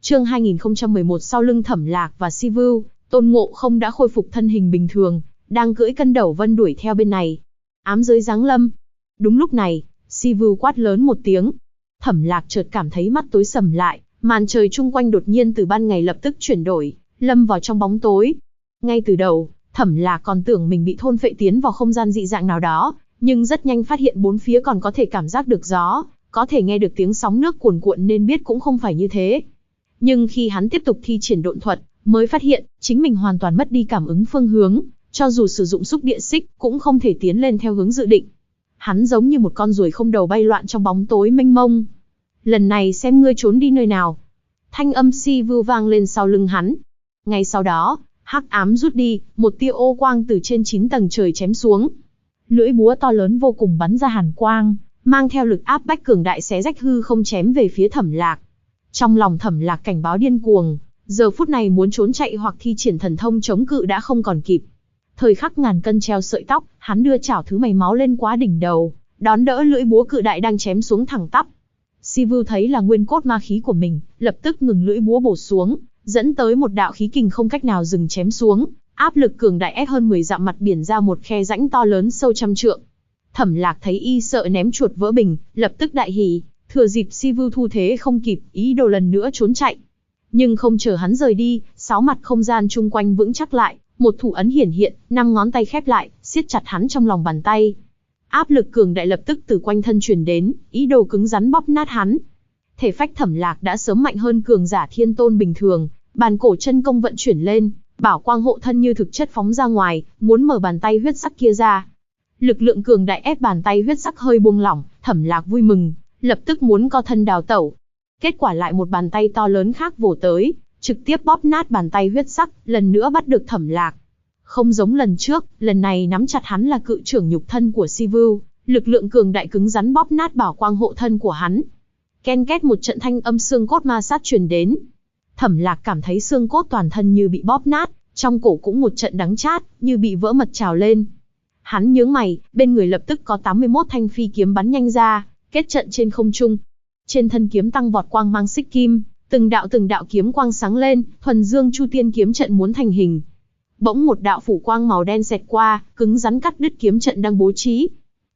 Chương 2011 sau lưng Thẩm Lạc và Si Vưu, Tôn Ngộ Không đã khôi phục thân hình bình thường, đang cưỡi Cân Đầu Vân đuổi theo bên này. Ám giới giáng lâm. Đúng lúc này, Si Vưu quát lớn một tiếng. Thẩm Lạc chợt cảm thấy mắt tối sầm lại, màn trời chung quanh đột nhiên từ ban ngày lập tức chuyển đổi, lâm vào trong bóng tối. Ngay từ đầu, Thẩm Lạc còn tưởng mình bị thôn phệ tiến vào không gian dị dạng nào đó, nhưng rất nhanh phát hiện bốn phía còn có thể cảm giác được gió, có thể nghe được tiếng sóng nước cuồn cuộn nên biết cũng không phải như thế. Nhưng khi hắn tiếp tục thi triển độn thuật, mới phát hiện chính mình hoàn toàn mất đi cảm ứng phương hướng, cho dù sử dụng xúc địa xích cũng không thể tiến lên theo hướng dự định. Hắn giống như một con ruồi không đầu bay loạn trong bóng tối mênh mông. Lần này xem ngươi trốn đi nơi nào. Thanh âm Si Vưu vang lên sau lưng hắn. Ngay sau đó, hắc ám rút đi, một tia ô quang từ trên 9 tầng trời chém xuống. Lưỡi búa to lớn vô cùng bắn ra hàn quang, mang theo lực áp bách cường đại xé rách hư không chém về phía Thẩm Lạc. Trong lòng Thẩm Lạc cảnh báo điên cuồng, giờ phút này muốn trốn chạy hoặc thi triển thần thông chống cự đã không còn kịp. Thời khắc ngàn cân treo sợi tóc, hắn đưa chảo thứ mày máu lên quá đỉnh đầu, đón đỡ lưỡi búa cự đại đang chém xuống thẳng tắp. Si Vưu thấy là nguyên cốt ma khí của mình, lập tức ngừng lưỡi búa bổ xuống, dẫn tới một đạo khí kình không cách nào dừng chém xuống, áp lực cường đại ép hơn 10 dặm mặt biển ra một khe rãnh to lớn sâu trăm trượng. Thẩm Lạc thấy y sợ ném chuột vỡ bình, lập tức đại hỉ, thừa dịp Si Vưu thu thế không kịp, ý đồ lần nữa trốn chạy. Nhưng không chờ hắn rời đi, 6 mặt không gian chung quanh vững chắc lại, một thủ ấn hiển hiện, 5 ngón tay khép lại, siết chặt hắn trong lòng bàn tay. Áp lực cường đại lập tức từ quanh thân truyền đến, ý đồ cứng rắn bóp nát hắn. Thể phách Thẩm Lạc đã sớm mạnh hơn cường giả thiên tôn bình thường, bàn cổ chân công vận chuyển lên, bảo quang hộ thân như thực chất phóng ra ngoài, muốn mở bàn tay huyết sắc kia ra. Lực lượng cường đại ép bàn tay huyết sắc hơi buông lỏng, Thẩm Lạc vui mừng, lập tức muốn co thân đào tẩu. Kết quả lại một bàn tay to lớn khác vồ tới, trực tiếp bóp nát bàn tay huyết sắc, lần nữa bắt được Thẩm Lạc. Không giống lần trước, lần này nắm chặt hắn là cự trưởng nhục thân của Si Vưu, lực lượng cường đại cứng rắn bóp nát bảo quang hộ thân của hắn. Ken két một trận thanh âm xương cốt ma sát truyền đến. Thẩm Lạc cảm thấy xương cốt toàn thân như bị bóp nát, trong cổ cũng một trận đắng chát, như bị vỡ mật trào lên. Hắn nhướng mày, bên người lập tức có 81 thanh phi kiếm bắn nhanh ra, kết trận trên không trung. Trên thân kiếm tăng vọt quang mang xích kim, từng đạo kiếm quang sáng lên, thuần dương chu tiên kiếm trận muốn thành hình. Bỗng một đạo phủ quang màu đen xẹt qua, cứng rắn cắt đứt kiếm trận đang bố trí.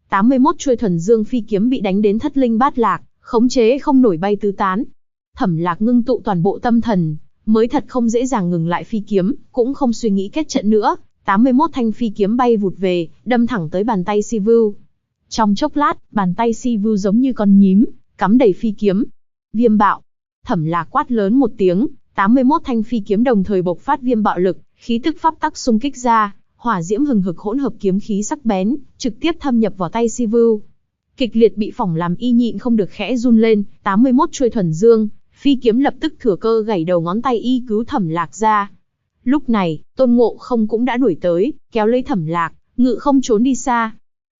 81 chuôi thuần dương phi kiếm bị đánh đến thất linh bát lạc, khống chế không nổi bay tứ tán. Thẩm Lạc ngưng tụ toàn bộ tâm thần, mới thật không dễ dàng ngừng lại phi kiếm, cũng không suy nghĩ kết trận nữa. 81 thanh phi kiếm bay vụt về, đâm thẳng tới bàn tay Si Vưu. Trong chốc lát, bàn tay Si Vưu giống như con nhím, cắm đầy phi kiếm. Viêm bạo. Thẩm Lạc quát lớn một tiếng, 81 thanh phi kiếm đồng thời bộc phát viêm bạo lực, khí tức pháp tắc xung kích ra, hỏa diễm hừng hực hỗn hợp kiếm khí sắc bén, trực tiếp thâm nhập vào tay Si Vưu. Kịch liệt bị phỏng làm y nhịn không được khẽ run lên, 81 chuôi thuần dương phi kiếm lập tức thừa cơ gảy đầu ngón tay y cứu Thẩm Lạc ra. Lúc này, Tôn Ngộ Không cũng đã đuổi tới, kéo lấy Thẩm Lạc, ngự không trốn đi xa.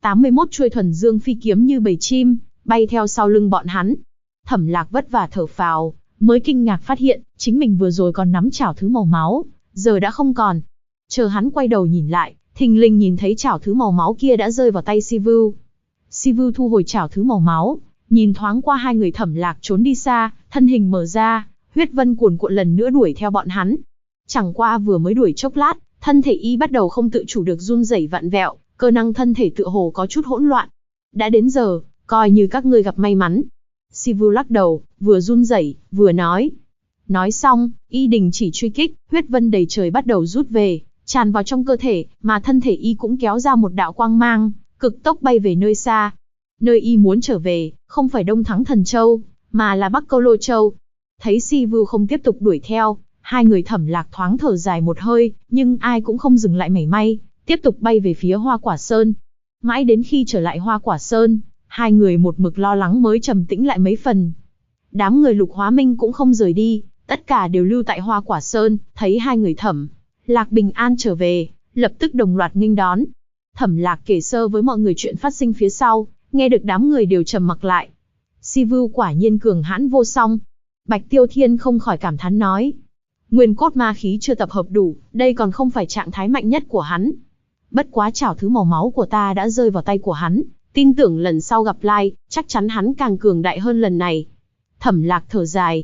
81 chuôi thuần dương phi kiếm như bầy chim, bay theo sau lưng bọn hắn. Thẩm Lạc vất vả thở phào, mới kinh ngạc phát hiện, chính mình vừa rồi còn nắm chảo thứ màu máu, giờ đã không còn. Chờ hắn quay đầu nhìn lại, thình lình nhìn thấy chảo thứ màu máu kia đã rơi vào tay Si Vưu. Si Vưu thu hồi chảo thứ màu máu, nhìn thoáng qua hai người Thẩm Lạc trốn đi xa, thân hình mở ra, huyết vân cuồn cuộn lần nữa đuổi theo bọn hắn. Chẳng qua vừa mới đuổi chốc lát, thân thể y bắt đầu không tự chủ được run rẩy vặn vẹo, cơ năng thân thể tựa hồ có chút hỗn loạn. Đã đến giờ, coi như các ngươi gặp may mắn. Si Vưu lắc đầu, vừa run rẩy, vừa nói. Nói xong, y đình chỉ truy kích, huyết vân đầy trời bắt đầu rút về, tràn vào trong cơ thể, mà thân thể y cũng kéo ra một đạo quang mang, cực tốc bay về nơi xa. Nơi y muốn trở về, không phải Đông Thắng Thần Châu, mà là Bắc Câu Lô Châu. Thấy Si Vưu không tiếp tục đuổi theo, hai người Thẩm Lạc thoáng thở dài một hơi, nhưng ai cũng không dừng lại mảy may, tiếp tục bay về phía Hoa Quả Sơn. Mãi đến khi trở lại Hoa Quả Sơn, hai người một mực lo lắng mới trầm tĩnh lại mấy phần. Đám người Lục Hóa Minh cũng không rời đi, tất cả đều lưu tại Hoa Quả Sơn, thấy hai người Thẩm Lạc bình an trở về, lập tức đồng loạt nghênh đón. Thẩm Lạc kể sơ với mọi người chuyện phát sinh phía sau, nghe được đám người đều trầm mặc lại. Si Vưu quả nhiên cường hãn vô song. Bạch Tiêu Thiên không khỏi cảm thán nói. Nguyên cốt ma khí chưa tập hợp đủ, đây còn không phải trạng thái mạnh nhất của hắn. Bất quá chảo thứ màu máu của ta đã rơi vào tay của hắn, tin tưởng lần sau gặp lại, chắc chắn hắn càng cường đại hơn lần này. Thẩm Lạc thở dài.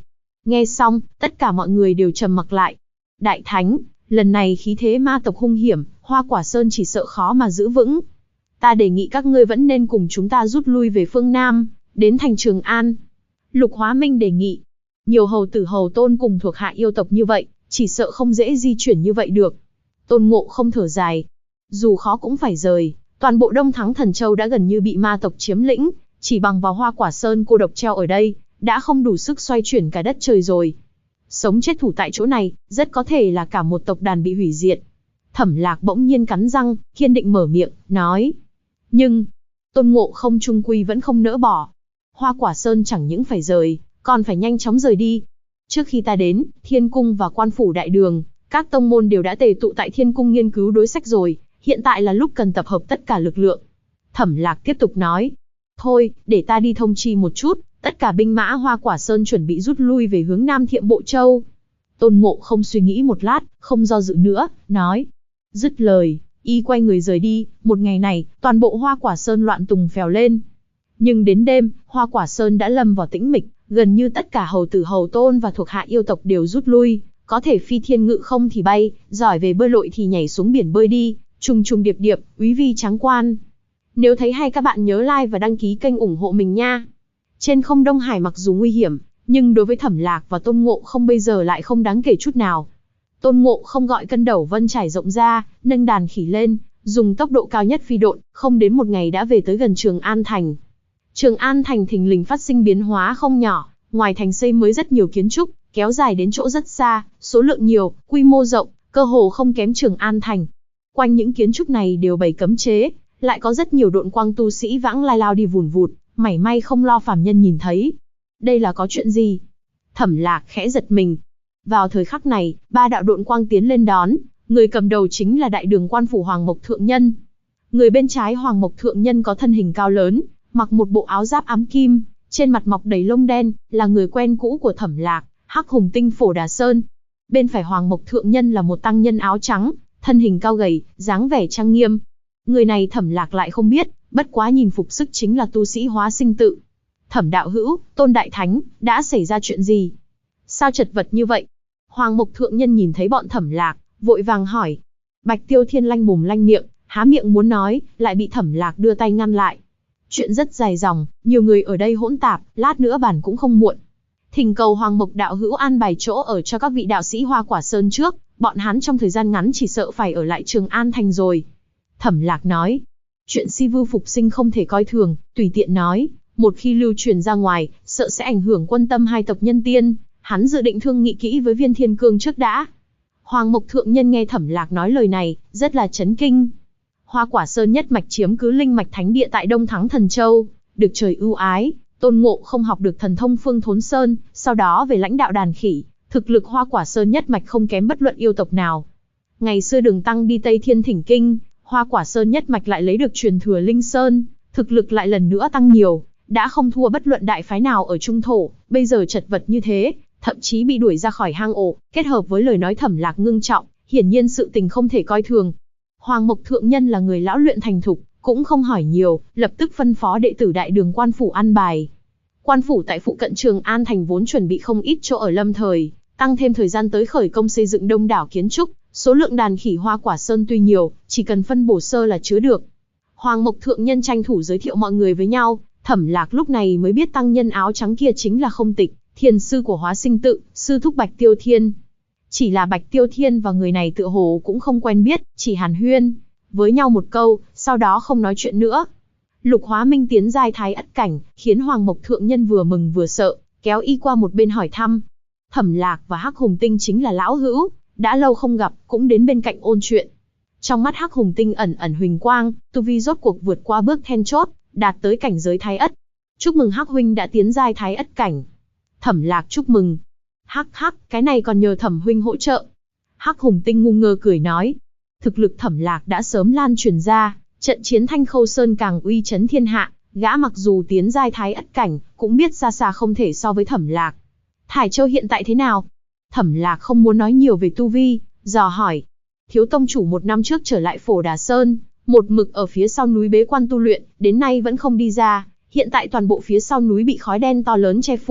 Nghe xong, tất cả mọi người đều trầm mặc lại. Đại Thánh, lần này khí thế ma tộc hung hiểm, Hoa Quả Sơn chỉ sợ khó mà giữ vững. Ta đề nghị các ngươi vẫn nên cùng chúng ta rút lui về phương Nam, đến thành Trường An. Lục Hóa Minh đề nghị. Nhiều hầu tử hầu tôn cùng thuộc hạ yêu tộc như vậy, chỉ sợ không dễ di chuyển như vậy được. Tôn Ngộ không thở dài. Dù khó cũng phải rời, toàn bộ Đông Thắng Thần Châu đã gần như bị ma tộc chiếm lĩnh, chỉ bằng vào Hoa Quả Sơn cô độc treo ở đây, đã không đủ sức xoay chuyển cả đất trời rồi. Sống chết thủ tại chỗ này, rất có thể là cả một tộc đàn bị hủy diệt. Thẩm Lạc bỗng nhiên cắn răng, kiên định mở miệng, nói. Nhưng, Tôn Ngộ không trung quy vẫn không nỡ bỏ. Hoa Quả Sơn chẳng những phải rời, còn phải nhanh chóng rời đi. Trước khi ta đến, Thiên Cung và Quan Phủ Đại Đường, các tông môn đều đã tề tụ tại Thiên Cung nghiên cứu đối sách rồi, hiện tại là lúc cần tập hợp tất cả lực lượng. Thẩm Lạc tiếp tục nói. Thôi, để ta đi thông chi một chút, tất cả binh mã Hoa Quả Sơn chuẩn bị rút lui về hướng Nam Thiệm Bộ Châu. Tôn Ngộ không suy nghĩ một lát, không do dự nữa, nói. Dứt lời, y quay người rời đi. Một ngày này, toàn bộ Hoa Quả Sơn loạn tùng phèo lên. Nhưng đến đêm, Hoa Quả Sơn đã lâm vào tĩnh mịch, gần như tất cả hầu tử hầu tôn và thuộc hạ yêu tộc đều rút lui, có thể phi thiên ngự không thì bay, giỏi về bơi lội thì nhảy xuống biển bơi đi, trùng trùng điệp điệp, úy vi tráng quan. Nếu thấy hay các bạn nhớ like và đăng ký kênh ủng hộ mình nha. Trên không Đông Hải mặc dù nguy hiểm, nhưng đối với Thẩm Lạc và Tôn Ngộ không bây giờ lại không đáng kể chút nào. Tôn Ngộ không gọi cân đầu vân trải rộng ra, nâng đàn khỉ lên, dùng tốc độ cao nhất phi độn, không đến một ngày đã về tới gần Trường An Thành. Trường An Thành thình lình phát sinh biến hóa không nhỏ, ngoài thành xây mới rất nhiều kiến trúc, kéo dài đến chỗ rất xa, số lượng nhiều, quy mô rộng, cơ hồ không kém Trường An Thành. Quanh những kiến trúc này đều bày cấm chế, lại có rất nhiều độn quang tu sĩ vãng lai lao đi vùn vụt, mảy may không lo phàm nhân nhìn thấy. Đây là có chuyện gì? Thẩm Lạc khẽ giật mình. Vào thời khắc này, ba đạo độn quang tiến lên đón, người cầm đầu chính là Đại Đường Quan Phủ Hoàng Mộc Thượng Nhân. Người bên trái Hoàng Mộc Thượng Nhân có thân hình cao lớn, mặc một bộ áo giáp ám kim, trên mặt mọc đầy lông đen, là người quen cũ của Thẩm Lạc, Hắc Hùng Tinh Phổ Đà Sơn. Bên phải Hoàng Mộc Thượng Nhân là một tăng nhân áo trắng, thân hình cao gầy, dáng vẻ trang nghiêm. Người này Thẩm Lạc lại không biết, bất quá nhìn phục sức chính là tu sĩ Hóa Sinh Tự. Thẩm đạo hữu, Tôn Đại Thánh, đã xảy ra chuyện gì? Sao chật vật như vậy? Hoàng Mộc Thượng Nhân nhìn thấy bọn Thẩm Lạc, vội vàng hỏi. Bạch Tiêu Thiên lanh mồm lanh miệng, há miệng muốn nói, lại bị Thẩm Lạc đưa tay ngăn lại. Chuyện rất dài dòng, nhiều người ở đây hỗn tạp, lát nữa bàn cũng không muộn. Thỉnh cầu Hoàng Mộc đạo hữu an bài chỗ ở cho các vị đạo sĩ Hoa Quả Sơn trước, bọn hắn trong thời gian ngắn chỉ sợ phải ở lại Trường An Thành rồi. Thẩm Lạc nói. Chuyện Si Vưu phục sinh không thể coi thường, tùy tiện nói, một khi lưu truyền ra ngoài, sợ sẽ ảnh hưởng quân tâm hai tộc nhân tiên, hắn dự định thương nghị kỹ với Viên Thiên Cương trước đã. Hoàng Mộc Thượng Nhân nghe Thẩm Lạc nói lời này, rất là chấn kinh. Hoa Quả Sơn nhất mạch chiếm cứ linh mạch thánh địa tại Đông Thắng Thần Châu, được trời ưu ái, Tôn Ngộ không học được thần thông Phương Thốn Sơn, sau đó về lãnh đạo đàn khỉ, thực lực Hoa Quả Sơn nhất mạch không kém bất luận yêu tộc nào. Ngày xưa Đường Tăng đi Tây Thiên thỉnh kinh, Hoa Quả Sơn nhất mạch lại lấy được truyền thừa Linh Sơn, thực lực lại lần nữa tăng nhiều, đã không thua bất luận đại phái nào ở Trung Thổ, bây giờ chật vật như thế, thậm chí bị đuổi ra khỏi hang ổ, kết hợp với lời nói Thẩm Lạc ngưng trọng, hiển nhiên sự tình không thể coi thường. Hoàng Mộc Thượng Nhân là người lão luyện thành thục, cũng không hỏi nhiều, lập tức phân phó đệ tử Đại Đường Quan Phủ an bài. Quan Phủ tại phụ cận Trường An Thành vốn chuẩn bị không ít chỗ ở lâm thời, tăng thêm thời gian tới khởi công xây dựng đông đảo kiến trúc, số lượng đàn khỉ Hoa Quả Sơn tuy nhiều, chỉ cần phân bổ sơ là chứa được. Hoàng Mộc Thượng Nhân tranh thủ giới thiệu mọi người với nhau, Thẩm Lạc lúc này mới biết tăng nhân áo trắng kia chính là Không Tịch, thiền sư của Hóa Sinh Tự, sư thúc Bạch Tiêu Thiên. Chỉ là Bạch Tiêu Thiên và người này tựa hồ cũng không quen biết, chỉ hàn huyên với nhau một câu, sau đó không nói chuyện nữa. Lục Hóa Minh tiến giai thái ất cảnh, khiến Hoàng Mộc Thượng Nhân vừa mừng vừa sợ, kéo y qua một bên hỏi thăm. Thẩm Lạc và Hắc Hùng Tinh chính là lão hữu, đã lâu không gặp, cũng đến bên cạnh ôn chuyện. Trong mắt Hắc Hùng Tinh ẩn ẩn huỳnh quang, tu vi rốt cuộc vượt qua bước then chốt, đạt tới cảnh giới thái ất. Chúc mừng Hắc huynh đã tiến giai thái ất cảnh. Thẩm Lạc chúc mừng. Hắc hắc, cái này còn nhờ Thẩm huynh hỗ trợ. Hắc Hùng Tinh ngu ngơ cười nói. Thực lực Thẩm Lạc đã sớm lan truyền ra, trận chiến Thanh Khâu Sơn càng uy chấn thiên hạ, gã mặc dù tiến giai thái ất cảnh, cũng biết xa xa không thể so với Thẩm Lạc. Thải Châu hiện tại thế nào? Thẩm Lạc không muốn nói nhiều về tu vi, dò hỏi. Thiếu tông chủ một năm trước trở lại Phổ Đà Sơn, một mực ở phía sau núi bế quan tu luyện, đến nay vẫn không đi ra, hiện tại toàn bộ phía sau núi bị khói đen to lớn che phủ,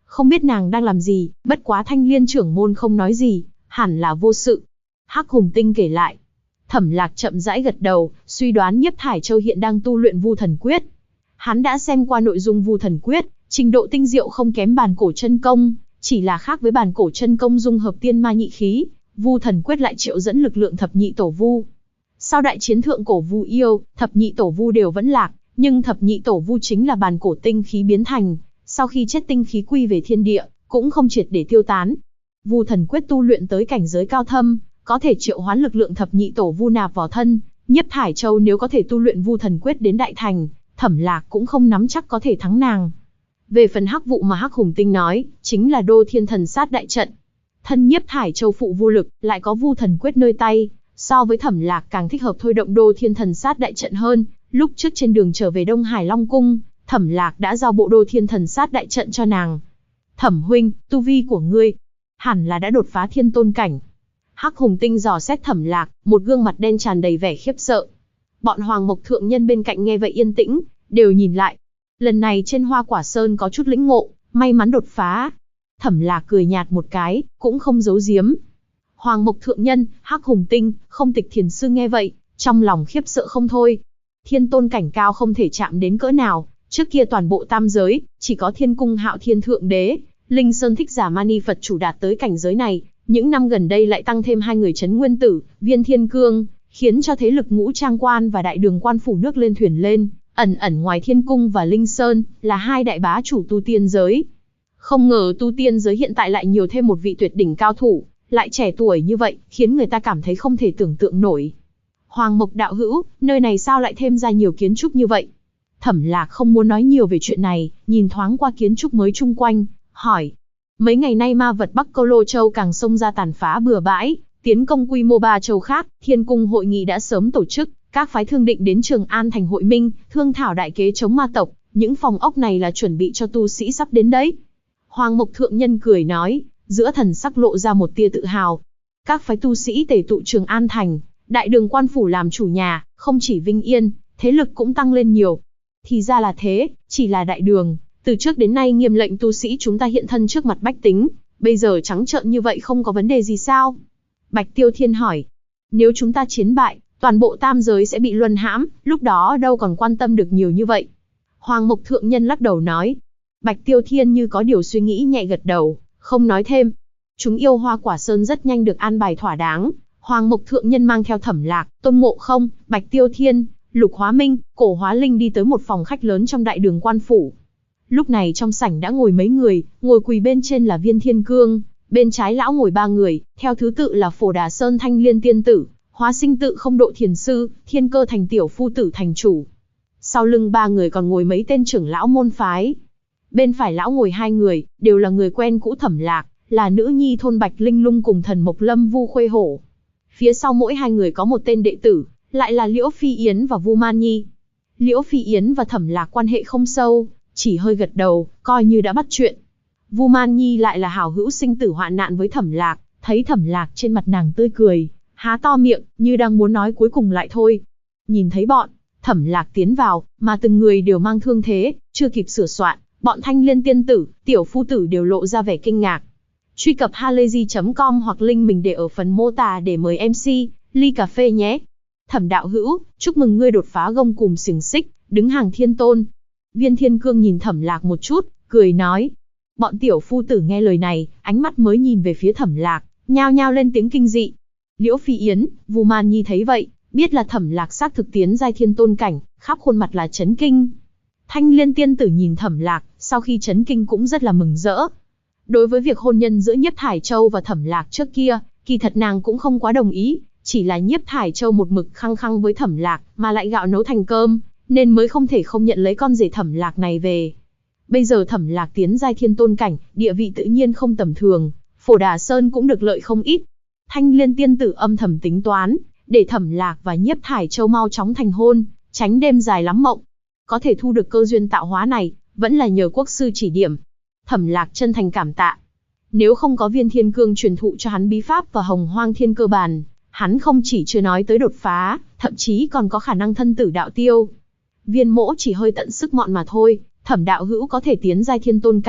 Không biết nàng đang làm gì, bất quá Thanh Liên trưởng môn không nói gì, hẳn là vô sự. Hắc Hùng Tinh kể lại. Thẩm Lạc chậm rãi gật đầu, suy đoán Nhiếp Thải Châu hiện đang tu luyện Vu Thần Quyết. Hắn đã xem qua nội dung Vu Thần Quyết, trình độ tinh diệu không kém Bàn Cổ Chân Công, chỉ là khác với Bàn Cổ Chân Công dung hợp tiên ma nhị khí, Vu Thần Quyết lại triệu dẫn lực lượng thập nhị tổ vu. Sau đại chiến thượng cổ vu yêu, thập nhị tổ vu đều vẫn lạc, nhưng thập nhị tổ vu chính là bàn cổ tinh khí biến thành, sau khi chết tinh khí quy về thiên địa, cũng không triệt để tiêu tán. Vu Thần Quyết tu luyện tới cảnh giới cao thâm, có thể triệu hoán lực lượng thập nhị tổ vu nạp vào thân. Nhiếp Thải Châu nếu có thể tu luyện Vu Thần Quyết đến đại thành, Thẩm Lạc cũng không nắm chắc có thể thắng nàng. Về phần hắc vụ mà Hắc Hùng Tinh nói, chính là Đô Thiên Thần Sát đại trận. Thân Nhiếp Thải Châu phụ vô lực, lại có Vu Thần Quyết nơi tay, so với Thẩm Lạc càng thích hợp thôi động Đô Thiên Thần Sát đại trận hơn. Lúc trước trên đường trở về Đông Hải Long Cung, Thẩm Lạc đã giao bộ Đô Thiên Thần Sát đại trận cho nàng. Thẩm huynh, tu vi của ngươi hẳn là đã đột phá thiên tôn cảnh. Hắc Hùng Tinh dò xét Thẩm Lạc, một gương mặt đen tràn đầy vẻ khiếp sợ. Bọn Hoàng Mộc thượng nhân bên cạnh nghe vậy yên tĩnh, đều nhìn lại. Lần này trên Hoa Quả Sơn có chút lĩnh ngộ, may mắn đột phá. Thẩm Lạc cười nhạt một cái, cũng không giấu giếm. Hoàng Mộc thượng nhân, Hắc Hùng Tinh, Không Tịch Thiền sư nghe vậy, trong lòng khiếp sợ không thôi. Thiên tôn cảnh cao không thể chạm đến cỡ nào, trước kia toàn bộ tam giới, chỉ có Thiên Cung Hạo Thiên Thượng Đế, Linh Sơn Thích Giả Mani Phật chủ đạt tới cảnh giới này. Những năm gần đây lại tăng thêm hai người Trấn Nguyên Tử, Viên Thiên Cương, khiến cho thế lực Ngũ Trang Quan và Đại Đường Quan phủ nước lên thuyền lên, ẩn ngoài Thiên Cung và Linh Sơn, là hai đại bá chủ tu tiên giới. Không ngờ tu tiên giới hiện tại lại nhiều thêm một vị tuyệt đỉnh cao thủ, lại trẻ tuổi như vậy, khiến người ta cảm thấy không thể tưởng tượng nổi. Hoàng Mộc đạo hữu, nơi này sao lại thêm ra nhiều kiến trúc như vậy? Thẩm Lạc không muốn nói nhiều về chuyện này, nhìn thoáng qua kiến trúc mới chung quanh, hỏi. Mấy ngày nay ma vật Bắc Câu Lô Châu càng xông ra tàn phá bừa bãi, tiến công quy mô 3 châu khác, Thiên Cung hội nghị đã sớm tổ chức, các phái thương định đến Trường An thành hội minh, thương thảo đại kế chống ma tộc, những phòng ốc này là chuẩn bị cho tu sĩ sắp đến đấy. Hoàng Mộc thượng nhân cười nói, giữa thần sắc lộ ra một tia tự hào. Các phái tu sĩ tề tụ Trường An thành, Đại Đường Quan phủ làm chủ nhà, không chỉ Vinh Yên, thế lực cũng tăng lên nhiều. Thì ra là thế, chỉ là Đại Đường, từ trước đến nay nghiêm lệnh tu sĩ chúng ta hiện thân trước mặt bách tính, bây giờ trắng trợn như vậy không có vấn đề gì sao? Bạch Tiêu Thiên hỏi, nếu chúng ta chiến bại, toàn bộ tam giới sẽ bị luân hãm, lúc đó đâu còn quan tâm được nhiều như vậy. Hoàng Mộc thượng nhân lắc đầu nói. Bạch Tiêu Thiên như có điều suy nghĩ nhẹ gật đầu, không nói thêm. Chúng yêu Hoa Quả Sơn rất nhanh được an bài thỏa đáng. Hoàng Mộc thượng nhân mang theo Thẩm Lạc, Tôn Ngộ Không, Bạch Tiêu Thiên, Lục Hóa Minh, Cổ Hóa Linh đi tới một phòng khách lớn trong Đại Đường Quan phủ. Lúc này trong sảnh đã ngồi mấy người, ngồi quỳ bên trên là Viên Thiên Cương, bên trái lão ngồi 3 người, theo thứ tự là Phổ Đà Sơn Thanh Liên tiên tử, Hóa Sinh Tự Không Độ Thiền sư, Thiên Cơ Thành Tiểu Phu tử thành chủ. Sau lưng 3 người còn ngồi mấy tên trưởng lão môn phái. Bên phải lão ngồi 2 người, đều là người quen cũ Thẩm Lạc, là nữ nhi thôn Bạch Linh Lung cùng thần Mộc Lâm Vu Khuê Hổ. Phía sau mỗi 2 người có một tên đệ tử, lại là Liễu Phi Yến và Vu Man Nhi. Liễu Phi Yến và Thẩm Lạc quan hệ không sâu, chỉ hơi gật đầu, coi như đã bắt chuyện. Vu Man Nhi lại là hảo hữu sinh tử hoạn nạn với Thẩm Lạc, thấy Thẩm Lạc trên mặt nàng tươi cười, há to miệng, như đang muốn nói cuối cùng lại thôi. Nhìn thấy bọn Thẩm Lạc tiến vào, mà từng người đều mang thương thế, chưa kịp sửa soạn, bọn Thanh Liên tiên tử, Tiểu Phu tử đều lộ ra vẻ kinh ngạc. Truy cập halayzi.com hoặc link mình để ở phần mô tả để mời MC, ly cà phê nhé. Thẩm đạo hữu, chúc mừng ngươi đột phá gông cùm xiềng xích, đứng hàng thiên tôn. Viên Thiên Cương nhìn Thẩm Lạc một chút, cười nói. Bọn Tiểu Phu tử nghe lời này, ánh mắt mới nhìn về phía Thẩm Lạc, nhao nhao lên tiếng kinh dị. Liễu Phi Yến, Vu Man Nhi thấy vậy, biết là Thẩm Lạc xác thực tiến giai thiên tôn cảnh, khắp khuôn mặt là chấn kinh. Thanh Liên tiên tử nhìn Thẩm Lạc, sau khi chấn kinh cũng rất là mừng rỡ. Đối với việc hôn nhân giữa Nhiếp Thải Châu và Thẩm Lạc trước kia, kỳ thật nàng cũng không quá đồng ý, chỉ là Nhiếp Thải Châu một mực khăng khăng với Thẩm Lạc, mà lại gạo nấu thành cơm, nên mới không thể không nhận lấy con rể Thẩm Lạc này về. Bây giờ Thẩm Lạc tiến giai thiên tôn cảnh, địa vị tự nhiên không tầm thường, Phổ Đà Sơn cũng được lợi không ít. Thanh Liên tiên tử âm thầm tính toán, để Thẩm Lạc và Nhiếp Thải Châu mau chóng thành hôn, tránh đêm dài lắm mộng. Có thể thu được cơ duyên tạo hóa này, vẫn là nhờ quốc sư chỉ điểm. Thẩm Lạc chân thành cảm tạ. Nếu không có Viên Thiên Cương truyền thụ cho hắn bí pháp và Hồng Hoang Thiên Cơ Bàn, hắn không chỉ chưa nói tới đột phá, thậm chí còn có khả năng thân tử đạo tiêu. Viên mỗ chỉ hơi tận sức mọn mà thôi, Thẩm đạo hữu có thể tiến giai thiên tôn cảnh,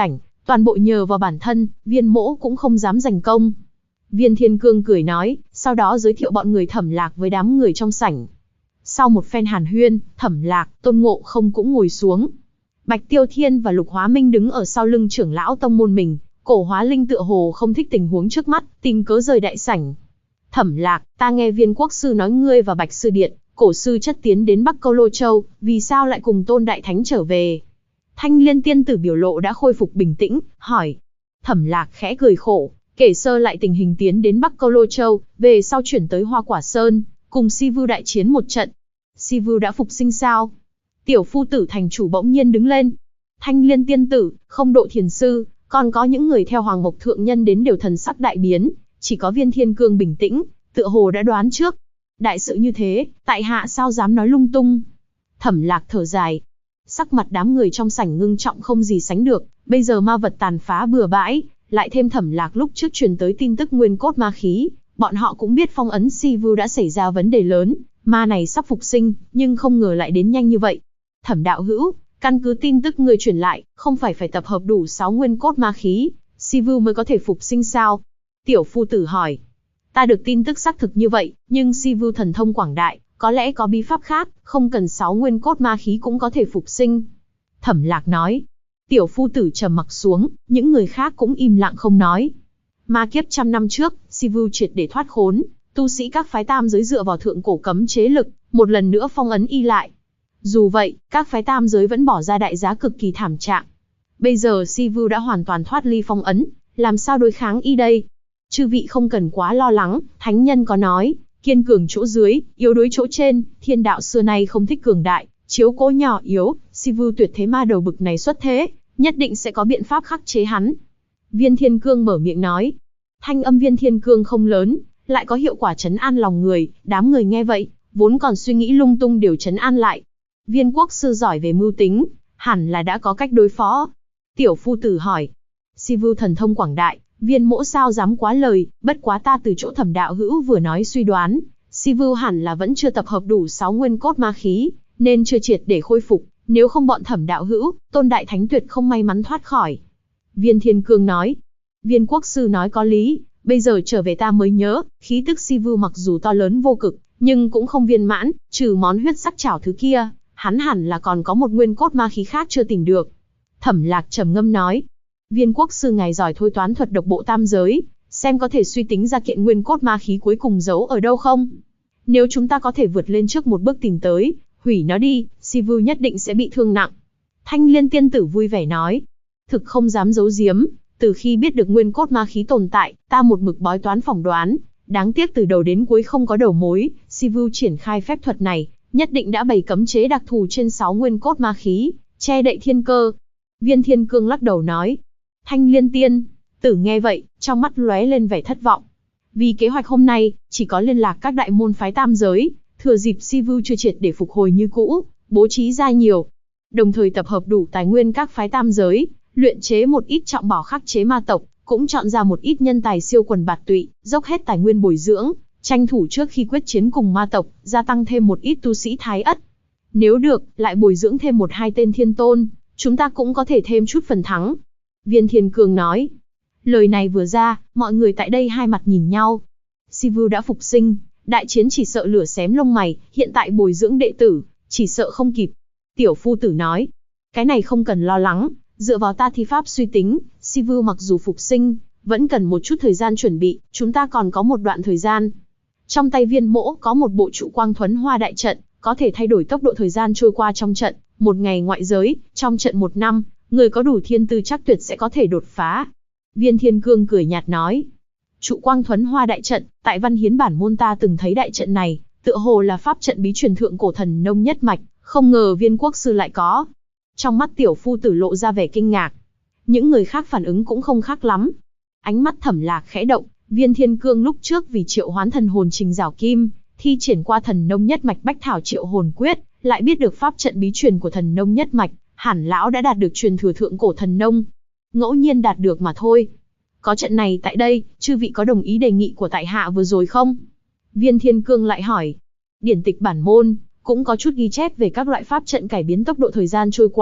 Toàn bộ nhờ vào bản thân, Viên Mỗ cũng không dám giành công. Viên Thiên Cương cười nói, sau đó giới thiệu bọn người Thẩm Lạc với đám người trong sảnh. Sau một phen hàn huyên, Thẩm Lạc, Tôn Ngộ Không cũng ngồi xuống. Bạch Tiêu Thiên và Lục Hóa Minh đứng ở sau lưng trưởng lão tông môn mình. Cổ Hóa Linh tựa hồ không thích tình huống trước mắt, tìm cớ rời đại sảnh. Thẩm Lạc, ta nghe Viên Quốc sư nói ngươi và Bạch sư điện, cổ sư chất tiến đến Bắc Câu Lô Châu, vì sao lại cùng Tôn Đại Thánh trở về? Thanh Liên tiên tử biểu lộ đã khôi phục bình tĩnh, hỏi. Thẩm Lạc khẽ cười khổ, kể sơ lại tình hình tiến đến Bắc Câu Lô Châu, về sau chuyển tới Hoa Quả Sơn, cùng Si Vưu đại chiến một trận. Si Vưu đã phục sinh sao? Tiểu phu tử thành chủ bỗng nhiên đứng lên. Thanh Liên tiên tử, Không Độ thiền sư, còn có những người theo Hoàng Mộc thượng nhân đến đều thần sắc đại biến, chỉ có Viên Thiên Cương bình tĩnh, tựa hồ đã đoán trước. Đại sự như thế, tại hạ sao dám nói lung tung? Thẩm Lạc thở dài. Sắc mặt đám người trong sảnh ngưng trọng không gì sánh được, bây giờ ma vật tàn phá bừa bãi, lại thêm Thẩm Lạc lúc trước truyền tới tin tức nguyên cốt ma khí, bọn họ cũng biết phong ấn Si Vưu đã xảy ra vấn đề lớn, ma này sắp phục sinh, nhưng không ngờ lại đến nhanh như vậy. Thẩm đạo hữu, căn cứ tin tức người truyền lại, không phải tập hợp đủ 6 nguyên cốt ma khí, Si Vưu mới có thể phục sinh sao? Tiểu phu tử hỏi. Ta được tin tức xác thực như vậy, nhưng Si Vưu thần thông quảng đại, có lẽ có bí pháp khác, không cần 6 nguyên cốt ma khí cũng có thể phục sinh. Thẩm Lạc nói. Tiểu phu tử trầm mặc xuống, những người khác cũng im lặng không nói. Ma kiếp 100 năm trước, Si Vưu triệt để thoát khốn, tu sĩ các phái tam giới dựa vào thượng cổ cấm chế lực, một lần nữa phong ấn y lại. Dù vậy, các phái tam giới vẫn bỏ ra đại giá cực kỳ thảm trạng. Bây giờ Si Vưu đã hoàn toàn thoát ly phong ấn, làm sao đối kháng y đây? Chư vị không cần quá lo lắng, thánh nhân có nói, kiên cường chỗ dưới, yếu đuối chỗ trên, thiên đạo xưa nay không thích cường đại, chiếu cố nhỏ yếu, Si Vưu tuyệt thế ma đầu bực này xuất thế, nhất định sẽ có biện pháp khắc chế hắn. Viên Thiên Cương mở miệng nói. Thanh âm Viên Thiên Cương không lớn, lại có hiệu quả trấn an lòng người, đám người nghe vậy, vốn còn suy nghĩ lung tung đều trấn an lại. Viên Quốc sư giỏi về mưu tính, hẳn là đã có cách đối phó. Tiểu phu tử hỏi. Si Vưu thần thông quảng đại, Viên mỗ sao dám quá lời, bất quá ta từ chỗ Thẩm đạo hữu vừa nói suy đoán, Si Vưu hẳn là vẫn chưa tập hợp đủ 6 nguyên cốt ma khí, nên chưa triệt để khôi phục, nếu không bọn Thẩm đạo hữu, Tôn Đại Thánh tuyệt không may mắn thoát khỏi. Viên Thiên Cương nói. Viên Quốc sư nói có lý, bây giờ trở về ta mới nhớ, khí tức Si Vưu mặc dù to lớn vô cực, nhưng cũng không viên mãn, trừ món huyết sắc chảo thứ kia, hắn hẳn là còn có một nguyên cốt ma khí khác chưa tìm được. Thẩm Lạc trầm ngâm nói. Viên Quốc sư ngài giỏi thôi toán thuật độc bộ tam giới, xem có thể suy tính ra kiện nguyên cốt ma khí cuối cùng giấu ở đâu không? Nếu chúng ta có thể vượt lên trước một bước tìm tới, hủy nó đi, Si Vưu nhất định sẽ bị thương nặng. Thanh Liên tiên tử vui vẻ nói. Thực không dám giấu giếm, từ khi biết được nguyên cốt ma khí tồn tại, ta một mực bói toán phỏng đoán, đáng tiếc từ đầu đến cuối không có đầu mối, Si Vưu triển khai phép thuật này, nhất định đã bày cấm chế đặc thù trên 6 nguyên cốt ma khí, che đậy thiên cơ. Viên Thiên Cương lắc đầu nói. Thanh Liên tiên tử nghe vậy, trong mắt lóe lên vẻ thất vọng. Vì kế hoạch hôm nay, chỉ có liên lạc các đại môn phái tam giới, thừa dịp Si Vưu chưa triệt để phục hồi như cũ, bố trí ra nhiều. Đồng thời tập hợp đủ tài nguyên các phái tam giới, luyện chế một ít trọng bảo khắc chế ma tộc, cũng chọn ra một ít nhân tài siêu quần bạt tụy, dốc hết tài nguyên bồi dưỡng, tranh thủ trước khi quyết chiến cùng ma tộc, gia tăng thêm một ít tu sĩ thái ất. Nếu được, lại bồi dưỡng thêm 1-2 tên thiên tôn, chúng ta cũng có thể thêm chút phần thắng. Viên Thiên Cương nói. Lời này vừa ra, mọi người tại đây hai mặt nhìn nhau. Si Vưu đã phục sinh, đại chiến chỉ sợ lửa xém lông mày, hiện tại bồi dưỡng đệ tử, chỉ sợ không kịp. Tiểu phu tử nói. Cái này không cần lo lắng, dựa vào ta thi pháp suy tính, Si Vưu mặc dù phục sinh, vẫn cần một chút thời gian chuẩn bị, chúng ta còn có một đoạn thời gian. Trong tay Viên mỗ có một bộ trụ quang thuấn hoa đại trận, có thể thay đổi tốc độ thời gian trôi qua trong trận, 1 ngày ngoại giới, trong trận 1 năm, người có đủ thiên tư chắc tuyệt sẽ có thể đột phá. Viên Thiên Cương cười nhạt nói. Trụ quang thuấn hoa đại trận, tại văn hiến bản môn ta từng thấy đại trận này, tựa hồ là pháp trận bí truyền thượng cổ thần nông nhất mạch, không ngờ Viên Quốc sư lại có. Trong mắt tiểu phu tử lộ ra vẻ kinh ngạc. Những người khác phản ứng cũng không khác lắm. Ánh mắt Thẩm Lạc khẽ động, Viên Thiên Cương lúc trước vì triệu hoán thần hồn Trình Giảo Kim, thi triển qua thần nông nhất mạch Bách Thảo Triệu Hồn Quyết, lại biết được pháp trận bí truyền của thần nông nhất mạch, hẳn lão đã đạt được truyền thừa thượng cổ thần nông. Ngẫu nhiên đạt được mà thôi. Có trận này tại đây, chư vị có đồng ý đề nghị của tại hạ vừa rồi không? Viên Thiên Cương lại hỏi. Điển tịch bản môn cũng có chút ghi chép về các loại pháp trận cải biến tốc độ thời gian trôi qua,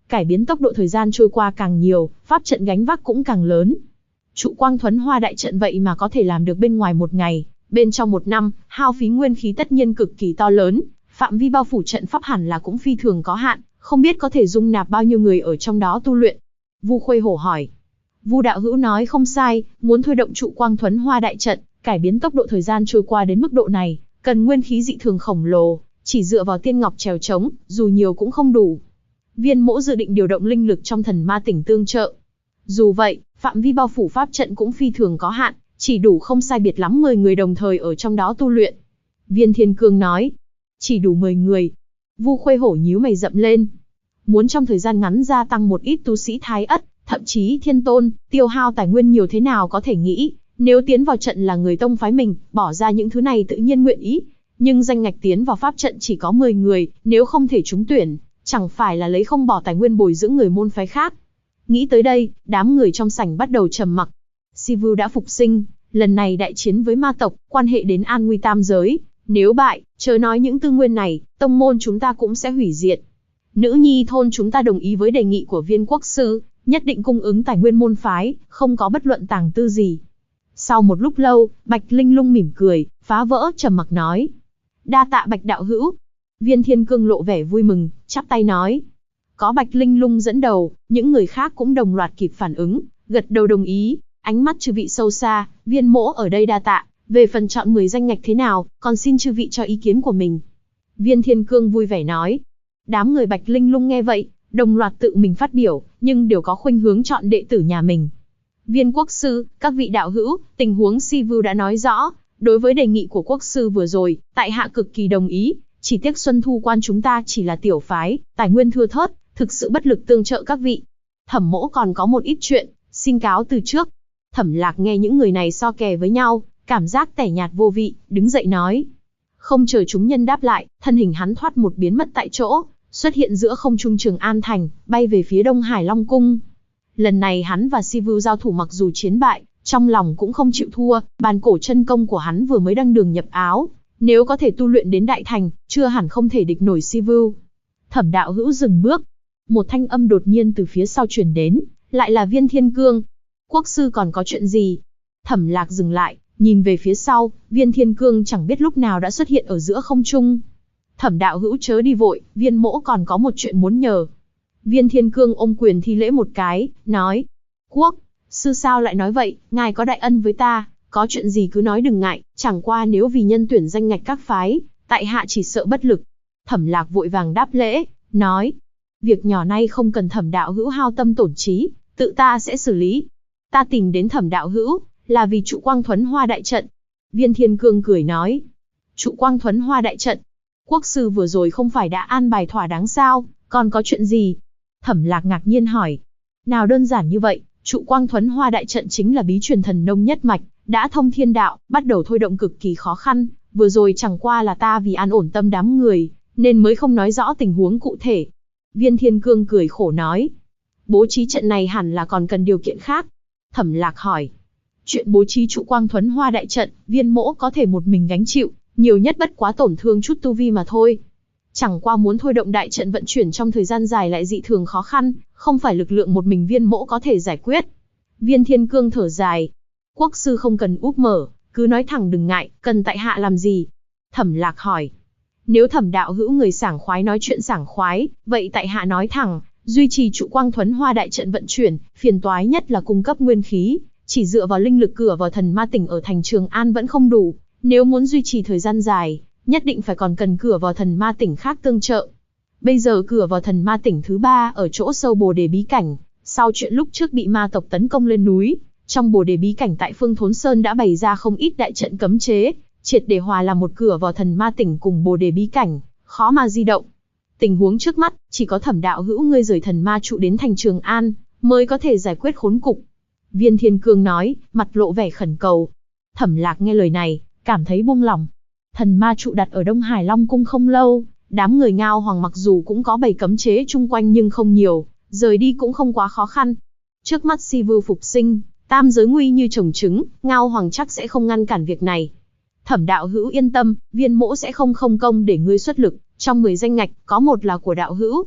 cải biến tốc độ thời gian trôi qua càng nhiều, pháp trận gánh vác cũng càng lớn. Trụ quang thuấn hoa đại trận vậy mà có thể làm được bên ngoài 1 ngày, bên trong 1 năm, hao phí nguyên khí tất nhiên cực kỳ to lớn, phạm vi bao phủ trận pháp hẳn là cũng phi thường có hạn, không biết có thể dung nạp bao nhiêu người ở trong đó tu luyện. Vu Khuê Hổ hỏi. Vu đạo hữu nói không sai, muốn thôi động trụ quang thuấn hoa đại trận, cải biến tốc độ thời gian trôi qua đến mức độ này, cần nguyên khí dị thường khổng lồ, chỉ dựa vào tiên ngọc trèo trống, dù nhiều cũng không đủ. Viên Mỗ dự định điều động linh lực trong thần ma tỉnh tương trợ. Dù vậy, phạm vi bao phủ pháp trận cũng phi thường có hạn, chỉ đủ không sai biệt lắm 10 người đồng thời ở trong đó tu luyện. Viên Thiên Cương nói. Chỉ đủ 10 người. Vu Khuê Hổ nhíu mày rậm lên. Muốn trong thời gian ngắn gia tăng một ít tu sĩ Thái Ất, thậm chí Thiên Tôn, tiêu hao tài nguyên nhiều thế nào có thể nghĩ, nếu tiến vào trận là người tông phái mình, bỏ ra những thứ này tự nhiên nguyện ý. Nhưng danh ngạch tiến vào pháp trận chỉ có 10 người, nếu không thể trúng tuyển, chẳng phải là lấy không bỏ tài nguyên bồi dưỡng người môn phái khác. Nghĩ tới đây, đám người trong sảnh bắt đầu trầm mặc. Sivu đã phục sinh, lần này đại chiến với ma tộc, quan hệ đến an nguy tam giới. Nếu bại, chớ nói những tư nguyên này, tông môn chúng ta cũng sẽ hủy diệt. Nữ nhi thôn chúng ta đồng ý với đề nghị của Viên quốc sư, nhất định cung ứng tài nguyên môn phái, không có bất luận tàng tư gì. Sau một lúc lâu, Bạch Linh Lung mỉm cười, phá vỡ trầm mặc nói. Đa tạ Bạch đạo hữu. Viên Thiên Cương lộ vẻ vui mừng, chắp tay nói. Có Bạch Linh Lung dẫn đầu, những người khác cũng đồng loạt kịp phản ứng, gật đầu đồng ý, ánh mắt chư vị sâu xa, Viên Mỗ ở đây đa tạ, về phần chọn 10 danh ngạch thế nào, còn xin chư vị cho ý kiến của mình. Viên Thiên Cương vui vẻ nói. Đám người Bạch Linh Lung nghe vậy, đồng loạt tự mình phát biểu, nhưng đều có khuynh hướng chọn đệ tử nhà mình. Viên quốc sư, các vị đạo hữu, tình huống Sivu đã nói rõ, đối với đề nghị của quốc sư vừa rồi, tại hạ cực kỳ đồng ý, chỉ tiếc Xuân Thu quan chúng ta chỉ là tiểu phái, tài nguyên thưa thớt, thực sự bất lực tương trợ các vị. Thẩm mỗ còn có một ít chuyện, xin cáo từ trước. Thẩm Lạc nghe những người này so kè với nhau, cảm giác tẻ nhạt vô vị, đứng dậy nói. Không chờ chúng nhân đáp lại, thân hình hắn thoát một biến mất tại chỗ, xuất hiện giữa không trung Trường An Thành, bay về phía Đông Hải Long Cung. Lần này hắn và Sivu giao thủ mặc dù chiến bại, trong lòng cũng không chịu thua, bàn cổ chân công của hắn vừa mới đăng đường nhập áo. Nếu có thể tu luyện đến đại thành, chưa hẳn không thể địch nổi Sivu. Thẩm đạo hữu dừng bước. Một thanh âm đột nhiên từ phía sau truyền đến, lại là Viên Thiên Cương. Quốc sư còn có chuyện gì? Thẩm Lạc dừng lại, nhìn về phía sau, Viên Thiên Cương chẳng biết lúc nào đã xuất hiện ở giữa không trung. Thẩm đạo hữu chớ đi vội, Viên mỗ còn có một chuyện muốn nhờ. Viên Thiên Cương ôm quyền thi lễ một cái, nói. Quốc sư sao lại nói vậy, ngài có đại ân với ta, có chuyện gì cứ nói đừng ngại, chẳng qua nếu vì nhân tuyển danh ngạch các phái, tại hạ chỉ sợ bất lực. Thẩm Lạc vội vàng đáp lễ, nói. Việc nhỏ này không cần Thẩm đạo hữu hao tâm tổn trí, tự ta sẽ xử lý. Ta tìm đến Thẩm đạo hữu, là vì trụ quang thuấn hoa đại trận. Viên Thiên Cương cười nói. Trụ quang thuấn hoa đại trận. Quốc sư vừa rồi không phải đã an bài thỏa đáng sao, còn có chuyện gì? Thẩm Lạc ngạc nhiên hỏi. Nào đơn giản như vậy, trụ quang thuấn hoa đại trận chính là bí truyền thần nông nhất mạch, đã thông thiên đạo, bắt đầu thôi động cực kỳ khó khăn, vừa rồi chẳng qua là ta vì an ổn tâm đám người, nên mới không nói rõ tình huống cụ thể. Viên Thiên Cương cười khổ nói. Bố trí trận này hẳn là còn cần điều kiện khác. Thẩm Lạc hỏi. Chuyện bố trí trụ quang thuấn hoa đại trận, Viên mỗ có thể một mình gánh chịu, nhiều nhất bất quá tổn thương chút tu vi mà thôi. Chẳng qua muốn thôi động đại trận vận chuyển trong thời gian dài lại dị thường khó khăn, không phải lực lượng một mình Viên mỗ có thể giải quyết. Viên Thiên Cương thở dài. Quốc sư không cần úp mở, cứ nói thẳng đừng ngại, cần tại hạ làm gì? Thẩm Lạc hỏi. Nếu Thẩm đạo hữu người sảng khoái nói chuyện sảng khoái, vậy tại hạ nói thẳng, duy trì trụ quang thuấn hoa đại trận vận chuyển, phiền toái nhất là cung cấp nguyên khí, chỉ dựa vào linh lực cửa vào thần ma tỉnh ở thành Trường An vẫn không đủ, nếu muốn duy trì thời gian dài, nhất định phải còn cần cửa vào thần ma tỉnh khác tương trợ. Bây giờ cửa vào thần ma tỉnh thứ 3 ở chỗ sâu Bồ Đề bí cảnh, sau chuyện lúc trước bị ma tộc tấn công lên núi, trong Bồ Đề bí cảnh tại Phương Thốn Sơn đã bày ra không ít đại trận cấm chế, triệt để hòa làm một cửa vào thần ma tỉnh cùng Bồ Đề bí cảnh, khó mà di động. Tình huống trước mắt, chỉ có Thẩm đạo hữu ngươi rời thần ma trụ đến thành Trường An, mới có thể giải quyết khốn cục. Viên Thiên Cương nói, mặt lộ vẻ khẩn cầu. Thẩm Lạc nghe lời này, cảm thấy buông lòng. Thần ma trụ đặt ở Đông Hải Long Cung không lâu, đám người Ngao Hoàng mặc dù cũng có bày cấm chế chung quanh nhưng không nhiều, rời đi cũng không quá khó khăn. Trước mắt Sivu phục sinh, tam giới nguy như trồng trứng, Ngao Hoàng chắc sẽ không ngăn cản việc này. Thẩm đạo hữu yên tâm, Viên mỗ sẽ không công để ngươi xuất lực, trong 10 danh ngạch, có một là của đạo hữu.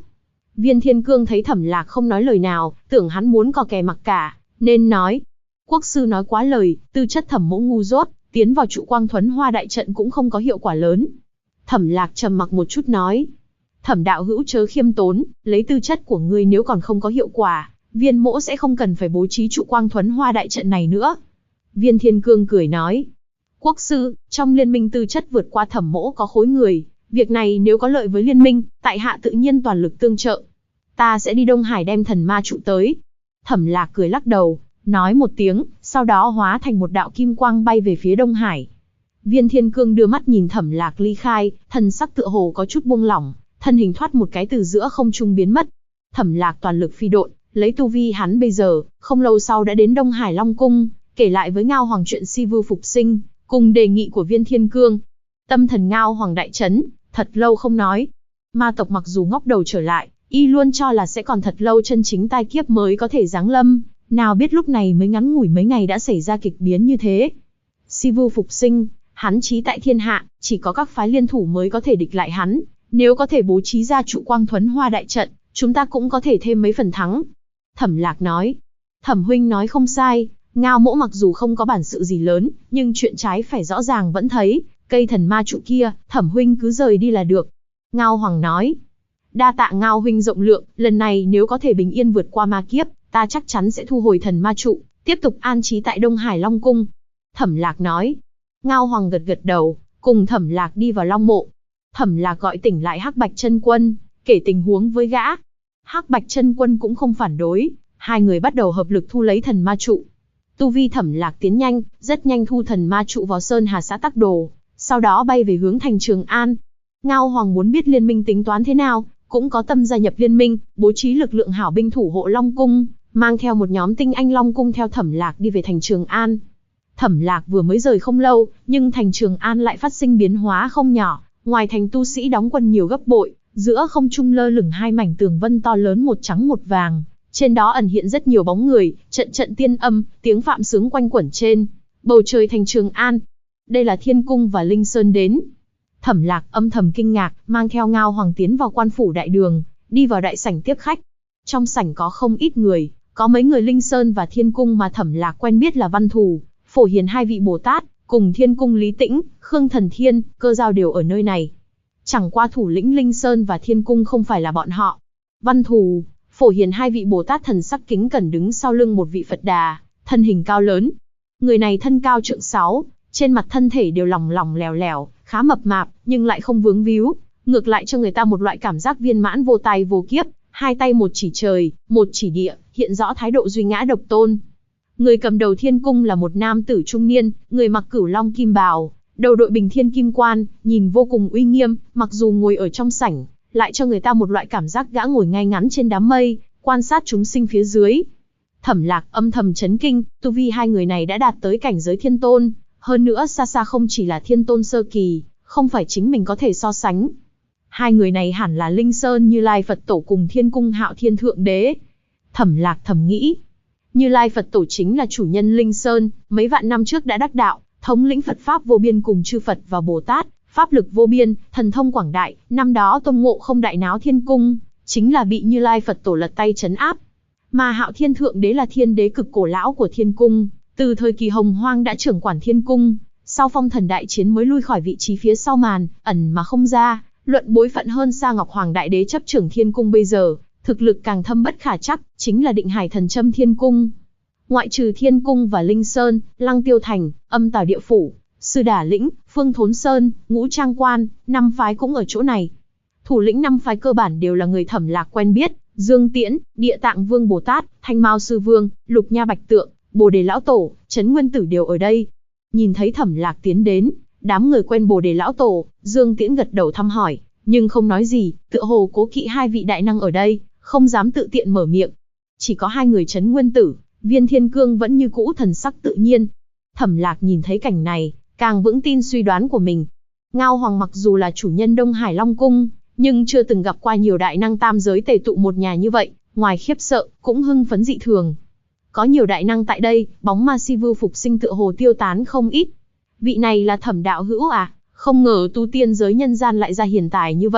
Viên Thiên Cương thấy Thẩm Lạc không nói lời nào, tưởng hắn muốn cò kè mặc cả, nên nói. Quốc sư nói quá lời, tư chất Thẩm mỗ ngu dốt, tiến vào trụ quang thuấn hoa đại trận cũng không có hiệu quả lớn. Thẩm Lạc trầm mặc một chút nói. Thẩm đạo hữu chớ khiêm tốn, lấy tư chất của ngươi nếu còn không có hiệu quả, viên mỗ sẽ không cần phải bố trí trụ quang thuấn hoa đại trận này nữa. Viên Thiên Cương cười nói. Quốc sư, trong liên minh tư chất vượt qua Thẩm mỗ có khối người, việc này nếu có lợi với liên minh, tại hạ tự nhiên toàn lực tương trợ. Ta sẽ đi Đông Hải đem thần ma trụ tới. Thẩm Lạc cười lắc đầu, nói một tiếng, sau đó hóa thành một đạo kim quang bay về phía Đông Hải. Viên Thiên Cương đưa mắt nhìn Thẩm Lạc ly khai, thần sắc tựa hồ có chút buông lỏng, thân hình thoát một cái từ giữa không trung biến mất. Thẩm Lạc toàn lực phi độn, lấy tu vi hắn bây giờ, không lâu sau đã đến Đông Hải Long Cung, kể lại với Ngao Hoàng chuyện Si Vưu phục sinh, cùng đề nghị của Viên Thiên Cương. Tâm thần Ngao Hoàng đại chấn, thật lâu không nói. Ma tộc mặc dù ngóc đầu trở lại, y luôn cho là sẽ còn thật lâu chân chính tai kiếp mới có thể giáng lâm, nào biết lúc này mới ngắn ngủi mấy ngày đã xảy ra kịch biến như thế. Si Vưu phục sinh, hắn chí tại thiên hạ, chỉ có các phái liên thủ mới có thể địch lại hắn, nếu có thể bố trí ra trụ quang thuấn hoa đại trận, chúng ta cũng có thể thêm mấy phần thắng. Thẩm Lạc nói. Thẩm huynh nói không sai, Ngao mỗ mặc dù không có bản sự gì lớn, nhưng chuyện trái phải rõ ràng vẫn thấy, cây thần ma trụ kia, Thẩm huynh cứ rời đi là được. Ngao Hoàng nói. Đa tạ Ngao huynh rộng lượng, lần này nếu có thể bình yên vượt qua ma kiếp, ta chắc chắn sẽ thu hồi thần ma trụ, tiếp tục an trí tại Đông Hải Long Cung. Thẩm Lạc nói. Ngao Hoàng gật gật đầu, cùng Thẩm Lạc đi vào Long Mộ. Thẩm Lạc gọi tỉnh lại Hắc Bạch Chân Quân, kể tình huống với gã. Hắc Bạch Chân Quân cũng không phản đối, hai người bắt đầu hợp lực thu lấy thần ma trụ. Tu vi Thẩm Lạc tiến nhanh, rất nhanh thu thần ma trụ vào Sơn Hà xã Tắc Đồ, sau đó bay về hướng thành Trường An. Ngao Hoàng muốn biết liên minh tính toán thế nào, cũng có tâm gia nhập liên minh, bố trí lực lượng hảo binh thủ hộ Long Cung, mang theo một nhóm tinh anh Long Cung theo Thẩm Lạc đi về thành Trường An. Thẩm Lạc vừa mới rời không lâu, nhưng thành Trường An lại phát sinh biến hóa không nhỏ, ngoài thành tu sĩ đóng quân nhiều gấp bội, giữa không trung lơ lửng hai mảnh tường vân to lớn một trắng một vàng, trên đó ẩn hiện rất nhiều bóng người, trận trận tiên âm, tiếng phạm sướng quanh quẩn trên bầu trời thành Trường An. Đây là Thiên Cung và Linh Sơn đến. Thẩm Lạc âm thầm kinh ngạc, mang theo Ngao Hoàng tiến vào quan phủ đại đường, đi vào đại sảnh tiếp khách. Trong sảnh có không ít người, có mấy người Linh Sơn và Thiên Cung mà Thẩm Lạc quen biết là Văn Thù, Phổ Hiền hai vị Bồ Tát, cùng Thiên Cung Lý Tĩnh, Khương Thần Thiên, Cơ Giao đều ở nơi này. Chẳng qua thủ lĩnh Linh Sơn và Thiên Cung không phải là bọn họ. Văn Thù, Phổ Hiền hai vị Bồ Tát thần sắc kính cẩn đứng sau lưng một vị Phật Đà, thân hình cao lớn. Người này thân cao trượng 6, trên mặt thân thể đều lỏng lỏng lẻo lẻo, khá mập mạp, nhưng lại không vướng víu, ngược lại cho người ta một loại cảm giác viên mãn vô tai vô kiếp, hai tay một chỉ trời, một chỉ địa, hiện rõ thái độ duy ngã độc tôn. Người cầm đầu Thiên Cung là một nam tử trung niên, người mặc cửu long kim bào, đầu đội bình thiên kim quan, nhìn vô cùng uy nghiêm, mặc dù ngồi ở trong sảnh, lại cho người ta một loại cảm giác gã ngồi ngay ngắn trên đám mây, quan sát chúng sinh phía dưới. Thẩm Lạc âm thầm chấn kinh, tu vi hai người này đã đạt tới cảnh giới thiên tôn, hơn nữa xa xa không chỉ là thiên tôn sơ kỳ, không phải chính mình có thể so sánh. Hai người này hẳn là Linh Sơn Như Lai Phật Tổ cùng Thiên Cung Hạo Thiên Thượng Đế. Thẩm Lạc thầm nghĩ, Như Lai Phật Tổ chính là chủ nhân Linh Sơn, mấy vạn năm trước đã đắc đạo, thống lĩnh Phật Pháp vô biên cùng chư Phật và Bồ Tát, pháp lực vô biên, thần thông quảng đại, năm đó Tôn Ngộ Không đại náo Thiên Cung, chính là bị Như Lai Phật Tổ lật tay trấn áp. Mà Hạo Thiên Thượng Đế là thiên đế cực cổ lão của Thiên Cung, từ thời kỳ Hồng Hoang đã trưởng quản Thiên Cung, sau Phong Thần đại chiến mới lui khỏi vị trí phía sau màn, ẩn mà không ra, luận bối phận hơn xa Ngọc Hoàng đại đế chấp trưởng Thiên Cung bây giờ, thực lực càng thâm bất khả trắc, chính là định hải thần châm Thiên Cung. Ngoại trừ Thiên Cung và Linh Sơn, Lăng Tiêu Thành, Âm Tào Địa Phủ, Sư Đà Lĩnh, Phương Thốn Sơn, Ngũ Trang Quan, năm phái cũng ở chỗ này. Thủ lĩnh năm phái cơ bản đều là người Thẩm Lạc quen biết, Dương Tiễn, Địa Tạng Vương Bồ Tát, Thanh Mao Sư Vương, Lục Nha Bạch Tượng, Bồ Đề Lão Tổ, Trấn Nguyên Tử đều ở đây. Nhìn thấy Thẩm Lạc tiến đến, đám người quen Bồ Đề Lão Tổ, Dương Tiễn gật đầu thăm hỏi, nhưng không nói gì, tựa hồ cố kỵ hai vị đại năng ở đây, không dám tự tiện mở miệng. Chỉ có hai người Trấn Nguyên Tử, Viên Thiên Cương vẫn như cũ thần sắc tự nhiên. Thẩm Lạc nhìn thấy cảnh này, càng vững tin suy đoán của mình. Ngao Hoàng mặc dù là chủ nhân Đông Hải Long Cung, nhưng chưa từng gặp qua nhiều đại năng tam giới tề tụ một nhà như vậy, ngoài khiếp sợ, cũng hưng phấn dị thường. Có nhiều đại năng tại đây, bóng ma Si Vưu phục sinh tựa hồ tiêu tán không ít. Vị này là Thẩm đạo hữu à? Không ngờ tu tiên giới nhân gian lại ra hiền tài như vậy,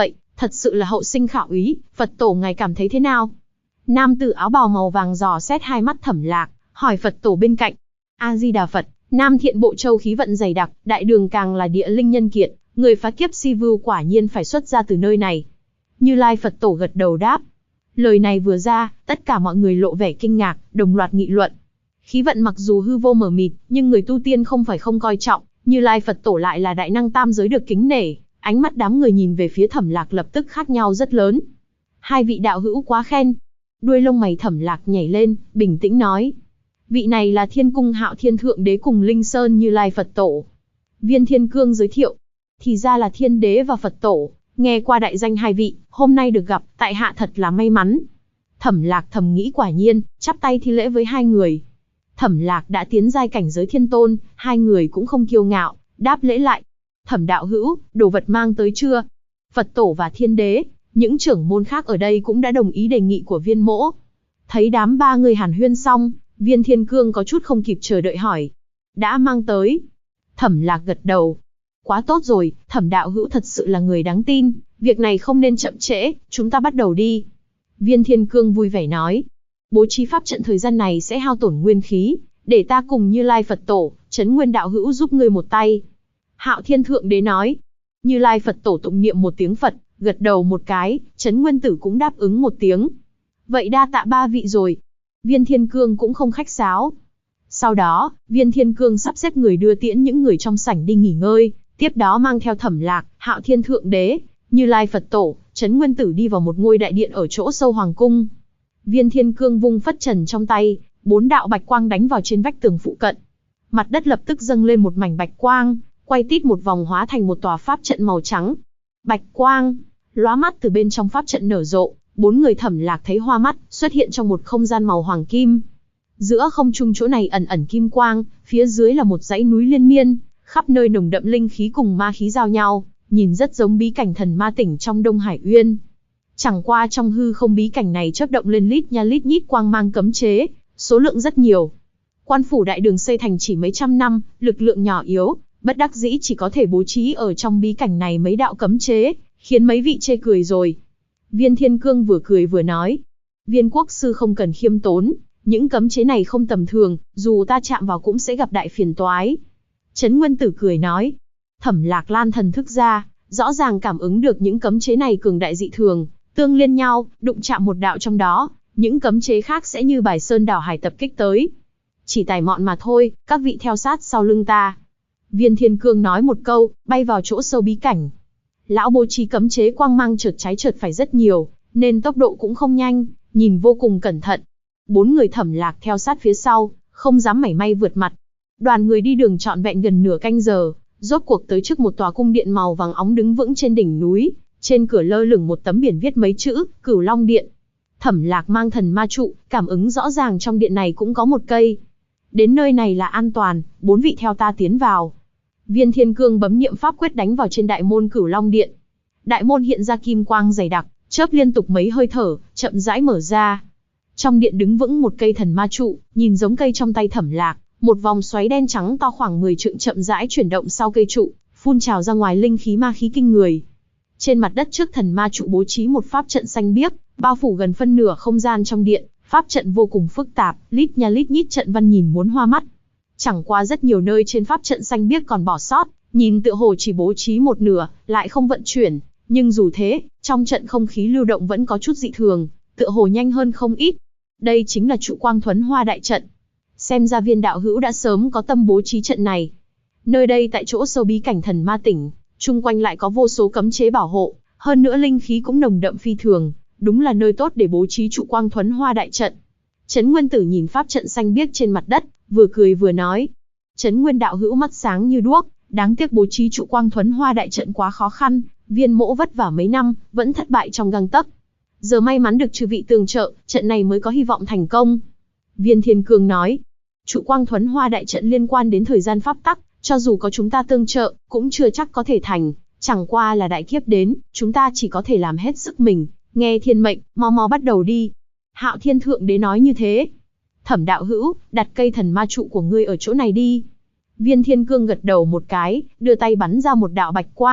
Thật sự là hậu sinh khảo úy, Phật tổ ngài cảm thấy thế nào? Nam tử áo bào màu vàng dò xét hai mắt Thẩm Lạc, hỏi Phật tổ bên cạnh. A Di Đà Phật, Nam Thiện Bộ Châu khí vận dày đặc, đại đường càng là địa linh nhân kiệt, người phá kiếp si vưu quả nhiên phải xuất ra từ nơi này. Như Lai Phật tổ gật đầu đáp. Lời này vừa ra, tất cả mọi người lộ vẻ kinh ngạc, đồng loạt nghị luận. Khí vận mặc dù hư vô mờ mịt, nhưng người tu tiên không phải không coi trọng, Như Lai Phật tổ lại là đại năng tam giới được kính nể, ánh mắt đám người nhìn về phía Thẩm Lạc lập tức khác nhau rất lớn. Hai vị đạo hữu quá khen. Đuôi lông mày Thẩm Lạc nhảy lên, bình tĩnh nói. Vị này là Thiên Cung Hạo Thiên Thượng Đế cùng Linh Sơn Như Lai Phật tổ. Viên Thiên Cương giới thiệu. Thì ra là Thiên Đế và Phật tổ, nghe qua đại danh hai vị, hôm nay được gặp, tại hạ thật là may mắn. Thẩm Lạc thầm nghĩ quả nhiên, chắp tay thi lễ với hai người. Thẩm Lạc đã tiến giai cảnh giới thiên tôn, hai người cũng không kiêu ngạo, đáp lễ lại. Thẩm đạo hữu, đồ vật mang tới chưa? Phật tổ và Thiên Đế, những trưởng môn khác ở đây cũng đã đồng ý đề nghị của Viên mỗ. Thấy đám ba người hàn huyên xong, Viên Thiên Cương có chút không kịp chờ đợi hỏi. Đã mang tới. Thẩm Lạc gật đầu. Quá tốt rồi, Thẩm đạo hữu thật sự là người đáng tin, việc này không nên chậm trễ, chúng ta bắt đầu đi. Viên Thiên Cương vui vẻ nói. Bố trí pháp trận thời gian này sẽ hao tổn nguyên khí, để ta cùng Như Lai Phật tổ, Trấn Nguyên đạo hữu giúp ngươi một tay. Hạo Thiên Thượng Đế nói. Như Lai Phật tổ tụng niệm một tiếng Phật, gật đầu một cái, Trấn Nguyên Tử cũng đáp ứng một tiếng. Vậy đa tạ ba vị rồi. Viên Thiên Cương cũng không khách sáo. Sau đó, Viên Thiên Cương sắp xếp người đưa tiễn những người trong sảnh đi nghỉ ngơi, tiếp đó mang theo Thẩm Lạc, Hạo Thiên Thượng Đế, Như Lai Phật tổ, Trấn Nguyên Tử đi vào một ngôi đại điện ở chỗ sâu hoàng cung. Viên Thiên Cương vung phất trần trong tay, 4 đạo bạch quang đánh vào trên vách tường phụ cận. Mặt đất lập tức dâng lên một mảnh bạch quang, quay tít một vòng hóa thành một tòa pháp trận màu trắng. Bạch quang, lóa mắt từ bên trong pháp trận nở rộ, 4 người Thẩm Lạc thấy hoa mắt, xuất hiện trong một không gian màu hoàng kim. Giữa không trung chỗ này ẩn ẩn kim quang, phía dưới là một dãy núi liên miên, khắp nơi nồng đậm linh khí cùng ma khí giao nhau, nhìn rất giống bí cảnh thần ma tỉnh trong Đông Hải Uyên. Chẳng qua trong hư không bí cảnh này chớp động lên lít nha lít nhít quang mang cấm chế, số lượng rất nhiều. Quan phủ đại đường xây thành chỉ mấy trăm năm, lực lượng nhỏ yếu, bất đắc dĩ chỉ có thể bố trí ở trong bí cảnh này mấy đạo cấm chế, khiến mấy vị chê cười rồi. Viên Thiên Cương vừa cười vừa nói. Viên quốc sư không cần khiêm tốn, những cấm chế này không tầm thường, dù ta chạm vào cũng sẽ gặp đại phiền toái. Trấn Nguyên Tử cười nói. Thẩm Lạc lan thần thức ra, rõ ràng cảm ứng được những cấm chế này cường đại dị thường, tương liên nhau, đụng chạm một đạo trong đó, những cấm chế khác sẽ như bài sơn đảo hải tập kích tới. Chỉ tài mọn mà thôi, các vị theo sát sau lưng ta. Viên Thiên Cương nói một câu, bay vào chỗ sâu bí cảnh. Lão bố trí cấm chế quang mang chợt trái chợt phải rất nhiều, nên tốc độ cũng không nhanh, nhìn vô cùng cẩn thận. 4 người Thẩm Lạc theo sát phía sau, không dám mảy may vượt mặt. Đoàn người đi đường trọn vẹn gần nửa canh giờ, rốt cuộc tới trước một tòa cung điện màu vàng óng đứng vững trên đỉnh núi, trên cửa lơ lửng một tấm biển viết mấy chữ, Cửu Long Điện. Thẩm Lạc mang thần ma trụ, cảm ứng rõ ràng trong điện này cũng có một cây. Đến nơi này là an toàn, 4 vị theo ta tiến vào. Viên Thiên Cương bấm niệm pháp quyết đánh vào trên đại môn Cửu Long Điện. Đại môn hiện ra kim quang dày đặc, chớp liên tục mấy hơi thở, chậm rãi mở ra. Trong điện đứng vững một cây thần ma trụ, nhìn giống cây trong tay Thẩm Lạc, một vòng xoáy đen trắng to khoảng 10 trượng chậm rãi chuyển động sau cây trụ, phun trào ra ngoài linh khí ma khí kinh người. Trên mặt đất trước thần ma trụ bố trí một pháp trận xanh biếc, bao phủ gần phân nửa không gian trong điện, pháp trận vô cùng phức tạp, lít nha lít nhít trận văn nhìn muốn hoa mắt. Chẳng qua rất nhiều nơi trên pháp trận xanh biếc còn bỏ sót, nhìn tựa hồ chỉ bố trí một nửa, lại không vận chuyển, nhưng dù thế, trong trận không khí lưu động vẫn có chút dị thường, tựa hồ nhanh hơn không ít. Đây chính là trụ Quang Thuấn Hoa đại trận. Xem ra Viên đạo hữu đã sớm có tâm bố trí trận này. Nơi đây tại chỗ sâu bí cảnh thần ma tỉnh, chung quanh lại có vô số cấm chế bảo hộ, hơn nữa linh khí cũng nồng đậm phi thường, đúng là nơi tốt để bố trí trụ Quang Thuấn Hoa đại trận. Trấn Nguyên Tử nhìn pháp trận xanh biếc trên mặt đất, vừa cười vừa nói. Trấn Nguyên đạo hữu mắt sáng như đuốc, đáng tiếc bố trí trụ Quang Thuấn Hoa đại trận quá khó khăn, Viên mỗ vất vả mấy năm, vẫn thất bại trong gang tấc. Giờ may mắn được chư vị tương trợ, trận này mới có hy vọng thành công. Viên Thiên Cương nói. Trụ Quang Thuấn Hoa đại trận liên quan đến thời gian pháp tắc, cho dù có chúng ta tương trợ, cũng chưa chắc có thể thành. Chẳng qua là đại kiếp đến, chúng ta chỉ có thể làm hết sức mình, nghe thiên mệnh, mau mau bắt đầu đi. Hạo Thiên Thượng Đế nói như thế. Thẩm đạo hữu, đặt cây thần ma trụ của ngươi ở chỗ này đi. Viên Thiên Cương gật đầu một cái, đưa tay bắn ra một đạo bạch quang,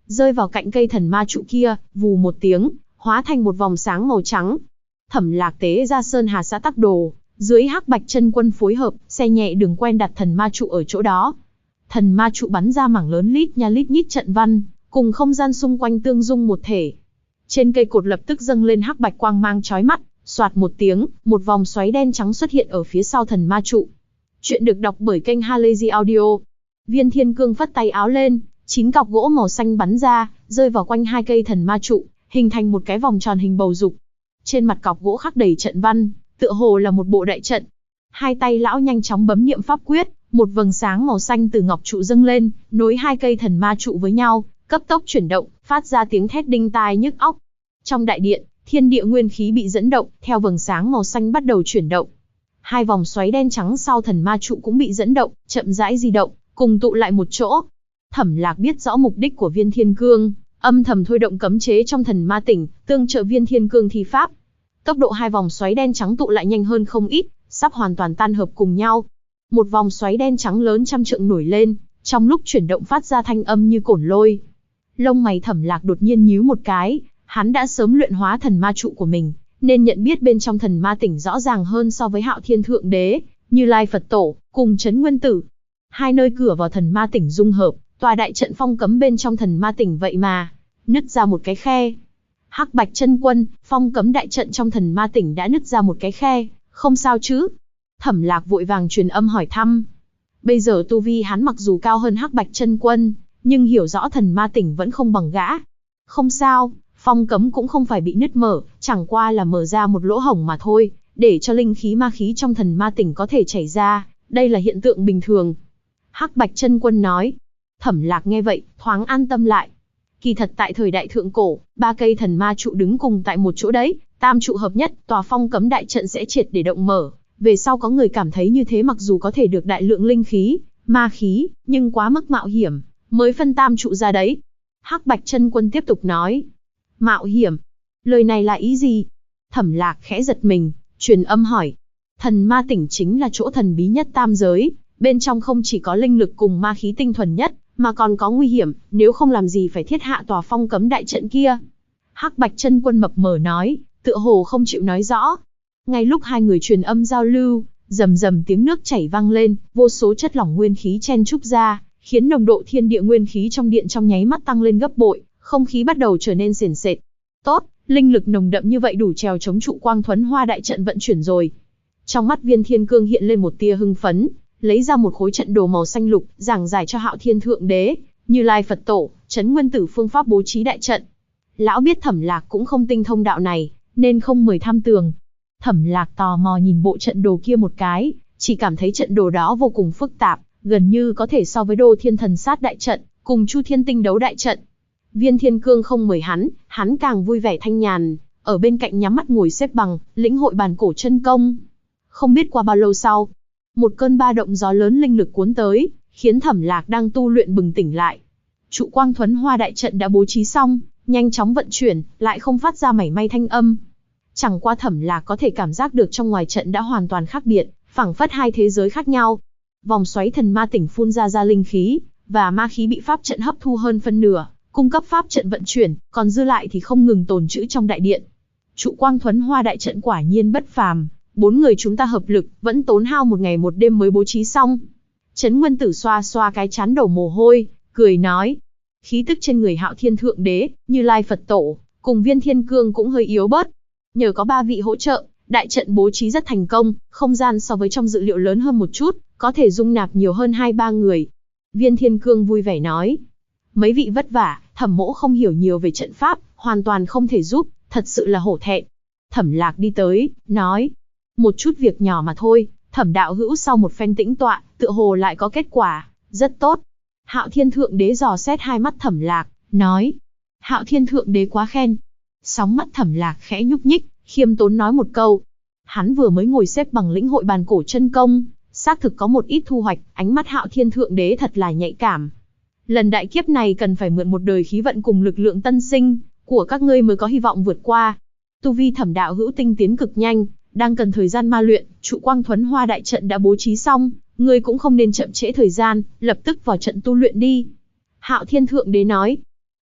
rơi vào cạnh cây thần ma trụ kia, vù một tiếng, hóa thành một vòng sáng màu trắng. Thẩm Lạc tế ra Sơn Hà xã tắc đồ, dưới Hắc Bạch Chân Quân phối hợp, xe nhẹ đường quen đặt thần ma trụ ở chỗ đó. Thần ma trụ bắn ra mảng lớn lít nha lít nhít trận văn, cùng không gian xung quanh tương dung một thể. Trên cây cột lập tức dâng lên hắc bạch quang mang chói mắt, xoạt một tiếng, một vòng xoáy đen trắng xuất hiện ở phía sau thần ma trụ. Chuyện được đọc bởi kênh Halazy Audio. Viên Thiên Cương phất tay áo lên, 9 cọc gỗ màu xanh bắn ra, rơi vào quanh hai cây thần ma trụ, hình thành một cái vòng tròn hình bầu dục. Trên mặt cọc gỗ khắc đầy trận văn, tựa hồ là một bộ đại trận. Hai tay lão nhanh chóng bấm niệm pháp quyết, một vầng sáng màu xanh từ ngọc trụ dâng lên, nối hai cây thần ma trụ với nhau, cấp tốc chuyển động, phát ra tiếng thét đinh tai nhức óc. Trong đại điện, thiên địa nguyên khí bị dẫn động, theo vầng sáng màu xanh bắt đầu chuyển động. Hai vòng xoáy đen trắng sau thần ma trụ cũng bị dẫn động, chậm rãi di động, cùng tụ lại một chỗ. Thẩm Lạc biết rõ mục đích của Viên Thiên Cương, âm thầm thôi động cấm chế trong thần ma tỉnh, tương trợ Viên Thiên Cương thi pháp. Tốc độ hai vòng xoáy đen trắng tụ lại nhanh hơn không ít, sắp hoàn toàn tan hợp cùng nhau. Một vòng xoáy đen trắng lớn trăm trượng nổi lên, trong lúc chuyển động phát ra thanh âm như cổn lôi. Lông mày Thẩm Lạc đột nhiên nhíu một cái, hắn đã sớm luyện hóa thần ma trụ của mình, nên nhận biết bên trong thần ma tỉnh rõ ràng hơn so với Hạo Thiên Thượng Đế, Như Lai Phật Tổ, cùng Trấn Nguyên Tử. Hai nơi cửa vào thần ma tỉnh dung hợp, tòa đại trận phong cấm bên trong thần ma tỉnh vậy mà nứt ra một cái khe. Hắc Bạch Chân Quân, phong cấm đại trận trong thần ma tỉnh đã nứt ra một cái khe, không sao chứ? Thẩm Lạc vội vàng truyền âm hỏi thăm. Bây giờ tu vi hắn mặc dù cao hơn Hắc Bạch Chân Quân, nhưng hiểu rõ thần ma tỉnh vẫn không bằng gã. Không sao, phong cấm cũng không phải bị nứt mở, chẳng qua là mở ra một lỗ hổng mà thôi, để cho linh khí ma khí trong thần ma tỉnh có thể chảy ra, đây là hiện tượng bình thường. Hắc Bạch Chân Quân nói. Thẩm Lạc nghe vậy, thoáng an tâm lại. Kỳ thật tại thời đại thượng cổ, ba cây thần ma trụ đứng cùng tại một chỗ đấy, tam trụ hợp nhất, tòa phong cấm đại trận sẽ triệt để động mở. Về sau có người cảm thấy như thế mặc dù có thể được đại lượng linh khí, ma khí, nhưng quá mức mạo hiểm, mới phân tam trụ ra đấy. Hắc Bạch Chân Quân tiếp tục nói. Mạo hiểm? Lời này là ý gì? Thẩm Lạc khẽ giật mình, truyền âm hỏi. Thần ma tỉnh chính là chỗ thần bí nhất tam giới, bên trong không chỉ có linh lực cùng ma khí tinh thuần nhất, mà còn có nguy hiểm, nếu không làm gì phải thiết hạ tòa phong cấm đại trận kia. Hắc Bạch Chân Quân mập mờ nói, tựa hồ không chịu nói rõ. Ngay lúc hai người truyền âm giao lưu, rầm rầm tiếng nước chảy vang lên, vô số chất lỏng nguyên khí chen chúc ra, khiến nồng độ thiên địa nguyên khí trong điện trong nháy mắt tăng lên gấp bội, không khí bắt đầu trở nên sền sệt. Tốt, linh lực nồng đậm như vậy đủ trèo chống trụ Quang Thuẫn Hoa đại trận vận chuyển rồi. Trong mắt Viên Thiên Cương hiện lên một tia hưng phấn, lấy ra một khối trận đồ màu xanh lục, giảng giải cho Hạo Thiên Thượng Đế, Như Lai Phật Tổ, Trấn Nguyên Tử phương pháp bố trí đại trận. Lão biết Thẩm Lạc cũng không tinh thông đạo này, nên không mời tham tường. Thẩm Lạc tò mò nhìn bộ trận đồ kia một cái, chỉ cảm thấy trận đồ đó vô cùng phức tạp, gần như có thể so với Đô Thiên Thần Sát đại trận, cùng Chu Thiên Tinh Đấu đại trận. Viên Thiên Cương không mời hắn càng vui vẻ thanh nhàn, ở bên cạnh nhắm mắt ngồi xếp bằng, lĩnh hội bàn cổ chân công. Không biết qua bao lâu sau, một cơn ba động gió lớn linh lực cuốn tới, khiến Thẩm Lạc đang tu luyện bừng tỉnh lại. Trụ Quang Thuẫn Hoa đại trận đã bố trí xong, nhanh chóng vận chuyển, lại không phát ra mảy may thanh âm. Chẳng qua Thẩm Lạc có thể cảm giác được trong ngoài trận đã hoàn toàn khác biệt, phảng phất hai thế giới khác nhau. Vòng xoáy thần ma tỉnh phun ra linh khí, và ma khí bị pháp trận hấp thu hơn phân nửa, cung cấp pháp trận vận chuyển, còn dư lại thì không ngừng tồn trữ trong đại điện. Trụ Quang Thuẫn Hoa đại trận quả nhiên bất phàm, 4 người chúng ta hợp lực, vẫn tốn hao một ngày một đêm mới bố trí xong. Trấn Nguyên Tử xoa xoa cái trán đổ mồ hôi, cười nói. Khí tức trên người Hạo Thiên Thượng Đế, Như Lai Phật Tổ, cùng Viên Thiên Cương cũng hơi yếu bớt. Nhờ có 3 vị hỗ trợ, đại trận bố trí rất thành công, không gian so với trong dự liệu lớn hơn một chút, có thể dung nạp nhiều hơn 2-3 người. Viên Thiên Cương vui vẻ nói. Mấy vị vất vả, Thẩm mỗ không hiểu nhiều về trận pháp, hoàn toàn không thể giúp, thật sự là hổ thẹn. Thẩm Lạc đi tới, nói. Một chút việc nhỏ mà thôi, Thẩm đạo hữu sau một phen tĩnh tọa, tựa hồ lại có kết quả, rất tốt. Hạo Thiên Thượng Đế dò xét hai mắt Thẩm Lạc, nói. Hạo Thiên Thượng Đế quá khen. Sóng mắt Thẩm Lạc khẽ nhúc nhích, khiêm tốn nói một câu. Hắn vừa mới ngồi xếp bằng lĩnh hội bàn cổ chân công, xác thực có một ít thu hoạch, ánh mắt Hạo Thiên Thượng Đế thật là nhạy cảm. Lần đại kiếp này cần phải mượn một đời khí vận cùng lực lượng tân sinh của các ngươi mới có hy vọng vượt qua. Tu vi Thẩm đạo hữu tinh tiến cực nhanh, đang cần thời gian ma luyện, Trụ Quang Thuẫn Hoa đại trận đã bố trí xong, ngươi cũng không nên chậm trễ thời gian, lập tức vào trận tu luyện đi. Hạo Thiên Thượng Đế nói.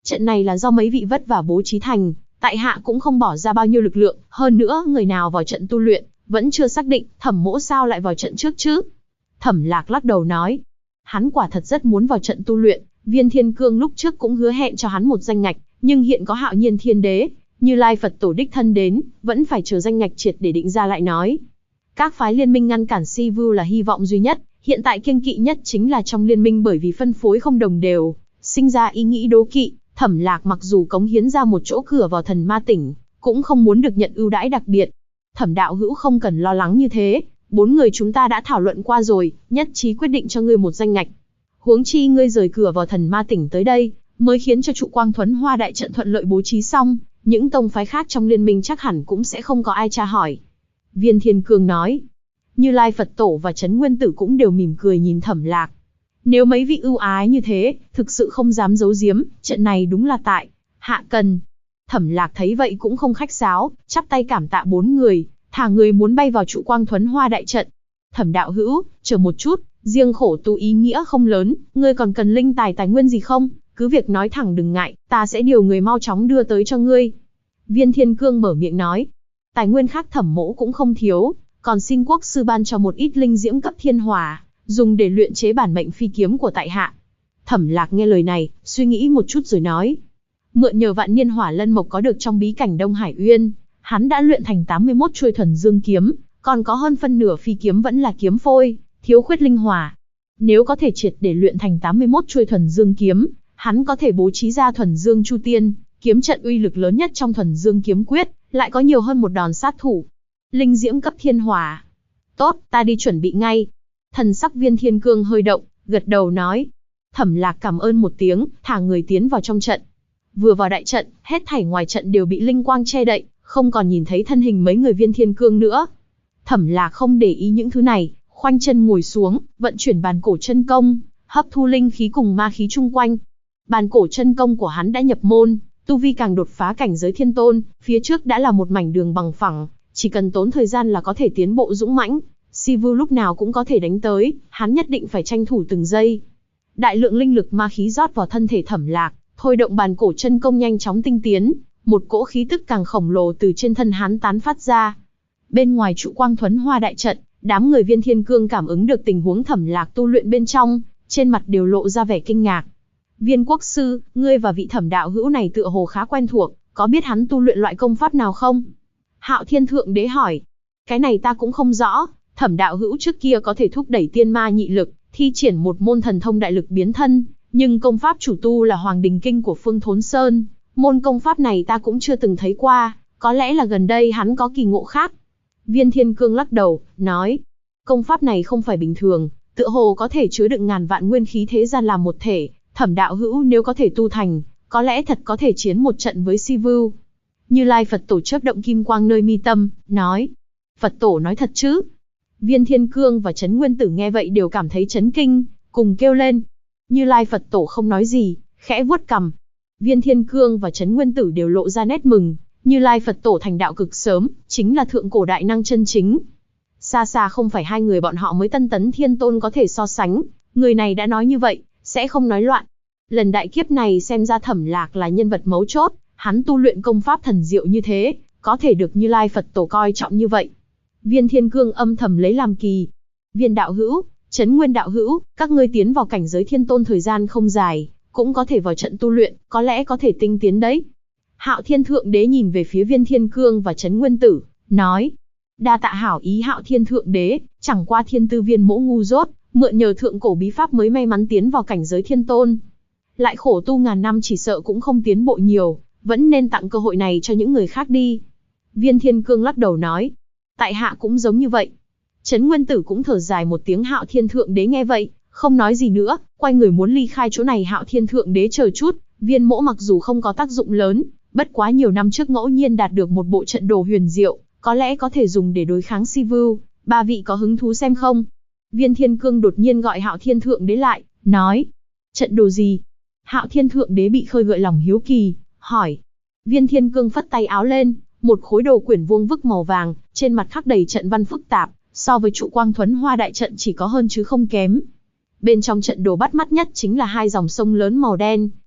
Trận này là do mấy vị vất vả bố trí thành, tại hạ cũng không bỏ ra bao nhiêu lực lượng, hơn nữa người nào vào trận tu luyện, vẫn chưa xác định, Thẩm Mỗ sao lại vào trận trước chứ? Thẩm Lạc lắc đầu nói, hắn quả thật rất muốn vào trận tu luyện, Viên Thiên Cương lúc trước cũng hứa hẹn cho hắn một danh ngạch, nhưng hiện có Hạo Nhiên Thiên Đế, Như Lai Phật Tổ đích thân đến, vẫn phải chờ danh ngạch triệt để định ra lại nói. Các phái liên minh ngăn cản Si Vu là hy vọng duy nhất, hiện tại kiêng kỵ nhất chính là trong liên minh bởi vì phân phối không đồng đều, sinh ra ý nghĩ đố kỵ. Thẩm Lạc mặc dù cống hiến ra một chỗ cửa vào Thần Ma Tỉnh, cũng không muốn được nhận ưu đãi đặc biệt. Thẩm đạo hữu không cần lo lắng như thế, 4 người chúng ta đã thảo luận qua rồi, nhất trí quyết định cho ngươi một danh ngạch. Huống chi ngươi rời cửa vào Thần Ma Tỉnh tới đây, mới khiến cho trụ Quang Thuẫn Hoa đại trận thuận lợi bố trí xong, những tông phái khác trong liên minh chắc hẳn cũng sẽ không có ai tra hỏi. Viên Thiên Cương nói. Như Lai Phật Tổ và Trấn Nguyên Tử cũng đều mỉm cười nhìn Thẩm Lạc. Nếu mấy vị ưu ái như thế, thực sự không dám giấu giếm, trận này đúng là tại hạ cần. Thẩm Lạc thấy vậy cũng không khách sáo, chắp tay cảm tạ 4 người, thả người muốn bay vào trụ Quang Thuẫn Hoa đại trận. Thẩm đạo hữu, chờ một chút, riêng khổ tu ý nghĩa không lớn, ngươi còn cần linh tài tài nguyên gì không? Cứ việc nói thẳng đừng ngại, ta sẽ điều người mau chóng đưa tới cho ngươi. Viên Thiên Cương mở miệng nói, tài nguyên khác Thẩm Mỗ cũng không thiếu, còn xin quốc sư ban cho một ít linh diễm cấp thiên hỏa, dùng để luyện chế bản mệnh phi kiếm của tại hạ. Thẩm Lạc nghe lời này, suy nghĩ một chút rồi nói, mượn nhờ vạn niên hỏa lân mộc có được trong bí cảnh Đông Hải Uyên, hắn đã luyện thành 81 chuôi thuần dương kiếm, còn có hơn phân nửa phi kiếm vẫn là kiếm phôi, thiếu khuyết linh hỏa. Nếu có thể triệt để luyện thành 81 chuôi thuần dương kiếm, hắn có thể bố trí ra thuần dương chu tiên, kiếm trận uy lực lớn nhất trong thuần dương kiếm quyết, lại có nhiều hơn một đòn sát thủ. Linh diễm cấp thiên hỏa. Tốt, ta đi chuẩn bị ngay. Thần sắc Viên Thiên Cương hơi động, gật đầu nói. Thẩm Lạc cảm ơn một tiếng, thả người tiến vào trong trận. Vừa vào đại trận, hết thảy ngoài trận đều bị linh quang che đậy, không còn nhìn thấy thân hình mấy người Viên Thiên Cương nữa. Thẩm Lạc không để ý những thứ này, khoanh chân ngồi xuống, vận chuyển bàn cổ chân công, hấp thu linh khí cùng ma khí chung quanh. Bàn cổ chân công của hắn đã nhập môn, tu vi càng đột phá cảnh giới thiên tôn, phía trước đã là một mảnh đường bằng phẳng, chỉ cần tốn thời gian là có thể tiến bộ dũng mãnh. Si Vu lúc nào cũng có thể đánh tới, hắn nhất định phải tranh thủ từng giây. Đại lượng linh lực ma khí rót vào thân thể Thẩm Lạc, thôi động bàn cổ chân công nhanh chóng tinh tiến, một cỗ khí tức càng khổng lồ từ trên thân hắn tán phát ra. Bên ngoài trụ Quang Thuẫn Hoa đại trận, đám người Viên Thiên Cương cảm ứng được tình huống Thẩm Lạc tu luyện bên trong, trên mặt đều lộ ra vẻ kinh ngạc. Viên quốc sư, ngươi và vị Thẩm đạo hữu này tựa hồ khá quen thuộc, có biết hắn tu luyện loại công pháp nào không? Hạo Thiên Thượng Đế hỏi. Cái này ta cũng không rõ, Thẩm đạo hữu trước kia có thể thúc đẩy tiên ma nhị lực, thi triển một môn thần thông đại lực biến thân, nhưng công pháp chủ tu là Hoàng Đình Kinh của Phương Thốn Sơn, môn công pháp này ta cũng chưa từng thấy qua, có lẽ là gần đây hắn có kỳ ngộ khác. Viên Thiên Cương lắc đầu, nói, công pháp này không phải bình thường, tựa hồ có thể chứa đựng ngàn vạn nguyên khí thế gian làm một thể, Thẩm đạo hữu nếu có thể tu thành, có lẽ thật có thể chiến một trận với Si Vu. Như Lai Phật Tổ chớp động kim quang nơi mi tâm, nói, Phật Tổ nói thật chứ? Viên Thiên Cương và Trấn Nguyên Tử nghe vậy đều cảm thấy chấn kinh, cùng kêu lên. Như Lai Phật Tổ không nói gì, khẽ vuốt cằm. Viên Thiên Cương và Trấn Nguyên Tử đều lộ ra nét mừng, Như Lai Phật Tổ thành đạo cực sớm, chính là thượng cổ đại năng chân chính. Xa xa không phải hai người bọn họ mới Tân Tấn Thiên Tôn có thể so sánh, người này đã nói như vậy, sẽ không nói loạn. Lần đại kiếp này xem ra Thẩm Lạc là nhân vật mấu chốt, hắn tu luyện công pháp thần diệu như thế, có thể được Như Lai Phật Tổ coi trọng như vậy. Viên Thiên Cương âm thầm lấy làm kỳ. Viên đạo hữu, Trấn Nguyên đạo hữu, các ngươi tiến vào cảnh giới thiên tôn thời gian không dài, cũng có thể vào trận tu luyện, có lẽ có thể tinh tiến đấy. Hạo Thiên Thượng Đế nhìn về phía Viên Thiên Cương và Trấn Nguyên Tử, nói. Đa tạ hảo ý Hạo Thiên Thượng Đế, chẳng qua thiên tư viên mỗ ngu dốt, mượn nhờ thượng cổ bí pháp mới may mắn tiến vào cảnh giới thiên tôn. Lại khổ tu ngàn năm chỉ sợ cũng không tiến bộ nhiều, vẫn nên tặng cơ hội này cho những người khác đi. Viên Thiên Cương lắc đầu nói. Tại hạ cũng giống như vậy. Trấn Nguyên Tử cũng thở dài một tiếng. Hạo Thiên Thượng Đế nghe vậy, không nói gì nữa, quay người muốn ly khai chỗ này. Hạo Thiên Thượng Đế chờ chút, viên mỗ mặc dù không có tác dụng lớn, bất quá nhiều năm trước ngẫu nhiên đạt được một bộ trận đồ huyền diệu, có lẽ có thể dùng để đối kháng Si Vu, ba vị có hứng thú xem không? Viên Thiên Cương đột nhiên gọi Hạo Thiên Thượng Đế lại, nói, trận đồ gì? Hạo Thiên Thượng Đế bị khơi gợi lòng hiếu kỳ, hỏi. Viên Thiên Cương phất tay áo lên, một khối đồ quyển vuông vức màu vàng, trên mặt khắc đầy trận văn phức tạp, so với trụ Quang Thuẫn Hoa đại trận chỉ có hơn chứ không kém. Bên trong trận đồ bắt mắt nhất chính là hai dòng sông lớn màu đen,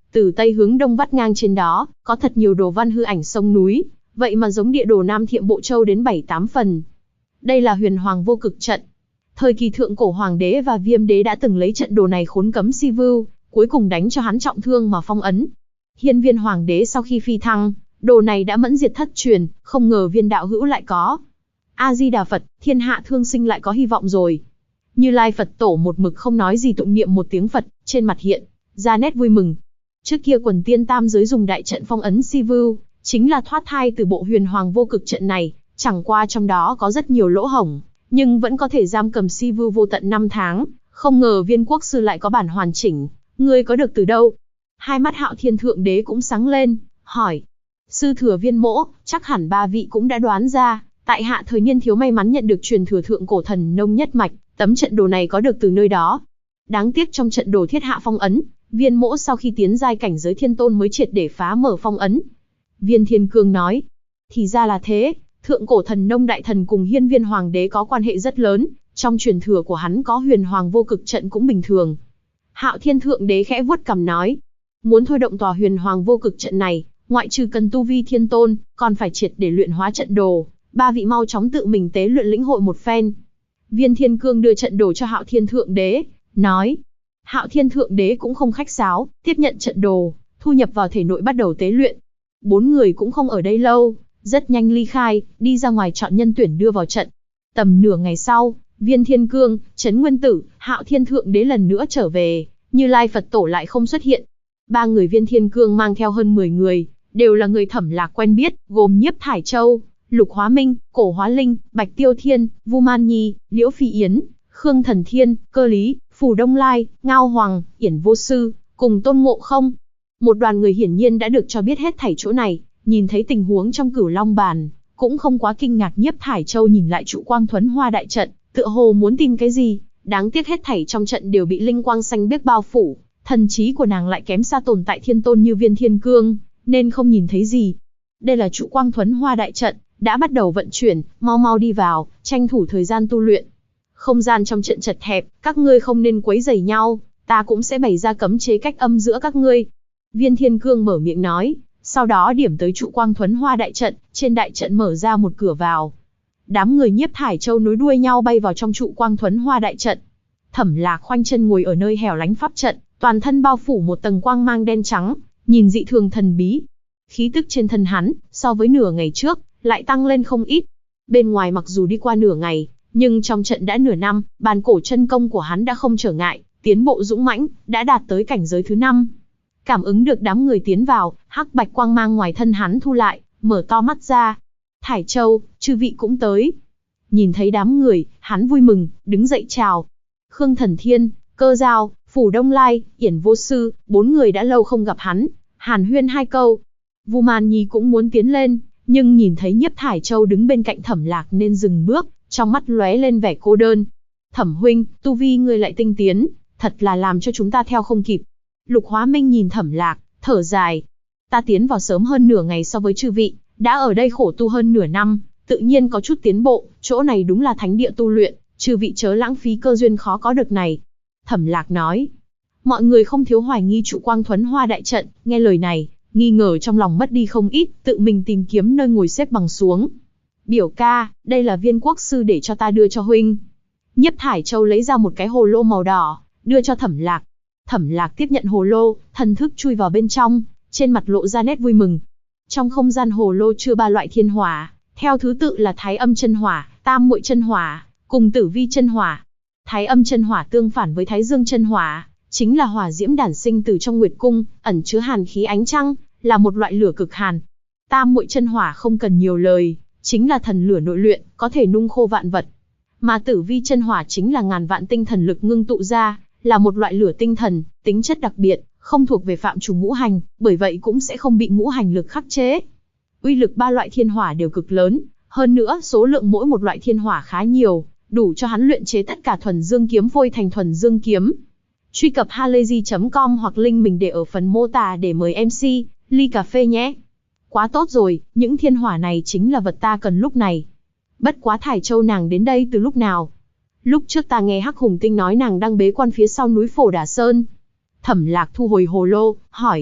Từ tây hướng đông vắt ngang trên đó, có thật nhiều đồ văn hư ảnh sông núi, vậy mà giống địa đồ Nam Thiệm Bộ Châu đến 7-8 phần. Đây là Huyền Hoàng Vô Cực Trận. Thời kỳ thượng cổ Hoàng đế và Viêm đế đã từng lấy trận đồ này khốn cấm Si Vưu, cuối cùng đánh cho hắn trọng thương mà phong ấn. Hiên Viên Hoàng đế sau khi phi thăng, đồ này đã mẫn diệt thất truyền, không ngờ Viên đạo hữu lại có. A Di Đà Phật, thiên hạ thương sinh lại có hy vọng rồi. Như Lai Phật Tổ một mực không nói gì tụng niệm một tiếng Phật, trên mặt hiện ra nét vui mừng. Trước kia quần tiên tam giới dùng đại trận phong ấn Si Vưu, chính là thoát thai từ bộ Huyền Hoàng Vô Cực Trận này, chẳng qua trong đó có rất nhiều lỗ hổng, nhưng vẫn có thể giam cầm Si Vưu vô tận 5 tháng, không ngờ Viên quốc sư lại có bản hoàn chỉnh, ngươi có được từ đâu? Hai mắt Hạo Thiên Thượng Đế cũng sáng lên, hỏi. Sư thừa Viên mỗ, chắc hẳn ba vị cũng đã đoán ra, tại hạ thời niên thiếu may mắn nhận được truyền thừa thượng cổ thần nông nhất mạch, tấm trận đồ này có được từ nơi đó. Đáng tiếc trong trận đồ thiết hạ phong ấn, Viên mỗ sau khi tiến giai cảnh giới thiên tôn mới triệt để phá mở phong ấn. Viên Thiên Cương nói. Thì ra là thế, thượng cổ thần nông đại thần cùng Hiên Viên Hoàng đế có quan hệ rất lớn, trong truyền thừa của hắn có Huyền Hoàng Vô Cực Trận cũng bình thường. Hạo Thiên Thượng Đế khẽ vuốt cằm nói. Muốn thôi động tòa Huyền Hoàng Vô Cực Trận này, ngoại trừ cần tu vi thiên tôn, còn phải triệt để luyện hóa trận đồ, ba vị mau chóng tự mình tế luyện lĩnh hội một phen. Viên Thiên Cương đưa trận đồ cho Hạo Thiên Thượng Đế, nói. Hạo Thiên Thượng Đế cũng không khách sáo, tiếp nhận trận đồ, thu nhập vào thể nội bắt đầu tế luyện. 4 người cũng không ở đây lâu, rất nhanh ly khai, đi ra ngoài chọn nhân tuyển đưa vào trận. Tầm nửa ngày sau, Viên Thiên Cương, Trấn Nguyên Tử, Hạo Thiên Thượng Đế lần nữa trở về, Như Lai Phật Tổ lại không xuất hiện. 3 người Viên Thiên Cương mang theo hơn 10 người, đều là người Thẩm Lạc quen biết, gồm Nhiếp Thải Châu, Lục Hóa Minh, Cổ Hóa Linh, Bạch Tiêu Thiên, Vu Man Nhi, Liễu Phi Yến, Khương Thần Thiên, Cơ Lý, Phù Đông Lai, Ngao Hoàng, Yển Vô Sư, cùng Tôn Ngộ Không. Một đoàn người hiển nhiên đã được cho biết hết thảy chỗ này, nhìn thấy tình huống trong Cửu Long Bàn, cũng không quá kinh ngạc. Nhiếp Thải Châu nhìn lại trụ quang thuấn hoa đại trận, tựa hồ muốn tìm cái gì, đáng tiếc hết thảy trong trận đều bị linh quang xanh biếc bao phủ, thần trí của nàng lại kém xa tồn tại thiên tôn như Viên Thiên Cương, nên không nhìn thấy gì. Đây là trụ quang thuấn hoa đại trận, đã bắt đầu vận chuyển, mau mau đi vào, tranh thủ thời gian tu luyện. Không gian trong trận chật hẹp, các ngươi không nên quấy rầy nhau, ta cũng sẽ bày ra cấm chế cách âm giữa các ngươi. Viên Thiên Cương mở miệng nói, sau đó điểm tới trụ quang thuấn hoa đại trận, trên đại trận mở ra một cửa vào. Đám người Nhiếp Thải Châu nối đuôi nhau bay vào trong trụ quang thuấn hoa đại trận. Thẩm Lạc khoanh chân ngồi ở nơi hẻo lánh pháp trận, toàn thân bao phủ một tầng quang mang đen trắng, nhìn dị thường thần bí. Khí tức trên thân hắn, so với nửa ngày trước, lại tăng lên không ít. Bên ngoài mặc dù đi qua nửa ngày, nhưng trong trận đã nửa năm, bàn cổ chân công của hắn đã không trở ngại, tiến bộ dũng mãnh, đã đạt tới cảnh giới thứ 5. Cảm ứng được đám người tiến vào, hắc bạch quang mang ngoài thân hắn thu lại, mở to mắt ra. Thải Châu, chư vị cũng tới. Nhìn thấy đám người, hắn vui mừng, đứng dậy chào. Khương Thần Thiên, Cơ Dao, Phủ Đông Lai, Yển Vô Sư, 4 người đã lâu không gặp hắn, hàn huyên 2 câu. Vu Man Nhi cũng muốn tiến lên, nhưng nhìn thấy Nhiếp Thải Châu đứng bên cạnh Thẩm Lạc nên dừng bước, trong mắt lóe lên vẻ cô đơn. Thẩm huynh, tu vi ngươi lại tinh tiến, thật là làm cho chúng ta theo không kịp. Lục Hóa Minh nhìn Thẩm Lạc, thở dài. Ta tiến vào sớm hơn nửa ngày so với chư vị, đã ở đây khổ tu hơn nửa năm, tự nhiên có chút tiến bộ, chỗ này đúng là thánh địa tu luyện, chư vị chớ lãng phí cơ duyên khó có được này. Thẩm Lạc nói. Mọi người không thiếu hoài nghi trụ quang thuấn hoa đại trận, nghe lời này, nghi ngờ trong lòng mất đi không ít, tự mình tìm kiếm nơi ngồi xếp bằng xuống. Biểu ca, đây là Viên quốc sư để cho ta đưa cho huynh. Nhiếp Thải Châu lấy ra một cái hồ lô màu đỏ, đưa cho Thẩm Lạc. Thẩm Lạc tiếp nhận hồ lô, thần thức chui vào bên trong, trên mặt lộ ra nét vui mừng. Trong không gian hồ lô chứa 3 loại thiên hỏa, theo thứ tự là Thái Âm chân hỏa, Tam Muội chân hỏa, cùng Tử Vi chân hỏa. Thái Âm chân hỏa tương phản với Thái Dương chân hỏa, chính là hỏa diễm đản sinh từ trong Nguyệt cung, ẩn chứa hàn khí ánh trăng, là một loại lửa cực hàn. Tam Muội chân hỏa không cần nhiều lời, chính là thần lửa nội luyện, có thể nung khô vạn vật. Mà Tử Vi chân hỏa chính là ngàn vạn tinh thần lực ngưng tụ ra, là một loại lửa tinh thần, tính chất đặc biệt, không thuộc về phạm trù ngũ hành, bởi vậy cũng sẽ không bị ngũ hành lực khắc chế. Uy lực 3 loại thiên hỏa đều cực lớn, hơn nữa số lượng mỗi một loại thiên hỏa khá nhiều, đủ cho hắn luyện chế tất cả thuần dương kiếm phôi thành thuần dương kiếm. Truy cập halayzi.com hoặc link mình để ở phần mô tả để mời MC ly cà phê nhé. Quá tốt rồi, những thiên hỏa này chính là vật ta cần lúc này. Bất quá Thải Châu nàng đến đây từ lúc nào? Lúc trước ta nghe Hắc Hùng Tinh nói nàng đang bế quan phía sau núi Phổ Đà Sơn. Thẩm Lạc thu hồi hồ lô, hỏi.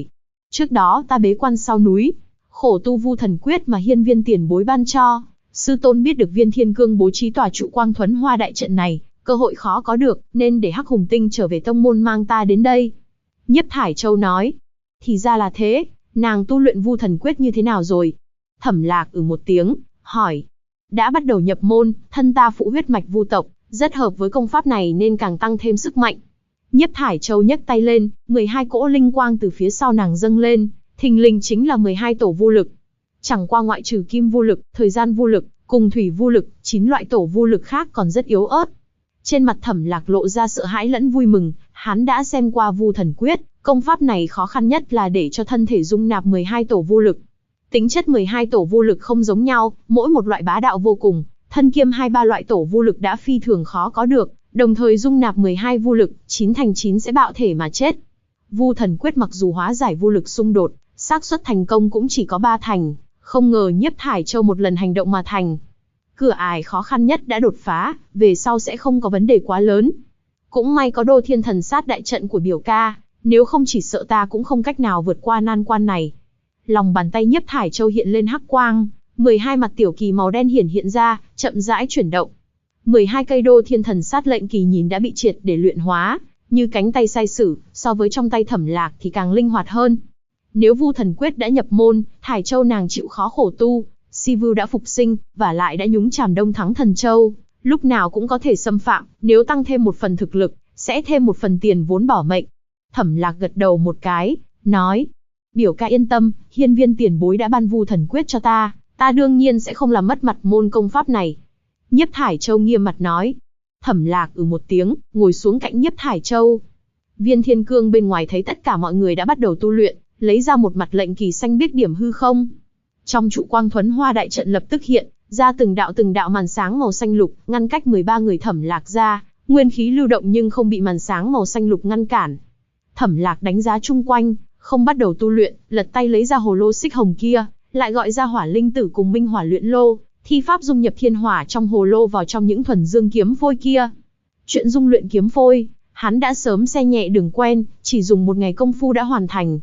Trước đó ta bế quan sau núi, khổ tu Vu Thần Quyết mà hiên viên tiền bối ban cho. Sư tôn biết được Viên Thiên Cương bố trí tòa trụ Quang Thuẫn Hoa đại trận này, cơ hội khó có được, nên để Hắc Hùng Tinh trở về tông môn mang ta đến đây. Nhiếp Thải Châu nói. Thì ra là thế, nàng tu luyện Vu Thần Quyết như thế nào rồi? Thẩm Lạc một tiếng, hỏi. Đã bắt đầu nhập môn, thân ta phụ huyết mạch Vu tộc, rất hợp với công pháp này nên càng tăng thêm sức mạnh. Nhiếp Thải Châu nhấc tay lên, 12 cỗ linh quang từ phía sau nàng dâng lên, thình lình chính là 12 tổ vu lực. Chẳng qua ngoại trừ kim vu lực, thời gian vu lực, cùng thủy vu lực, 9 loại tổ vu lực khác còn rất yếu ớt. Trên mặt Thẩm Lạc lộ ra sợ hãi lẫn vui mừng, hắn đã xem qua Vu Thần Quyết, công pháp này khó khăn nhất là để cho thân thể dung nạp 12 tổ vu lực. Tính chất 12 tổ vu lực không giống nhau, mỗi một loại bá đạo vô cùng, thân kiêm 2-3 loại tổ vu lực đã phi thường khó có được, đồng thời dung nạp 12 vu lực, 9 thành 9 sẽ bạo thể mà chết. Vu Thần Quyết mặc dù hóa giải vu lực xung đột, xác suất thành công cũng chỉ có 3 thành, không ngờ Nhiếp Thải Châu một lần hành động mà thành. Cửa ải khó khăn nhất đã đột phá, về sau sẽ không có vấn đề quá lớn. Cũng may có Đô Thiên Thần Sát đại trận của biểu ca, nếu không chỉ sợ ta cũng không cách nào vượt qua nan quan này. Lòng bàn tay Nhiếp Thải Châu hiện lên hắc quang, 12 mặt tiểu kỳ màu đen hiện ra, chậm rãi chuyển động. 12 cây Đô Thiên Thần Sát lệnh kỳ nhìn đã bị triệt để luyện hóa, như cánh tay sai sử, so với trong tay Thẩm Lạc thì càng linh hoạt hơn. Nếu Vu Thần Quyết đã nhập môn, Thải Châu nàng chịu khó khổ tu, Si Vu đã phục sinh, và lại đã nhúng chàm Đông Thắng Thần Châu, lúc nào cũng có thể xâm phạm, nếu tăng thêm một phần thực lực, sẽ thêm một phần tiền vốn bỏ mệnh. Thẩm Lạc gật đầu một cái, nói, biểu ca yên tâm, hiên viên tiền bối đã ban Vu Thần Quyết cho ta, ta đương nhiên sẽ không làm mất mặt môn công pháp này. Nhiếp Thải Châu nghiêm mặt nói. Thẩm Lạc một tiếng, ngồi xuống cạnh Nhiếp Thải Châu. Viên Thiên Cương bên ngoài thấy tất cả mọi người đã bắt đầu tu luyện, lấy ra một mặt lệnh kỳ xanh biếc điểm hư không. Trong trụ Quang Thuẫn Hoa đại trận lập tức hiện ra từng đạo màn sáng màu xanh lục, ngăn cách 13 người Thẩm Lạc ra, nguyên khí lưu động nhưng không bị màn sáng màu xanh lục ngăn cản. Thẩm Lạc đánh giá chung quanh, không bắt đầu tu luyện, lật tay lấy ra hồ lô xích hồng kia, lại gọi ra Hỏa Linh Tử cùng Minh Hỏa luyện lô, thi pháp dung nhập thiên hỏa trong hồ lô vào trong những thuần dương kiếm phôi kia. Chuyện dung luyện kiếm phôi, hắn đã sớm xe nhẹ đường quen, chỉ dùng một ngày công phu đã hoàn thành.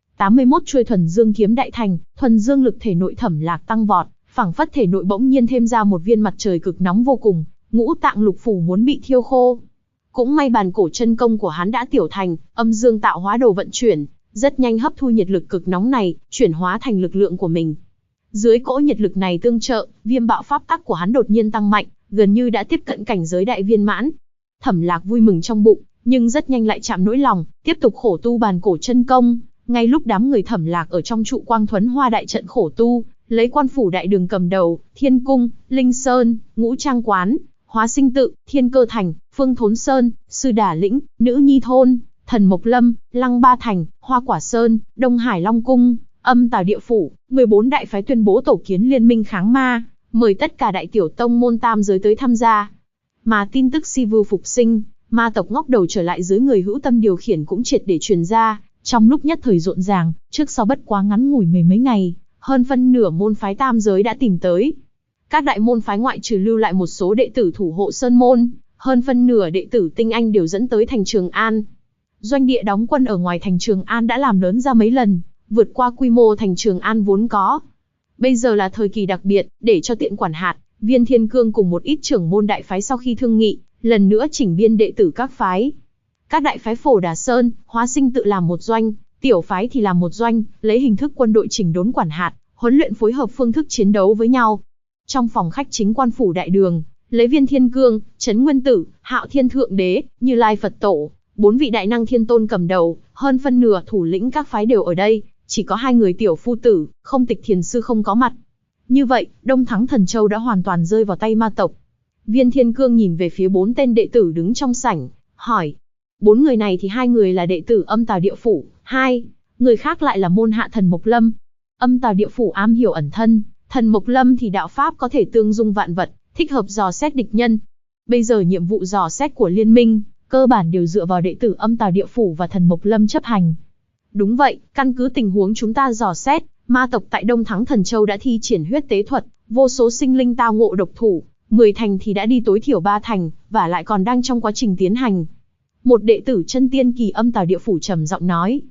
81 chuôi thuần dương kiếm đại thành, thuần dương lực thể nội Thẩm Lạc tăng vọt, phảng phất thể nội bỗng nhiên thêm ra một viên mặt trời cực nóng vô cùng, ngũ tạng lục phủ muốn bị thiêu khô. Cũng may bàn cổ chân công của hắn đã tiểu thành, âm dương tạo hóa đồ vận chuyển, rất nhanh hấp thu nhiệt lực cực nóng này, chuyển hóa thành lực lượng của mình. Dưới cỗ nhiệt lực này tương trợ, viêm bạo pháp tắc của hắn đột nhiên tăng mạnh, gần như đã tiếp cận cảnh giới đại viên mãn. Thẩm Lạc vui mừng trong bụng, nhưng rất nhanh lại chạm nỗi lòng, tiếp tục khổ tu bàn cổ chân công. Ngay lúc đám người Thẩm Lạc ở trong trụ Quang Thuẫn Hoa đại trận khổ tu, lấy Quan Phủ đại đường cầm đầu, Thiên Cung, Linh Sơn, Ngũ Trang Quán, Hóa Sinh Tự, Thiên Cơ Thành, Phương Thốn Sơn, Sư Đà Lĩnh, Nữ Nhi Thôn, Thần Mộc Lâm, Lăng Ba Thành, Hoa Quả Sơn, Đông Hải Long Cung, Âm Tào Địa Phủ, 14 đại phái tuyên bố tổ kiến liên minh kháng ma, mời tất cả đại tiểu tông môn tam giới tới tham gia. Mà tin tức Si Vu phục sinh, ma tộc ngóc đầu trở lại dưới người hữu tâm điều khiển cũng triệt để truyền ra, trong lúc nhất thời rộn ràng, trước sau bất quá ngắn ngủi mấy ngày, hơn phân nửa môn phái tam giới đã tìm tới. Các đại môn phái ngoại trừ lưu lại một số đệ tử thủ hộ sơn môn, hơn phân nửa đệ tử tinh anh đều dẫn tới thành Trường An. Doanh địa đóng quân ở ngoài thành Trường An đã làm lớn ra mấy lần, vượt qua quy mô thành Trường An vốn có. Bây giờ là thời kỳ đặc biệt, để cho tiện quản hạt, Viên Thiên Cương cùng một ít trưởng môn đại phái sau khi thương nghị, lần nữa chỉnh biên đệ tử các phái. Các đại phái Phổ Đà Sơn, Hóa Sinh Tự làm một doanh, tiểu phái thì làm một doanh, lấy hình thức quân đội chỉnh đốn quản hạt, huấn luyện phối hợp phương thức chiến đấu với nhau. Trong phòng khách chính Quan Phủ đại đường, lấy Viên Thiên Cương, Trấn Nguyên Tử, Hạo Thiên Thượng Đế, Như Lai Phật Tổ, 4 vị đại năng thiên tôn cầm đầu, hơn phân nửa thủ lĩnh các phái đều ở đây, chỉ có 2 người tiểu phu tử, Không Tịch Thiền Sư không có mặt. Như vậy, Đông Thắng Thần Châu đã hoàn toàn rơi vào tay ma tộc. Viên Thiên Cương nhìn về phía 4 tên đệ tử đứng trong sảnh, hỏi. 4 người này thì 2 người là đệ tử Âm Tào Địa Phủ, 2 người khác lại là môn hạ Thần Mộc Lâm. Âm Tào Địa Phủ am hiểu ẩn thân, Thần Mộc Lâm thì đạo pháp có thể tương dung vạn vật, thích hợp dò xét địch nhân. Bây giờ nhiệm vụ dò xét của liên minh, cơ bản đều dựa vào đệ tử Âm Tào Địa Phủ và Thần Mộc Lâm chấp hành. Đúng vậy, căn cứ tình huống chúng ta dò xét, ma tộc tại Đông Thắng Thần Châu đã thi triển huyết tế thuật, vô số sinh linh tao ngộ độc thủ, 10 thành thì đã đi tối thiểu 3 thành, và lại còn đang trong quá trình tiến hành. Một đệ tử chân tiên kỳ Âm Tào Địa Phủ trầm giọng nói.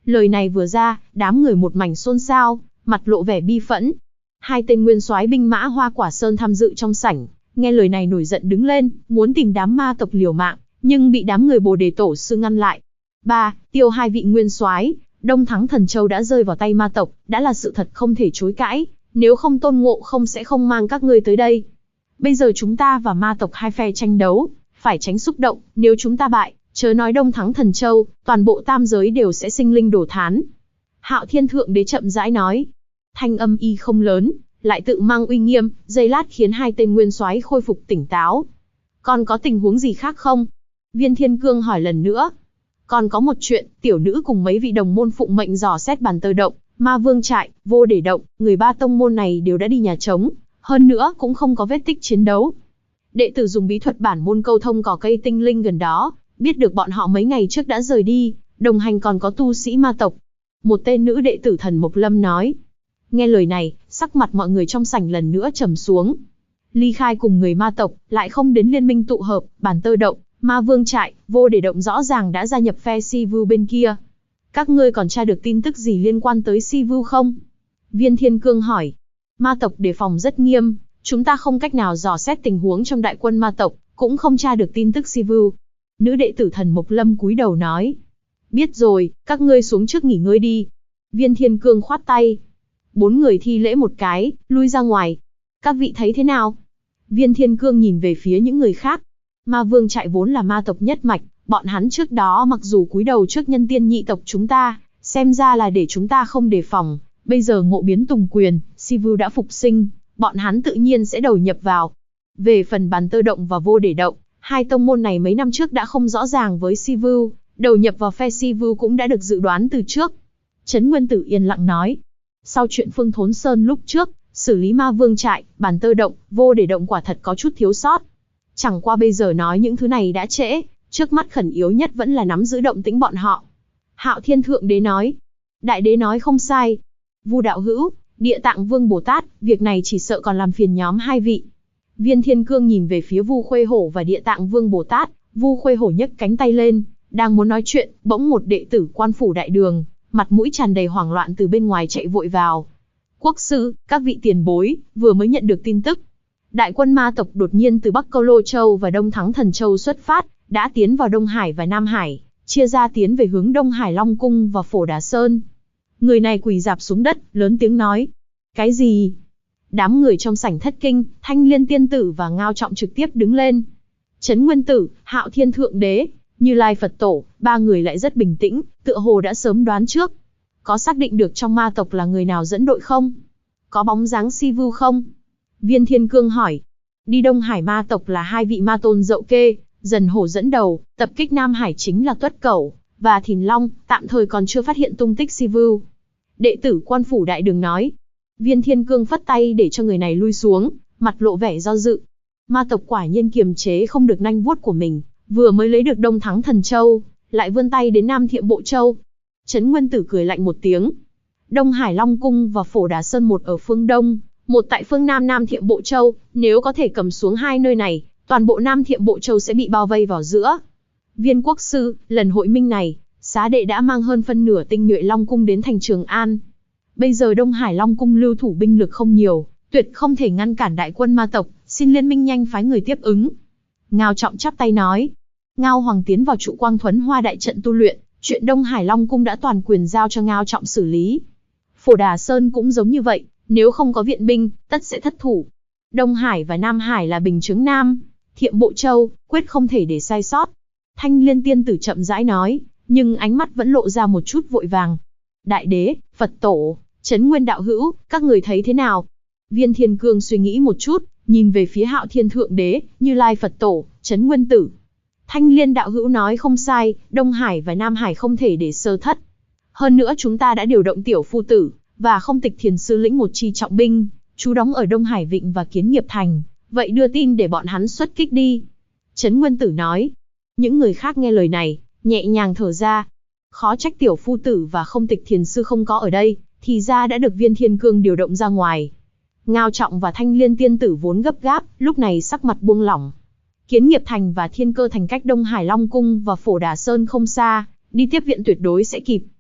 Lời này vừa ra, đám người một mảnh xôn xao, mặt lộ vẻ bi phẫn. Hai tên nguyên soái binh mã Hoa Quả Sơn tham dự trong sảnh, nghe lời này nổi giận đứng lên, muốn tìm đám ma tộc liều mạng, nhưng bị đám người Bồ Đề Tổ sư ngăn lại. Tiêu hai vị nguyên soái, Đông Thắng Thần Châu đã rơi vào tay ma tộc, đã là sự thật không thể chối cãi, nếu không Tôn Ngộ Không sẽ không mang các ngươi tới đây. Bây giờ chúng ta và ma tộc hai phe tranh đấu, phải tránh xúc động, nếu chúng ta bại, chớ nói Đông Thắng Thần Châu, toàn bộ tam giới đều sẽ sinh linh đổ thán. Hạo Thiên Thượng Đế chậm rãi nói, thanh âm y không lớn, lại tự mang uy nghiêm, giây lát khiến hai tên nguyên soái khôi phục tỉnh táo. Còn có tình huống gì khác không? Viên Thiên Cương hỏi lần nữa. Còn có một chuyện, tiểu nữ cùng mấy vị đồng môn phụng mệnh dò xét Bàn Tơ Động, Ma Vương Trại, Vô Để Động, người ba tông môn này đều đã đi nhà trống, hơn nữa cũng không có vết tích chiến đấu. Đệ tử dùng bí thuật bản môn câu thông cỏ cây tinh linh gần đó, biết được bọn họ mấy ngày trước đã rời đi, đồng hành còn có tu sĩ ma tộc. Một tên nữ đệ tử Thần Mộc Lâm nói. Nghe lời này, sắc mặt mọi người trong sảnh lần nữa trầm xuống. Ly khai cùng người ma tộc, lại không đến liên minh tụ hợp, Bàn Tơ Động, Ma Vương Trại, Vô Để Động rõ ràng đã gia nhập phe Si Vu bên kia. Các ngươi còn tra được tin tức gì liên quan tới Si Vu không? Viên Thiên Cương hỏi. Ma tộc đề phòng rất nghiêm, chúng ta không cách nào dò xét tình huống trong đại quân ma tộc, cũng không tra được tin tức Si Vu. Nữ đệ tử Thần Mộc Lâm cúi đầu nói. Biết rồi, các ngươi xuống trước nghỉ ngơi đi. Viên Thiên Cương khoát tay. 4 người thi lễ một cái, lui ra ngoài. Các vị thấy thế nào? Viên Thiên Cương nhìn về phía những người khác. Ma Vương Trại vốn là ma tộc nhất mạch, bọn hắn trước đó mặc dù cúi đầu trước nhân tiên nhị tộc chúng ta, xem ra là để chúng ta không đề phòng. Bây giờ ngộ biến tùng quyền, Si Vu đã phục sinh, bọn hắn tự nhiên sẽ đầu nhập vào. Về phần Bàn Tơ Động và Vô Để Động, hai tông môn này mấy năm trước đã không rõ ràng với Si Vu, đầu nhập vào phe Si Vu cũng đã được dự đoán từ trước. Trấn Nguyên Tử yên lặng nói. Sau chuyện Phương Thốn Sơn lúc trước, xử lý Ma Vương Trại, Bàn Tơ Động, Vô Để Động quả thật có chút thiếu sót. Chẳng qua bây giờ nói những thứ này đã trễ, trước mắt khẩn yếu nhất vẫn là nắm giữ động tĩnh bọn họ. Hạo Thiên Thượng Đế nói. Đại đế nói không sai. Vu đạo hữu, Địa Tạng Vương Bồ Tát, việc này chỉ sợ còn làm phiền nhóm hai vị. Viên Thiên Cương nhìn về phía Vu Khuê Hổ và Địa Tạng Vương Bồ Tát, Vu Khuê Hổ nhấc cánh tay lên, đang muốn nói chuyện, bỗng một đệ tử Quan Phủ Đại Đường, mặt mũi tràn đầy hoảng loạn từ bên ngoài chạy vội vào. Quốc sư, các vị tiền bối, vừa mới nhận được tin tức. Đại quân ma tộc đột nhiên từ Bắc Câu Lô Châu và Đông Thắng Thần Châu xuất phát, đã tiến vào Đông Hải và Nam Hải, chia ra tiến về hướng Đông Hải Long Cung và Phổ Đà Sơn. Người này quỳ rạp xuống đất, lớn tiếng nói. Cái gì? Đám người trong sảnh thất kinh, Thanh Liên Tiên Tử và Ngao Trọng trực tiếp đứng lên. Trấn Nguyên Tử, Hạo Thiên Thượng Đế, Như Lai Phật Tổ, ba người lại rất bình tĩnh, tựa hồ đã sớm đoán trước. Có xác định được trong ma tộc là người nào dẫn đội không? Có bóng dáng Si Vu không? Viên Thiên Cương hỏi. Đi Đông Hải ma tộc là hai vị ma tôn Dậu Kê, Dần Hổ dẫn đầu, tập kích Nam Hải chính là Tuất Cẩu và Thìn Long, tạm thời còn chưa phát hiện tung tích Si Vu. Đệ tử Quan Phủ Đại Đường nói. Viên Thiên Cương phất tay để cho người này lui xuống, mặt lộ vẻ do dự. Ma tộc quả nhiên kiềm chế không được nanh vuốt của mình, vừa mới lấy được Đông Thắng Thần Châu, lại vươn tay đến Nam Thiệm Bộ Châu. Trấn Nguyên Tử cười lạnh một tiếng. Đông Hải Long Cung và Phổ Đà Sơn một ở phương Đông, một tại phương Nam Nam Thiệm Bộ Châu, nếu có thể cầm xuống hai nơi này, toàn bộ Nam Thiệm Bộ Châu sẽ bị bao vây vào giữa. Viên quốc sư, lần hội minh này, xá đệ đã mang hơn phân nửa tinh nhuệ Long Cung đến thành Trường An. Bây giờ Đông Hải Long Cung lưu thủ binh lực không nhiều, tuyệt không thể ngăn cản đại quân ma tộc, xin liên minh nhanh phái người tiếp ứng. Ngao Trọng chắp tay nói. Ngao Hoàng tiến vào trụ Quang Thuấn Hoa đại trận tu luyện, chuyện Đông Hải Long Cung đã toàn quyền giao cho Ngao Trọng xử lý. Phổ Đà Sơn cũng giống như vậy, nếu không có viện binh, tất sẽ thất thủ. Đông Hải và Nam Hải là bình chướng Nam Thiệm Bộ Châu, quyết không thể để sai sót. Thanh Liên Tiên Tử chậm rãi nói, nhưng ánh mắt vẫn lộ ra một chút vội vàng. Đại đế, Phật Tổ, Trấn Nguyên đạo hữu, các người thấy thế nào? Viên Thiên Cương suy nghĩ một chút, nhìn về phía Hạo Thiên Thượng Đế, Như Lai Phật Tổ, Trấn Nguyên Tử. Thanh Liên đạo hữu nói không sai, Đông Hải và Nam Hải không thể để sơ thất. Hơn nữa chúng ta đã điều động Tiểu Phu Tử và Không Tịch Thiền Sư lĩnh một chi trọng binh, trú đóng ở Đông Hải Vịnh và Kiến Nghiệp Thành, vậy đưa tin để bọn hắn xuất kích đi. Trấn Nguyên Tử nói. Những người khác nghe lời này, nhẹ nhàng thở ra. Khó trách Tiểu Phu Tử và Không Tịch Thiền Sư không có ở đây, thì ra đã được Viên Thiên Cương điều động ra ngoài. Ngao Trọng và Thanh Liên Tiên Tử vốn gấp gáp, lúc này sắc mặt buông lỏng. Kiến Nghiệp Thành và Thiên Cơ Thành cách Đông Hải Long Cung và Phổ Đà Sơn không xa, đi tiếp viện tuyệt đối sẽ kịp.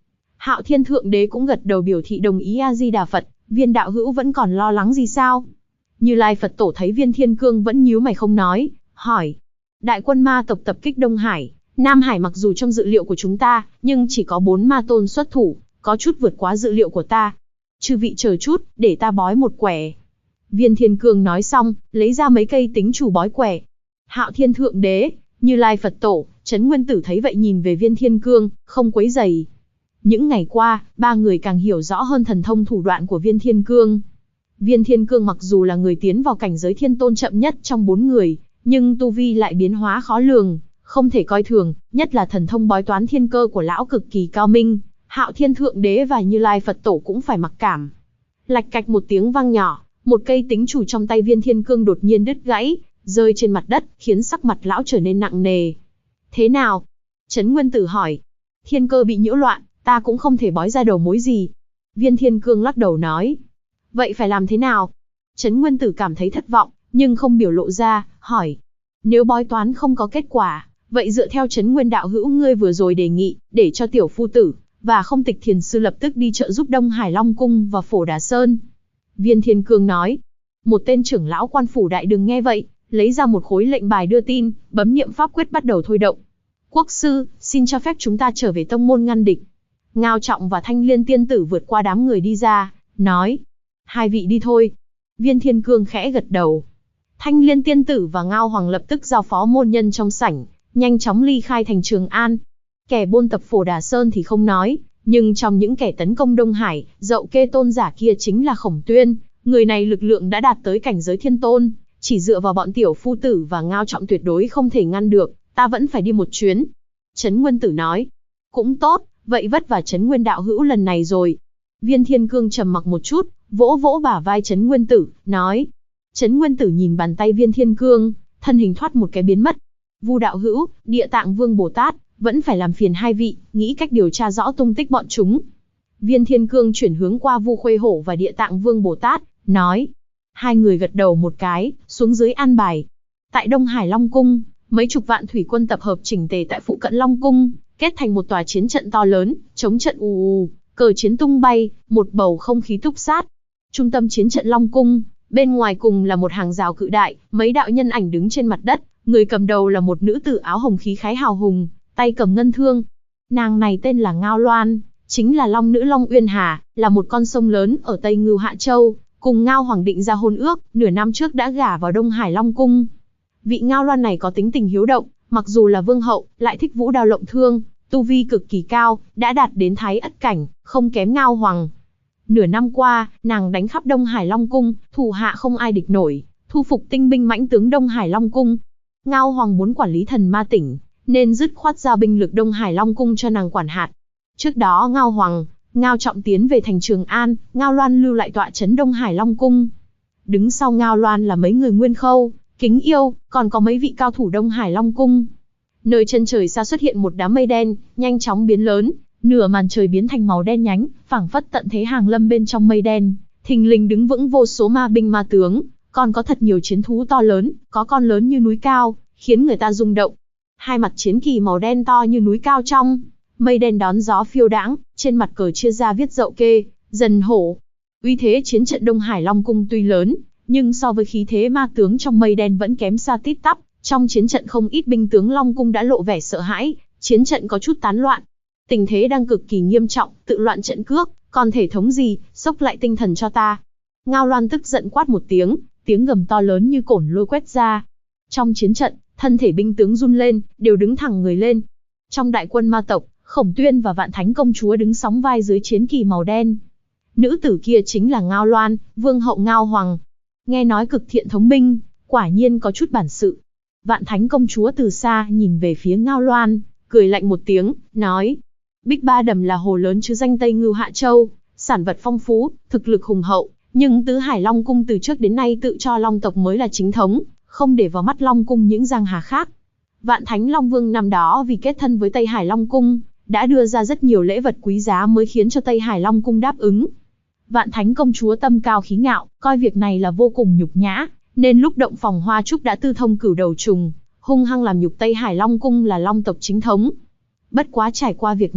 Hạo Thiên Thượng Đế cũng gật đầu biểu thị đồng ý. A Di Đà Phật, Viên đạo hữu vẫn còn lo lắng gì sao? Như Lai Phật Tổ thấy Viên Thiên Cương vẫn nhíu mày không nói, hỏi. Đại quân ma tộc tập kích Đông Hải, Nam Hải mặc dù trong dự liệu của chúng ta, nhưng chỉ có 4 ma tôn xuất thủ, có chút vượt quá dự liệu của ta. Chư vị chờ chút, để ta bói một quẻ. Viên Thiên Cương nói xong, lấy ra mấy cây tính chủ bói quẻ. Hạo Thiên Thượng Đế, Như Lai Phật Tổ, Trấn Nguyên Tử thấy vậy nhìn về Viên Thiên Cương, không quấy rầy. Những ngày qua, ba người càng hiểu rõ hơn thần thông thủ đoạn của Viên Thiên Cương. Viên Thiên Cương mặc dù là người tiến vào cảnh giới thiên tôn chậm nhất trong 4 người, nhưng tu vi lại biến hóa khó lường, không thể coi thường, nhất là thần thông bói toán thiên cơ của lão cực kỳ cao minh. Hạo Thiên Thượng Đế và Như Lai Phật Tổ cũng phải mặc cảm. Lạch cạch một tiếng vang nhỏ, một cây tính chủ trong tay Viên Thiên Cương đột nhiên đứt gãy, rơi trên mặt đất, khiến sắc mặt lão trở nên nặng nề. Thế nào? Trấn Nguyên Tử hỏi. Thiên cơ bị nhiễu loạn, ta cũng không thể bói ra đầu mối gì. Viên Thiên Cương lắc đầu nói. Vậy phải làm thế nào? Trấn Nguyên Tử cảm thấy thất vọng, nhưng không biểu lộ ra, hỏi. Nếu bói toán không có kết quả, vậy dựa theo Trấn Nguyên đạo hữu ngươi vừa rồi đề nghị, để cho tiểu phu tử và Không Tịch Thiền sư lập tức đi trợ giúp Đông Hải Long Cung và Phổ Đà Sơn. Viên Thiên Cương nói. Một tên trưởng lão quan phủ đại đường nghe vậy, lấy ra một khối lệnh bài đưa tin, bấm niệm pháp quyết bắt đầu thôi động. Quốc sư, xin cho phép chúng ta trở về tông môn ngăn địch. Ngao Trọng và Thanh Liên tiên tử vượt qua đám người đi ra, nói. Hai vị đi thôi. Viên Thiên Cương khẽ gật đầu. Thanh Liên tiên tử và Ngao Hoàng lập tức giao phó môn nhân trong sảnh, nhanh chóng ly khai thành Trường An. Kẻ buôn tập Phổ Đà Sơn thì không nói, nhưng trong những kẻ tấn công Đông Hải, Dậu Kê tôn giả kia chính là Khổng Tuyên. Người này lực lượng đã đạt tới cảnh giới thiên tôn, chỉ dựa vào bọn tiểu phu tử và Ngao Trọng tuyệt đối không thể ngăn được, ta vẫn phải đi một chuyến. Trấn Nguyên Tử nói. Cũng tốt, vậy vất vả Trấn Nguyên đạo hữu lần này rồi. Viên Thiên Cương trầm mặc một chút, vỗ vỗ bả vai Trấn Nguyên Tử, nói. Trấn Nguyên Tử nhìn bàn tay Viên Thiên Cương, thân hình thoát một cái biến mất. Vu đạo hữu, Địa Tạng Vương Bồ Tát, vẫn phải làm phiền hai vị, nghĩ cách điều tra rõ tung tích bọn chúng. Viên Thiên Cương chuyển hướng qua Vu Khuê Hổ và Địa Tạng Vương Bồ Tát, nói. Hai người gật đầu một cái, xuống dưới an bài. Tại Đông Hải Long Cung, mấy chục vạn thủy quân tập hợp chỉnh tề tại phụ cận Long Cung, kết thành một tòa chiến trận to lớn, chống trận ù ù, cờ chiến tung bay, một bầu không khí túc sát. Trung tâm chiến trận Long Cung, bên ngoài cùng là một hàng rào cự đại, mấy đạo nhân ảnh đứng trên mặt đất, người cầm đầu là một nữ tử áo hồng khí khái hào hùng, tay cầm ngân thương. Nàng này tên là Ngao Loan, chính là Long nữ Long Uyên Hà, là một con sông lớn ở Tây Ngưu Hạ Châu, cùng Ngao Hoàng định ra hôn ước, nửa năm trước đã gả vào Đông Hải Long Cung. Vị Ngao Loan này có tính tình hiếu động, mặc dù là vương hậu, lại thích vũ đao lộng thương, tu vi cực kỳ cao, đã đạt đến thái ất cảnh, không kém Ngao Hoàng. Nửa năm qua, nàng đánh khắp Đông Hải Long Cung, thủ hạ không ai địch nổi, thu phục tinh binh mãnh tướng Đông Hải Long Cung. Ngao Hoàng muốn quản lý Thần Ma Tỉnh, nên dứt khoát giao binh lực Đông Hải Long Cung cho nàng quản hạt. Trước đó Ngao Hoàng, Ngao Trọng tiến về thành Trường An, Ngao Loan lưu lại tọa trấn Đông Hải Long Cung. Đứng sau Ngao Loan là mấy người Nguyên Khâu, Kính Yêu, còn có mấy vị cao thủ Đông Hải Long Cung. Nơi chân trời xa xuất hiện một đám mây đen, nhanh chóng biến lớn, nửa màn trời biến thành màu đen nhánh, phảng phất tận thế hàng lâm bên trong mây đen, thình lình đứng vững vô số ma binh ma tướng, còn có thật nhiều chiến thú to lớn, có con lớn như núi cao, khiến người ta rung động. Hai mặt chiến kỳ màu đen to như núi cao trong mây đen đón gió phiêu đãng, trên mặt cờ chia ra viết Dậu Kê, Dần Hổ. Uy thế chiến trận Đông Hải Long Cung tuy lớn, nhưng so với khí thế ma tướng trong mây đen vẫn kém xa tít tắp. Trong chiến trận không ít binh tướng Long Cung đã lộ vẻ sợ hãi, chiến trận có chút tán loạn. Tình thế đang cực kỳ nghiêm trọng, tự loạn trận cước, còn thể thống gì, xốc lại tinh thần cho ta. Ngao Loan tức giận quát một tiếng, tiếng gầm to lớn như cổn lôi quét ra. Trong chiến trận, thân thể binh tướng run lên, đều đứng thẳng người lên. Trong đại quân ma tộc, Khổng Tuyên và Vạn Thánh công chúa đứng sóng vai dưới chiến kỳ màu đen. Nữ tử kia chính là Ngao Loan, vương hậu Ngao Hoàng. Nghe nói cực thiện thống binh, quả nhiên có chút bản sự. Vạn Thánh công chúa từ xa nhìn về phía Ngao Loan, cười lạnh một tiếng, nói. Bích Ba Đầm là hồ lớn chứ danh Tây Ngưu Hạ Châu, sản vật phong phú, thực lực hùng hậu, nhưng Tứ Hải Long Cung từ trước đến nay tự cho Long tộc mới là chính thống, không để vào mắt Long Cung những giang hà khác. Vạn Thánh Long Vương năm đó vì kết thân với Tây Hải Long Cung, đã đưa ra rất nhiều lễ vật quý giá mới khiến cho Tây Hải Long Cung đáp ứng. Vạn Thánh công chúa tâm cao khí ngạo, coi việc này là vô cùng nhục nhã, nên lúc động phòng hoa trúc đã tư thông cửu đầu trùng, hung hăng làm nhục Tây Hải Long Cung là Long tộc chính thống. Bất quá trải qua việc này,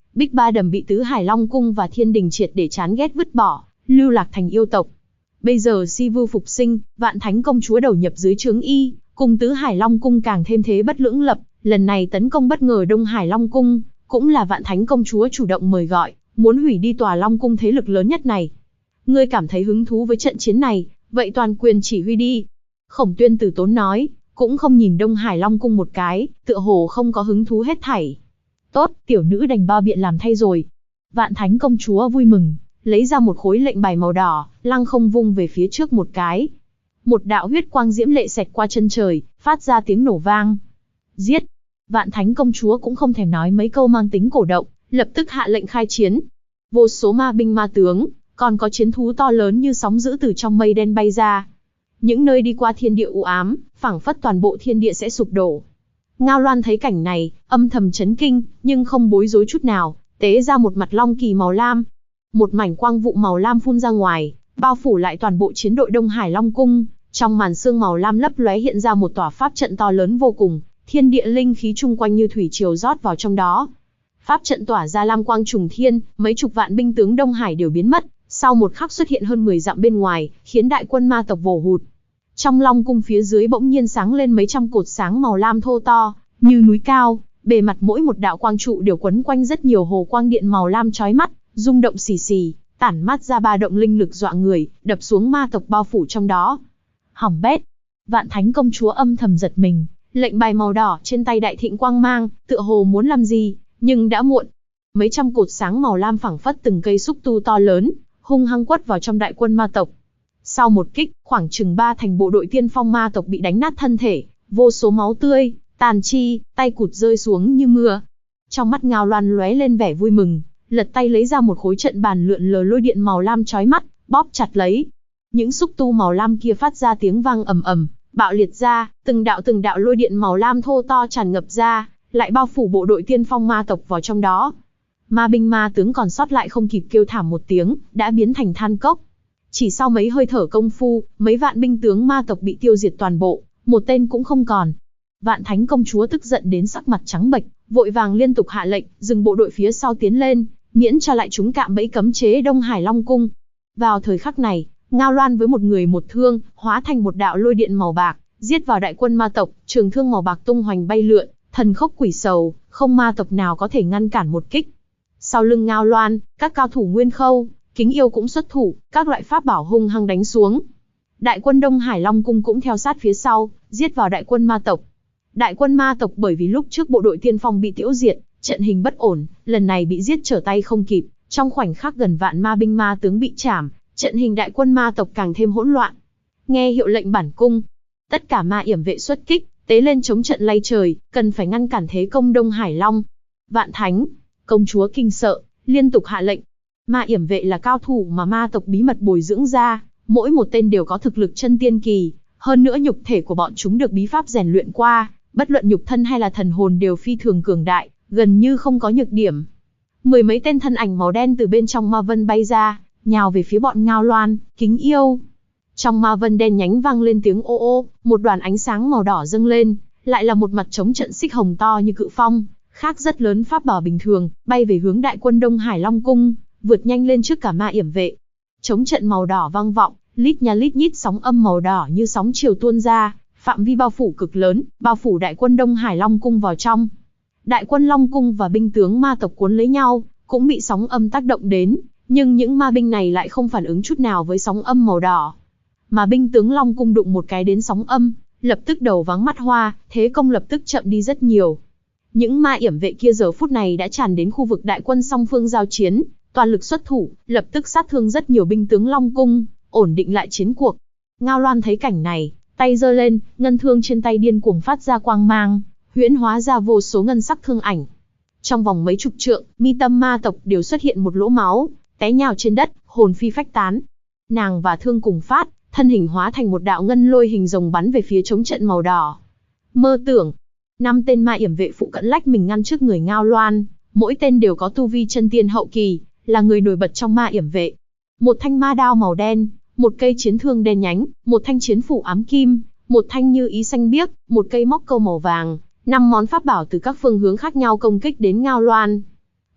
Bích Ba Đầm bị Tứ Hải Long Cung và Thiên Đình triệt để chán ghét vứt bỏ, lưu lạc thành yêu tộc. Bây giờ Si Vu phục sinh, Vạn Thánh công chúa đầu nhập dưới trướng y, cùng Tứ Hải Long Cung càng thêm thế bất lưỡng lập, lần này tấn công bất ngờ Đông Hải Long Cung, cũng là Vạn Thánh công chúa chủ động mời gọi, muốn hủy đi tòa Long Cung thế lực lớn nhất này. Ngươi cảm thấy hứng thú với trận chiến này, vậy toàn quyền chỉ huy đi. Khổng Tuyên từ tốn nói, cũng không nhìn Đông Hải Long Cung một cái, tựa hồ không có hứng thú hết thảy. Tốt, tiểu nữ đành bao biện làm thay rồi. Vạn Thánh công chúa vui mừng, lấy ra một khối lệnh bài màu đỏ, lăng không vung về phía trước một cái. Một đạo huyết quang diễm lệ xẹt qua chân trời, phát ra tiếng nổ vang. Giết! Vạn Thánh công chúa cũng không thèm nói mấy câu mang tính cổ động, lập tức hạ lệnh khai chiến. Vô số ma binh ma tướng, còn có chiến thú to lớn như sóng dữ từ trong mây đen bay ra. Những nơi đi qua thiên địa u ám, phảng phất toàn bộ thiên địa sẽ sụp đổ. Ngao Loan thấy cảnh này, âm thầm chấn kinh, nhưng không bối rối chút nào, tế ra một mặt long kỳ màu lam. Một mảnh quang vụ màu lam phun ra ngoài, bao phủ lại toàn bộ chiến đội Đông Hải Long Cung. Trong màn sương màu lam lấp lóe hiện ra một tòa pháp trận to lớn vô cùng, thiên địa linh khí chung quanh như thủy triều rót vào trong đó. Pháp trận tỏa ra lam quang trùng thiên, mấy chục vạn binh tướng Đông Hải đều biến mất, sau một khắc xuất hiện hơn 10 dặm bên ngoài, khiến đại quân ma tộc vồ hụt. Trong Long Cung phía dưới bỗng nhiên sáng lên mấy trăm cột sáng màu lam thô to, như núi cao, bề mặt mỗi một đạo quang trụ đều quấn quanh rất nhiều hồ quang điện màu lam chói mắt, rung động xì xì, tản mát ra ba động linh lực dọa người, đập xuống ma tộc bao phủ trong đó. Hỏng bét! Vạn Thánh công chúa âm thầm giật mình, lệnh bài màu đỏ trên tay đại thịnh quang mang, tựa hồ muốn làm gì, nhưng đã muộn. Mấy trăm cột sáng màu lam phảng phất từng cây xúc tu to lớn, hung hăng quất vào trong đại quân ma tộc. Sau một kích, khoảng chừng 3 thành bộ đội tiên phong ma tộc bị đánh nát thân thể, vô số máu tươi, tàn chi, tay cụt rơi xuống như mưa. Trong mắt Ngao Loan lóe lên vẻ vui mừng, lật tay lấy ra một khối trận bàn lượn lờ lôi điện màu lam chói mắt, bóp chặt lấy. Những xúc tu màu lam kia phát ra tiếng vang ầm ầm, bạo liệt ra, từng đạo lôi điện màu lam thô to tràn ngập ra, lại bao phủ bộ đội tiên phong ma tộc vào trong đó. Ma binh ma tướng còn sót lại không kịp kêu thảm một tiếng, đã biến thành than cốc. Chỉ sau mấy hơi thở công phu, mấy vạn binh tướng ma tộc bị tiêu diệt toàn bộ, một tên cũng không còn. Vạn Thánh công chúa tức giận đến sắc mặt trắng bệch, vội vàng liên tục hạ lệnh, dừng bộ đội phía sau tiến lên, miễn cho lại chúng cạm bẫy cấm chế Đông Hải Long Cung. Vào thời khắc này, Ngao Loan với một người một thương, hóa thành một đạo lôi điện màu bạc, giết vào đại quân ma tộc, trường thương màu bạc tung hoành bay lượn, thần khốc quỷ sầu, không ma tộc nào có thể ngăn cản một kích. Sau lưng Ngao Loan, các cao thủ Nguyên Khâu, Kính Yêu cũng xuất thủ, các loại pháp bảo hung hăng đánh xuống. Đại quân Đông Hải Long Cung cũng theo sát phía sau, giết vào đại quân ma tộc. Đại quân ma tộc bởi vì lúc trước bộ đội tiên phong bị tiêu diệt, trận hình bất ổn, lần này bị giết trở tay không kịp, trong khoảnh khắc gần vạn ma binh ma tướng bị trảm, trận hình đại quân ma tộc càng thêm hỗn loạn. Nghe hiệu lệnh bản cung, tất cả ma yểm vệ xuất kích, tế lên chống trận lay trời, cần phải ngăn cản thế công Đông Hải Long. Vạn Thánh công chúa kinh sợ, liên tục hạ lệnh. Ma yểm vệ là cao thủ mà ma tộc bí mật bồi dưỡng ra, mỗi một tên đều có thực lực chân tiên kỳ, hơn nữa nhục thể của bọn chúng được bí pháp rèn luyện qua, bất luận nhục thân hay là thần hồn đều phi thường cường đại, gần như không có nhược điểm. Mười mấy tên thân ảnh màu đen từ bên trong ma vân bay ra, nhào về phía bọn Ngao Loan, Kính Yêu. Trong ma vân đen nhánh vang lên tiếng ô ô, một đoàn ánh sáng màu đỏ dâng lên, lại là một mặt chống trận xích hồng to như cự phong, khác rất lớn pháp bảo bình thường, bay về hướng đại quân Đông Hải Long Cung, vượt nhanh lên trước cả ma yểm vệ. Chống trận màu đỏ vang vọng, lít nha lít nhít sóng âm màu đỏ như sóng chiều tuôn ra, phạm vi bao phủ cực lớn, bao phủ đại quân Đông Hải Long Cung vào trong. Đại quân Long Cung và binh tướng ma tộc cuốn lấy nhau, cũng bị sóng âm tác động đến, nhưng những ma binh này lại không phản ứng chút nào với sóng âm màu đỏ. Mà binh tướng Long Cung đụng một cái đến sóng âm, lập tức đầu váng mắt hoa, thế công lập tức chậm đi rất nhiều. Những ma yểm vệ kia giờ phút này đã tràn đến khu vực đại quân song phương giao chiến, toàn lực xuất thủ, lập tức sát thương rất nhiều binh tướng Long Cung, ổn định lại chiến cuộc. Ngao Loan thấy cảnh này, tay giơ lên, ngân thương trên tay điên cuồng phát ra quang mang, huyễn hóa ra vô số ngân sắc thương ảnh. Trong vòng mấy chục trượng, mi tâm ma tộc đều xuất hiện một lỗ máu, té nhào trên đất, hồn phi phách tán. Nàng và thương cùng phát, thân hình hóa thành một đạo ngân lôi hình rồng bắn về phía chống trận màu đỏ. Mơ tưởng, 5 tên ma yểm vệ phụ cận lách mình ngăn trước người Ngao Loan, mỗi tên đều có tu vi chân tiên hậu kỳ, là người nổi bật trong ma yểm vệ. Một thanh ma đao màu đen, một cây chiến thương đen nhánh, một thanh chiến phủ ám kim, một thanh như ý xanh biếc, một cây móc câu màu vàng, 5 món pháp bảo từ các phương hướng khác nhau công kích đến Ngao Loan.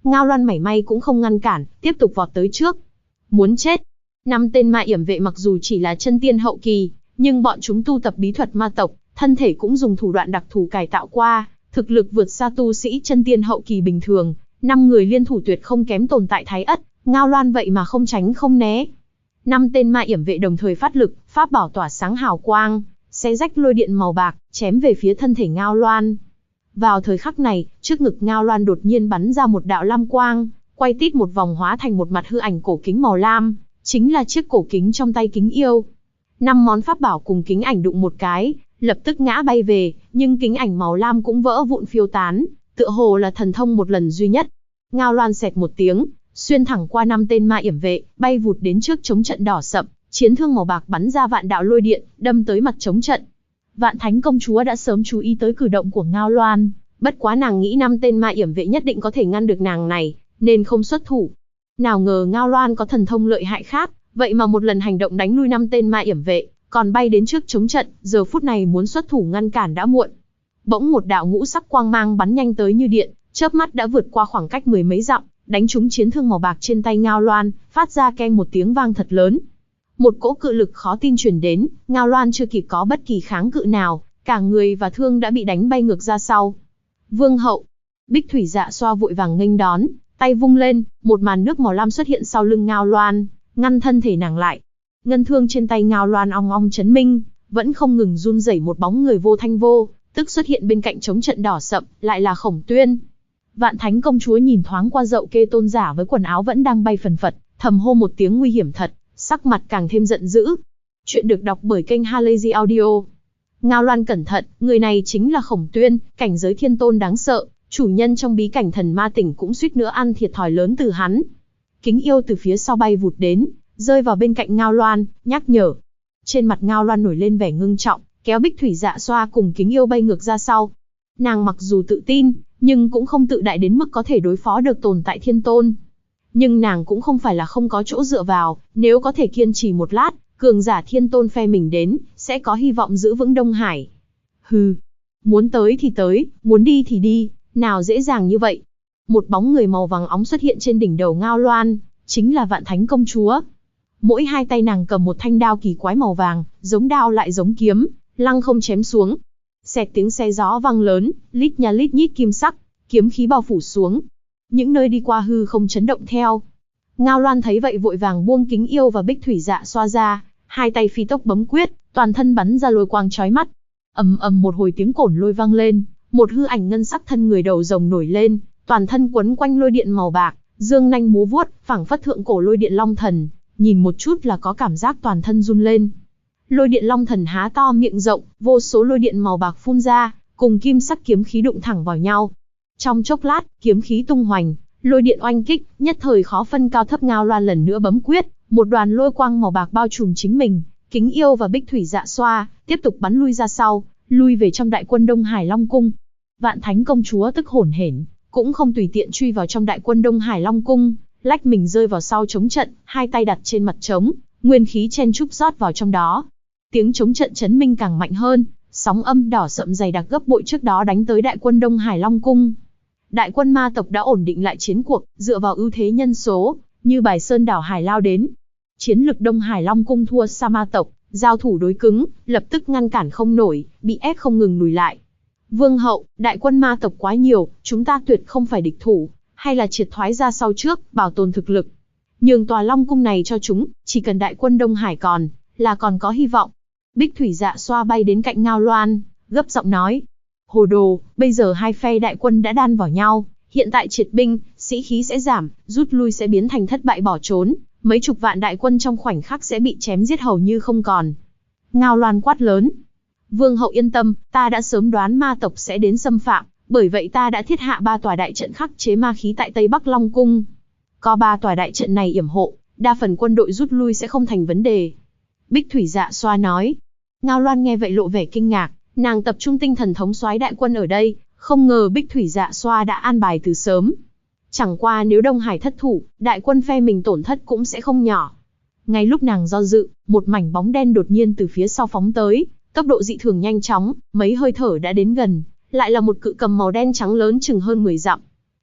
Ngao Loan mảy may cũng không ngăn cản, tiếp tục vọt tới trước. Muốn chết. 5 tên ma yểm vệ mặc dù chỉ là chân tiên hậu kỳ, nhưng bọn chúng tu tập bí thuật ma tộc, thân thể cũng dùng thủ đoạn đặc thù cải tạo qua, thực lực vượt xa tu sĩ chân tiên hậu kỳ bình thường. 5 người liên thủ tuyệt không kém tồn tại Thái Ất, Ngao Loan vậy mà không tránh không né. 5 tên ma yểm vệ đồng thời phát lực, pháp bảo tỏa sáng hào quang, xé rách lôi điện màu bạc, chém về phía thân thể Ngao Loan. Vào thời khắc này, trước ngực Ngao Loan đột nhiên bắn ra một đạo lam quang, quay tít một vòng hóa thành một mặt hư ảnh cổ kính màu lam, chính là chiếc cổ kính trong tay kính yêu. 5 món pháp bảo cùng kính ảnh đụng một cái, lập tức ngã bay về, nhưng kính ảnh màu lam cũng vỡ vụn phiêu tán, tựa hồ là thần thông một lần duy nhất. Ngao Loan xẹt một tiếng, xuyên thẳng qua 5 tên ma yểm vệ, bay vụt đến trước chống trận đỏ sậm, chiến thương màu bạc bắn ra vạn đạo lôi điện, đâm tới mặt chống trận. Vạn Thánh công chúa đã sớm chú ý tới cử động của Ngao Loan, bất quá nàng nghĩ 5 tên ma yểm vệ nhất định có thể ngăn được nàng này, nên không xuất thủ. Nào ngờ Ngao Loan có thần thông lợi hại khác, vậy mà một lần hành động đánh lui 5 tên ma yểm vệ, còn bay đến trước chống trận, giờ phút này muốn xuất thủ ngăn cản đã muộn. Bỗng một đạo ngũ sắc quang mang bắn nhanh tới như điện, chớp mắt đã vượt qua khoảng cách 10 mấy dặm, đánh trúng chiến thương màu bạc trên tay Ngao Loan, phát ra keng một tiếng vang thật lớn. Một cỗ cự lực khó tin truyền đến, Ngao Loan chưa kịp có bất kỳ kháng cự nào, cả người và thương đã bị đánh bay ngược ra sau. Vương hậu, Bích Thủy Dạ Xoa vội vàng nghênh đón, tay vung lên, một màn nước màu lam xuất hiện sau lưng Ngao Loan, ngăn thân thể nàng lại. Ngân thương trên tay Ngao Loan ong ong chấn minh, vẫn không ngừng run rẩy, một bóng người vô thanh vô tức xuất hiện bên cạnh chống trận đỏ sậm, lại là Khổng Tuyên. Vạn Thánh công chúa nhìn thoáng qua Dậu Kê tôn giả với quần áo vẫn đang bay phần phật, thầm hô một tiếng nguy hiểm thật, sắc mặt càng thêm giận dữ. Chuyện được đọc bởi kênh Halazy Audio. Ngao Loan cẩn thận, người này chính là Khổng Tuyên, cảnh giới thiên tôn đáng sợ, chủ nhân trong bí cảnh thần ma tỉnh cũng suýt nữa ăn thiệt thòi lớn từ hắn. Kính yêu từ phía sau bay vụt đến, rơi vào bên cạnh Ngao Loan, nhắc nhở. Trên mặt Ngao Loan nổi lên vẻ ngưng trọng, kéo Bích Thủy Dạ Xoa cùng kính yêu bay ngược ra sau. Nàng mặc dù tự tin, nhưng cũng không tự đại đến mức có thể đối phó được tồn tại thiên tôn. Nhưng nàng cũng không phải là không có chỗ dựa vào, nếu có thể kiên trì một lát, cường giả thiên tôn phe mình đến, sẽ có hy vọng giữ vững Đông Hải. Hừ, muốn tới thì tới, muốn đi thì đi, nào dễ dàng như vậy. Một bóng người màu vàng óng xuất hiện trên đỉnh đầu Ngao Loan, chính là Vạn Thánh công chúa. Mỗi hai tay nàng cầm một thanh đao kỳ quái màu vàng, giống đao lại giống kiếm, lăng không chém xuống. Xẹt tiếng xe gió vang lớn, lít nha lít nhít kim sắc, kiếm khí bao phủ xuống. Những nơi đi qua hư không chấn động theo. Ngao Loan thấy vậy vội vàng buông kính yêu và Bích Thủy Dạ Xoa ra, hai tay phi tốc bấm quyết, toàn thân bắn ra lôi quang chói mắt. Ầm ầm một hồi tiếng cổn lôi vang lên, một hư ảnh ngân sắc thân người đầu rồng nổi lên, toàn thân quấn quanh lôi điện màu bạc, dương nanh múa vuốt, phảng phất thượng cổ lôi điện long thần, nhìn một chút là có cảm giác toàn thân run lên. Lôi điện long thần há to miệng rộng, vô số lôi điện màu bạc phun ra, cùng kim sắc kiếm khí đụng thẳng vào nhau. Trong chốc lát, kiếm khí tung hoành, lôi điện oanh kích, nhất thời khó phân cao thấp. Ngao Loan lần nữa bấm quyết, một đoàn lôi quang màu bạc bao trùm chính mình, kính yêu và Bích Thủy Dạ Xoa, tiếp tục bắn lui ra sau, lui về trong đại quân Đông Hải Long Cung. Vạn Thánh công chúa tức hổn hển, cũng không tùy tiện truy vào trong đại quân Đông Hải Long Cung, lách mình rơi vào sau chống trận, hai tay đặt trên mặt trống, nguyên khí chen chúc rót vào trong đó. Tiếng chống trận chấn minh càng mạnh hơn, sóng âm đỏ sậm dày đặc gấp bội trước đó đánh tới đại quân Đông Hải Long Cung. Đại quân ma tộc đã ổn định lại chiến cuộc, dựa vào ưu thế nhân số, như bài sơn đảo hải lao đến. Chiến lực Đông Hải Long Cung thua xa ma tộc, giao thủ đối cứng, lập tức ngăn cản không nổi, bị ép không ngừng lùi lại. Vương hậu, đại quân ma tộc quá nhiều, chúng ta tuyệt không phải địch thủ, hay là triệt thoái ra sau trước, bảo tồn thực lực. Nhường tòa Long Cung này cho chúng, chỉ cần đại quân Đông Hải còn, là còn có hy vọng. Bích Thủy Dạ Xoa bay đến cạnh Ngao Loan, gấp giọng nói. Hồ đồ, bây giờ hai phe đại quân đã đan vào nhau, hiện tại triệt binh, sĩ khí sẽ giảm, rút lui sẽ biến thành thất bại bỏ trốn, mấy chục vạn đại quân trong khoảnh khắc sẽ bị chém giết hầu như không còn. Ngao Loan quát lớn. Vương hậu yên tâm, ta đã sớm đoán ma tộc sẽ đến xâm phạm, bởi vậy ta đã thiết hạ 3 tòa đại trận khắc chế ma khí tại Tây Bắc Long Cung. Có 3 tòa đại trận này yểm hộ, đa phần quân đội rút lui sẽ không thành vấn đề. Bích Thủy Dạ Xoa nói. Ngao Loan nghe vậy lộ vẻ kinh ngạc, nàng tập trung tinh thần thống soái đại quân ở đây, không ngờ Bích Thủy Dạ Xoa đã an bài từ sớm. Chẳng qua nếu Đông Hải thất thủ, đại quân phe mình tổn thất cũng sẽ không nhỏ. Ngay lúc nàng do dự, một mảnh bóng đen đột nhiên từ phía sau phóng tới, tốc độ dị thường nhanh chóng, mấy hơi thở đã đến gần, lại là một cự cầm màu đen trắng lớn chừng hơn 10 dặm.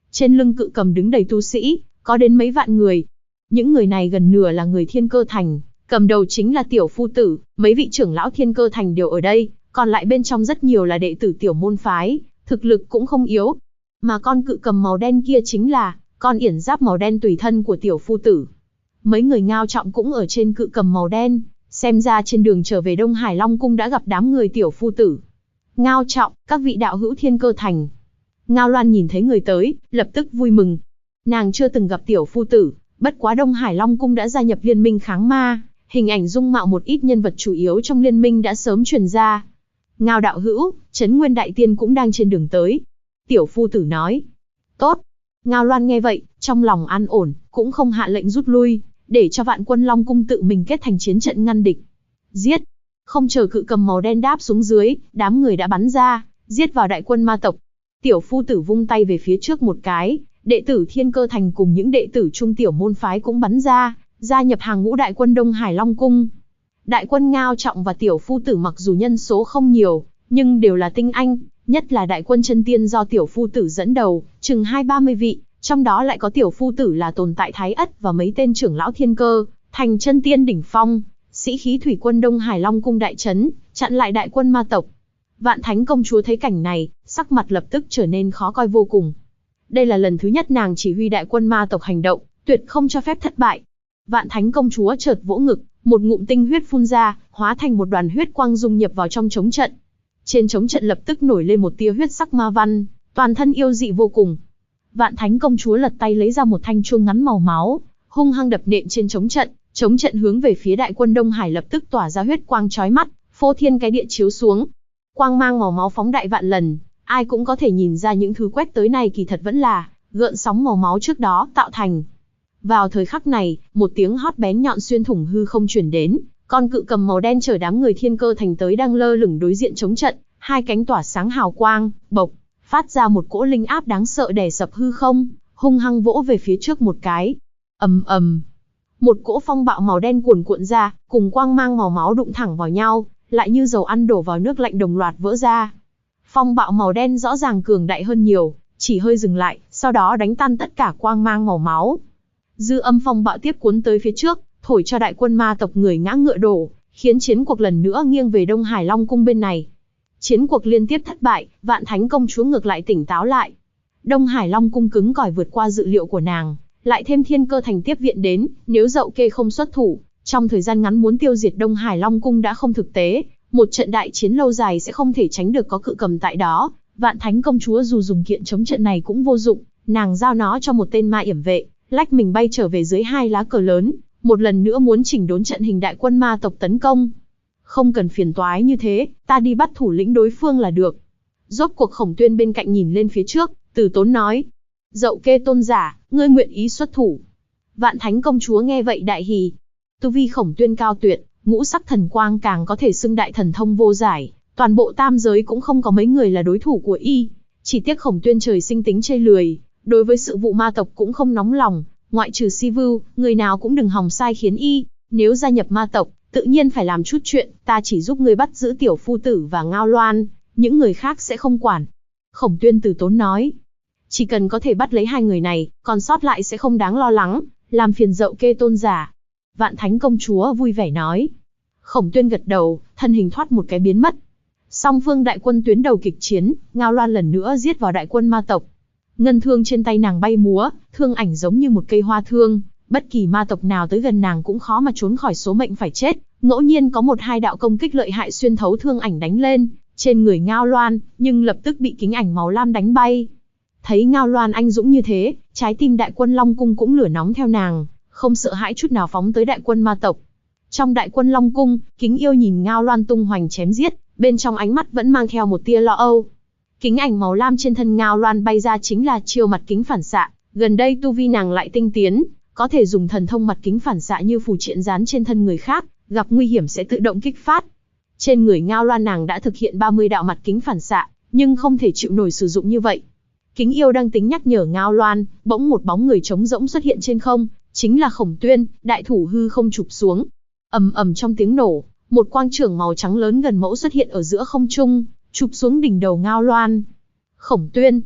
Trên lưng cự cầm đứng đầy tu sĩ, có đến mấy vạn người. Những người này gần nửa là người Thiên Cơ Thành, cầm đầu chính là tiểu phu tử, mấy vị trưởng lão Thiên Cơ Thành đều ở đây, còn lại bên trong rất nhiều là đệ tử tiểu môn phái, thực lực cũng không yếu. Mà con cự cầm màu đen kia chính là con yển giáp màu đen tùy thân của tiểu phu tử. Mấy người Ngao Trọng cũng ở trên cự cầm màu đen, xem ra trên đường trở về Đông Hải Long Cung đã gặp đám người tiểu phu tử. Ngao Trọng, các vị đạo hữu Thiên Cơ Thành. Ngao Loan nhìn thấy người tới, lập tức vui mừng. Nàng chưa từng gặp tiểu phu tử, bất quá Đông Hải Long Cung đã gia nhập liên minh kháng ma, hình ảnh dung mạo một ít nhân vật chủ yếu trong liên minh đã sớm truyền ra. Ngao đạo hữu, Trấn Nguyên Đại Tiên cũng đang trên đường tới. Tiểu phu tử nói. Tốt. Ngao Loan nghe vậy, trong lòng an ổn, cũng không hạ lệnh rút lui, để cho Vạn Quân Long Cung tự mình kết thành chiến trận ngăn địch. Giết! Không chờ cự cầm màu đen đáp xuống dưới, đám người đã bắn ra, giết vào đại quân ma tộc. Tiểu phu tử vung tay về phía trước một cái, đệ tử Thiên Cơ Thành cùng những đệ tử trung tiểu môn phái cũng bắn ra, gia nhập hàng ngũ đại quân Đông Hải Long Cung. Đại quân Ngao Trọng và tiểu phu tử mặc dù nhân số không nhiều, nhưng đều là tinh anh, nhất là đại quân chân tiên do tiểu phu tử dẫn đầu, chừng 20-30 vị, trong đó lại có tiểu phu tử là tồn tại Thái Ất và mấy tên trưởng lão Thiên Cơ Thành chân tiên đỉnh phong, sĩ khí thủy quân Đông Hải Long Cung đại trấn, chặn lại đại quân ma tộc. Vạn Thánh công chúa thấy cảnh này, sắc mặt lập tức trở nên khó coi vô cùng. Đây là lần thứ nhất nàng chỉ huy đại quân ma tộc hành động, tuyệt không cho phép thất bại. Vạn Thánh công chúa chợt vỗ ngực, một ngụm tinh huyết phun ra, hóa thành một đoàn huyết quang dung nhập vào trong trống trận. Trên trống trận lập tức nổi lên một tia huyết sắc ma văn, toàn thân yêu dị vô cùng. Vạn Thánh công chúa lật tay lấy ra một thanh chuông ngắn màu máu, hung hăng đập nện trên trống trận hướng về phía đại quân Đông Hải lập tức tỏa ra huyết quang chói mắt, phô thiên cái địa chiếu xuống. Quang mang màu máu phóng đại vạn lần, ai cũng có thể nhìn ra những thứ quét tới này kỳ thật vẫn là gợn sóng màu máu trước đó tạo thành. Vào thời khắc này, một tiếng hót bén nhọn xuyên thủng hư không truyền đến, con cự cầm màu đen chở đám người Thiên Cơ Thành tới đang lơ lửng đối diện chống trận, hai cánh tỏa sáng hào quang, bộc phát ra một cỗ linh áp đáng sợ đè sập hư không, hung hăng vỗ về phía trước một cái. Ầm ầm. Một cỗ phong bạo màu đen cuồn cuộn ra, cùng quang mang màu máu đụng thẳng vào nhau, lại như dầu ăn đổ vào nước lạnh đồng loạt vỡ ra. Phong bạo màu đen rõ ràng cường đại hơn nhiều, chỉ hơi dừng lại, sau đó đánh tan tất cả quang mang màu máu. Dư âm phong bạo tiếp cuốn tới phía trước, thổi cho đại quân ma tộc người ngã ngựa đổ, khiến chiến cuộc lần nữa nghiêng về Đông Hải Long Cung bên này. Chiến cuộc liên tiếp thất bại, Vạn Thánh công chúa ngược lại tỉnh táo lại. Đông Hải Long Cung cứng cỏi vượt qua dự liệu của nàng, lại thêm Thiên Cơ Thành tiếp viện đến, nếu Dậu Kê không xuất thủ, trong thời gian ngắn muốn tiêu diệt Đông Hải Long Cung đã không thực tế, một trận đại chiến lâu dài sẽ không thể tránh được có cự cầm tại đó. Vạn Thánh công chúa dù dùng kiện chống trận này cũng vô dụng, nàng giao nó cho một tên ma yểm vệ, lách mình bay trở về dưới hai lá cờ lớn, một lần nữa muốn chỉnh đốn trận hình đại quân ma tộc tấn công. Không cần phiền toái như thế, ta đi bắt thủ lĩnh đối phương là được. Rốt cuộc Khổng Tuyên bên cạnh nhìn lên phía trước, Từ Tốn nói. Dậu Kê tôn giả, ngươi nguyện ý xuất thủ. Vạn Thánh công chúa nghe vậy đại hỉ. Tu vi Khổng Tuyên cao tuyệt, ngũ sắc thần quang càng có thể xưng đại thần thông vô giải, toàn bộ tam giới cũng không có mấy người là đối thủ của y. Chỉ tiếc Khổng Tuyên trời sinh tính chây lười, đối với sự vụ ma tộc cũng không nóng lòng, ngoại trừ Si Vưu, người nào cũng đừng hòng sai khiến y, nếu gia nhập ma tộc, tự nhiên phải làm chút chuyện, ta chỉ giúp ngươi bắt giữ tiểu phu tử và Ngao Loan, những người khác sẽ không quản. Khổng Tuyên Từ Tốn nói, chỉ cần có thể bắt lấy hai người này, còn sót lại sẽ không đáng lo lắng, làm phiền Dậu Kê tôn giả. Vạn Thánh công chúa vui vẻ nói. Khổng Tuyên gật đầu, thân hình thoát một cái biến mất. Song phương đại quân tuyến đầu kịch chiến, Ngao Loan lần nữa giết vào đại quân ma tộc. Ngân thương trên tay nàng bay múa, thương ảnh giống như một cây hoa thương, bất kỳ ma tộc nào tới gần nàng cũng khó mà trốn khỏi số mệnh phải chết. Ngẫu nhiên có một hai đạo công kích lợi hại xuyên thấu thương ảnh đánh lên trên người Ngao Loan, nhưng lập tức bị kính ảnh màu lam đánh bay. Thấy Ngao Loan anh dũng như thế, trái tim đại quân Long Cung cũng lửa nóng theo nàng, không sợ hãi chút nào phóng tới đại quân ma tộc. Trong đại quân Long Cung, Kính Yêu nhìn Ngao Loan tung hoành chém giết, bên trong ánh mắt vẫn mang theo một tia lo âu. Kính ảnh màu lam trên thân Ngao Loan bay ra chính là chiêu mặt kính phản xạ, gần đây tu vi nàng lại tinh tiến, có thể dùng thần thông mặt kính phản xạ như phù triện dán trên thân người khác, gặp nguy hiểm sẽ tự động kích phát. Trên người Ngao Loan nàng đã thực hiện 30 đạo mặt kính phản xạ, nhưng không thể chịu nổi sử dụng như vậy. Kính Yêu đang tính nhắc nhở Ngao Loan, bỗng một bóng người trống rỗng xuất hiện trên không, chính là Khổng Tuyên, đại thủ hư không chụp xuống. Ầm ầm trong tiếng nổ, một quang trưởng màu trắng lớn gần mẫu xuất hiện ở giữa không trung, chụp xuống đỉnh đầu Ngao Loan. Khổng Tuyên.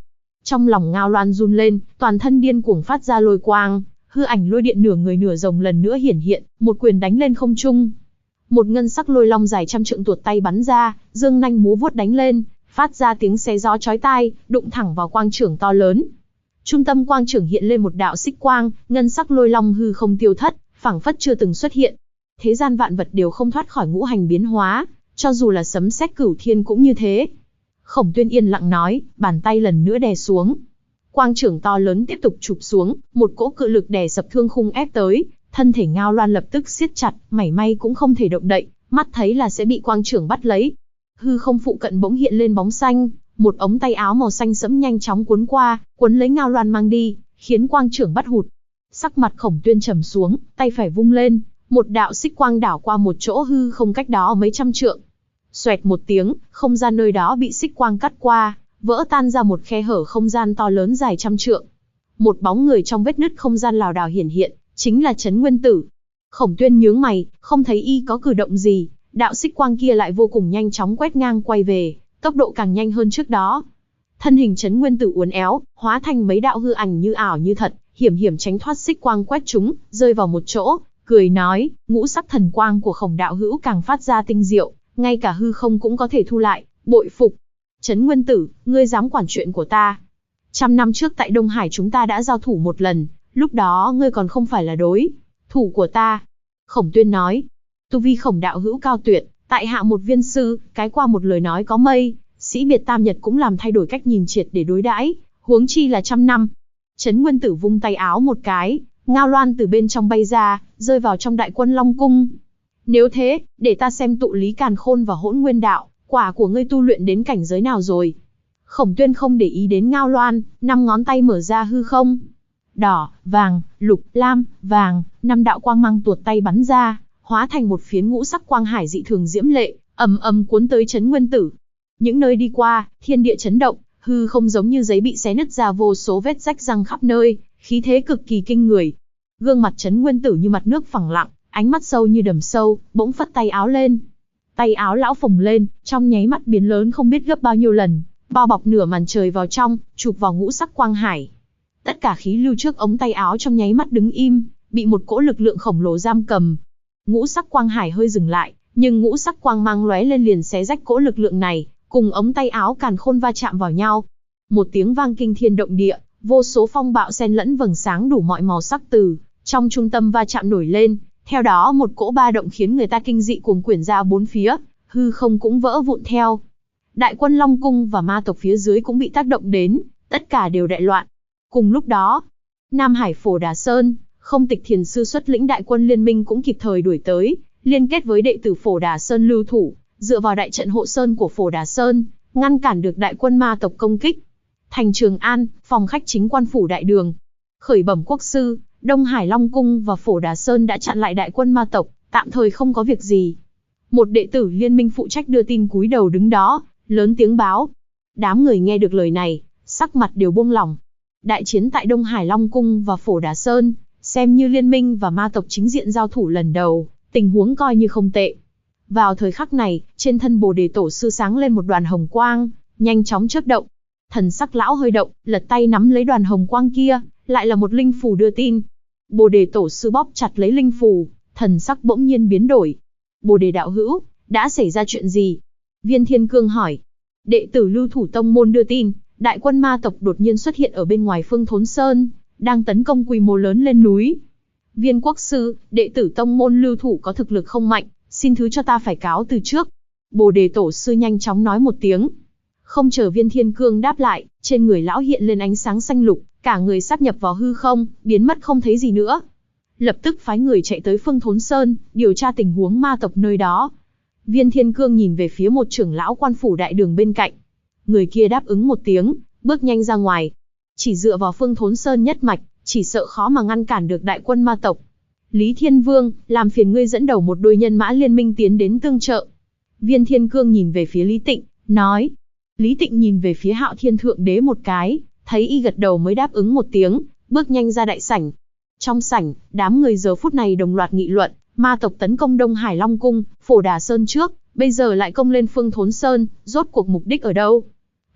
Trong lòng Ngao Loan run lên, toàn thân điên cuồng phát ra lôi quang, hư ảnh lôi điện nửa người nửa rồng lần nữa hiển hiện, một quyền đánh lên không trung. Một ngân sắc lôi long dài trăm trượng tuột tay bắn ra, dương nanh múa vuốt đánh lên, phát ra tiếng xé gió chói tai, đụng thẳng vào quang trưởng to lớn. Trung tâm quang trưởng hiện lên một đạo xích quang, ngân sắc lôi long hư không tiêu thất, phảng phất chưa từng xuất hiện. Thế gian vạn vật đều không thoát khỏi ngũ hành biến hóa, cho dù là sấm sét cửu thiên cũng như thế. Khổng Tuyên yên lặng nói, bàn tay lần nữa đè xuống. Quang trưởng to lớn tiếp tục chụp xuống, một cỗ cự lực đè sập thương khung ép tới, thân thể Ngao Loan lập tức siết chặt, mảy may cũng không thể động đậy, mắt thấy là sẽ bị quang trưởng bắt lấy. Hư không phụ cận bỗng hiện lên bóng xanh, một ống tay áo màu xanh sẫm nhanh chóng cuốn qua, cuốn lấy Ngao Loan mang đi, khiến quang trưởng bắt hụt. Sắc mặt Khổng Tuyên trầm xuống, tay phải vung lên, một đạo xích quang đảo qua một chỗ hư không cách đó mấy trăm trượng. Xoẹt một tiếng, không gian nơi đó bị xích quang cắt qua, vỡ tan ra một khe hở không gian to lớn dài trăm trượng. Một bóng người trong vết nứt không gian lảo đảo hiển hiện, chính là Trấn Nguyên Tử. Khổng Tuyên nhướng mày, không thấy y có cử động gì, đạo xích quang kia lại vô cùng nhanh chóng quét ngang quay về, tốc độ càng nhanh hơn trước đó. Thân hình Trấn Nguyên Tử uốn éo, hóa thành mấy đạo hư ảnh như ảo như thật, hiểm hiểm tránh thoát xích quang quét chúng, rơi vào một chỗ, cười nói, ngũ sắc thần quang của Khổng đạo hữu càng phát ra tinh diệu, ngay cả hư không cũng có thể thu lại, bội phục. Trấn Nguyên Tử, ngươi dám quản chuyện của ta? 100 năm trước tại Đông Hải chúng ta đã giao thủ một lần, lúc đó ngươi còn không phải là đối thủ của ta. Khổng Tuyên nói, tu vi Khổng đạo hữu cao tuyệt, tại hạ một viên sư, cái qua một lời nói có mây, sĩ biệt tam nhật cũng làm thay đổi cách nhìn triệt để đối đãi, huống chi là 100 năm. Trấn Nguyên Tử vung tay áo một cái, Ngao Loan từ bên trong bay ra, rơi vào trong đại quân Long Cung. Nếu thế, để ta xem tụ lý càn khôn và hỗn nguyên đạo, quả của ngươi tu luyện đến cảnh giới nào rồi. Khổng Tuyên không để ý đến Ngao Loan, 5 ngón tay mở ra hư không. Đỏ, vàng, lục, lam, vàng, 5 đạo quang mang tuột tay bắn ra, hóa thành một phiến ngũ sắc quang hải dị thường diễm lệ, ầm ầm cuốn tới Trấn Nguyên Tử. Những nơi đi qua, thiên địa chấn động, hư không giống như giấy bị xé nứt ra vô số vết rách răng khắp nơi, khí thế cực kỳ kinh người. Gương mặt Trấn Nguyên Tử như mặt nước phẳng lặng, ánh mắt sâu như đầm sâu, bỗng phất tay áo lên. Tay áo lão phồng lên, trong nháy mắt biến lớn không biết gấp bao nhiêu lần, bao bọc nửa màn trời vào trong, chụp vào ngũ sắc quang hải. Tất cả khí lưu trước ống tay áo trong nháy mắt đứng im, bị một cỗ lực lượng khổng lồ giam cầm. Ngũ sắc quang hải hơi dừng lại, nhưng ngũ sắc quang mang lóe lên liền xé rách cỗ lực lượng này, cùng ống tay áo càn khôn va chạm vào nhau. Một tiếng vang kinh thiên động địa, vô số phong bạo xen lẫn vầng sáng đủ mọi màu sắc từ trong trung tâm va chạm nổi lên, theo đó một cỗ ba động khiến người ta kinh dị cuồng quyển ra bốn phía, hư không cũng vỡ vụn theo. Đại quân Long Cung và ma tộc phía dưới cũng bị tác động đến, tất cả đều đại loạn. Cùng lúc đó, Nam Hải Phổ Đà Sơn, Không Tịch Thiền Sư xuất lĩnh đại quân liên minh cũng kịp thời đuổi tới, liên kết với đệ tử Phổ Đà Sơn lưu thủ, dựa vào đại trận hộ sơn của Phổ Đà Sơn, ngăn cản được đại quân ma tộc công kích. Thành Trường An, phòng khách chính quan phủ đại đường. Khởi bẩm quốc sư, Đông Hải Long Cung và Phổ Đà Sơn đã chặn lại đại quân ma tộc, tạm thời không có việc gì. Một đệ tử liên minh phụ trách đưa tin cúi đầu đứng đó, lớn tiếng báo. Đám người nghe được lời này, sắc mặt đều buông lỏng. Đại chiến tại Đông Hải Long Cung và Phổ Đà Sơn, xem như liên minh và ma tộc chính diện giao thủ lần đầu, tình huống coi như không tệ. Vào thời khắc này, trên thân Bồ Đề Tổ sư sáng lên một đoàn hồng quang, nhanh chóng chớp động. Thần sắc lão hơi động, lật tay nắm lấy đoàn hồng quang kia, lại là một linh phù đưa tin. Bồ Đề Tổ sư bóp chặt lấy linh phù, thần sắc bỗng nhiên biến đổi. Bồ Đề đạo hữu, đã xảy ra chuyện gì? Viên Thiên Cương hỏi. Đệ tử Lưu Thủ Tông môn đưa tin, đại quân ma tộc đột nhiên xuất hiện ở bên ngoài Phương Thốn Sơn, đang tấn công quy mô lớn lên núi. Viên quốc sư, đệ tử tông môn Lưu Thủ có thực lực không mạnh, xin thứ cho ta phải cáo từ trước. Bồ Đề Tổ sư nhanh chóng nói một tiếng. Không chờ Viên Thiên Cương đáp lại, trên người lão hiện lên ánh sáng xanh lục, cả người sáp nhập vào hư không, biến mất không thấy gì nữa. Lập tức phái người chạy tới Phương Thốn Sơn, điều tra tình huống ma tộc nơi đó. Viên Thiên Cương nhìn về phía một trưởng lão quan phủ đại đường bên cạnh. Người kia đáp ứng một tiếng, bước nhanh ra ngoài. Chỉ dựa vào Phương Thốn Sơn nhất mạch, chỉ sợ khó mà ngăn cản được đại quân ma tộc. Lý Thiên Vương, làm phiền ngươi dẫn đầu một đôi nhân mã liên minh tiến đến tương trợ. Viên Thiên Cương nhìn về phía Lý Tịnh, nói. Lý Tịnh nhìn về phía Hạo Thiên Thượng Đế một cái, thấy y gật đầu mới đáp ứng một tiếng, bước nhanh ra đại sảnh. Trong sảnh, đám người giờ phút này đồng loạt nghị luận, ma tộc tấn công Đông Hải Long Cung, Phổ Đà Sơn trước, bây giờ lại công lên Phương Thốn Sơn, rốt cuộc mục đích ở đâu?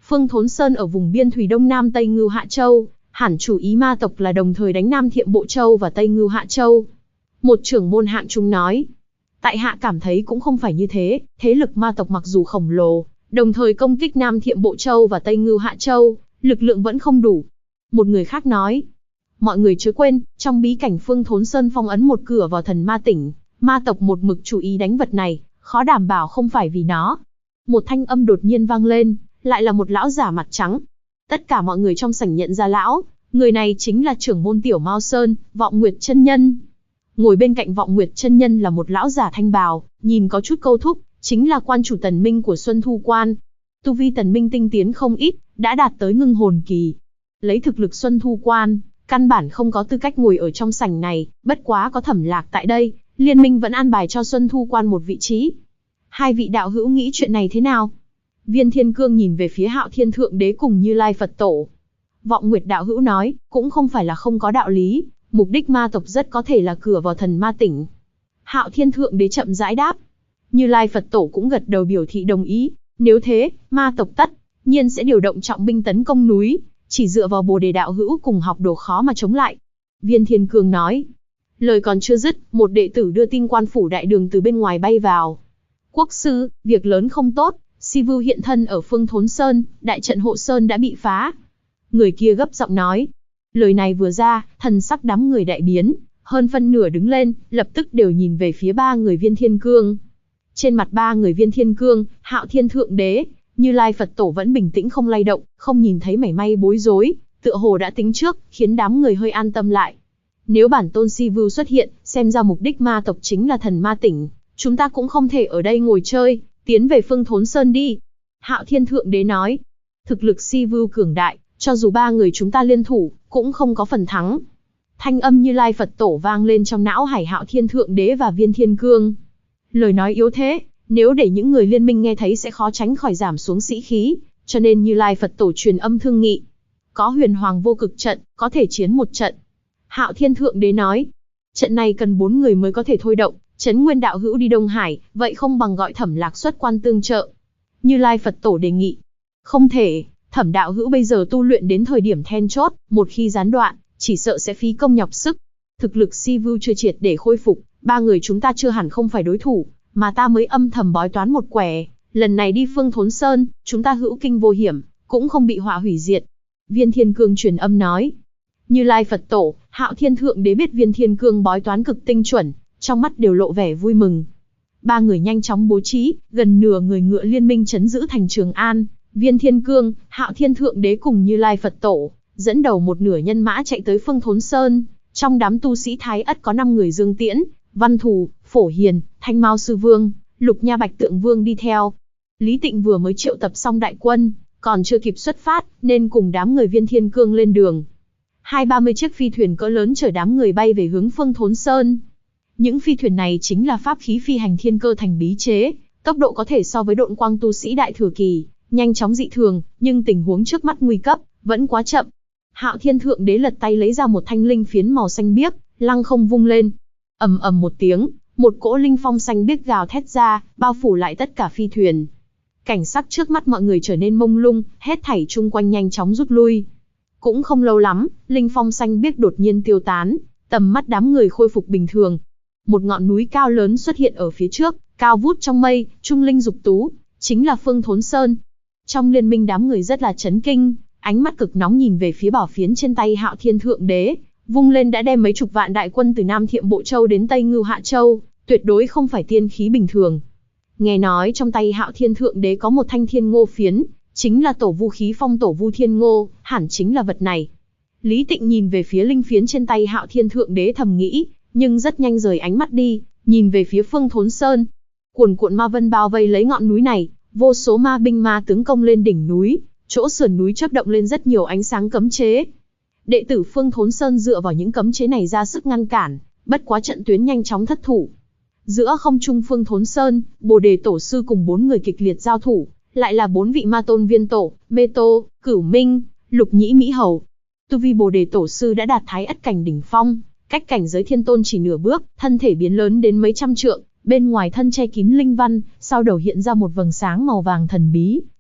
Phương Thốn Sơn ở vùng biên thùy Đông Nam Tây Ngưu Hạ Châu, hẳn chủ ý ma tộc là đồng thời đánh Nam Thiệm Bộ Châu và Tây Ngưu Hạ Châu. Một trưởng môn hạng trung nói. Tại hạ cảm thấy cũng không phải như thế, thế lực ma tộc mặc dù khổng lồ, đồng thời công kích Nam Thiệm Bộ Châu và Tây Ngưu Hạ Châu, lực lượng vẫn không đủ. Một người khác nói. Mọi người chớ quên, trong bí cảnh Phương Thốn Sơn phong ấn một cửa vào thần ma tỉnh, ma tộc một mực chú ý đánh vật này, khó đảm bảo không phải vì nó. Một thanh âm đột nhiên vang lên, lại là một lão giả mặt trắng. Tất cả mọi người trong sảnh nhận ra lão, người này chính là trưởng môn Tiểu Mao Sơn, Vọng Nguyệt chân nhân. Ngồi bên cạnh Vọng Nguyệt chân nhân là một lão giả thanh bào, nhìn có chút câu thúc, chính là quan chủ Tần Minh của Xuân Thu Quan. Tu vi Tần Minh tinh tiến không ít, đã đạt tới ngưng hồn kỳ. Lấy thực lực Xuân Thu Quan, căn bản không có tư cách ngồi ở trong sảnh này, bất quá có Thẩm Lạc tại đây, liên minh vẫn an bài cho Xuân Thu Quan một vị trí. Hai vị đạo hữu nghĩ chuyện này thế nào? Viên Thiên Cương nhìn về phía Hạo Thiên Thượng Đế cùng Như Lai Phật Tổ. Vọng Nguyệt đạo hữu nói, cũng không phải là không có đạo lý, mục đích ma tộc rất có thể là cửa vào thần ma tỉnh. Hạo Thiên Thượng Đế chậm rãi đáp. Như Lai Phật Tổ cũng gật đầu biểu thị đồng ý, nếu thế, ma tộc tất nhiên sẽ điều động trọng binh tấn công núi, chỉ dựa vào Bồ Đề đạo hữu cùng học đồ khó mà chống lại. Viên Thiên Cương nói. Lời còn chưa dứt, một đệ tử đưa tin quan phủ đại đường từ bên ngoài bay vào. Quốc sư, việc lớn không tốt, Si Vưu hiện thân ở Phương Thốn Sơn, đại trận hộ sơn đã bị phá. Người kia gấp giọng nói. Lời này vừa ra, thần sắc đám người đại biến, hơn phân nửa đứng lên, lập tức đều nhìn về phía ba người Viên Thiên Cương. Trên mặt ba người Viên Thiên Cương, Hạo Thiên Thượng Đế, Như Lai Phật Tổ vẫn bình tĩnh không lay động, không nhìn thấy mảy may bối rối, tựa hồ đã tính trước, khiến đám người hơi an tâm lại. Nếu bản tôn Si Vưu xuất hiện, xem ra mục đích ma tộc chính là thần ma tỉnh, chúng ta cũng không thể ở đây ngồi chơi, tiến về Phương Thốn Sơn đi. Hạo Thiên Thượng Đế nói, thực lực Si Vưu cường đại, cho dù ba người chúng ta liên thủ, cũng không có phần thắng. Thanh âm Như Lai Phật Tổ vang lên trong não hải Hạo Thiên Thượng Đế và Viên Thiên Cương. Lời nói yếu thế, nếu để những người liên minh nghe thấy sẽ khó tránh khỏi giảm xuống sĩ khí, cho nên Như Lai Phật Tổ truyền âm thương nghị. Có Huyền Hoàng vô cực trận, có thể chiến một trận. Hạo Thiên Thượng Đế nói, trận này cần 4 người mới có thể thôi động, Trấn Nguyên đạo hữu đi Đông Hải, vậy không bằng gọi Thẩm Lạc xuất quan tương trợ. Như Lai Phật Tổ đề nghị, không thể, Thẩm đạo hữu bây giờ tu luyện đến thời điểm then chốt, một khi gián đoạn, chỉ sợ sẽ phí công nhọc sức. Thực lực Si Vưu chưa triệt để khôi phục, ba người chúng ta chưa hẳn không phải đối thủ, mà ta mới âm thầm bói toán một quẻ, lần này đi Phương Thốn Sơn, chúng ta hữu kinh vô hiểm, cũng không bị họa hủy diệt. Viên Thiên Cương truyền âm nói. Như Lai Phật Tổ, Hạo Thiên Thượng Đế biết Viên Thiên Cương bói toán cực tinh chuẩn, trong mắt đều lộ vẻ vui mừng. Ba người nhanh chóng bố trí, gần nửa người ngựa liên minh trấn giữ thành Trường An. Viên Thiên Cương, Hạo Thiên Thượng Đế cùng Như Lai Phật Tổ, dẫn đầu một nửa nhân mã chạy tới Phương Thốn Sơn. Trong đám tu sĩ Thái Ất có 5 người Dương Tiễn, Văn Thù, Phổ Hiền, Thanh Mao Sư Vương, Lục Nha Bạch Tượng Vương đi theo. Lý Tịnh vừa mới triệu tập xong đại quân, còn chưa kịp xuất phát, nên cùng đám người Viên Thiên Cương lên đường. 20-30 chiếc phi thuyền cỡ lớn chở đám người bay về hướng Phương Thốn Sơn. Những phi thuyền này chính là pháp khí phi hành thiên cơ thành bí chế, tốc độ có thể so với độn quang tu sĩ đại thừa kỳ, nhanh chóng dị thường, nhưng tình huống trước mắt nguy cấp, vẫn quá chậm. Hạo Thiên Thượng Đế lật tay lấy ra một thanh linh phiến màu xanh biếc, lăng không vung lên. Ầm ầm một tiếng, một cỗ linh phong xanh biếc gào thét ra, bao phủ lại tất cả phi thuyền. Cảnh sắc trước mắt mọi người trở nên mông lung, hết thảy chung quanh nhanh chóng rút lui. Cũng không lâu lắm, linh phong xanh biếc đột nhiên tiêu tán, tầm mắt đám người khôi phục bình thường. Một ngọn núi cao lớn xuất hiện ở phía trước, cao vút trong mây, trung linh dục tú, chính là Phương Thốn Sơn. Trong liên minh đám người rất là chấn kinh, ánh mắt cực nóng nhìn về phía bảo phiến trên tay Hạo Thiên Thượng Đế, vung lên đã đem mấy chục vạn đại quân từ Nam Thiệm Bộ Châu đến Tây Ngưu Hạ Châu, tuyệt đối không phải tiên khí bình thường. Nghe nói trong tay Hạo Thiên Thượng Đế có một thanh thiên ngô phiến, chính là tổ vu khí phong tổ vu thiên ngô, hẳn chính là vật này. Lý Tịnh nhìn về phía linh phiến trên tay Hạo Thiên Thượng Đế thầm nghĩ, nhưng rất nhanh rời ánh mắt đi, nhìn về phía Phương Thốn Sơn. Cuồn cuộn ma vân bao vây lấy ngọn núi này, vô số ma binh ma tướng công lên đỉnh núi, chỗ sườn núi chớp động lên rất nhiều ánh sáng cấm chế. Đệ tử Phương Thốn Sơn dựa vào những cấm chế này ra sức ngăn cản, bất quá trận tuyến nhanh chóng thất thủ. Giữa không trung Phương Thốn Sơn, Bồ Đề Tổ Sư cùng 4 người kịch liệt giao thủ, lại là 4 vị ma tôn Viên Tổ, Mê Tô, Cửu Minh, Lục Nhĩ Mỹ Hầu. Tu vi Bồ Đề Tổ Sư đã đạt Thái Ất cảnh đỉnh phong, cách cảnh giới thiên tôn chỉ nửa bước, thân thể biến lớn đến mấy trăm trượng, bên ngoài thân che kín linh văn, sau đầu hiện ra một vầng sáng màu vàng thần bí,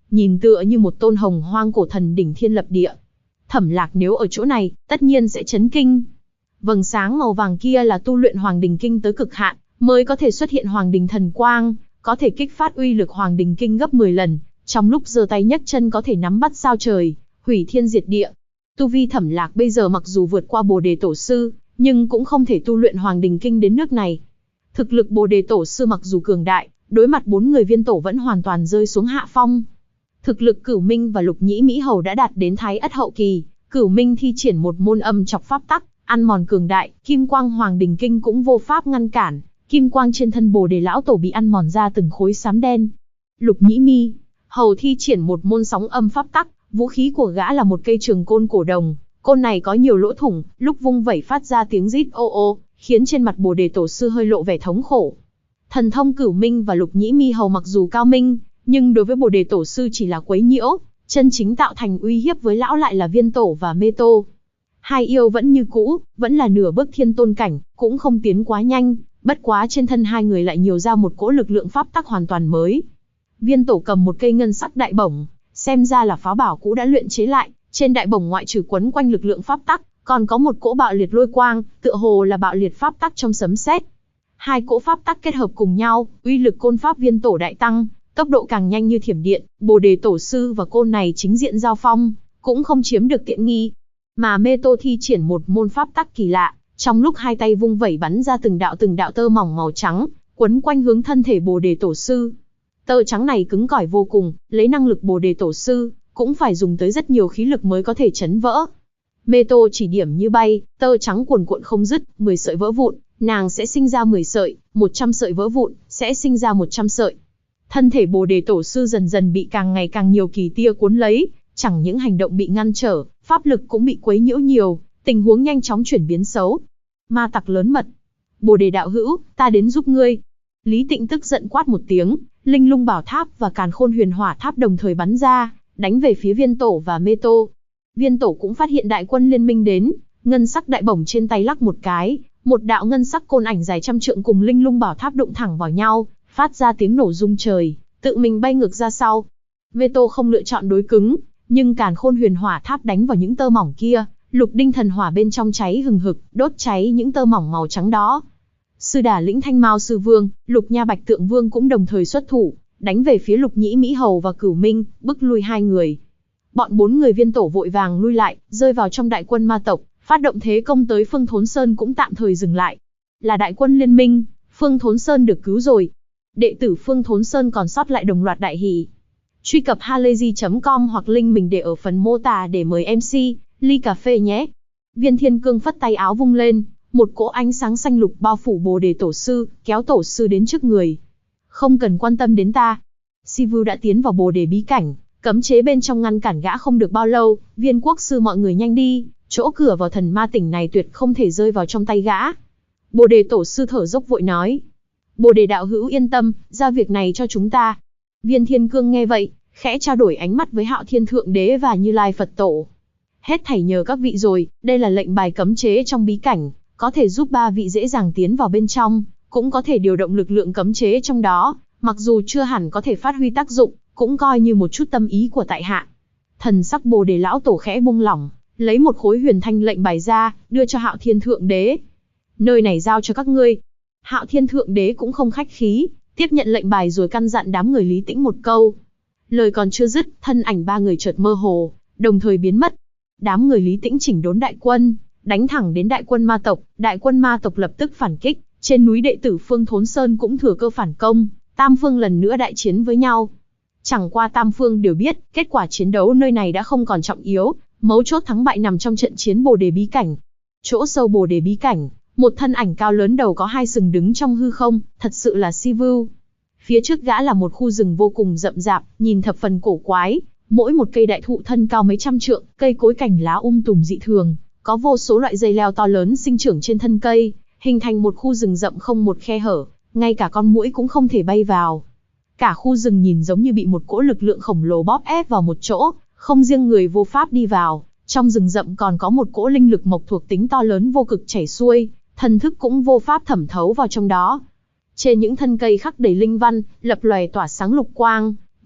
nhìn tựa như một tôn hồng hoang cổ thần đỉnh thiên lập địa. Thẩm Lạc nếu ở chỗ này, tất nhiên sẽ chấn kinh. Vầng sáng màu vàng kia là tu luyện Hoàng Đình Kinh tới cực hạn, mới có thể xuất hiện Hoàng Đình Thần Quang, có thể kích phát uy lực Hoàng Đình Kinh gấp 10 lần, trong lúc giơ tay nhấc chân có thể nắm bắt sao trời, hủy thiên diệt địa. Tu vi Thẩm Lạc bây giờ mặc dù vượt qua Bồ Đề Tổ Sư, nhưng cũng không thể tu luyện Hoàng Đình Kinh đến nước này. Thực lực Bồ Đề Tổ Sư mặc dù cường đại, đối mặt 4 người viên tổ vẫn hoàn toàn rơi xuống hạ phong. Thực lực Cửu Minh và Lục Nhĩ Mỹ Hầu đã đạt đến Thái Ất hậu kỳ, Cửu Minh thi triển một môn âm chọc pháp tắc, ăn mòn cường đại, kim quang Hoàng Đình Kinh cũng vô pháp ngăn cản, kim quang trên thân Bồ Đề lão tổ bị ăn mòn ra từng khối xám đen. Lục Nhĩ Mi Hầu thi triển một môn sóng âm pháp tắc, vũ khí của gã là một cây trường côn cổ đồng, côn này có nhiều lỗ thủng, lúc vung vẩy phát ra tiếng rít ô ô, khiến trên mặt Bồ Đề Tổ Sư hơi lộ vẻ thống khổ. Thần thông Cửu Minh và Lục Nhĩ Mi Hầu mặc dù cao minh, nhưng đối với Bồ Đề Tổ Sư chỉ là quấy nhiễu, chân chính tạo thành uy hiếp với lão lại là Viên Tổ và Mê Tô. Hai yêu vẫn như cũ, vẫn là nửa bước thiên tôn cảnh, cũng không tiến quá nhanh, bất quá trên thân hai người lại nhiều ra một cỗ lực lượng pháp tắc hoàn toàn mới. Viên Tổ cầm một cây ngân sắc đại bổng, xem ra là pháo bảo cũ đã luyện chế lại, trên đại bổng ngoại trừ quấn quanh lực lượng pháp tắc, còn có một cỗ bạo liệt lôi quang, tựa hồ là bạo liệt pháp tắc trong sấm sét. Hai cỗ pháp tắc kết hợp cùng nhau, uy lực côn pháp Viên Tổ đại tăng, tốc độ càng nhanh như thiểm điện, Bồ Đề Tổ Sư và côn này chính diện giao phong, cũng không chiếm được tiện nghi. Mà Mê Tô thi triển một môn pháp tắc kỳ lạ, trong lúc hai tay vung vẩy bắn ra từng đạo tơ mỏng màu trắng, quấn quanh hướng thân thể Bồ Đề Tổ Sư. Tơ trắng này cứng cỏi vô cùng, lấy năng lực Bồ Đề Tổ Sư, cũng phải dùng tới rất nhiều khí lực mới có thể chấn vỡ. Mê Tô chỉ điểm như bay, tơ trắng cuồn cuộn không dứt, 10 sợi vỡ vụn, nàng sẽ sinh ra 10 sợi, 100 sợi vỡ vụn, sẽ sinh ra 100 sợi. Thân thể Bồ Đề Tổ Sư dần dần bị càng ngày càng nhiều kỳ tia cuốn lấy, chẳng những hành động bị ngăn trở, pháp lực cũng bị quấy nhiễu nhiều, tình huống nhanh chóng chuyển biến xấu. Ma tặc lớn mật. Bồ Đề đạo hữu, ta đến giúp ngươi. Lý Tịnh tức giận quát một tiếng, Linh Lung Bảo Tháp và Càn Khôn Huyền Hỏa Tháp đồng thời bắn ra, đánh về phía Viên Tổ và Mê Tô. Viên Tổ cũng phát hiện đại quân liên minh đến, ngân sắc đại bổng trên tay lắc một cái, một đạo ngân sắc côn ảnh dài trăm trượng cùng Linh Lung Bảo Tháp đụng thẳng vào nhau, phát ra tiếng nổ rung trời, tự mình bay ngược ra sau. Mê Tô không lựa chọn đối cứng, nhưng Càn Khôn Huyền Hỏa Tháp đánh vào những tơ mỏng kia, Lục Đinh Thần Hỏa bên trong cháy hừng hực, đốt cháy những tơ mỏng màu trắng đó. Sư Đà Lĩnh Thanh Mao Sư Vương, Lục Nha Bạch Tượng Vương cũng đồng thời xuất thủ, đánh về phía Lục Nhĩ Mỹ Hầu và Cửu Minh, bức lui hai người. Bọn 4 người Viên Tổ vội vàng lui lại, rơi vào trong đại quân ma tộc, phát động thế công tới Phương Thốn Sơn cũng tạm thời dừng lại. Là đại quân liên minh, Phương Thốn Sơn được cứu rồi. Đệ tử Phương Thốn Sơn còn sót lại đồng loạt đại hỉ. Truy cập halayzi.com hoặc link mình để ở phần mô tả để mời MC, ly cà phê nhé. Viên Thiên Cương phất tay áo vung lên, một cỗ ánh sáng xanh lục bao phủ Bồ Đề Tổ Sư, kéo Tổ Sư đến trước người. Không cần quan tâm đến ta. Sivu đã tiến vào Bồ Đề bí cảnh, cấm chế bên trong ngăn cản gã không được bao lâu. Viên Quốc Sư mọi người nhanh đi, chỗ cửa vào thần ma tỉnh này tuyệt không thể rơi vào trong tay gã. Bồ Đề Tổ Sư thở dốc vội nói. Bồ Đề đạo hữu yên tâm, giao việc này cho chúng ta. Viên Thiên Cương nghe vậy, khẽ trao đổi ánh mắt với Hạo Thiên Thượng Đế và Như Lai Phật Tổ. Hết thảy nhờ các vị rồi, đây là lệnh bài cấm chế trong bí cảnh, có thể giúp 3 vị dễ dàng tiến vào bên trong, cũng có thể điều động lực lượng cấm chế trong đó, mặc dù chưa hẳn có thể phát huy tác dụng, cũng coi như một chút tâm ý của tại hạ. Thần sắc Bồ Đề lão tổ khẽ buông lỏng, lấy một khối huyền thanh lệnh bài ra, đưa cho Hạo Thiên Thượng Đế. Nơi này giao cho các ngươi. Hạo Thiên Thượng Đế cũng không khách khí, tiếp nhận lệnh bài rồi căn dặn đám người Lý Tĩnh một câu. Lời còn chưa dứt, thân ảnh 3 người chợt mơ hồ, đồng thời biến mất. Đám người Lý Tĩnh chỉnh đốn đại quân, đánh thẳng đến đại quân ma tộc. Đại quân ma tộc lập tức phản kích, trên núi đệ tử Phương Thốn Sơn cũng thừa cơ phản công, tam phương lần nữa đại chiến với nhau. Chẳng qua tam phương đều biết, kết quả chiến đấu nơi này đã không còn trọng yếu, mấu chốt thắng bại nằm trong trận chiến Bồ Đề bí cảnh. Chỗ sâu Bồ Đề bí cảnh, một thân ảnh cao lớn đầu có 2 sừng đứng trong hư không, thật sự là Sivu. Phía trước gã là một khu rừng vô cùng rậm rạp, nhìn thập phần cổ quái, mỗi một cây đại thụ thân cao mấy trăm trượng, cây cối cành lá tùm dị thường, có vô số loại dây leo to lớn sinh trưởng trên thân cây, hình thành một khu rừng rậm không một khe hở, ngay cả con muỗi cũng không thể bay vào. Cả khu rừng nhìn giống như bị một cỗ lực lượng khổng lồ bóp ép vào một chỗ, không riêng người vô pháp đi vào, trong rừng rậm còn có một cỗ linh lực mộc thuộc tính to lớn vô cực chảy xuôi, thần thức cũng vô pháp thẩm thấu vào trong đó. Trên những thân cây khắc đầy linh văn, lập lòe tỏa sáng lục quang,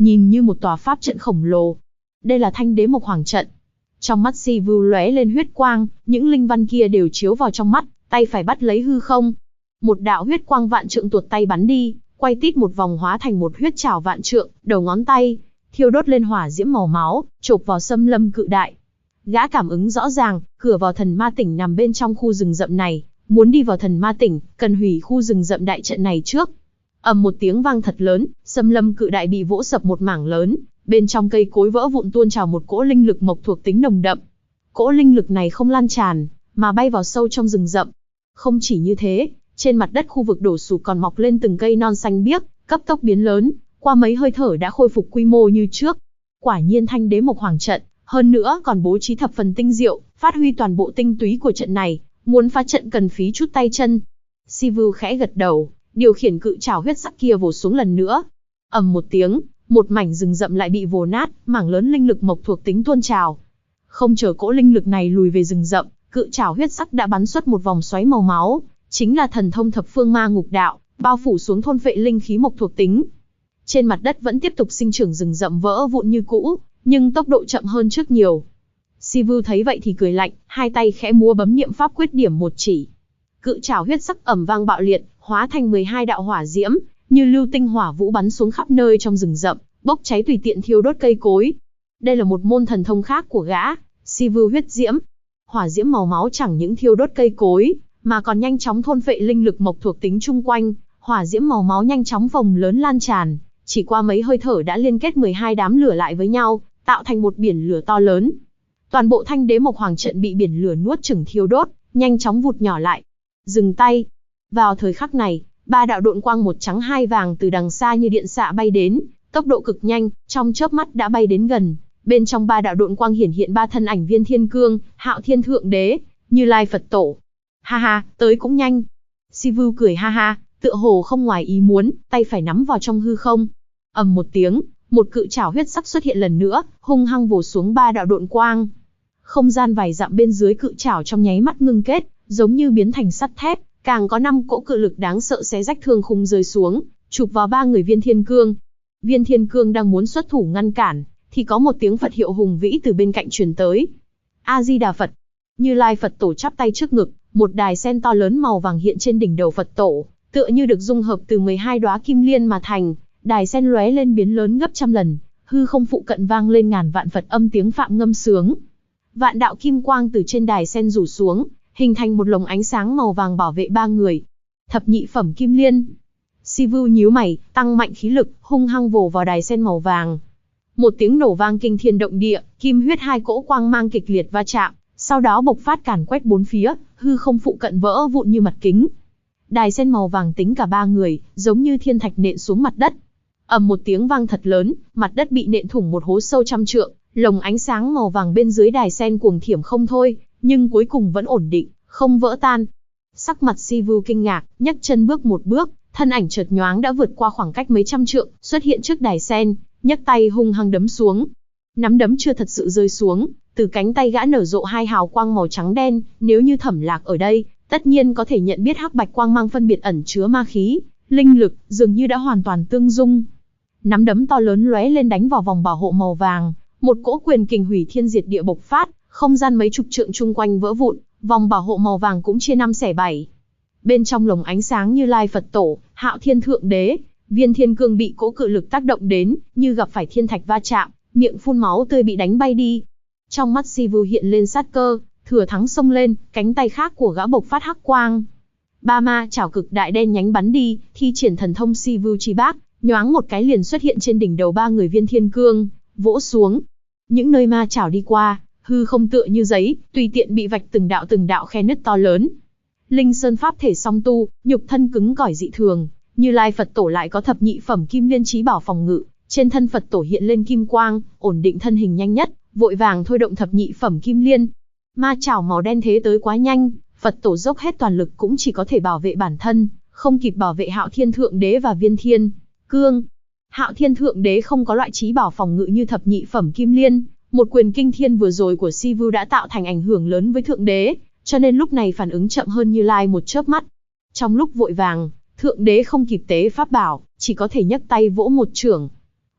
nhìn như một tòa pháp trận khổng lồ. Đây là Thanh Đế Mộc Hoàng trận. Trong mắt Si Vu lóe lên huyết quang, những linh văn kia đều chiếu vào trong mắt, tay phải bắt lấy hư không. Một đạo huyết quang vạn trượng tuột tay bắn đi, quay tít một vòng hóa thành một huyết trảo vạn trượng, đầu ngón tay thiêu đốt lên hỏa diễm màu máu, chộp vào xâm lâm cự đại. Gã cảm ứng rõ ràng, cửa vào thần ma tỉnh nằm bên trong khu rừng rậm này, muốn đi vào thần ma tỉnh, cần hủy khu rừng rậm đại trận này trước. Ầm một tiếng vang thật lớn, xâm lâm cự đại bị vỗ sập một mảng lớn, bên trong cây cối vỡ vụn tuôn trào một cỗ linh lực mộc thuộc tính nồng đậm. Cỗ linh lực này không lan tràn, mà bay vào sâu trong rừng rậm. Không chỉ như thế, trên mặt đất khu vực đổ sụp còn mọc lên từng cây non xanh biếc, cấp tốc biến lớn, qua mấy hơi thở đã khôi phục quy mô như trước. Quả nhiên Thanh Đế Mộc Hoàng trận, hơn nữa còn bố trí thập phần tinh diệu, phát huy toàn bộ tinh túy của trận này, muốn phá trận cần phí chút tay chân. Si Vu khẽ gật đầu, điều khiển cự trảo huyết sắc kia vồ xuống lần nữa. Ầm một tiếng, một mảnh rừng rậm lại bị vồ nát, mảng lớn linh lực mộc thuộc tính tuôn trào. Không chờ cỗ linh lực này lùi về rừng rậm, cự trảo huyết sắc đã bắn xuất một vòng xoáy màu máu, chính là thần thông thập phương ma ngục đạo, bao phủ xuống thôn phệ linh khí mộc thuộc tính. Trên mặt đất vẫn tiếp tục sinh trưởng rừng rậm vỡ vụn như cũ, nhưng tốc độ chậm hơn trước nhiều. Si Vu thấy vậy thì cười lạnh, hai tay khẽ múa bấm niệm pháp quyết điểm một chỉ. Cự trảo huyết sắc ầm vang bạo liệt, hóa thành 12 đạo hỏa diễm, như lưu tinh hỏa vũ bắn xuống khắp nơi trong rừng rậm, bốc cháy tùy tiện thiêu đốt cây cối. Đây là một môn thần thông khác của gã, Si Vu huyết diễm. Hỏa diễm màu máu chẳng những thiêu đốt cây cối, mà còn nhanh chóng thôn phệ linh lực mộc thuộc tính chung quanh. Hỏa diễm màu máu nhanh chóng phồng lớn lan tràn, chỉ qua mấy hơi thở đã liên kết 12 đám lửa lại với nhau, tạo thành một biển lửa to lớn. Toàn bộ Thanh Đế Mộc Hoàng trận bị biển lửa nuốt chửng thiêu đốt, nhanh chóng vụt nhỏ lại. Dừng tay. Vào thời khắc này, ba đạo độn quang một trắng hai vàng từ đằng xa như điện xạ bay đến, tốc độ cực nhanh, trong chớp mắt đã bay đến gần. Bên trong ba đạo độn quang hiển hiện ba thân ảnh Viên Thiên Cương, Hạo Thiên Thượng Đế, Như Lai Phật Tổ. Ha ha, tới cũng nhanh. Si Vu cười ha ha, tựa hồ không ngoài ý muốn, tay phải nắm vào trong hư không. Ầm một tiếng, một cự trảo huyết sắc xuất hiện lần nữa, hung hăng vồ xuống ba đạo độn quang. Không gian vài dặm bên dưới cự trảo trong nháy mắt ngưng kết, giống như biến thành sắt thép, càng có 5 cỗ cự lực đáng sợ xé rách thương khung rơi xuống, chụp vào ba người Viên Thiên Cương. Viên Thiên Cương đang muốn xuất thủ ngăn cản, thì có một tiếng Phật hiệu hùng vĩ từ bên cạnh truyền tới. A Di Đà Phật. Như Lai Phật Tổ chắp tay trước ngực, một đài sen to lớn màu vàng hiện trên đỉnh đầu Phật Tổ, tựa như được dung hợp từ 12 đóa kim liên mà thành. Đài sen lóe lên biến lớn gấp trăm lần, hư không phụ cận vang lên ngàn vạn Phật âm tiếng phạm ngâm sướng. Vạn đạo kim quang từ trên đài sen rủ xuống, hình thành một lồng ánh sáng màu vàng bảo vệ ba người. Thập nhị phẩm kim liên. Si Vu nhíu mày, tăng mạnh khí lực, hung hăng vồ vào đài sen màu vàng. Một tiếng nổ vang kinh thiên động địa, kim huyết hai cỗ quang mang kịch liệt va chạm, sau đó bộc phát càn quét bốn phía, hư không phụ cận vỡ vụn như mặt kính. Đài sen màu vàng tính cả ba người, giống như thiên thạch nện xuống mặt đất. Ầm một tiếng vang thật lớn, mặt đất bị nện thủng một hố sâu trăm trượng, lồng ánh sáng màu vàng bên dưới đài sen cuồng thiểm không thôi, nhưng cuối cùng vẫn ổn định, không vỡ tan. Sắc mặt Si Vu kinh ngạc, nhấc chân bước một bước, thân ảnh chợt nhoáng đã vượt qua khoảng cách mấy trăm trượng, xuất hiện trước đài sen, nhấc tay hung hăng đấm xuống. Nắm đấm chưa thật sự rơi xuống, từ cánh tay gã nở rộ hai hào quang màu trắng đen, nếu như Thẩm Lạc ở đây, tất nhiên có thể nhận biết hắc bạch quang mang phân biệt ẩn chứa ma khí, linh lực, dường như đã hoàn toàn tương dung. Nắm đấm to lớn lóe lên đánh vào vòng bảo hộ màu vàng, một cỗ quyền kình hủy thiên diệt địa bộc phát, không gian mấy chục trượng chung quanh vỡ vụn, vòng bảo hộ màu vàng cũng chia năm xẻ bảy. Bên trong lồng ánh sáng Như Lai Phật Tổ, Hạo Thiên Thượng Đế, Viên Thiên Cương bị cỗ cự lực tác động đến, như gặp phải thiên thạch va chạm, miệng phun máu tươi bị đánh bay đi. Trong mắt Si Vu hiện lên sát cơ, thừa thắng xông lên, cánh tay khác của gã bộc phát hắc quang. Ba ma chảo cực đại đen nhánh bắn đi, thi triển thần thông Si Vu chi bác, nhoáng một cái liền xuất hiện trên đỉnh đầu ba người Viên Thiên Cương, vỗ xuống. Những nơi ma chảo đi qua, hư không tựa như giấy, tùy tiện bị vạch từng đạo khe nứt to lớn. Linh Sơn pháp thể song tu, nhục thân cứng cỏi dị thường, Như Lai Phật Tổ lại có thập nhị phẩm kim liên chí bảo phòng ngự, trên thân Phật Tổ hiện lên kim quang, ổn định thân hình nhanh nhất, vội vàng thôi động thập nhị phẩm kim liên. Ma chảo màu đen thế tới quá nhanh, Phật Tổ dốc hết toàn lực cũng chỉ có thể bảo vệ bản thân, không kịp bảo vệ Hạo Thiên Thượng Đế và Viên Thiên Cương. Hạo Thiên Thượng Đế không có loại chí bảo phòng ngự như thập nhị phẩm kim liên, một quyền kinh thiên vừa rồi của Si Vu đã tạo thành ảnh hưởng lớn với Thượng Đế, cho nên lúc này phản ứng chậm hơn Như Lai một chớp mắt. Trong lúc vội vàng, Thượng Đế không kịp tế pháp bảo, chỉ có thể nhấc tay vỗ một chưởng.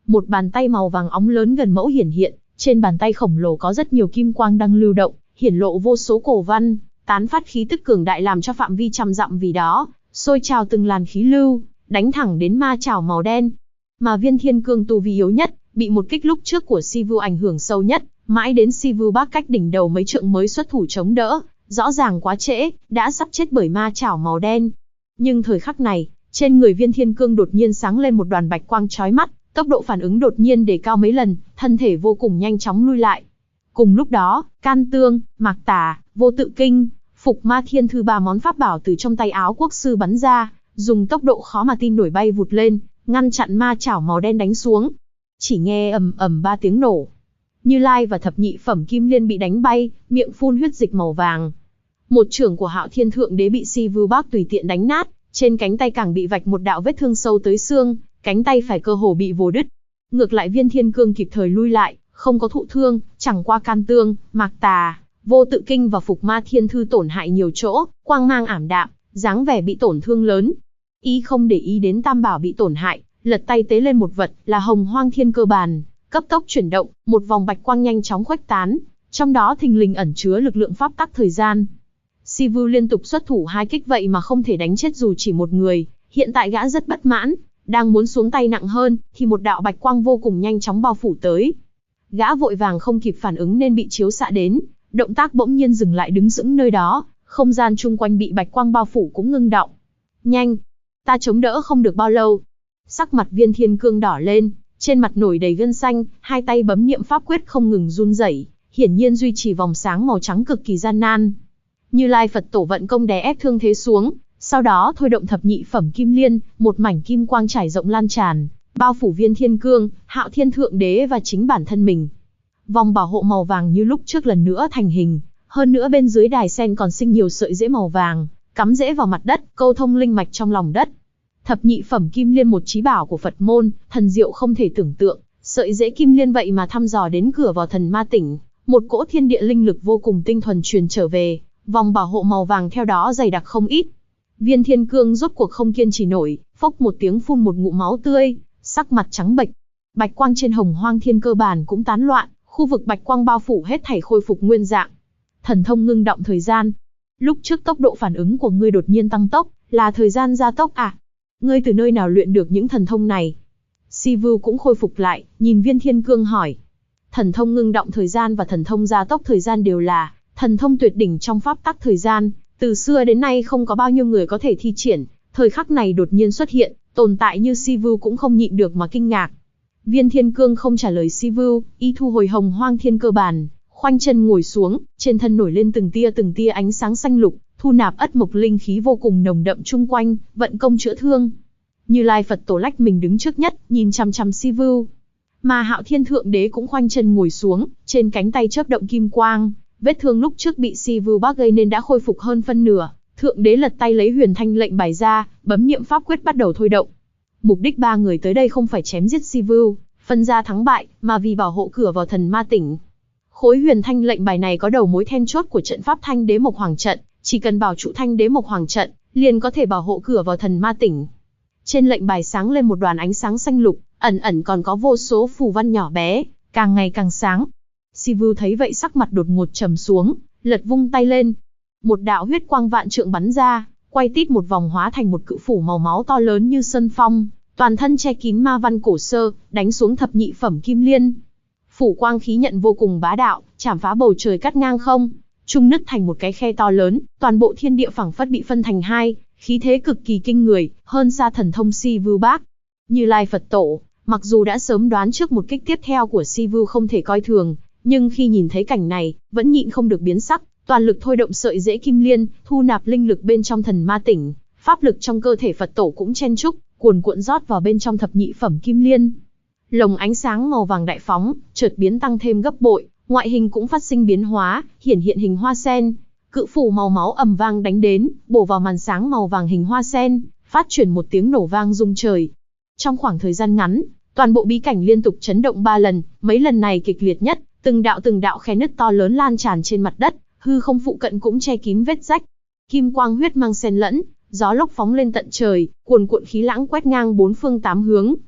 Một bàn tay màu vàng óng lớn gần mẫu hiển hiện, trên bàn tay khổng lồ có rất nhiều kim quang đang lưu động, hiển lộ vô số cổ văn, tán phát khí tức cường đại làm cho phạm vi trăm dặm vì đó sôi trào từng làn khí lưu, đánh thẳng đến ma chảo màu đen. Mà Viên Thiên Cương tu vi yếu nhất, bị một kích lúc trước của Sivu ảnh hưởng sâu nhất, mãi đến Sivu Bác cách đỉnh đầu mấy trượng mới xuất thủ chống đỡ, rõ ràng quá trễ, đã sắp chết bởi ma chảo màu đen. Nhưng thời khắc này, trên người Viên Thiên Cương đột nhiên sáng lên một đoàn bạch quang chói mắt, tốc độ phản ứng đột nhiên đề cao mấy lần, thân thể vô cùng nhanh chóng lui lại. Cùng lúc đó, Can Tương, Mạc Tà, Vô Tự Kinh, Phục Ma Thiên Thư ba món pháp bảo từ trong tay áo quốc sư bắn ra, dùng tốc độ khó mà tin nổi bay vụt lên, ngăn chặn ma chảo màu đen đánh xuống. Chỉ nghe ầm ầm ba tiếng nổ, Như Lai và thập nhị phẩm kim liên bị đánh bay, miệng phun huyết dịch màu vàng. Một chưởng của Hạo Thiên Thượng Đế bị Sivu Bác tùy tiện đánh nát, trên cánh tay càng bị vạch một đạo vết thương sâu tới xương, cánh tay phải cơ hồ bị vồ đứt. Ngược lại Viên Thiên Cương kịp thời lui lại, không có thụ thương, chẳng qua Can Tương, Mạc Tà, Vô Tự Kinh và Phục Ma Thiên Thư tổn hại nhiều chỗ, quang mang ảm đạm, dáng vẻ bị tổn thương lớn. Y không để ý đến tam bảo bị tổn hại, lật tay tế lên một vật là Hồng Hoang Thiên Cơ Bàn, cấp tốc chuyển động, một vòng bạch quang nhanh chóng khuếch tán, trong đó thình lình ẩn chứa lực lượng pháp tắc thời gian. Sivu liên tục xuất thủ hai kích vậy mà không thể đánh chết dù chỉ một người, hiện tại gã rất bất mãn, đang muốn xuống tay nặng hơn, thì một đạo bạch quang vô cùng nhanh chóng bao phủ tới. Gã vội vàng không kịp phản ứng nên bị chiếu xạ đến, động tác bỗng nhiên dừng lại đứng sững nơi đó, không gian chung quanh bị bạch quang bao phủ cũng ngưng động. Nhanh, ta chống đỡ không được bao lâu. Sắc mặt Viên Thiên Cương đỏ lên, trên mặt nổi đầy gân xanh, hai tay bấm niệm pháp quyết không ngừng run rẩy, hiển nhiên duy trì vòng sáng màu trắng cực kỳ gian nan. Như Lai Phật Tổ vận công đè ép thương thế xuống, sau đó thôi động thập nhị phẩm kim liên, một mảnh kim quang trải rộng lan tràn, bao phủ Viên Thiên Cương, Hạo Thiên Thượng Đế và chính bản thân mình. Vòng bảo hộ màu vàng như lúc trước lần nữa thành hình, hơn nữa bên dưới đài sen còn sinh nhiều sợi rễ màu vàng, cắm rễ vào mặt đất, câu thông linh mạch trong lòng đất. Thập nhị phẩm kim liên một chí bảo của Phật môn, thần diệu không thể tưởng tượng, sợi rễ kim liên vậy mà thăm dò đến cửa vào thần ma tỉnh, một cỗ thiên địa linh lực vô cùng tinh thuần truyền trở về, vòng bảo hộ màu vàng theo đó dày đặc không ít. Viên Thiên Cương rốt cuộc không kiên trì nổi, phốc một tiếng phun một ngụm máu tươi, sắc mặt trắng bệch. Bạch quang trên Hồng Hoang Thiên Cơ Bàn cũng tán loạn, khu vực bạch quang bao phủ hết thảy khôi phục nguyên dạng. Thần thông ngưng động thời gian. Lúc trước tốc độ phản ứng của ngươi đột nhiên tăng tốc, là thời gian gia tốc à? Ngươi từ nơi nào luyện được những thần thông này? Sivu cũng khôi phục lại, nhìn Viên Thiên Cương hỏi. Thần thông ngưng động thời gian và thần thông gia tốc thời gian đều là thần thông tuyệt đỉnh trong pháp tắc thời gian, từ xưa đến nay không có bao nhiêu người có thể thi triển, thời khắc này đột nhiên xuất hiện, tồn tại như Sivu cũng không nhịn được mà kinh ngạc. Viên Thiên Cương không trả lời Sivu, y thu hồi Hồng Hoang Thiên Cơ Bàn, khoanh chân ngồi xuống, trên thân nổi lên từng tia ánh sáng xanh lục, thu nạp ất mộc linh khí vô cùng nồng đậm chung quanh, vận công chữa thương. Như Lai Phật Tổ lách mình đứng trước nhất, nhìn chằm chằm Sivu. Mà Hạo Thiên Thượng Đế cũng khoanh chân ngồi xuống, trên cánh tay chớp động kim quang, vết thương lúc trước bị Sivu Bác gây nên đã khôi phục hơn phân nửa. Thượng Đế lật tay lấy Huyền Thanh lệnh bài ra, bấm niệm pháp quyết bắt đầu thôi động. Mục đích ba người tới đây không phải chém giết Sivu, phân ra thắng bại, mà vì bảo hộ cửa vào thần ma tỉnh. Khối Huyền Thanh lệnh bài này có đầu mối then chốt của trận pháp Thanh Đế Mộc Hoàng trận, chỉ cần bảo trụ Thanh Đế Mộc Hoàng trận, liền có thể bảo hộ cửa vào thần ma tỉnh. Trên lệnh bài sáng lên một đoàn ánh sáng xanh lục, ẩn ẩn còn có vô số phù văn nhỏ bé, càng ngày càng sáng. Sivu thấy vậy sắc mặt đột ngột trầm xuống, lật vung tay lên. Một đạo huyết quang vạn trượng bắn ra, quay tít một vòng hóa thành một cự phủ màu máu to lớn như sơn phong, toàn thân che kín ma văn cổ sơ, đánh xuống thập nhị phẩm kim liên. Phủ quang khí nhận vô cùng bá đạo, chảm phá bầu trời cắt ngang không, trung nứt thành một cái khe to lớn, toàn bộ thiên địa phẳng phất bị phân thành hai, khí thế cực kỳ kinh người, hơn xa thần thông Sivu Bác. Như Lai Phật Tổ, mặc dù đã sớm đoán trước một kích tiếp theo của Sivu không thể coi thường, nhưng khi nhìn thấy cảnh này, vẫn nhịn không được biến sắc, toàn lực thôi động sợi rễ kim liên, thu nạp linh lực bên trong thần ma tỉnh, pháp lực trong cơ thể Phật Tổ cũng chen chúc, cuồn cuộn rót vào bên trong thập nhị phẩm kim liên. Lồng ánh sáng màu vàng đại phóng, chợt biến tăng thêm gấp bội, ngoại hình cũng phát sinh biến hóa, hiển hiện hình hoa sen. Cự phủ màu máu ầm vang đánh đến, bổ vào màn sáng màu vàng hình hoa sen, phát chuyển một tiếng nổ vang rung trời. Trong khoảng thời gian ngắn, toàn bộ bí cảnh liên tục chấn động 3 lần, mấy lần này kịch liệt nhất, từng đạo khe nứt to lớn lan tràn trên mặt đất, hư không phụ cận cũng che kín vết rách. Kim quang huyết mang xen lẫn, gió lốc phóng lên tận trời, cuồn cuộn khí lãng quét ngang bốn phương tám hướng.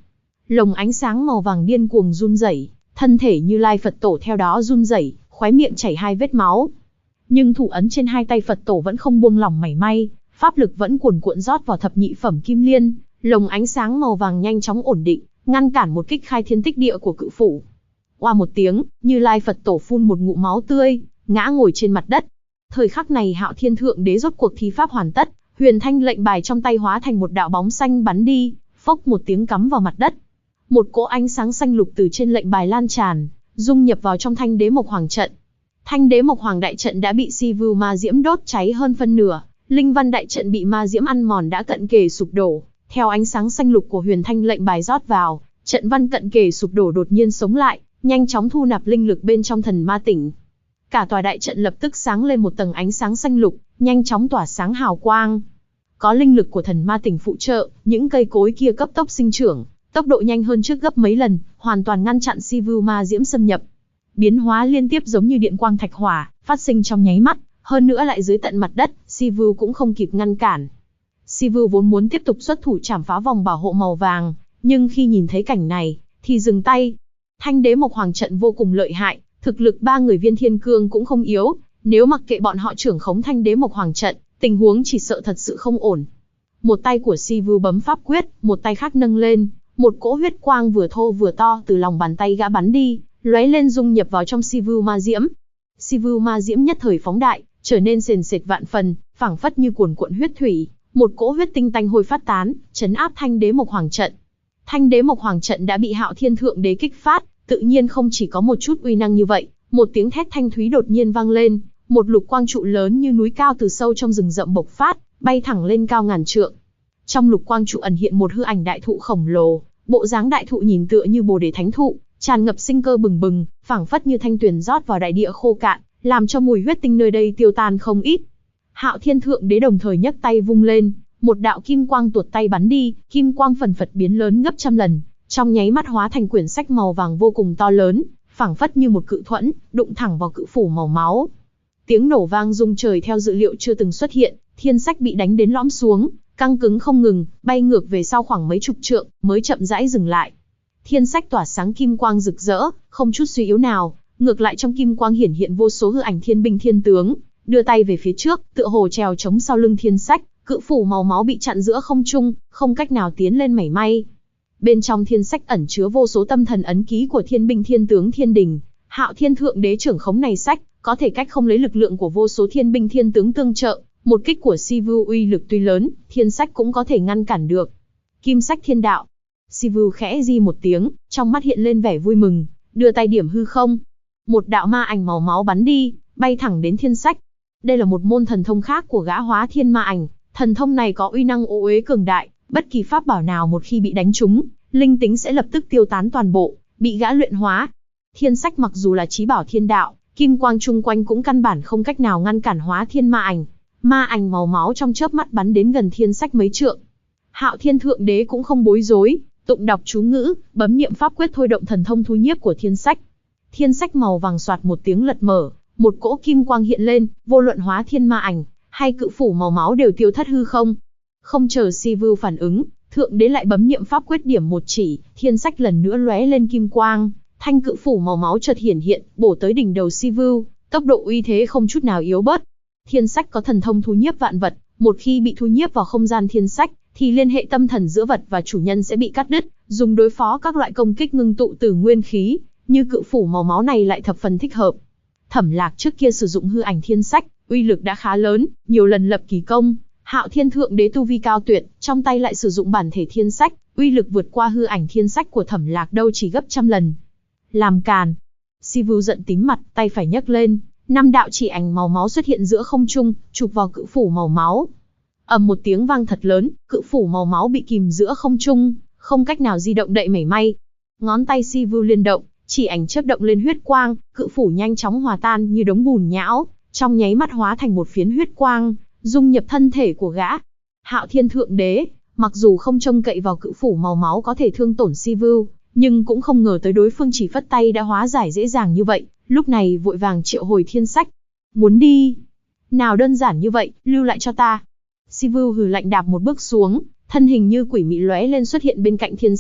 lồng ánh sáng màu vàng điên cuồng run rẩy, thân thể Như Lai Phật Tổ theo đó run rẩy, khóe miệng chảy 2 vết máu. Nhưng thủ ấn trên 2 tay Phật Tổ vẫn không buông lỏng mảy may, pháp lực vẫn cuồn cuộn rót vào thập nhị phẩm kim liên, lồng ánh sáng màu vàng nhanh chóng ổn định, ngăn cản một kích khai thiên tích địa của cự phủ. Oa một tiếng, Như Lai Phật Tổ phun một ngụm máu tươi, ngã ngồi trên mặt đất. Thời khắc này Hạo Thiên Thượng Đế rốt cuộc thi pháp hoàn tất, huyền thanh lệnh bài trong tay hóa thành một đạo bóng xanh bắn đi, phốc một tiếng cắm vào mặt đất. Một cỗ ánh sáng xanh lục từ trên lệnh bài lan tràn, dung nhập vào trong Thanh Đế Mộc Hoàng trận. Thanh Đế Mộc Hoàng đại trận đã bị si vưu ma diễm đốt cháy hơn phân nửa, linh văn đại trận bị ma diễm ăn mòn đã cận kề sụp đổ. Theo ánh sáng xanh lục của huyền thanh lệnh bài rót vào, trận văn cận kề sụp đổ đột nhiên sống lại, nhanh chóng thu nạp linh lực bên trong thần ma tỉnh. Cả tòa đại trận lập tức sáng lên một tầng ánh sáng xanh lục, nhanh chóng tỏa sáng hào quang. Có linh lực của thần ma tỉnh phụ trợ, những cây cối kia cấp tốc sinh trưởng, tốc độ nhanh hơn trước gấp mấy lần, hoàn toàn ngăn chặn si vưu ma diễm xâm nhập. Biến hóa liên tiếp giống như điện quang thạch hỏa, phát sinh trong nháy mắt, hơn nữa lại dưới tận mặt đất, si vưu cũng không kịp ngăn cản. Si vưu vốn muốn tiếp tục xuất thủ chảm phá vòng bảo hộ màu vàng, nhưng khi nhìn thấy cảnh này, thì dừng tay. Thanh Đế Mộc Hoàng trận vô cùng lợi hại, thực lực 3 người Viên Thiên Cương cũng không yếu, nếu mặc kệ bọn họ trưởng khống Thanh Đế Mộc Hoàng trận, tình huống chỉ sợ thật sự không ổn. Một tay của Si Vưu bấm pháp quyết, một tay khác nâng lên, một cỗ huyết quang vừa thô vừa to từ lòng bàn tay gã bắn đi, lóe lên dung nhập vào trong Si Vưu ma diễm. Si Vưu ma diễm nhất thời phóng đại, trở nên sền sệt vạn phần, phảng phất như cuồn cuộn huyết thủy, một cỗ huyết tinh tanh hôi phát tán, trấn áp Thanh Đế Mộc Hoàng trận. Thanh Đế Mộc Hoàng trận đã bị Hạo Thiên Thượng Đế kích phát, tự nhiên không chỉ có một chút uy năng như vậy. Một tiếng thét thanh thúy đột nhiên vang lên, một lục quang trụ lớn như núi cao từ sâu trong rừng rậm bộc phát, bay thẳng lên cao ngàn trượng. Trong lục quang trụ ẩn hiện một hư ảnh đại thụ khổng lồ, bộ dáng đại thụ nhìn tựa như Bồ Đề Thánh thụ, tràn ngập sinh cơ bừng bừng, phảng phất như thanh tuyền rót vào đại địa khô cạn, làm cho mùi huyết tinh nơi đây tiêu tan không ít. Hạo Thiên Thượng Đế đồng thời nhấc tay vung lên, một đạo kim quang tuột tay bắn đi, kim quang phần phật biến lớn gấp trăm lần, trong nháy mắt hóa thành quyển sách màu vàng vô cùng to lớn, phảng phất như một cự thuẫn, đụng thẳng vào cự phủ màu máu. Tiếng nổ vang rung trời theo dự liệu chưa từng xuất hiện, thiên sách bị đánh đến lõm xuống, căng cứng không ngừng, bay ngược về sau khoảng mấy chục trượng, mới chậm rãi dừng lại. Thiên sách tỏa sáng kim quang rực rỡ, không chút suy yếu nào, ngược lại trong kim quang hiển hiện vô số hư ảnh thiên binh thiên tướng, đưa tay về phía trước, tựa hồ trèo chống sau lưng thiên sách, cự phủ màu máu bị chặn giữa không trung, không cách nào tiến lên mảy may. Bên trong thiên sách ẩn chứa vô số tâm thần ấn ký của thiên binh thiên tướng thiên đình. Hạo Thiên Thượng Đế trưởng khống này sách, có thể cách không lấy lực lượng của vô số thiên binh thiên tướng tương trợ, một kích của Si Vưu uy lực tuy lớn, thiên sách cũng có thể ngăn cản được. Kim sách thiên đạo. Si Vưu khẽ di một tiếng, trong mắt hiện lên vẻ vui mừng, đưa tay điểm hư không. Một đạo ma ảnh màu máu bắn đi, bay thẳng đến thiên sách. Đây là một môn thần thông khác của gã Hóa Thiên Ma Ảnh, thần thông này có uy năng ô uế cường đại, bất kỳ pháp bảo nào một khi bị đánh trúng, linh tính sẽ lập tức tiêu tán toàn bộ, bị gã luyện hóa. Thiên sách mặc dù là chí bảo thiên đạo, kim quang chung quanh cũng căn bản không cách nào ngăn cản Hóa Thiên Ma Ảnh. Ma ảnh màu máu trong chớp mắt bắn đến gần thiên sách mấy trượng. Hạo Thiên Thượng Đế cũng không bối rối, tụng đọc chú ngữ, bấm niệm pháp quyết thôi động thần thông thu nhiếp của thiên sách. Thiên sách màu vàng xoạt một tiếng lật mở, một cỗ kim quang hiện lên, vô luận Hóa Thiên Ma Ảnh hay cự phủ màu máu đều tiêu thất hư không. Không chờ Si Vưu phản ứng, Thượng Đế lại bấm niệm pháp quyết điểm một chỉ, thiên sách lần nữa lóe lên kim quang, thanh cự phủ màu máu chợt hiển hiện, bổ tới đỉnh đầu Si Vưu, tốc độ uy thế không chút nào yếu bớt. Thiên sách có thần thông thu nhiếp vạn vật, một khi bị thu nhiếp vào không gian thiên sách, thì liên hệ tâm thần giữa vật và chủ nhân sẽ bị cắt đứt, dùng đối phó các loại công kích ngưng tụ từ nguyên khí, như cự phủ màu máu này lại thập phần thích hợp. Thẩm Lạc trước kia sử dụng hư ảnh thiên sách, uy lực đã khá lớn, nhiều lần lập kỳ công. Hạo Thiên Thượng Đế tu vi cao tuyệt, trong tay lại sử dụng bản thể thiên sách, uy lực vượt qua hư ảnh thiên sách của Thẩm Lạc đâu chỉ gấp trăm lần. Làm càn! Si Vưu giận tím mặt, tay phải nhấc lên, 5 đạo chỉ ảnh màu máu xuất hiện giữa không trung, chụp vào cự phủ màu máu. Ầm một tiếng vang thật lớn, cự phủ màu máu bị kìm giữa không trung, không cách nào di động đậy mảy may. Ngón tay Si Vưu liên động, chỉ ảnh chớp động lên huyết quang, cự phủ nhanh chóng hòa tan như đống bùn nhão, trong nháy mắt hóa thành một phiến huyết quang, dung nhập thân thể của gã. Hạo Thiên Thượng Đế, mặc dù không trông cậy vào cự phủ màu máu có thể thương tổn Si Vưu, nhưng cũng không ngờ tới đối phương chỉ phất tay đã hóa giải dễ dàng như vậy, lúc này vội vàng triệu hồi thiên sách. Muốn đi? Nào đơn giản như vậy, lưu lại cho ta. Si Vưu hừ lạnh đạp một bước xuống, thân hình như quỷ mị lóe lên xuất hiện bên cạnh thiên sách,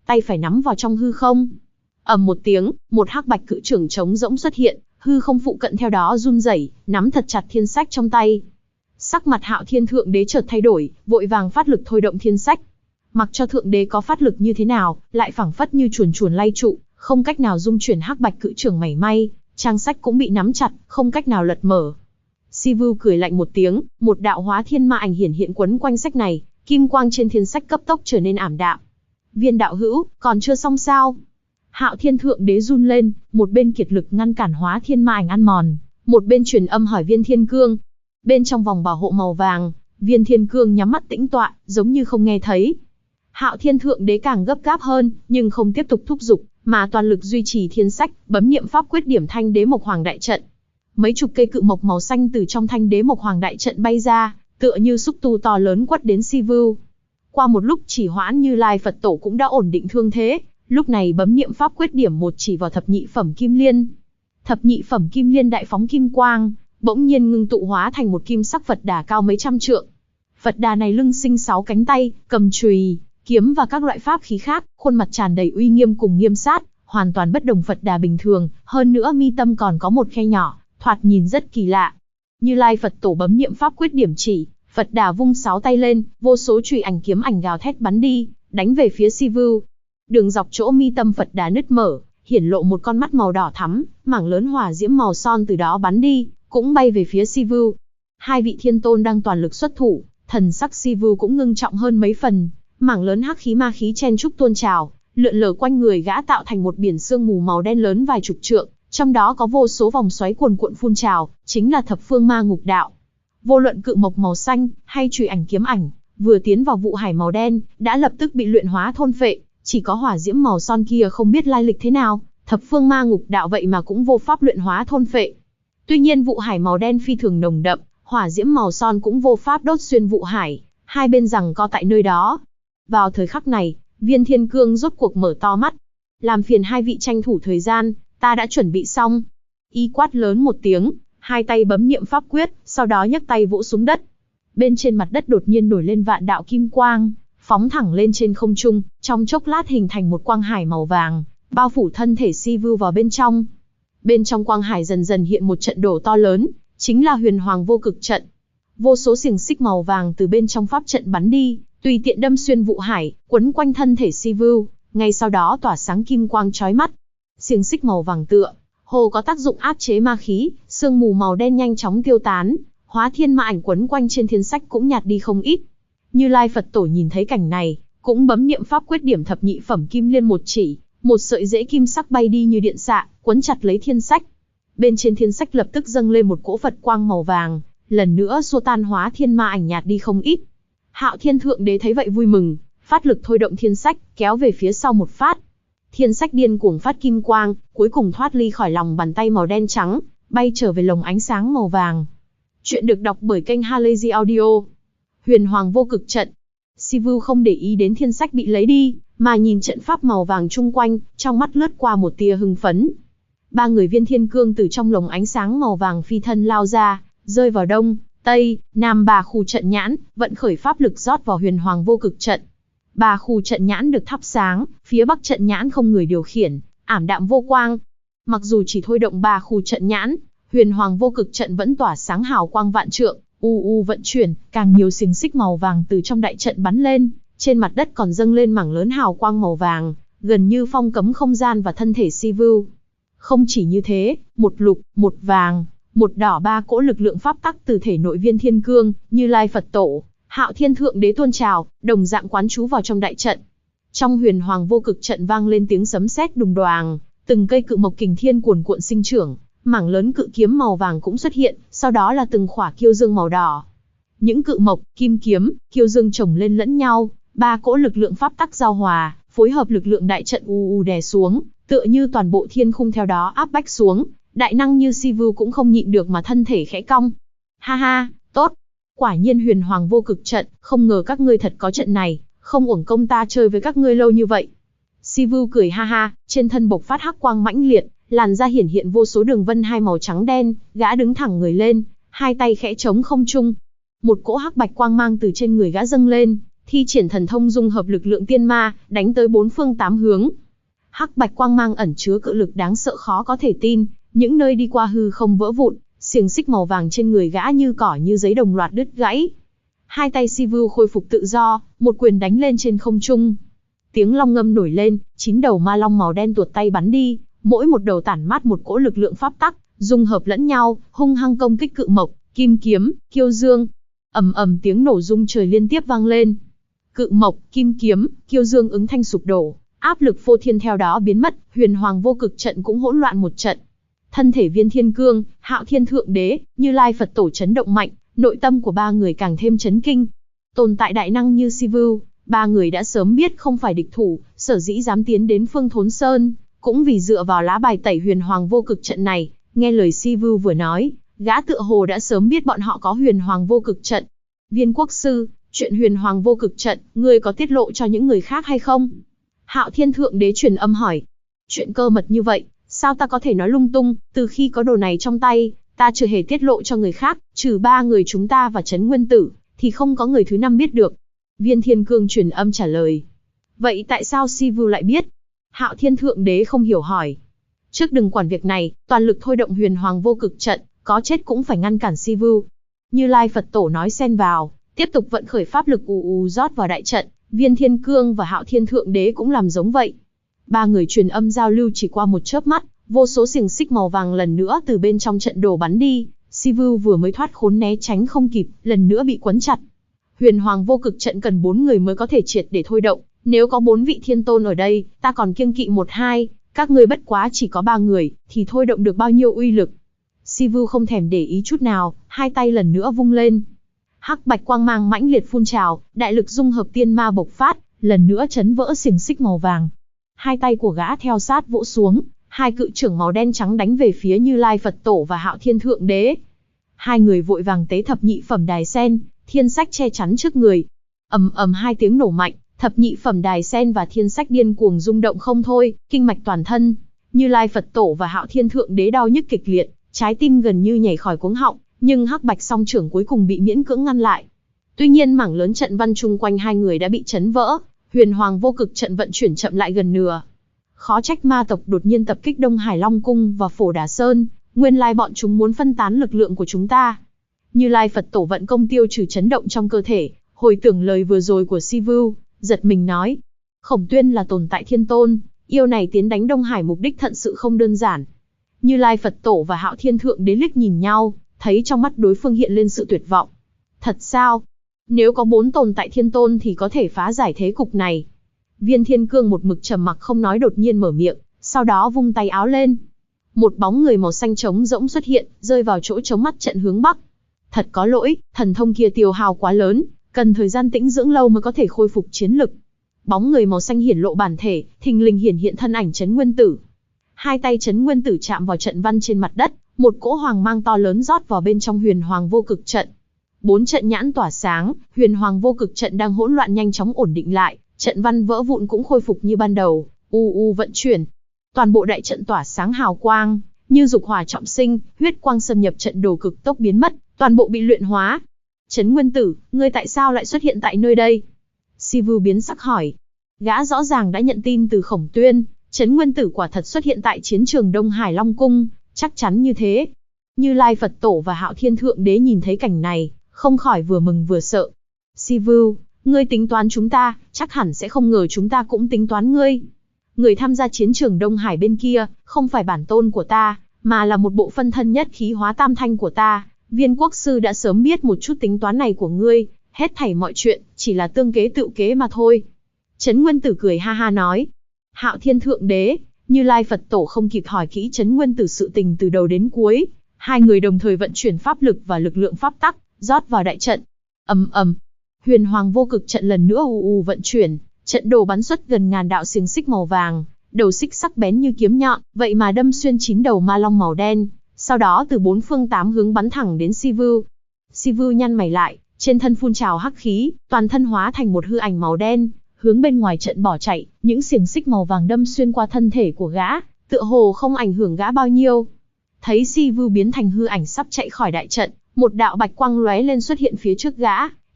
tay phải nắm vào trong hư không. Ầm một tiếng, một hắc bạch cự trưởng trống rỗng xuất hiện, hư không phụ cận theo đó run rẩy, nắm thật chặt thiên sách trong tay. Sắc mặt Hạo Thiên Thượng Đế chợt thay đổi, vội vàng phát lực thôi động thiên sách. Mặc cho Thượng Đế có phát lực như thế nào, lại phảng phất như chuồn chuồn lay trụ, không cách nào dung chuyển hắc bạch cự trưởng mảy may, trang sách cũng bị nắm chặt, không cách nào lật mở. Sivu cười lạnh một tiếng, một đạo hóa thiên ma ảnh hiển hiện quấn quanh sách này, kim quang trên thiên sách cấp tốc trở nên ảm đạm. Viên đạo hữu, còn chưa xong sao? Hạo Thiên Thượng Đế run lên, một bên kiệt lực ngăn cản hóa thiên ma ảnh ăn mòn, một bên truyền âm hỏi Viên Thiên Cương. Bên trong vòng bảo hộ màu vàng, Viên Thiên Cương nhắm mắt tĩnh tọa, giống như không nghe thấy. Hạo Thiên Thượng Đế càng gấp gáp hơn, nhưng không tiếp tục thúc giục, mà toàn lực duy trì thiên sách, bấm niệm pháp quyết điểm Thanh Đế Mộc Hoàng đại trận. Mấy chục cây cự mộc màu xanh từ trong Thanh Đế Mộc Hoàng đại trận bay ra, tựa như xúc tu to lớn quất đến Sivu. Qua một lúc chỉ hoãn, Như Lai Phật Tổ cũng đã ổn định thương thế, lúc này bấm niệm pháp quyết điểm một chỉ vào thập nhị phẩm kim liên. Thập nhị phẩm kim liên đại phóng kim quang, bỗng nhiên ngưng tụ hóa thành một kim sắc Phật Đà cao mấy trăm trượng. Phật Đà này lưng sinh 6 cánh tay, cầm chùy, kiếm và các loại pháp khí khác, khuôn mặt tràn đầy uy nghiêm cùng nghiêm sát, hoàn toàn bất đồng Phật Đà bình thường, hơn nữa mi tâm còn có một khe nhỏ, thoạt nhìn rất kỳ lạ. Như Lai Phật Tổ bấm niệm pháp quyết điểm chỉ, Phật Đà vung 6 tay lên, vô số chùy ảnh kiếm ảnh gào thét bắn đi, đánh về phía Sivu. Đường dọc chỗ mi tâm Phật Đà nứt mở, hiển lộ một con mắt màu đỏ thắm, mảng lớn hỏa diễm màu son từ đó bắn đi, cũng bay về phía Sivu. Hai vị thiên tôn đang toàn lực xuất thủ, thần sắc Sivu cũng ngưng trọng hơn mấy phần, mảng lớn hắc khí ma khí chen chúc tuôn trào, lượn lờ quanh người gã tạo thành một biển sương mù màu đen lớn vài chục trượng, trong đó có vô số vòng xoáy cuồn cuộn phun trào, chính là thập phương ma ngục đạo. Vô luận cự mộc màu xanh hay chùy ảnh kiếm ảnh, vừa tiến vào vụ hải màu đen, đã lập tức bị luyện hóa thôn phệ, chỉ có hỏa diễm màu son kia không biết lai lịch thế nào, thập phương ma ngục đạo vậy mà cũng vô pháp luyện hóa thôn phệ. Tuy nhiên vụ hải màu đen phi thường nồng đậm, hỏa diễm màu son cũng vô pháp đốt xuyên vụ hải, hai bên giằng co tại nơi đó. Vào thời khắc này, Viên Thiên Cương rốt cuộc mở to mắt. Làm phiền hai vị tranh thủ thời gian, ta đã chuẩn bị xong. Y quát lớn một tiếng, hai tay bấm niệm pháp quyết, sau đó nhấc tay vỗ xuống đất. Bên trên mặt đất đột nhiên nổi lên vạn đạo kim quang, phóng thẳng lên trên không trung, trong chốc lát hình thành một quang hải màu vàng, bao phủ thân thể Sivu vào bên trong. Bên trong quang hải dần dần hiện một trận đồ to lớn, chính là Huyền Hoàng Vô Cực Trận. Vô số xiềng xích màu vàng từ bên trong pháp trận bắn đi, tùy tiện đâm xuyên vụ hải, quấn quanh thân thể Sivu, ngay sau đó tỏa sáng kim quang chói mắt. Xiềng xích màu vàng tựa hồ có tác dụng áp chế ma khí, sương mù màu đen nhanh chóng tiêu tán, hóa thiên ma ảnh quấn quanh trên thiên sách cũng nhạt đi không ít. Như Lai Phật Tổ nhìn thấy cảnh này, cũng bấm niệm pháp quyết điểm thập nhị phẩm kim liên một chỉ, một sợi rễ kim sắc bay đi như điện xạ, quấn chặt lấy thiên sách. Bên trên thiên sách lập tức dâng lên một cỗ Phật quang màu vàng, lần nữa xua tan hóa thiên ma ảnh nhạt đi không ít. Hạo Thiên Thượng Đế thấy vậy vui mừng, phát lực thôi động thiên sách, kéo về phía sau một phát. Thiên sách điên cuồng phát kim quang, cuối cùng thoát ly khỏi lòng bàn tay màu đen trắng, bay trở về lồng ánh sáng màu vàng. Chuyện được đọc bởi kênh Halazy Audio. Huyền Hoàng Vô Cực Trận. Sivu không để ý đến thiên sách bị lấy đi, mà nhìn trận pháp màu vàng chung quanh, trong mắt lướt qua một tia hưng phấn. Ba người Viên Thiên Cương từ trong lồng ánh sáng màu vàng phi thân lao ra, rơi vào đông, tây, nam ba khu trận nhãn, vận khởi pháp lực rót vào Huyền Hoàng Vô Cực Trận. Ba khu trận nhãn được thắp sáng, phía bắc trận nhãn không người điều khiển, ảm đạm vô quang. Mặc dù chỉ thôi động ba khu trận nhãn, Huyền Hoàng Vô Cực Trận vẫn tỏa sáng hào quang vạn trượng, vận chuyển, càng nhiều xiềng xích màu vàng từ trong đại trận bắn lên, trên mặt đất còn dâng lên mảng lớn hào quang màu vàng, gần như phong cấm không gian và thân thể Sivu. Không chỉ như thế, một lục, một vàng, một đỏ ba cỗ lực lượng pháp tắc từ thể nội Viên Thiên Cương, Như Lai Phật Tổ, Hạo Thiên Thượng Đế tuôn trào, đồng dạng quán trú vào trong đại trận. Trong Huyền Hoàng Vô Cực Trận vang lên tiếng sấm sét đùng đoàng, từng cây cự mộc kình thiên cuồn cuộn sinh trưởng, mảng lớn cự kiếm màu vàng cũng xuất hiện, sau đó là từng khỏa kiêu dương màu đỏ. Những cự mộc, kim kiếm, kiêu dương chồng lên lẫn nhau, ba cỗ lực lượng pháp tắc giao hòa, phối hợp lực lượng đại trận đè xuống, tựa như toàn bộ thiên khung theo đó áp bách xuống. Đại năng như Sivu cũng không nhịn được mà thân thể khẽ cong. Ha ha, tốt. Quả nhiên Huyền Hoàng Vô Cực Trận, không ngờ các ngươi thật có trận này, không uổng công ta chơi với các ngươi lâu như vậy. Sivu cười ha ha, trên thân bộc phát hắc quang mãnh liệt, làn da hiển hiện vô số đường vân hai màu trắng đen, gã đứng thẳng người lên, hai tay khẽ chống không trung. Một cỗ hắc bạch quang mang từ trên người gã dâng lên, thi triển thần thông dung hợp lực lượng tiên ma, đánh tới bốn phương tám hướng. Hắc bạch quang mang ẩn chứa cự lực đáng sợ khó có thể tin, những nơi đi qua hư không vỡ vụn, xiềng xích màu vàng trên người gã như cỏ như giấy đồng loạt đứt gãy. Hai tay Sivu khôi phục tự do, một quyền đánh lên trên không trung. Tiếng long ngâm nổi lên, 9 đầu ma long màu đen tuột tay bắn đi, mỗi một đầu tản mát một cỗ lực lượng pháp tắc, dung hợp lẫn nhau, hung hăng công kích cự mộc, kim kiếm, kiêu dương. Ầm ầm tiếng nổ rung trời liên tiếp vang lên. Cự mộc, kim kiếm, kiêu dương ứng thanh sụp đổ, áp lực phô thiên theo đó biến mất, huyền hoàng vô cực trận cũng hỗn loạn một trận. Thân thể Viên Thiên Cương, Hạo Thiên Thượng Đế, Như Lai Phật Tổ chấn động mạnh, nội tâm của ba người càng thêm chấn kinh. Tồn tại đại năng như Sivu, ba người đã sớm biết không phải địch thủ, sở dĩ dám tiến đến Phương Thốn Sơn, cũng vì dựa vào lá bài tẩy huyền hoàng vô cực trận này. Nghe lời Sivu vừa nói, gã tựa hồ đã sớm biết bọn họ có huyền hoàng vô cực trận. Viên quốc sư, chuyện huyền hoàng vô cực trận, ngươi có tiết lộ cho những người khác hay không? Hạo Thiên Thượng Đế truyền âm hỏi. Chuyện cơ mật như vậy, sao ta có thể nói lung tung, từ khi có đồ này trong tay, ta chưa hề tiết lộ cho người khác, trừ ba người chúng ta và Trấn Nguyên Tử, thì không có người thứ năm biết được. Viên Thiên Cương truyền âm trả lời. Vậy tại sao Sivu lại biết? Hạo Thiên Thượng Đế không hiểu hỏi. Trước đừng quản việc này, toàn lực thôi động huyền hoàng vô cực trận, có chết cũng phải ngăn cản Sivu. Như Lai Phật Tổ nói xen vào, tiếp tục vận khởi pháp lực rót vào đại trận. Viên Thiên Cương và Hạo Thiên Thượng Đế cũng làm giống vậy. Ba người truyền âm giao lưu chỉ qua một chớp mắt, vô số xiềng xích màu vàng lần nữa từ bên trong trận đồ bắn đi. Sivu vừa mới thoát khốn né tránh không kịp, lần nữa bị quấn chặt. Huyền hoàng vô cực trận cần 4 người mới có thể triệt để thôi động, nếu có 4 vị thiên tôn ở đây, ta còn kiêng kỵ 1-2, các ngươi bất quá chỉ có 3 người, thì thôi động được bao nhiêu uy lực. Sivu không thèm để ý chút nào, hai tay lần nữa vung lên. Hắc bạch quang mang mãnh liệt phun trào, đại lực dung hợp tiên ma bộc phát, lần nữa chấn vỡ xiềng xích màu vàng. Hai tay của gã theo sát vỗ xuống, hai cự trưởng màu đen trắng đánh về phía Như Lai Phật Tổ và Hạo Thiên Thượng Đế. Hai người vội vàng tế thập nhị phẩm đài sen, thiên sách che chắn trước người. Ầm ầm hai tiếng nổ mạnh, thập nhị phẩm đài sen và thiên sách điên cuồng rung động không thôi, kinh mạch toàn thân. Như Lai Phật Tổ và Hạo Thiên Thượng Đế đau nhức kịch liệt, trái tim gần như nhảy khỏi cuống họng, nhưng hắc bạch song trưởng cuối cùng bị miễn cưỡng ngăn lại. Tuy nhiên mảng lớn trận văn chung quanh hai người đã bị chấn vỡ, huyền hoàng vô cực trận vận chuyển chậm lại gần nửa. Khó trách ma tộc đột nhiên tập kích Đông Hải Long Cung và Phổ Đà Sơn, nguyên lai bọn chúng muốn phân tán lực lượng của chúng ta. Như Lai Phật Tổ vận công tiêu trừ chấn động trong cơ thể, hồi tưởng lời vừa rồi của Sivu, giật mình nói. Khổng Tuyên là tồn tại thiên tôn, yêu này tiến đánh Đông Hải mục đích thật sự không đơn giản. Như Lai Phật Tổ và Hạo Thiên Thượng Đế liếc nhìn nhau, thấy trong mắt đối phương hiện lên sự tuyệt vọng. Thật sao? Nếu có 4 tồn tại thiên tôn thì có thể phá giải thế cục này. Viên Thiên Cương một mực trầm mặc không nói đột nhiên mở miệng, sau đó vung tay áo lên. Một bóng người màu xanh trống rỗng xuất hiện, rơi vào chỗ chống mắt trận hướng bắc. Thật có lỗi, thần thông kia tiêu hao quá lớn, cần thời gian tĩnh dưỡng lâu mới có thể khôi phục chiến lực. Bóng người màu xanh hiển lộ bản thể, thình lình hiển hiện thân ảnh Trấn Nguyên Tử. Hai tay Trấn Nguyên Tử chạm vào trận văn trên mặt đất, một cỗ hoàng mang to lớn rót vào bên trong huyền hoàng vô cực trận. 4 trận nhãn tỏa sáng, huyền hoàng vô cực trận đang hỗn loạn nhanh chóng ổn định lại, trận văn vỡ vụn cũng khôi phục như ban đầu, vận chuyển. Toàn bộ đại trận tỏa sáng hào quang, như dục hỏa trọng sinh, huyết quang xâm nhập trận đồ cực tốc biến mất, toàn bộ bị luyện hóa. Trấn Nguyên Tử, ngươi tại sao lại xuất hiện tại nơi đây? Sivu biến sắc hỏi. Gã rõ ràng đã nhận tin từ Khổng Tuyên, Trấn Nguyên Tử quả thật xuất hiện tại chiến trường Đông Hải Long Cung, chắc chắn như thế. Như Lai Phật Tổ và Hạo Thiên Thượng Đế nhìn thấy cảnh này, không khỏi vừa mừng vừa sợ. Sivu, ngươi tính toán chúng ta, chắc hẳn sẽ không ngờ chúng ta cũng tính toán ngươi. Người tham gia chiến trường Đông Hải bên kia, không phải bản tôn của ta, mà là một bộ phân thân nhất khí hóa tam thanh của ta. Viên quốc sư đã sớm biết một chút tính toán này của ngươi, hết thảy mọi chuyện, chỉ là tương kế tựu kế mà thôi. Trấn Nguyên Tử cười ha ha nói. Hạo Thiên Thượng Đế, Như Lai Phật Tổ không kịp hỏi kỹ Trấn Nguyên Tử sự tình từ đầu đến cuối. Hai người đồng thời vận chuyển pháp lực và lực lượng pháp tắc, rót vào đại trận. Ầm ầm, huyền hoàng vô cực trận lần nữa vận chuyển, trận đồ bắn xuất gần ngàn đạo xiềng xích màu vàng, đầu xích sắc bén như kiếm nhọn, vậy mà đâm xuyên 9 đầu ma long màu đen, sau đó từ 4 phương 8 hướng bắn thẳng đến Sivu. Sivu nhăn mày lại, trên thân phun trào hắc khí, toàn thân hóa thành một hư ảnh màu đen, hướng bên ngoài trận bỏ chạy, những xiềng xích màu vàng đâm xuyên qua thân thể của gã, tựa hồ không ảnh hưởng gã bao nhiêu. Thấy Sivu biến thành hư ảnh sắp chạy khỏi đại trận, một đạo bạch quang lóe lên xuất hiện phía trước gã,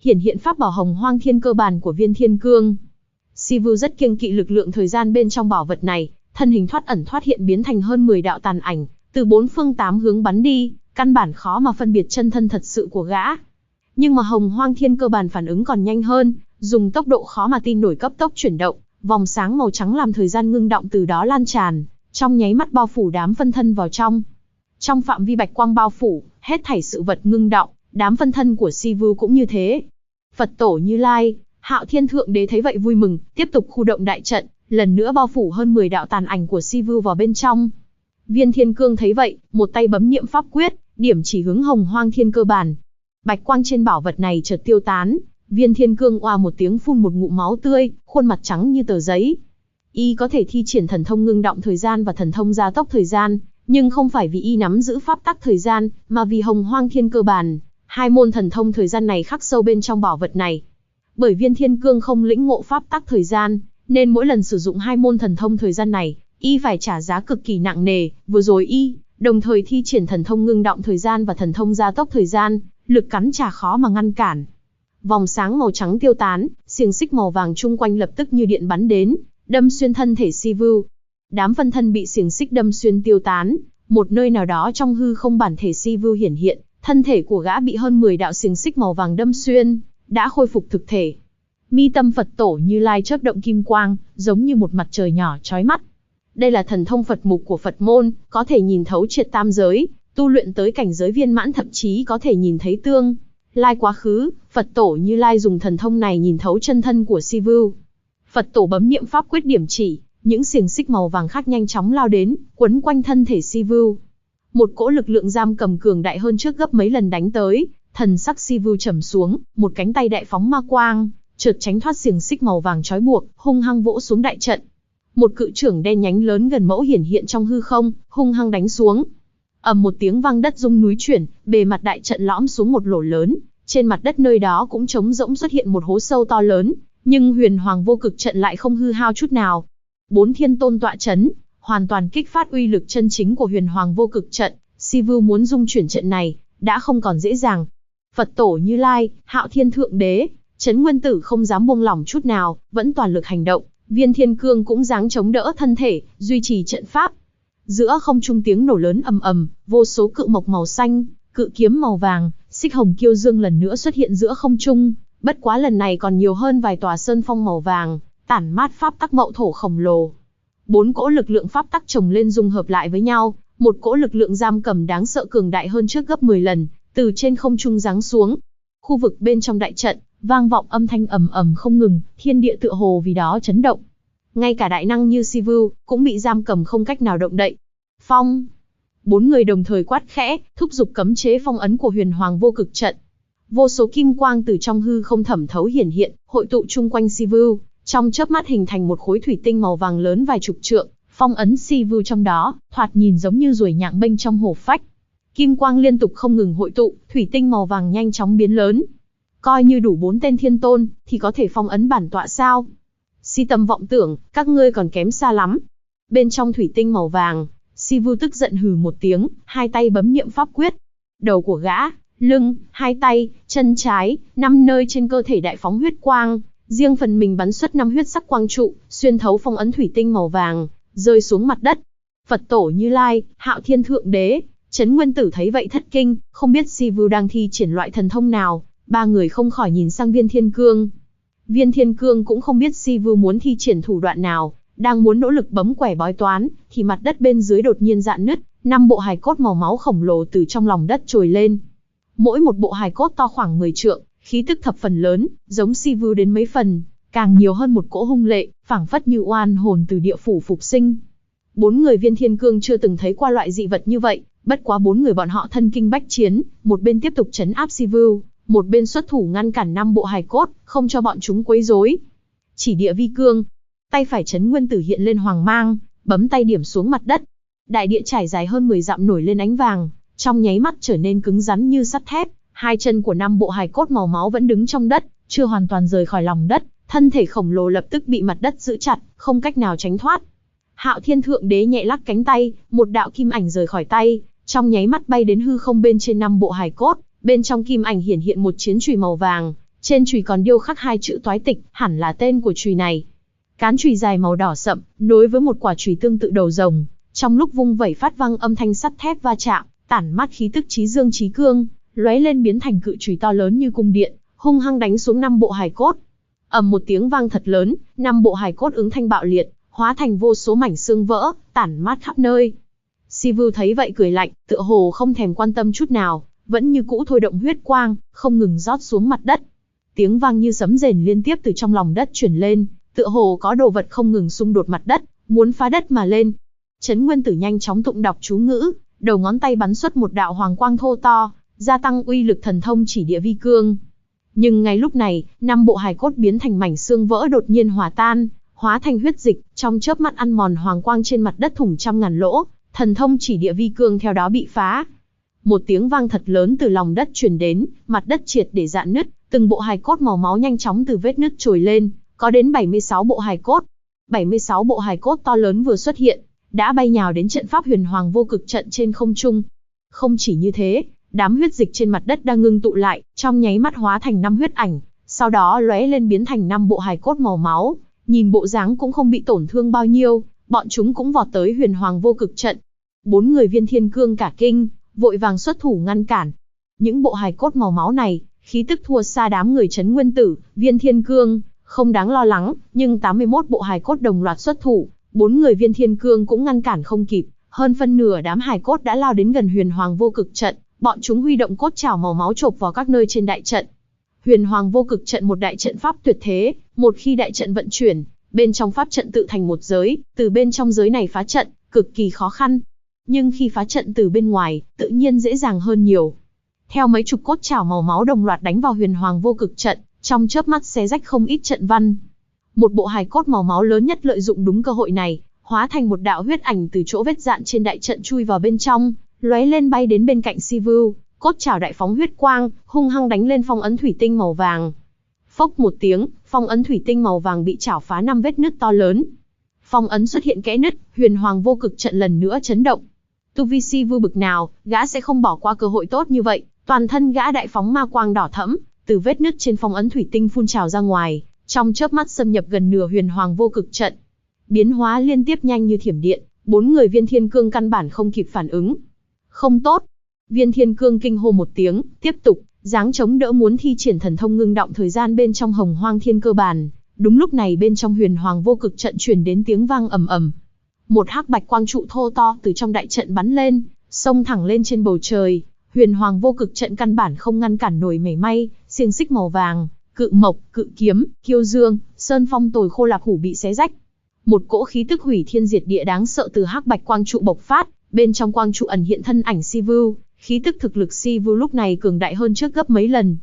hiển hiện pháp bảo Hồng Hoang Thiên Cơ Bản của Viên Thiên Cương. Sivu rất kiêng kỵ lực lượng thời gian bên trong bảo vật này, thân hình thoát ẩn thoát hiện biến thành hơn 10 đạo tàn ảnh, từ 4 phương 8 hướng bắn đi, căn bản khó mà phân biệt chân thân thật sự của gã. Nhưng mà Hồng Hoang Thiên Cơ Bản phản ứng còn nhanh hơn, dùng tốc độ khó mà tin nổi cấp tốc chuyển động, vòng sáng màu trắng làm thời gian ngưng động từ đó lan tràn, trong nháy mắt bao phủ đám phân thân vào trong. Trong phạm vi bạch quang bao phủ, hết thảy sự vật ngưng động, đám phân thân của Sivu cũng như thế. Phật tổ Như Lai, Hạo Thiên Thượng Đế thấy vậy vui mừng, tiếp tục khu động đại trận, lần nữa bao phủ hơn 10 đạo tàn ảnh của Sivu vào bên trong. Viên Thiên Cương thấy vậy, một tay bấm niệm pháp quyết, điểm chỉ hướng Hồng Hoang Thiên Cơ Bản. Bạch quang trên bảo vật này chợt tiêu tán, Viên Thiên Cương oa một tiếng phun một ngụm máu tươi, khuôn mặt trắng như tờ giấy. Y có thể thi triển thần thông ngưng động thời gian và thần thông gia tốc thời gian, nhưng không phải vì y nắm giữ pháp tắc thời gian, mà vì Hồng Hoang Thiên Cơ Bản, hai môn thần thông thời gian này khắc sâu bên trong bảo vật này. Bởi Viên Thiên Cương không lĩnh ngộ pháp tắc thời gian, nên mỗi lần sử dụng hai môn thần thông thời gian này, y phải trả giá cực kỳ nặng nề. Vừa rồi y đồng thời thi triển thần thông ngưng động thời gian và thần thông gia tốc thời gian, lực cắn trả khó mà ngăn cản. Vòng sáng màu trắng tiêu tán, xiềng xích màu vàng chung quanh lập tức như điện bắn đến, đâm xuyên thân thể Sivu. Đám phân thân bị xiềng xích đâm xuyên tiêu tán, một nơi nào đó trong hư không bản thể Sivu hiển hiện, thân thể của gã bị hơn 10 đạo xiềng xích màu vàng đâm xuyên, đã khôi phục thực thể. Mi tâm Phật tổ Như Lai chớp động kim quang, giống như một mặt trời nhỏ chói mắt. Đây là thần thông Phật mục của Phật môn, có thể nhìn thấu triệt tam giới, tu luyện tới cảnh giới viên mãn thậm chí có thể nhìn thấy tương lai quá khứ. Phật tổ Như Lai dùng thần thông này nhìn thấu chân thân của Sivu. Phật tổ bấm niệm pháp quyết điểm chỉ, những xiềng xích màu vàng khác nhanh chóng lao đến, quấn quanh thân thể Sivu. Một cỗ lực lượng giam cầm cường đại hơn trước gấp mấy lần đánh tới, thần sắc Sivu trầm xuống, một cánh tay đại phóng ma quang, chợt tránh thoát xiềng xích màu vàng trói buộc, hung hăng vỗ xuống đại trận. Một cự chưởng đen nhánh lớn gần mẫu hiển hiện trong hư không, hung hăng đánh xuống. Ầm một tiếng vang, đất rung núi chuyển, bề mặt đại trận lõm xuống một lỗ lớn, trên mặt đất nơi đó cũng trống rỗng xuất hiện một hố sâu to lớn, nhưng Huyền Hoàng Vô Cực trận lại không hư hao chút nào. 4 thiên tôn tọa chấn, hoàn toàn kích phát uy lực chân chính của Huyền Hoàng Vô Cực trận. Sivu muốn dung chuyển trận này, đã không còn dễ dàng. Phật tổ Như Lai, Hạo Thiên Thượng Đế, Trấn Nguyên Tử không dám buông lỏng chút nào, vẫn toàn lực hành động. Viên Thiên Cương cũng dáng chống đỡ thân thể, duy trì trận pháp. Giữa không trung tiếng nổ lớn ầm ầm, vô số cự mộc màu xanh, cự kiếm màu vàng, xích hồng kiêu dương lần nữa xuất hiện giữa không trung. Bất quá lần này còn nhiều hơn vài tòa sơn phong màu vàng, tản mát pháp tắc mậu thổ khổng lồ. 4 cỗ lực lượng pháp tắc chồng lên dung hợp lại với nhau, một cỗ lực lượng giam cầm đáng sợ cường đại hơn trước gấp 10 lần, từ trên không trung giáng xuống. Khu vực bên trong đại trận, vang vọng âm thanh ầm ầm không ngừng, thiên địa tựa hồ vì đó chấn động. Ngay cả đại năng như Sivu cũng bị giam cầm không cách nào động đậy. Phong! 4 người đồng thời quát khẽ, thúc giục cấm chế phong ấn của Huyền Hoàng Vô Cực trận. Vô số kim quang từ trong hư không thẩm thấu hiển hiện, hội tụ chung quanh Sivu, trong chớp mắt hình thành một khối thủy tinh màu vàng lớn vài chục trượng, phong ấn Sivu trong đó, thoạt nhìn giống như ruồi nhặng bênh trong hồ phách. Kim quang liên tục không ngừng hội tụ, thủy tinh màu vàng nhanh chóng biến lớn. Coi như đủ 4 tên thiên tôn, thì có thể phong ấn bản tọa sao? Si tầm vọng tưởng, các ngươi còn kém xa lắm. Bên trong thủy tinh màu vàng, Sivu tức giận hừ một tiếng, hai tay bấm niệm pháp quyết. Đầu của gã, lưng, hai tay, chân trái, 5 nơi trên cơ thể đại phóng huyết quang, riêng phần mình bắn xuất 5 huyết sắc quang trụ, xuyên thấu phong ấn thủy tinh màu vàng, rơi xuống mặt đất. Phật tổ Như Lai, Hạo Thiên Thượng Đế, Trấn Nguyên Tử thấy vậy thất kinh, không biết Sivu đang thi triển loại thần thông nào, 3 người không khỏi nhìn sang Viên Thiên Cương. Viên Thiên Cương cũng không biết Sivu muốn thi triển thủ đoạn nào, đang muốn nỗ lực bấm quẻ bói toán, thì mặt đất bên dưới đột nhiên rạn nứt, 5 bộ hài cốt màu máu khổng lồ từ trong lòng đất trồi lên. Mỗi một bộ hài cốt to khoảng 10 trượng, khí tức thập phần lớn, giống Sivu đến mấy phần, càng nhiều hơn một cỗ hung lệ, phảng phất như oan hồn từ địa phủ phục sinh. 4 người Viên Thiên Cương chưa từng thấy qua loại dị vật như vậy, bất quá 4 người bọn họ thân kinh bách chiến, một bên tiếp tục trấn áp Sivu, một bên xuất thủ ngăn cản 5 bộ hài cốt, không cho bọn chúng quấy rối. Chỉ địa vi cương, tay phải Trấn Nguyên Tử hiện lên hoàng mang, bấm tay điểm xuống mặt đất. Đại địa trải dài hơn 10 dặm nổi lên ánh vàng, trong nháy mắt trở nên cứng rắn như sắt thép. Hai chân của 5 bộ hài cốt màu máu vẫn đứng trong đất, chưa hoàn toàn rời khỏi lòng đất, thân thể khổng lồ lập tức bị mặt đất giữ chặt, không cách nào tránh thoát. Hạo Thiên Thượng Đế nhẹ lắc cánh tay, một đạo kim ảnh rời khỏi tay, trong nháy mắt bay đến hư không bên trên 5 bộ hài cốt, bên trong kim ảnh hiển hiện một chiến chùy màu vàng, Trên chùy còn điêu khắc 2 chữ toái tịch, hẳn là tên của chùy này. Cán chùy dài màu đỏ sậm, nối với một quả chùy tương tự đầu rồng, trong lúc vung vẩy phát vang âm thanh sắt thép va chạm, tản mát khí tức chí dương chí cương, lóe lên biến thành cự chùy to lớn như cung điện, hung hăng đánh xuống 5 bộ hài cốt. Ầm một tiếng vang thật lớn, 5 bộ hài cốt ứng thanh bạo liệt, hóa thành vô số mảnh xương vỡ, tản mát khắp nơi. Sivu thấy vậy cười lạnh, tựa hồ không thèm quan tâm chút nào, vẫn như cũ thôi động huyết quang, không ngừng rót xuống mặt đất. Tiếng vang như sấm rền liên tiếp từ trong lòng đất truyền lên, tựa hồ có đồ vật không ngừng xung đột mặt đất, muốn phá đất mà lên. Trấn Nguyên Tử nhanh chóng tụng đọc chú ngữ, đầu ngón tay bắn xuất một đạo hoàng quang thô to, gia tăng uy lực thần thông chỉ địa vi cương. Nhưng ngay lúc này, 5 bộ hài cốt biến thành mảnh xương vỡ đột nhiên hòa tan, hóa thành huyết dịch, trong chớp mắt ăn mòn hoàng quang trên mặt đất thủng trăm ngàn lỗ, thần thông chỉ địa vi cương theo đó bị phá. Một tiếng vang thật lớn từ lòng đất truyền đến, mặt đất triệt để rạn nứt, từng bộ hài cốt màu máu nhanh chóng từ vết nứt trồi lên, có đến 76 bộ hài cốt. 76 bộ hài cốt to lớn vừa xuất hiện, đã bay nhào đến trận pháp huyền hoàng vô cực trận trên không trung. Không chỉ như thế, đám huyết dịch trên mặt đất đang ngưng tụ lại, trong nháy mắt hóa thành 5 huyết ảnh, sau đó lóe lên biến thành 5 bộ hài cốt màu máu, nhìn bộ dáng cũng không bị tổn thương bao nhiêu, bọn chúng cũng vọt tới huyền hoàng vô cực trận. 4 người Viên Thiên Cương cả kinh, vội vàng xuất thủ ngăn cản. Những bộ hài cốt màu máu này, khí tức thua xa đám người Trấn Nguyên Tử, Viên Thiên Cương, không đáng lo lắng, nhưng 81 bộ hài cốt đồng loạt xuất thủ, 4 người Viên Thiên Cương cũng ngăn cản không kịp, hơn phân nửa đám hài cốt đã lao đến gần huyền hoàng vô cực trận, bọn chúng huy động cốt trảo màu máu chộp vào các nơi trên đại trận. Huyền hoàng vô cực trận một đại trận pháp tuyệt thế, một khi đại trận vận chuyển, bên trong pháp trận tự thành một giới, từ bên trong giới này phá trận, cực kỳ khó khăn. Nhưng khi phá trận từ bên ngoài, tự nhiên dễ dàng hơn nhiều. Theo mấy chục cốt trảo màu máu đồng loạt đánh vào huyền hoàng vô cực trận, trong chớp mắt xé rách không ít trận văn. Một bộ hài cốt màu máu lớn nhất lợi dụng đúng cơ hội này, hóa thành một đạo huyết ảnh từ chỗ vết dạn trên đại trận chui vào bên trong, lóe lên bay đến bên cạnh Sivu, cốt trảo đại phóng huyết quang, hung hăng đánh lên phong ấn thủy tinh màu vàng. Phốc một tiếng, phong ấn thủy tinh màu vàng bị chảo phá 5 vết nứt to lớn. Phong ấn xuất hiện kẽ nứt, huyền hoàng vô cực trận lần nữa chấn động. Tu vi Sivu bực nào, gã sẽ không bỏ qua cơ hội tốt như vậy, toàn thân gã đại phóng ma quang đỏ thẫm, từ vết nứt trên phong ấn thủy tinh phun trào ra ngoài, trong chớp mắt xâm nhập gần nửa huyền hoàng vô cực trận. Biến hóa liên tiếp nhanh như thiểm điện, 4 người Viên Thiên Cương căn bản không kịp phản ứng. Không tốt. Viên Thiên Cương kinh hô một tiếng, tiếp tục, giáng chống đỡ muốn thi triển thần thông ngưng động thời gian bên trong Hồng Hoang Thiên Cơ Bàn. Đúng lúc này bên trong huyền hoàng vô cực trận truyền đến tiếng vang ầm ầm. Một hắc bạch quang trụ thô to từ trong đại trận bắn lên, xông thẳng lên trên bầu trời. Huyền hoàng vô cực trận căn bản không ngăn cản nổi mảy may, xiềng xích màu vàng, cự mộc, cự kiếm, kiêu dương, sơn phong tồi khô lạp hủ bị xé rách. Một cỗ khí tức hủy thiên diệt địa đáng sợ từ hắc bạch quang trụ bộc phát, bên trong quang trụ ẩn hiện thân ảnh Sivu, khí tức thực lực Sivu lúc này cường đại hơn trước gấp mấy lần.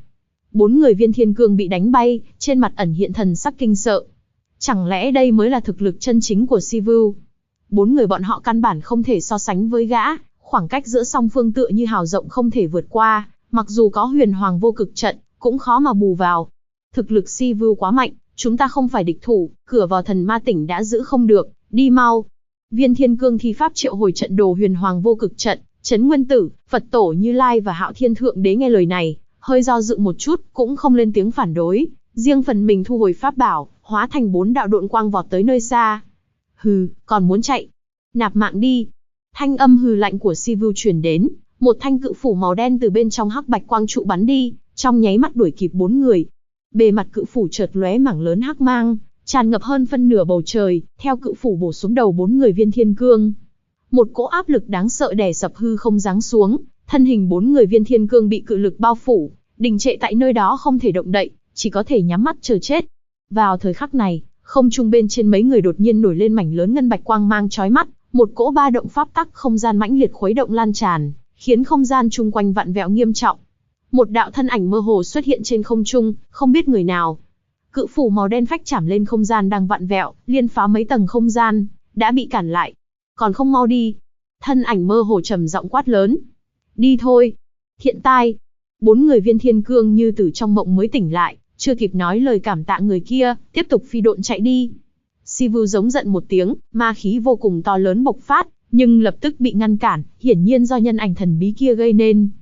4 người Viên Thiên Cương bị đánh bay, trên mặt ẩn hiện thần sắc kinh sợ. Chẳng lẽ đây mới là thực lực chân chính của Sivu? 4 người bọn họ căn bản không thể so sánh với gã, khoảng cách giữa song phương tựa như hào rộng không thể vượt qua, mặc dù có huyền hoàng vô cực trận, cũng khó mà bù vào. Thực lực Sivu quá mạnh, chúng ta không phải địch thủ, cửa vào thần ma tỉnh đã giữ không được, đi mau. Viên Thiên Cương thi pháp triệu hồi trận đồ huyền hoàng vô cực trận, Trấn Nguyên Tử, Phật Tổ Như Lai và Hạo Thiên Thượng Đế nghe lời này, hơi do dự một chút, cũng không lên tiếng phản đối, riêng phần mình thu hồi pháp bảo, hóa thành 4 đạo độn quang vọt tới nơi xa. Hừ, còn muốn chạy? Nạp mạng đi. Thanh âm hừ lạnh của Sivu truyền đến, một thanh cự phủ màu đen từ bên trong hắc bạch quang trụ bắn đi, trong nháy mắt đuổi kịp 4 người. Bề mặt cự phủ chợt lóe mảng lớn hắc mang, tràn ngập hơn phân nửa bầu trời, theo cự phủ bổ xuống đầu 4 người Viên Thiên Cương. Một cỗ áp lực đáng sợ đè sập hư không giáng xuống, thân hình 4 người Viên Thiên Cương bị cự lực bao phủ, đình trệ tại nơi đó không thể động đậy, chỉ có thể nhắm mắt chờ chết. Vào thời khắc này, không trung bên trên mấy người đột nhiên nổi lên mảnh lớn ngân bạch quang mang chói mắt, một cỗ ba động pháp tắc không gian mãnh liệt khuấy động lan tràn, khiến không gian chung quanh vặn vẹo nghiêm trọng. Một đạo thân ảnh mơ hồ xuất hiện trên không trung, không biết người nào. Cự phủ màu đen phách chạm lên không gian đang vặn vẹo, liên phá mấy tầng không gian, đã bị cản lại. Còn không mau đi. Thân ảnh mơ hồ trầm giọng quát lớn. Đi thôi. Thiện tai. 4 người Viên Thiên Cương như từ trong mộng mới tỉnh lại, chưa kịp nói lời cảm tạ người kia, tiếp tục phi độn chạy đi. Sivu giống giận một tiếng, ma khí vô cùng to lớn bộc phát, nhưng lập tức bị ngăn cản, hiển nhiên do nhân ảnh thần bí kia gây nên.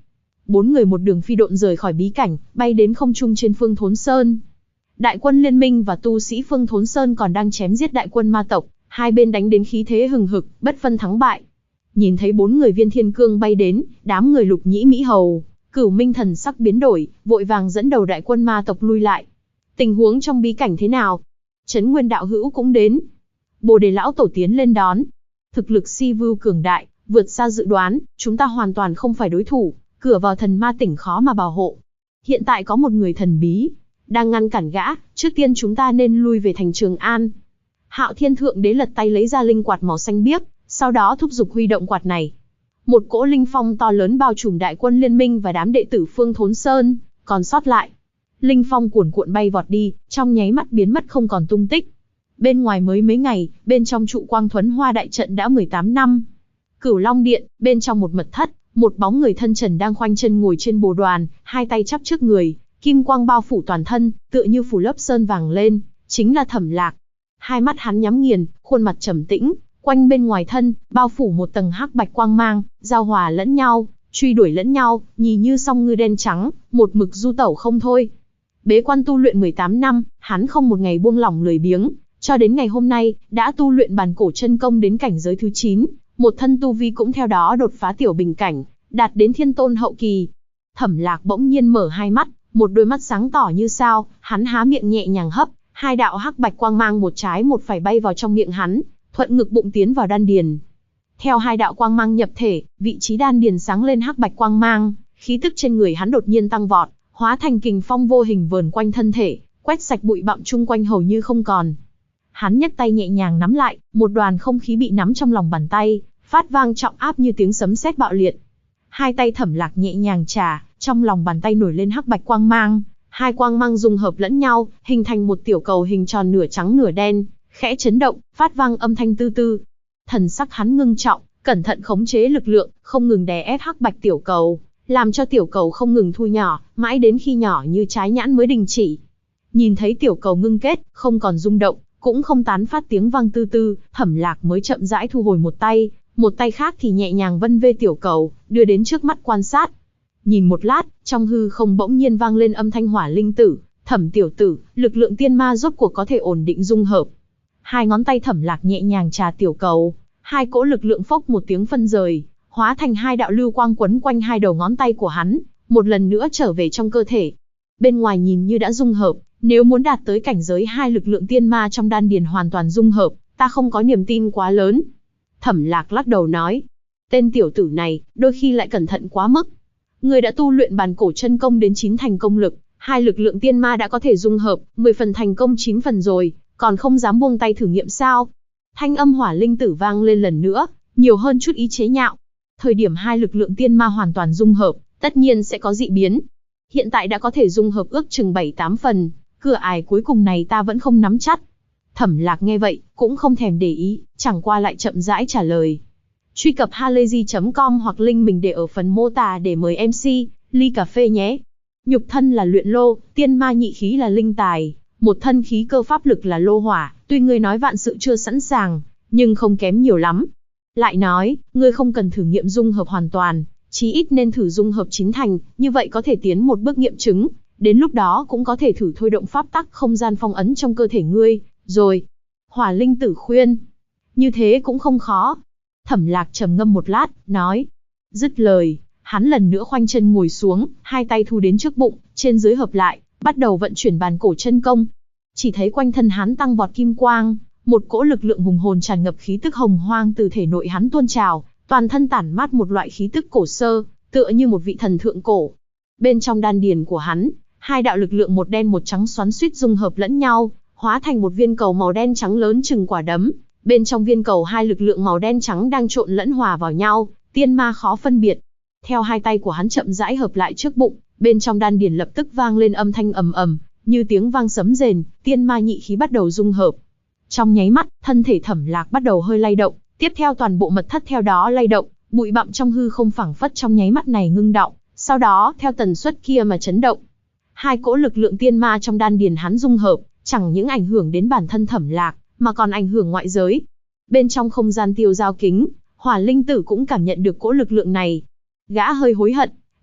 4 người một đường phi độn rời khỏi bí cảnh, bay đến không trung trên Phương Thốn Sơn. Đại quân liên minh và tu sĩ Phương Thốn Sơn còn đang chém giết đại quân ma tộc, hai bên đánh đến khí thế hừng hực, bất phân thắng bại. Nhìn thấy 4 người Viên Thiên Cương bay đến, đám người Lục Nhĩ Mỹ Hầu, Cửu Minh thần sắc biến đổi, vội vàng dẫn đầu đại quân ma tộc lui lại. Tình huống trong bí cảnh thế nào? Trấn Nguyên đạo hữu cũng đến. Bồ Đề lão tổ tiến lên đón. Thực lực Si Vưu cường đại, vượt xa dự đoán, chúng ta hoàn toàn không phải đối thủ, cửa vào thần ma tỉnh khó mà bảo hộ. Hiện tại có một người thần bí đang ngăn cản gã, trước tiên chúng ta nên lui về thành Trường An. Hạo Thiên Thượng Đế lật tay lấy ra linh quạt màu xanh biếc, sau đó thúc giục huy động quạt này. Một cỗ linh phong to lớn bao trùm đại quân liên minh và đám đệ tử Phương Thốn Sơn còn sót lại. Linh phong cuồn cuộn bay vọt đi, trong nháy mắt biến mất không còn tung tích. Bên ngoài mới mấy ngày, bên trong trụ Quang Thuấn Hoa đại trận đã 18 năm. Cửu Long Điện, bên trong một mật thất, một bóng người thân trần đang khoanh chân ngồi trên bồ đoàn, hai tay chắp trước người, kim quang bao phủ toàn thân, tựa như phủ lớp sơn vàng lên, chính là Thẩm Lạc. Hai mắt hắn nhắm nghiền, khuôn mặt trầm tĩnh, quanh bên ngoài thân bao phủ một tầng hắc bạch quang mang, giao hòa lẫn nhau, truy đuổi lẫn nhau, nhìn như song ngư đen trắng, một mực du tẩu không thôi. Bế quan tu luyện 18 năm, hắn không một ngày buông lỏng lười biếng, cho đến ngày hôm nay, đã tu luyện Bàn Cổ Chân Công đến cảnh giới thứ 9, một thân tu vi cũng theo đó đột phá tiểu bình cảnh, đạt đến thiên tôn hậu kỳ. Thẩm Lạc bỗng nhiên mở hai mắt, một đôi mắt sáng tỏ như sao, hắn há miệng nhẹ nhàng hấp, hai đạo hắc bạch quang mang một trái một phải bay vào trong miệng hắn, thuận ngực bụng tiến vào đan điền. Theo hai đạo quang mang nhập thể, vị trí đan điền sáng lên hắc bạch quang mang, khí tức trên người hắn đột nhiên tăng vọt, hóa thành kình phong vô hình vờn quanh thân thể, quét sạch bụi bặm chung quanh hầu như không còn. Hắn nhấc tay nhẹ nhàng nắm lại, một đoàn không khí bị nắm trong lòng bàn tay, phát vang trọng áp như tiếng sấm sét bạo liệt. Hai tay Thẩm Lạc nhẹ nhàng chà, trong lòng bàn tay nổi lên hắc bạch quang mang, hai quang mang dung hợp lẫn nhau, hình thành một tiểu cầu hình tròn nửa trắng nửa đen, khẽ chấn động, phát vang âm thanh tư tư. Thần sắc hắn ngưng trọng, cẩn thận khống chế lực lượng, không ngừng đè ép hắc bạch tiểu cầu, làm cho tiểu cầu không ngừng thu nhỏ, mãi đến khi nhỏ như trái nhãn mới đình chỉ. Nhìn thấy tiểu cầu ngưng kết, không còn rung động, cũng không tán phát tiếng vang tư tư, Thẩm Lạc mới chậm rãi thu hồi một tay khác thì nhẹ nhàng vân vê tiểu cầu, đưa đến trước mắt quan sát. Nhìn một lát, trong hư không bỗng nhiên vang lên âm thanh Hỏa Linh Tử, Thẩm tiểu tử, lực lượng tiên ma rốt cuộc có thể ổn định dung hợp. Hai ngón tay Thẩm Lạc nhẹ nhàng chà tiểu cầu, hai cỗ lực lượng phốc một tiếng phân rời, hóa thành hai đạo lưu quang quấn quanh hai đầu ngón tay của hắn, một lần nữa trở về trong cơ thể. Bên ngoài nhìn như đã dung hợp, nếu muốn đạt tới cảnh giới hai lực lượng tiên ma trong đan điền hoàn toàn dung hợp, ta không có niềm tin quá lớn. Thẩm Lạc lắc đầu nói, tên tiểu tử này, đôi khi lại cẩn thận quá mức. Người đã tu luyện Bàn Cổ Chân Công đến 9 thành công lực, hai lực lượng tiên ma đã có thể dung hợp, 10 phần thành công 9 phần rồi, còn không dám buông tay thử nghiệm sao? Thanh âm Hỏa Linh Tử vang lên lần nữa, nhiều hơn chút ý chế nhạo. Thời điểm hai lực lượng tiên ma hoàn toàn dung hợp, tất nhiên sẽ có dị biến. Hiện tại đã có thể dung hợp ước chừng 7-8 phần, cửa ải cuối cùng này ta vẫn không nắm chắc. Thẩm Lạc nghe vậy, cũng không thèm để ý, chẳng qua lại chậm rãi trả lời. Truy cập halayzi.com hoặc link mình để ở phần mô tả để mời MC, ly cà phê nhé. Nhục thân là luyện lô, tiên ma nhị khí là linh tài, một thân khí cơ pháp lực là lô hỏa, tuy ngươi nói vạn sự chưa sẵn sàng, nhưng không kém nhiều lắm. Lại nói, ngươi không cần thử nghiệm dung hợp hoàn toàn, chí ít nên thử dung hợp 9 thành, như vậy có thể tiến một bước nghiệm chứng, đến lúc đó cũng có thể thử thôi động pháp tắc không gian phong ấn trong cơ thể ngươi, rồi. Hỏa Linh Tử khuyên, như thế cũng không khó. Thẩm Lạc trầm ngâm một lát, nói. Dứt lời, hắn lần nữa khoanh chân ngồi xuống, hai tay thu đến trước bụng, trên dưới hợp lại, bắt đầu vận chuyển Bàn Cổ Chân Công. Chỉ thấy quanh thân hắn tăng vọt kim quang, một cỗ lực lượng hùng hồn tràn ngập khí tức hồng hoang từ thể nội hắn tuôn trào, toàn thân tản mát một loại khí tức cổ sơ, tựa như một vị thần thượng cổ. Bên trong đan điền của hắn, hai đạo lực lượng một đen một trắng xoắn xuýt dung hợp lẫn nhau, hóa thành một viên cầu màu đen trắng lớn chừng quả đấm. Bên trong viên cầu hai lực lượng màu đen trắng đang trộn lẫn hòa vào nhau, tiên ma khó phân biệt. Theo hai tay của hắn chậm rãi hợp lại trước bụng, bên trong đan điền lập tức vang lên âm thanh ầm ầm, như tiếng vang sấm rền, tiên ma nhị khí bắt đầu dung hợp. Trong nháy mắt, thân thể Thẩm Lạc bắt đầu hơi lay động, tiếp theo toàn bộ mật thất theo đó lay động, bụi bặm trong hư không phảng phất trong nháy mắt này ngưng đọng, sau đó theo tần suất kia mà chấn động. Hai cỗ lực lượng tiên ma trong đan điền hắn dung hợp, chẳng những ảnh hưởng đến bản thân Thẩm Lạc, mà còn ảnh hưởng ngoại giới. Bên trong không gian tiêu giao kính, Hỏa Linh Tử cũng cảm nhận được cỗ lực lượng này. Gã hơi hối hận,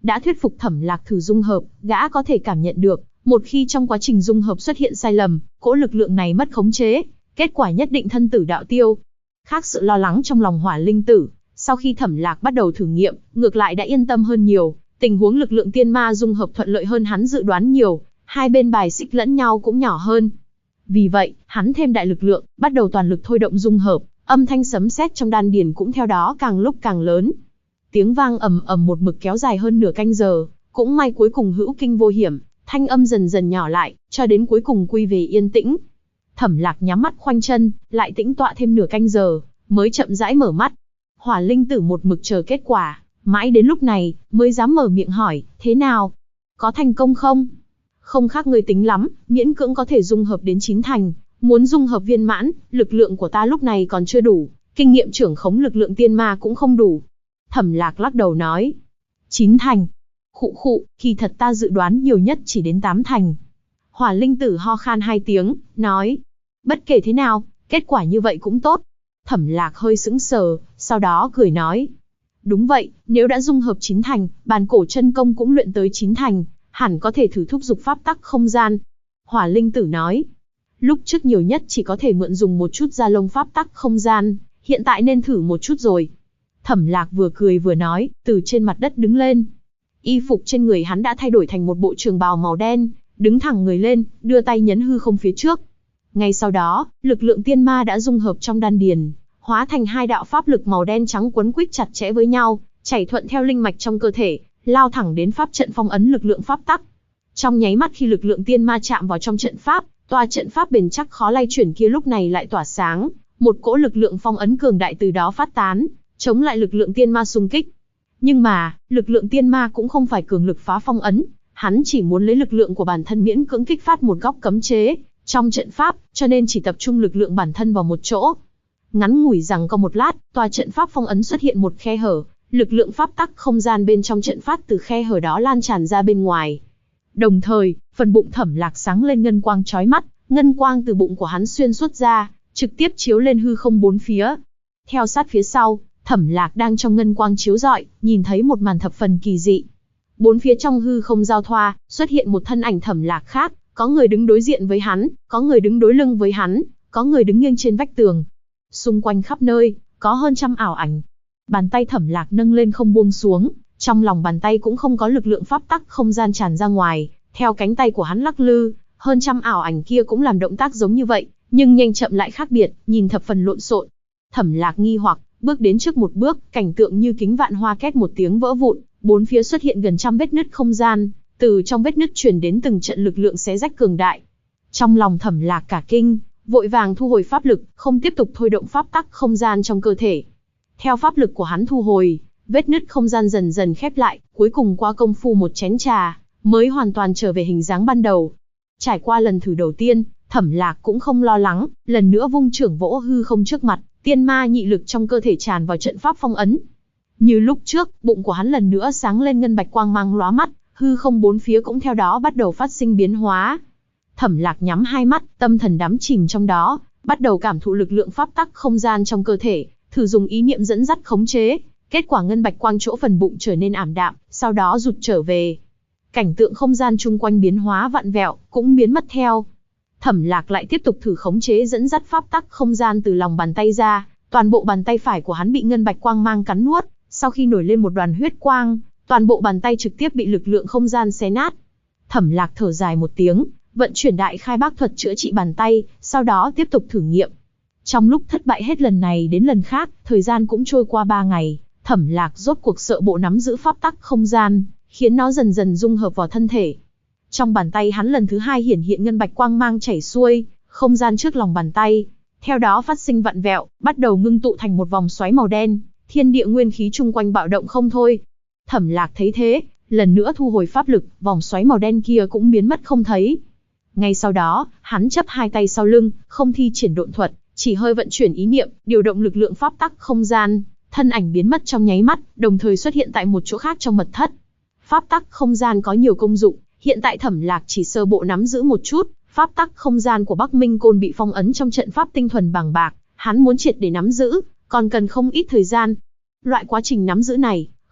đã thuyết phục Thẩm Lạc thử dung hợp, gã có thể cảm nhận được, một khi trong quá trình dung hợp xuất hiện sai lầm, cỗ lực lượng này mất khống chế, kết quả nhất định thân tử đạo tiêu. Khác sự lo lắng trong lòng Hỏa Linh Tử, sau khi Thẩm Lạc bắt đầu thử nghiệm, ngược lại đã yên tâm hơn nhiều, tình huống lực lượng tiên ma dung hợp thuận lợi hơn hắn dự đoán nhiều, hai bên bài xích lẫn nhau cũng nhỏ hơn. Vì vậy, hắn thêm đại lực lượng, bắt đầu toàn lực thôi động dung hợp, âm thanh sấm sét trong đan điền cũng theo đó càng lúc càng lớn. Tiếng vang ầm ầm một mực kéo dài hơn nửa canh giờ, cũng may cuối cùng hữu kinh vô hiểm, thanh âm dần dần nhỏ lại, cho đến cuối cùng quy về yên tĩnh. Thẩm Lạc nhắm mắt khoanh chân, lại tĩnh tọa thêm nửa canh giờ, mới chậm rãi mở mắt. Hỏa Linh Tử một mực chờ kết quả, mãi đến lúc này, mới dám mở miệng hỏi, thế nào? Có thành công không? Không khác người tính lắm, miễn cưỡng có thể dung hợp đến 9 thành, muốn dung hợp viên mãn, lực lượng của ta lúc này còn chưa đủ, kinh nghiệm trưởng khống lực lượng tiên ma cũng không đủ. Thẩm Lạc lắc đầu nói, 9 thành. Khụ khụ, kỳ thật ta dự đoán nhiều nhất chỉ đến 8 thành. Hỏa Linh Tử ho khan 2 tiếng, nói, bất kể thế nào, kết quả như vậy cũng tốt. Thẩm Lạc hơi sững sờ, sau đó cười nói, đúng vậy, nếu đã dung hợp 9 thành, bàn cổ chân công cũng luyện tới 9 thành, hẳn có thể thử thúc giục pháp tắc không gian. Hỏa Linh Tử nói, lúc trước nhiều nhất chỉ có thể mượn dùng một chút da lông pháp tắc không gian, hiện tại nên thử một chút rồi. Thẩm Lạc vừa cười vừa nói, từ trên mặt đất đứng lên. Y phục trên người hắn đã thay đổi thành một bộ trường bào màu đen, đứng thẳng người lên, đưa tay nhấn hư không phía trước. Ngay sau đó, lực lượng tiên ma đã dung hợp trong đan điền, hóa thành hai đạo pháp lực màu đen trắng quấn quýt chặt chẽ với nhau, chảy thuận theo linh mạch trong cơ thể, lao thẳng đến pháp trận phong ấn lực lượng pháp tắc. Trong nháy mắt khi lực lượng tiên ma chạm vào trong trận pháp, tòa trận pháp bền chắc khó lay chuyển kia lúc này lại tỏa sáng, một cỗ lực lượng phong ấn cường đại từ đó phát tán, chống lại lực lượng tiên ma xung kích. Nhưng mà, lực lượng tiên ma cũng không phải cường lực phá phong ấn, hắn chỉ muốn lấy lực lượng của bản thân miễn cưỡng kích phát một góc cấm chế trong trận pháp, cho nên chỉ tập trung lực lượng bản thân vào một chỗ. Ngắn ngủi rằng có một lát, tòa trận pháp phong ấn xuất hiện một khe hở, lực lượng pháp tắc không gian bên trong trận pháp từ khe hở đó lan tràn ra bên ngoài. Đồng thời, phần bụng Thẩm Lạc sáng lên ngân quang chói mắt, ngân quang từ bụng của hắn xuyên suốt ra, trực tiếp chiếu lên hư không bốn phía. Theo sát phía sau, Thẩm Lạc đang trong ngân quang chiếu rọi, nhìn thấy một màn thập phần kỳ dị. Bốn phía trong hư không giao thoa, xuất hiện một thân ảnh Thẩm Lạc khác, có người đứng đối diện với hắn, có người đứng đối lưng với hắn, có người đứng nghiêng trên vách tường. Xung quanh khắp nơi, có hơn trăm ảo ảnh. Bàn tay Thẩm Lạc nâng lên không buông xuống, trong lòng bàn tay cũng không có lực lượng pháp tắc không gian tràn ra ngoài, theo cánh tay của hắn lắc lư, hơn trăm ảo ảnh kia cũng làm động tác giống như vậy, nhưng nhanh chậm lại khác biệt, nhìn thập phần lộn xộn. Thẩm Lạc nghi hoặc, bước đến trước một bước, cảnh tượng như kính vạn hoa két một tiếng vỡ vụn, bốn phía xuất hiện gần trăm vết nứt không gian, từ trong vết nứt truyền đến từng trận lực lượng xé rách cường đại. Trong lòng Thẩm Lạc cả kinh, vội vàng thu hồi pháp lực, không tiếp tục thôi động pháp tắc không gian trong cơ thể. Theo pháp lực của hắn thu hồi, vết nứt không gian dần dần khép lại, cuối cùng qua công phu một chén trà, mới hoàn toàn trở về hình dáng ban đầu. Trải qua lần thử đầu tiên, Thẩm Lạc cũng không lo lắng, lần nữa vung trưởng vỗ hư không trước mặt, tiên ma nhị lực trong cơ thể tràn vào trận pháp phong ấn. Như lúc trước, bụng của hắn lần nữa sáng lên ngân bạch quang mang lóa mắt, hư không bốn phía cũng theo đó bắt đầu phát sinh biến hóa. Thẩm Lạc nhắm hai mắt, tâm thần đắm chìm trong đó, bắt đầu cảm thụ lực lượng pháp tắc không gian trong cơ thể, thử dùng ý niệm dẫn dắt khống chế. Kết quả ngân bạch quang chỗ phần bụng trở nên ảm đạm, sau đó rụt trở về. Cảnh tượng không gian chung quanh biến hóa vặn vẹo, cũng biến mất theo. Thẩm Lạc lại tiếp tục thử khống chế dẫn dắt pháp tắc không gian từ lòng bàn tay ra, toàn bộ bàn tay phải của hắn bị ngân bạch quang mang cắn nuốt, sau khi nổi lên một đoàn huyết quang, toàn bộ bàn tay trực tiếp bị lực lượng không gian xé nát. Thẩm Lạc thở dài một tiếng, vận chuyển đại khai bác thuật chữa trị bàn tay, sau đó tiếp tục thử nghiệm. Trong lúc thất bại hết lần này đến lần khác, thời gian cũng trôi qua 3 ngày, Thẩm Lạc rốt cuộc sợ bộ nắm giữ pháp tắc không gian, khiến nó dần dần dung hợp vào thân thể. Trong bàn tay hắn lần thứ 2 hiển hiện ngân bạch quang mang chảy xuôi, không gian trước lòng bàn tay, theo đó phát sinh vặn vẹo, bắt đầu ngưng tụ thành một vòng xoáy màu đen, thiên địa nguyên khí chung quanh bạo động không thôi. Thẩm Lạc thấy thế, lần nữa thu hồi pháp lực, vòng xoáy màu đen kia cũng biến mất không thấy. Ngay sau đó, hắn chắp hai tay sau lưng, không thi triển độn thuật, chỉ hơi vận chuyển ý niệm, điều động lực lượng pháp tắc không gian, thân ảnh biến mất trong nháy mắt, đồng thời xuất hiện tại một chỗ khác trong mật thất. Pháp tắc không gian có nhiều công dụng, hiện tại Thẩm Lạc chỉ sơ bộ nắm giữ một chút, pháp tắc không gian của Bắc Minh Côn bị phong ấn trong trận pháp tinh thuần bàng bạc, hắn muốn triệt để nắm giữ, còn cần không ít thời gian. Loại quá trình nắm giữ này,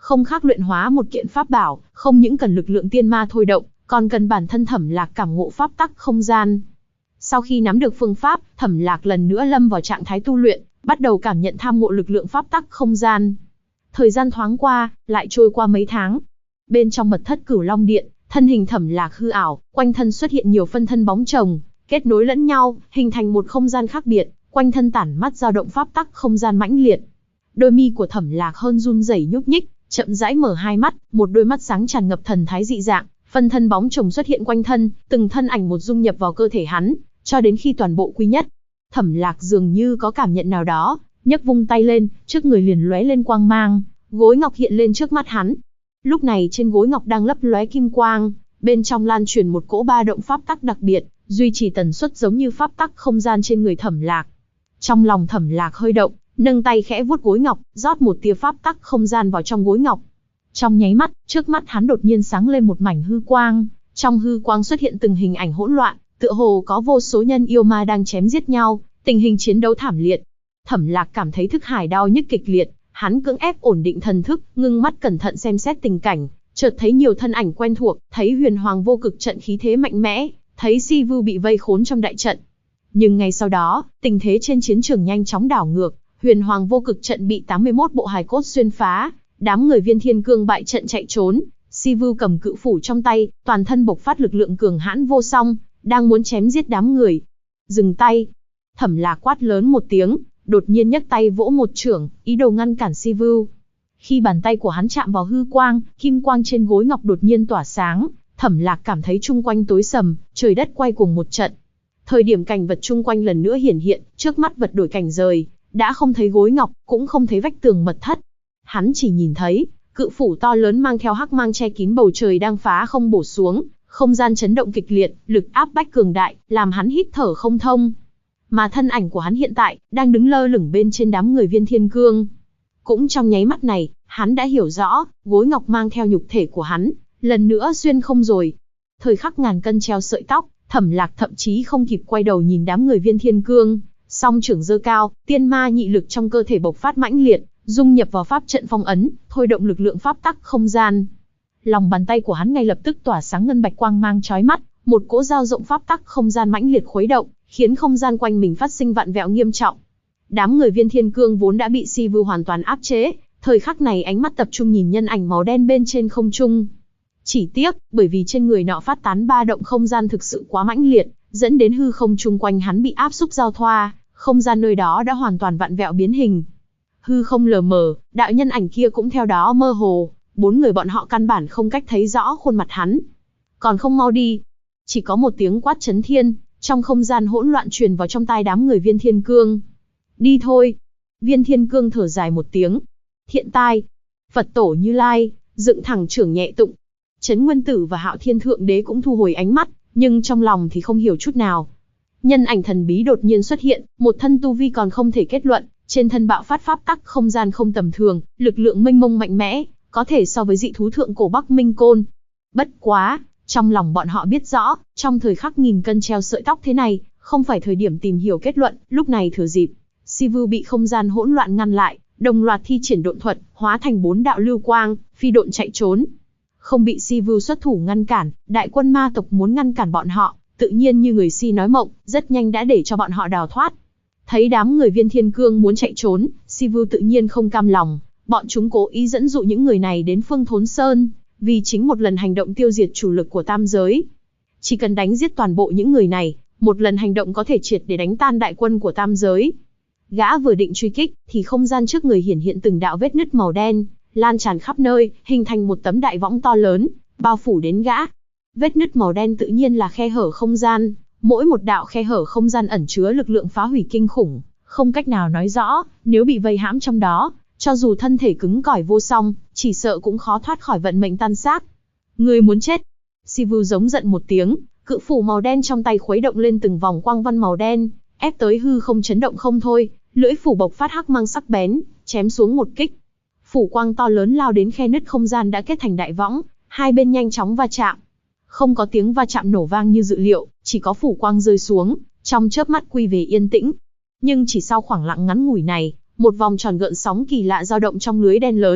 Không khác luyện hóa một kiện pháp bảo, không những cần lực lượng tiên ma thôi động, còn cần bản thân Thẩm Lạc cảm ngộ pháp tắc không gian. Sau khi nắm được phương pháp, Thẩm Lạc lần nữa lâm vào trạng thái tu luyện, bắt đầu cảm nhận tham ngộ lực lượng pháp tắc không gian. Thời gian thoáng qua, lại trôi qua mấy tháng. Bên trong mật thất Cửu Long Điện, thân hình Thẩm Lạc hư ảo, quanh thân xuất hiện nhiều phân thân bóng chồng, kết nối lẫn nhau, hình thành một không gian khác biệt, quanh thân tản mắt dao động pháp tắc không gian mãnh liệt. Đôi mi của Thẩm Lạc hơn run rẩy nhúc nhích, chậm rãi mở hai mắt, một đôi mắt sáng tràn ngập thần thái dị dạng, phân thân bóng chồng xuất hiện quanh thân, từng thân ảnh một dung nhập vào cơ thể hắn, cho đến khi toàn bộ quy nhất. Thẩm Lạc dường như có cảm nhận nào đó, nhấc vung tay lên, trước người liền lóe lên quang mang, gối ngọc hiện lên trước mắt hắn. Lúc này trên gối ngọc đang lấp lóe kim quang, bên trong lan truyền một cỗ ba động pháp tắc đặc biệt, duy trì tần suất giống như pháp tắc không gian trên người Thẩm Lạc. Trong lòng Thẩm Lạc hơi động, nâng tay khẽ vuốt gối ngọc, rót một tia pháp tắc không gian vào trong gối ngọc. Trong nháy mắt, trước mắt hắn đột nhiên sáng lên một mảnh hư quang, trong hư quang xuất hiện từng hình ảnh hỗn loạn, tựa hồ có vô số nhân yêu ma đang chém giết nhau, tình hình chiến đấu thảm liệt. Thẩm Lạc cảm thấy thức hải đau nhức kịch liệt, hắn cưỡng ép ổn định thần thức, ngưng mắt cẩn thận xem xét tình cảnh, chợt thấy nhiều thân ảnh quen thuộc, thấy Huyền Hoàng vô cực trận khí thế mạnh mẽ, thấy Si Vu bị vây khốn trong đại trận. Nhưng ngay sau đó, tình thế trên chiến trường nhanh chóng đảo ngược, Huyền Hoàng vô cực trận bị 81 bộ hài cốt xuyên phá, đám người Viên Thiên Cương bại trận chạy trốn, Si Vu cầm cự phủ trong tay, toàn thân bộc phát lực lượng cường hãn vô song, đang muốn chém giết đám người. Dừng tay! Thẩm Lạc quát lớn một tiếng, đột nhiên nhấc tay vỗ một chưởng, ý đồ ngăn cản Si Vu. Khi bàn tay của hắn chạm vào hư quang, kim quang trên gối ngọc đột nhiên tỏa sáng, Thẩm Lạc cảm thấy chung quanh tối sầm, trời đất quay cuồng một trận. Thời điểm cảnh vật chung quanh lần nữa hiển hiện, trước mắt vật đổi cảnh rời, đã không thấy gối ngọc, cũng không thấy vách tường mật thất. Hắn chỉ nhìn thấy, cự phủ to lớn mang theo hắc mang che kín bầu trời đang phá không bổ xuống, không gian chấn động kịch liệt, lực áp bách cường đại, làm hắn hít thở không thông. Mà thân ảnh của hắn hiện tại, đang đứng lơ lửng bên trên đám người Viên Thiên Cương. Cũng trong nháy mắt này, hắn đã hiểu rõ, gối ngọc mang theo nhục thể của hắn, lần nữa xuyên không rồi. Thời khắc ngàn cân treo sợi tóc, Thẩm Lạc thậm chí không kịp quay đầu nhìn đám người Viên Thiên Cương, song trưởng giơ cao, tiên ma nhị lực trong cơ thể bộc phát mãnh liệt, dung nhập vào pháp trận phong ấn, thôi động lực lượng pháp tắc không gian. Lòng bàn tay của hắn ngay lập tức tỏa sáng ngân bạch quang mang chói mắt, một cỗ dao rộng pháp tắc không gian mãnh liệt khuấy động, khiến không gian quanh mình phát sinh vặn vẹo nghiêm trọng. Đám người Viên Thiên Cương vốn đã bị Si Vu hoàn toàn áp chế, thời khắc này ánh mắt tập trung nhìn nhân ảnh màu đen bên trên không trung. Chỉ tiếc, bởi vì trên người nọ phát tán ba động không gian thực sự quá mãnh liệt, dẫn đến hư không chung quanh hắn bị áp xúc giao thoa, không gian nơi đó đã hoàn toàn vặn vẹo biến hình. Hư không lờ mờ, đạo nhân ảnh kia cũng theo đó mơ hồ, bốn người bọn họ căn bản không cách thấy rõ khuôn mặt hắn. Còn không mau đi. Chỉ có một tiếng quát chấn thiên, trong không gian hỗn loạn truyền vào trong tai đám người Viên Thiên Cương. Đi thôi. Viên Thiên Cương thở dài một tiếng. Thiện tai. Phật tổ Như Lai, dựng thẳng trưởng nhẹ tụng. Trấn Nguyên Tử và Hạo Thiên Thượng Đế cũng thu hồi ánh mắt, nhưng trong lòng thì không hiểu chút nào. Nhân ảnh thần bí đột nhiên xuất hiện, một thân tu vi còn không thể kết luận, trên thân bạo phát pháp tắc không gian không tầm thường, lực lượng mênh mông mạnh mẽ, có thể so với dị thú thượng cổ Bắc Minh Côn. Bất quá, trong lòng bọn họ biết rõ, trong thời khắc nghìn cân treo sợi tóc thế này, không phải thời điểm tìm hiểu kết luận, lúc này thừa dịp. Si Vu bị không gian hỗn loạn ngăn lại, đồng loạt thi triển độn thuật, hóa thành 4 đạo lưu quang, phi độn chạy trốn. Không bị Si Vu xuất thủ ngăn cản, đại quân ma tộc muốn ngăn cản bọn họ, tự nhiên như người si nói mộng, rất nhanh đã để cho bọn họ đào thoát. Thấy đám người Viên Thiên Cương muốn chạy trốn, Si Vu tự nhiên không cam lòng, bọn chúng cố ý dẫn dụ những người này đến Phương Thốn Sơn, vì chính một lần hành động tiêu diệt chủ lực của tam giới. Chỉ cần đánh giết toàn bộ những người này, một lần hành động có thể triệt để đánh tan đại quân của tam giới. Gã vừa định truy kích, thì không gian trước người hiển hiện từng đạo vết nứt màu đen, lan tràn khắp nơi, hình thành một tấm đại võng to lớn, bao phủ đến gã. Vết nứt màu đen tự nhiên là khe hở không gian, mỗi một đạo khe hở không gian ẩn chứa lực lượng phá hủy kinh khủng, không cách nào nói rõ, nếu bị vây hãm trong đó, cho dù thân thể cứng cỏi vô song, chỉ sợ cũng khó thoát khỏi vận mệnh tan xác. Ngươi muốn chết! Si Vu giống giận một tiếng, cự phủ màu đen trong tay khuấy động lên từng vòng quang văn màu đen, ép tới hư không chấn động không thôi, lưỡi phủ bộc phát hắc mang sắc bén, chém xuống một kích. Phủ quang to lớn lao đến khe nứt không gian đã kết thành đại võng, hai bên nhanh chóng va chạm. Không có tiếng va chạm nổ vang như dự liệu, chỉ có phủ quang rơi xuống, trong chớp mắt quy về yên tĩnh. Nhưng chỉ sau khoảng lặng ngắn ngủi này, một vòng tròn gợn sóng kỳ lạ dao động trong lưới đen lớn,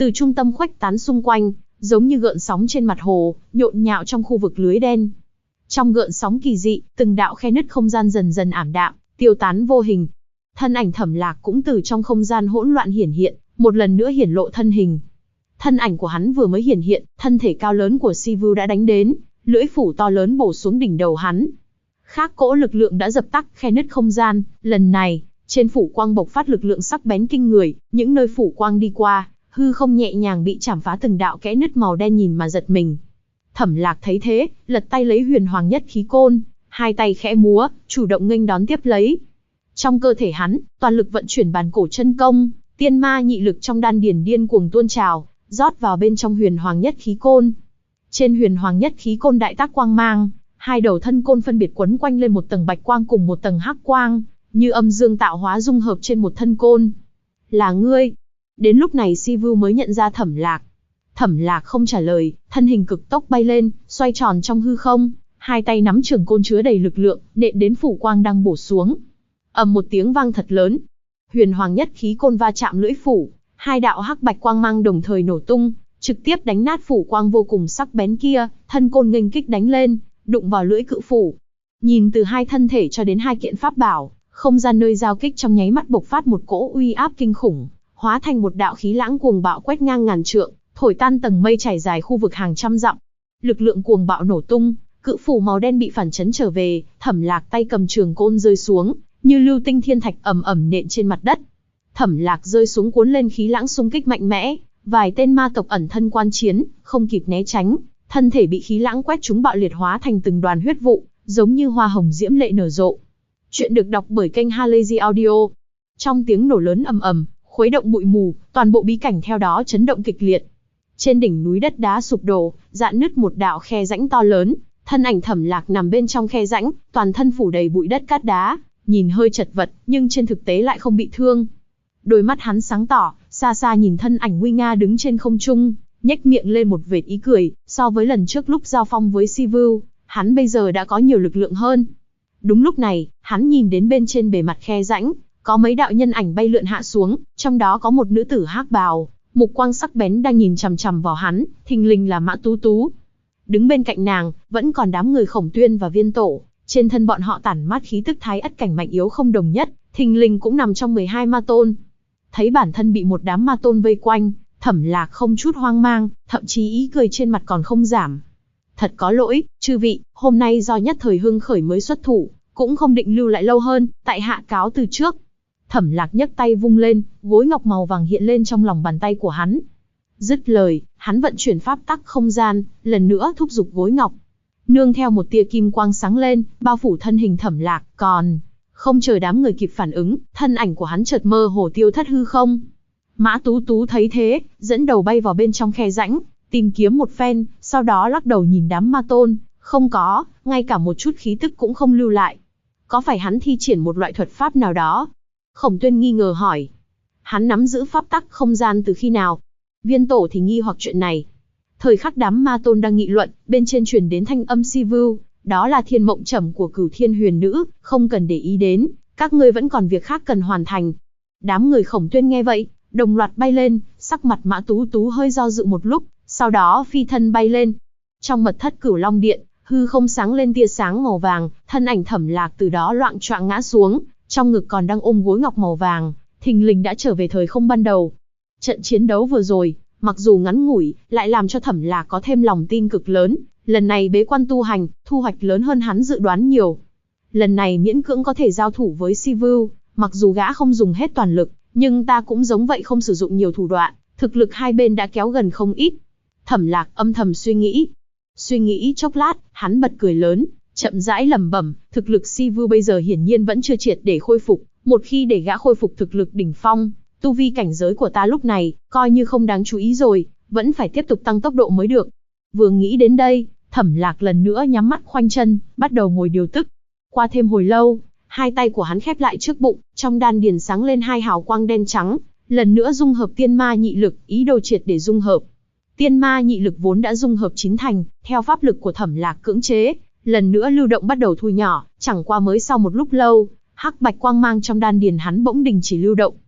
từ trung tâm khuếch tán xung quanh, giống như gợn sóng trên mặt hồ, nhộn nhạo trong khu vực lưới đen. Trong gợn sóng kỳ dị, từng đạo khe nứt không gian dần dần ảm đạm, tiêu tán vô hình. Thân ảnh Thẩm Lạc cũng từ trong không gian hỗn loạn hiển hiện, một lần nữa hiển lộ thân hình. Thân ảnh của hắn vừa mới hiển hiện, thân thể cao lớn của Sivu đã đánh đến, lưỡi phủ to lớn bổ xuống đỉnh đầu hắn. Khác cỗ lực lượng đã dập tắt khe nứt không gian, lần này, trên phủ quang bộc phát lực lượng sắc bén kinh người, những nơi phủ quang đi qua, hư không nhẹ nhàng bị chảm phá từng đạo kẽ nứt màu đen, nhìn mà giật mình. Thẩm Lạc thấy thế, lật tay lấy Huyền Hoàng Nhất Khí Côn, hai tay khẽ múa, chủ động nghênh đón tiếp lấy. Trong cơ thể hắn, toàn lực vận chuyển Bàn Cổ Chân Công, tiên ma nhị lực trong đan điền điên cuồng tuôn trào, rót vào bên trong Huyền Hoàng Nhất Khí Côn. Trên Huyền Hoàng Nhất Khí Côn đại tác quang mang, hai đầu thân côn phân biệt quấn quanh lên một tầng bạch quang cùng một tầng hắc quang, như âm dương tạo hóa dung hợp trên một thân côn. Là ngươi? Đến lúc này Sivu mới nhận ra Thẩm Lạc. Thẩm Lạc không trả lời, thân hình cực tốc bay lên, xoay tròn trong hư không, hai tay nắm trường côn chứa đầy lực lượng, nện đến phủ quang đang bổ xuống. Ầm một tiếng vang thật lớn, Huyền Hoàng Nhất Khí Côn va chạm lưỡi phủ, hai đạo hắc bạch quang mang đồng thời nổ tung, trực tiếp đánh nát phủ quang vô cùng sắc bén kia, thân côn nghênh kích đánh lên, đụng vào lưỡi cự phủ. Nhìn từ hai thân thể cho đến hai kiện pháp bảo, không gian nơi giao kích trong nháy mắt bộc phát một cỗ uy áp kinh khủng, hóa thành một đạo khí lãng cuồng bạo quét ngang ngàn trượng, thổi tan tầng mây trải dài khu vực hàng trăm dặm. Lực lượng cuồng bạo nổ tung, cự phủ màu đen bị phản chấn trở về, Thẩm Lạc tay cầm trường côn rơi xuống, như lưu tinh thiên thạch ầm ầm nện trên mặt đất. Thẩm Lạc rơi xuống cuốn lên khí lãng xung kích mạnh mẽ, vài tên ma tộc ẩn thân quan chiến, không kịp né tránh, thân thể bị khí lãng quét trúng bạo liệt hóa thành từng đoàn huyết vụ, giống như hoa hồng diễm lệ nở rộ. Chuyện được đọc bởi kênh Halazy Audio. Trong tiếng nổ lớn ầm ầm, khuấy động bụi mù, toàn bộ bí cảnh theo đó chấn động kịch liệt. Trên đỉnh núi đất đá sụp đổ, rạn nứt một đạo khe rãnh to lớn, thân ảnh Thẩm Lạc nằm bên trong khe rãnh, toàn thân phủ đầy bụi đất cát đá, nhìn hơi chật vật, nhưng trên thực tế lại không bị thương. Đôi mắt hắn sáng tỏ, xa xa nhìn thân ảnh nguy nga đứng trên không trung, nhếch miệng lên một vệt ý cười, so với lần trước lúc giao phong với Sivu, hắn bây giờ đã có nhiều lực lượng hơn. Đúng lúc này, hắn nhìn đến bên trên bề mặt khe rãnh, có mấy đạo nhân ảnh bay lượn hạ xuống, trong đó có một nữ tử hắc bào, mục quang sắc bén đang nhìn chằm chằm vào hắn, thình lình là Mã Tú Tú. Đứng bên cạnh nàng, vẫn còn đám người Khổng Tuyên và Viên Tổ, trên thân bọn họ tản mát khí tức thái ất cảnh mạnh yếu không đồng nhất, thình lình cũng nằm trong 12 ma tôn. Thấy bản thân bị một đám ma tôn vây quanh, Thẩm Lạc không chút hoang mang, thậm chí ý cười trên mặt còn không giảm. Thật có lỗi, chư vị, hôm nay do nhất thời hưng khởi mới xuất thủ, cũng không định lưu lại lâu hơn, tại hạ cáo từ trước. Thẩm Lạc nhấc tay vung lên, gối ngọc màu vàng hiện lên trong lòng bàn tay của hắn. Dứt lời, hắn vận chuyển pháp tắc không gian, lần nữa thúc giục gối ngọc. Nương theo một tia kim quang sáng lên, bao phủ thân hình Thẩm Lạc, còn không chờ đám người kịp phản ứng, thân ảnh của hắn chợt mơ hồ tiêu thất hư không. Mã Tú Tú thấy thế, dẫn đầu bay vào bên trong khe rãnh, tìm kiếm một phen, sau đó lắc đầu nhìn đám ma tôn, không có, ngay cả một chút khí tức cũng không lưu lại. Có phải hắn thi triển một loại thuật pháp nào đó? Khổng Tuyên nghi ngờ hỏi. Hắn nắm giữ pháp tắc không gian từ khi nào? Viên Tổ thì nghi hoặc chuyện này. Thời khắc đám ma tôn đang nghị luận, bên trên truyền đến thanh âm Sivu, đó là thiên mộng trầm của Cửu Thiên Huyền Nữ, không cần để ý đến, các ngươi vẫn còn việc khác cần hoàn thành. Đám người Khổng Tuyên nghe vậy, đồng loạt bay lên, sắc mặt Mã Tú Tú hơi do dự một lúc, sau đó phi thân bay lên. Trong mật thất Cửu Long Điện, hư không sáng lên tia sáng màu vàng, thân ảnh Thẩm Lạc từ đó loạng choạng ngã xuống, trong ngực còn đang ôm gối ngọc màu vàng, thình lình đã trở về thời không ban đầu. Trận chiến đấu vừa rồi, mặc dù ngắn ngủi, lại làm cho Thẩm Lạc có thêm lòng tin cực lớn, lần này bế quan tu hành, thu hoạch lớn hơn hắn dự đoán nhiều. Lần này miễn cưỡng có thể giao thủ với Sivu, mặc dù gã không dùng hết toàn lực, nhưng ta cũng giống vậy không sử dụng nhiều thủ đoạn, thực lực hai bên đã kéo gần không ít. Thẩm Lạc âm thầm suy nghĩ. Suy nghĩ chốc lát, hắn bật cười lớn, chậm rãi lẩm bẩm, thực lực Sivu bây giờ hiển nhiên vẫn chưa triệt để khôi phục, một khi để gã khôi phục thực lực đỉnh phong, tu vi cảnh giới của ta lúc này, coi như không đáng chú ý rồi, vẫn phải tiếp tục tăng tốc độ mới được. Vừa nghĩ đến đây, Thẩm Lạc lần nữa nhắm mắt khoanh chân, bắt đầu ngồi điều tức. Qua thêm hồi lâu, hai tay của hắn khép lại trước bụng, trong đan điền sáng lên hai hào quang đen trắng, lần nữa dung hợp tiên ma nhị lực, ý đồ triệt để dung hợp. Tiên ma nhị lực vốn đã dung hợp chín thành, theo pháp lực của Thẩm Lạc cưỡng chế, lần nữa lưu động bắt đầu thu nhỏ, chẳng qua mới sau một lúc lâu, hắc bạch quang mang trong đan điền hắn bỗng đình chỉ lưu động.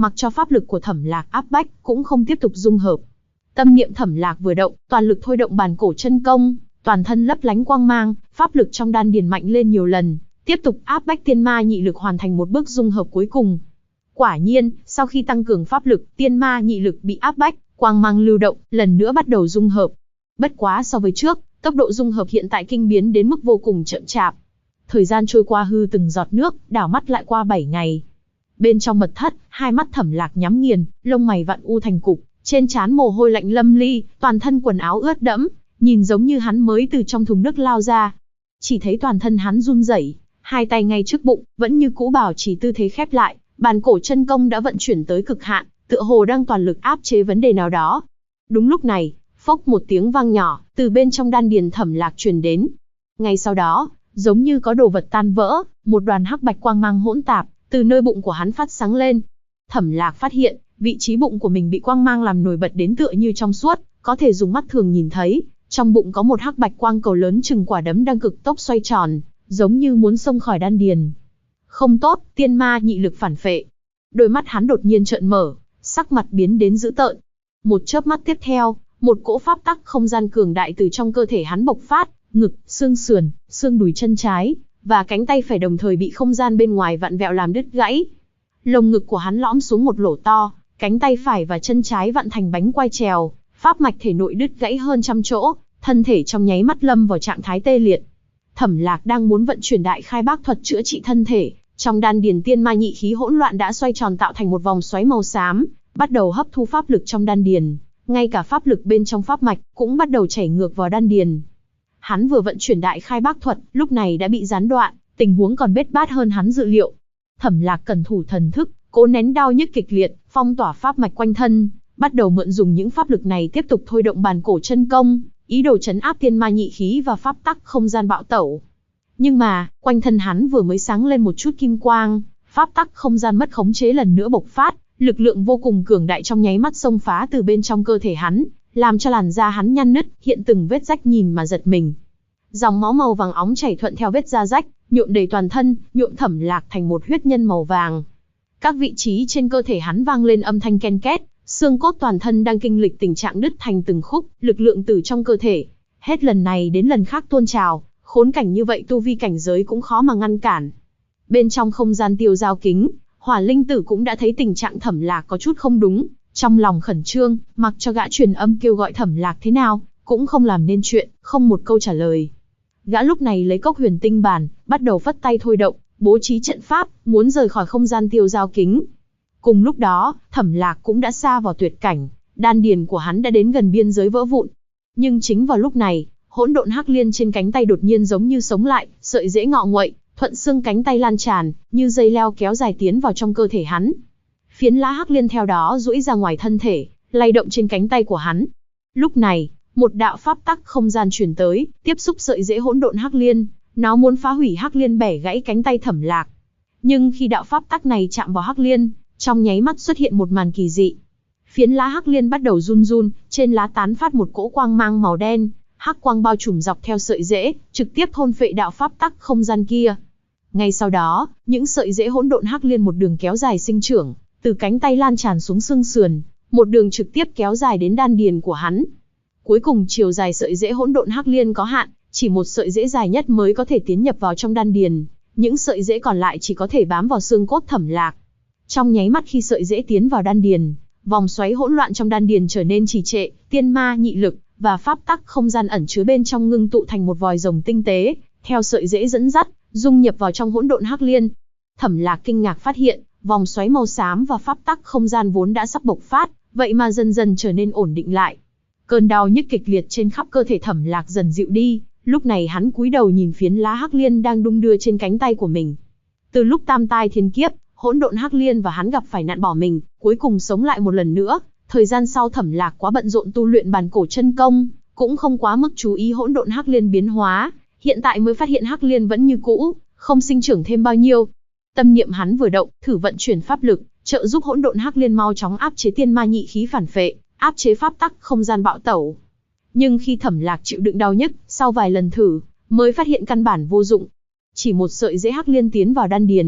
mặc cho pháp lực của Thẩm Lạc áp bách, cũng không tiếp tục dung hợp. Tâm niệm Thẩm Lạc vừa động, toàn lực thôi động bàn cổ chân công, toàn thân lấp lánh quang mang, pháp lực trong đan điền mạnh lên nhiều lần, tiếp tục áp bách tiên ma nhị lực hoàn thành một bước dung hợp cuối cùng. Quả nhiên, sau khi tăng cường pháp lực, tiên ma nhị lực bị áp bách, quang mang lưu động, lần nữa bắt đầu dung hợp. Bất quá so với trước, tốc độ dung hợp hiện tại kinh biến đến mức vô cùng chậm chạp. Thời gian trôi qua hư từng giọt nước, đảo mắt lại qua 7 ngày. Bên trong mật thất, hai mắt Thẩm Lạc nhắm nghiền, lông mày vặn u thành cục, trên trán mồ hôi lạnh lâm ly, toàn thân quần áo ướt đẫm, nhìn giống như hắn mới từ trong thùng nước lao ra. Chỉ thấy toàn thân hắn run rẩy, hai tay ngay trước bụng, vẫn như cũ bảo trì tư thế khép lại, bàn cổ chân công đã vận chuyển tới cực hạn, tựa hồ đang toàn lực áp chế vấn đề nào đó. Đúng lúc này, phốc một tiếng vang nhỏ, từ bên trong đan điền Thẩm Lạc truyền đến. Ngay sau đó, giống như có đồ vật tan vỡ, một đoàn hắc bạch quang mang hỗn tạp, từ nơi bụng của hắn phát sáng lên. Thẩm Lạc phát hiện, vị trí bụng của mình bị quang mang làm nổi bật đến tựa như trong suốt, có thể dùng mắt thường nhìn thấy. Trong bụng có một hắc bạch quang cầu lớn chừng quả đấm đang cực tốc xoay tròn, giống như muốn xông khỏi đan điền. Không tốt, tiên ma nhị lực phản phệ. Đôi mắt hắn đột nhiên trợn mở, sắc mặt biến đến dữ tợn. Một chớp mắt tiếp theo, một cỗ pháp tắc không gian cường đại từ trong cơ thể hắn bộc phát, ngực, xương sườn, xương đùi chân trái và cánh tay phải đồng thời bị không gian bên ngoài vặn vẹo làm đứt gãy. Lồng ngực của hắn lõm xuống một lỗ to, cánh tay phải và chân trái vặn thành bánh quai trèo, pháp mạch thể nội đứt gãy hơn trăm chỗ, thân thể trong nháy mắt lâm vào trạng thái tê liệt. Thẩm Lạc đang muốn vận chuyển đại khai bác thuật chữa trị thân thể, trong đan điền tiên ma nhị khí hỗn loạn đã xoay tròn tạo thành một vòng xoáy màu xám, bắt đầu hấp thu pháp lực trong đan điền, ngay cả pháp lực bên trong pháp mạch cũng bắt đầu chảy ngược vào đan điền. Hắn vừa vận chuyển đại khai bác thuật, lúc này đã bị gián đoạn, tình huống còn bết bát hơn hắn dự liệu. Thẩm Lạc cẩn thủ thần thức, cố nén đau nhức kịch liệt, phong tỏa pháp mạch quanh thân, bắt đầu mượn dùng những pháp lực này tiếp tục thôi động bàn cổ chân công, ý đồ trấn áp tiên ma nhị khí và pháp tắc không gian bạo tẩu. Nhưng mà, quanh thân hắn vừa mới sáng lên một chút kim quang, pháp tắc không gian mất khống chế lần nữa bộc phát, lực lượng vô cùng cường đại trong nháy mắt xông phá từ bên trong cơ thể hắn, làm cho làn da hắn nhăn nứt, hiện từng vết rách nhìn mà giật mình. Dòng máu màu vàng óng chảy thuận theo vết da rách, nhuộm đầy toàn thân, nhuộm Thẩm Lạc thành một huyết nhân màu vàng. Các vị trí trên cơ thể hắn vang lên âm thanh ken két, xương cốt toàn thân đang kinh lịch tình trạng đứt thành từng khúc, lực lượng từ trong cơ thể, hết lần này đến lần khác tuôn trào, khốn cảnh như vậy tu vi cảnh giới cũng khó mà ngăn cản. Bên trong không gian tiêu giao kính, Hỏa Linh Tử cũng đã thấy tình trạng Thẩm Lạc có chút không đúng, trong lòng khẩn trương, mặc cho gã truyền âm kêu gọi Thẩm Lạc thế nào, cũng không làm nên chuyện, không một câu trả lời. Gã lúc này lấy cốc huyền tinh bản, bắt đầu phất tay thôi động, bố trí trận pháp, muốn rời khỏi không gian tiêu giao kính. Cùng lúc đó, Thẩm Lạc cũng đã xa vào tuyệt cảnh, đan điền của hắn đã đến gần biên giới vỡ vụn. Nhưng chính vào lúc này, hỗn độn hắc liên trên cánh tay đột nhiên giống như sống lại, sợi rễ ngọ nguậy, thuận xương cánh tay lan tràn, như dây leo kéo dài tiến vào trong cơ thể hắn. Phiến lá hắc liên theo đó duỗi ra ngoài thân thể, lay động trên cánh tay của hắn. Lúc này, một đạo pháp tắc không gian truyền tới, tiếp xúc sợi rễ hỗn độn hắc liên, nó muốn phá hủy hắc liên bẻ gãy cánh tay Thẩm Lạc. Nhưng khi đạo pháp tắc này chạm vào hắc liên, trong nháy mắt xuất hiện một màn kỳ dị. Phiến lá hắc liên bắt đầu run run, trên lá tán phát một cỗ quang mang màu đen, hắc quang bao trùm dọc theo sợi rễ, trực tiếp thôn phệ đạo pháp tắc không gian kia. Ngay sau đó, những sợi rễ hỗn độn hắc liên một đường kéo dài sinh trưởng, từ cánh tay lan tràn xuống xương sườn, một đường trực tiếp kéo dài đến đan điền của hắn. Cuối cùng chiều dài sợi rễ hỗn độn hắc liên có hạn, chỉ một sợi rễ dài nhất mới có thể tiến nhập vào trong đan điền, những sợi rễ còn lại chỉ có thể bám vào xương cốt Thẩm Lạc. Trong nháy mắt khi sợi rễ tiến vào đan điền, vòng xoáy hỗn loạn trong đan điền trở nên trì trệ, tiên ma nhị lực và pháp tắc không gian ẩn chứa bên trong ngưng tụ thành một vòi rồng tinh tế, theo sợi rễ dẫn dắt, dung nhập vào trong hỗn độn hắc liên. Thẩm Lạc kinh ngạc phát hiện, vòng xoáy màu xám và pháp tắc không gian vốn đã sắp bộc phát, vậy mà dần dần trở nên ổn định lại. Cơn đau nhức kịch liệt trên khắp cơ thể Thẩm Lạc dần dịu đi, lúc này hắn cúi đầu nhìn phiến lá hắc liên đang đung đưa trên cánh tay của mình. Từ lúc tam tai thiên kiếp, hỗn độn hắc liên và hắn gặp phải nạn bỏ mình, cuối cùng sống lại một lần nữa. Thời gian sau Thẩm Lạc quá bận rộn tu luyện bàn cổ chân công, cũng không quá mức chú ý hỗn độn hắc liên biến hóa, hiện tại mới phát hiện hắc liên vẫn như cũ, không sinh trưởng thêm bao nhiêu. Tâm niệm hắn vừa động, thử vận chuyển pháp lực, trợ giúp hỗn độn hắc liên mau chóng áp chế tiên ma nhị khí phản phệ, áp chế pháp tắc không gian bạo tẩu. Nhưng khi Thẩm Lạc chịu đựng đau nhức, sau vài lần thử, mới phát hiện căn bản vô dụng. Chỉ một sợi rễ hắc liên tiến vào đan điền,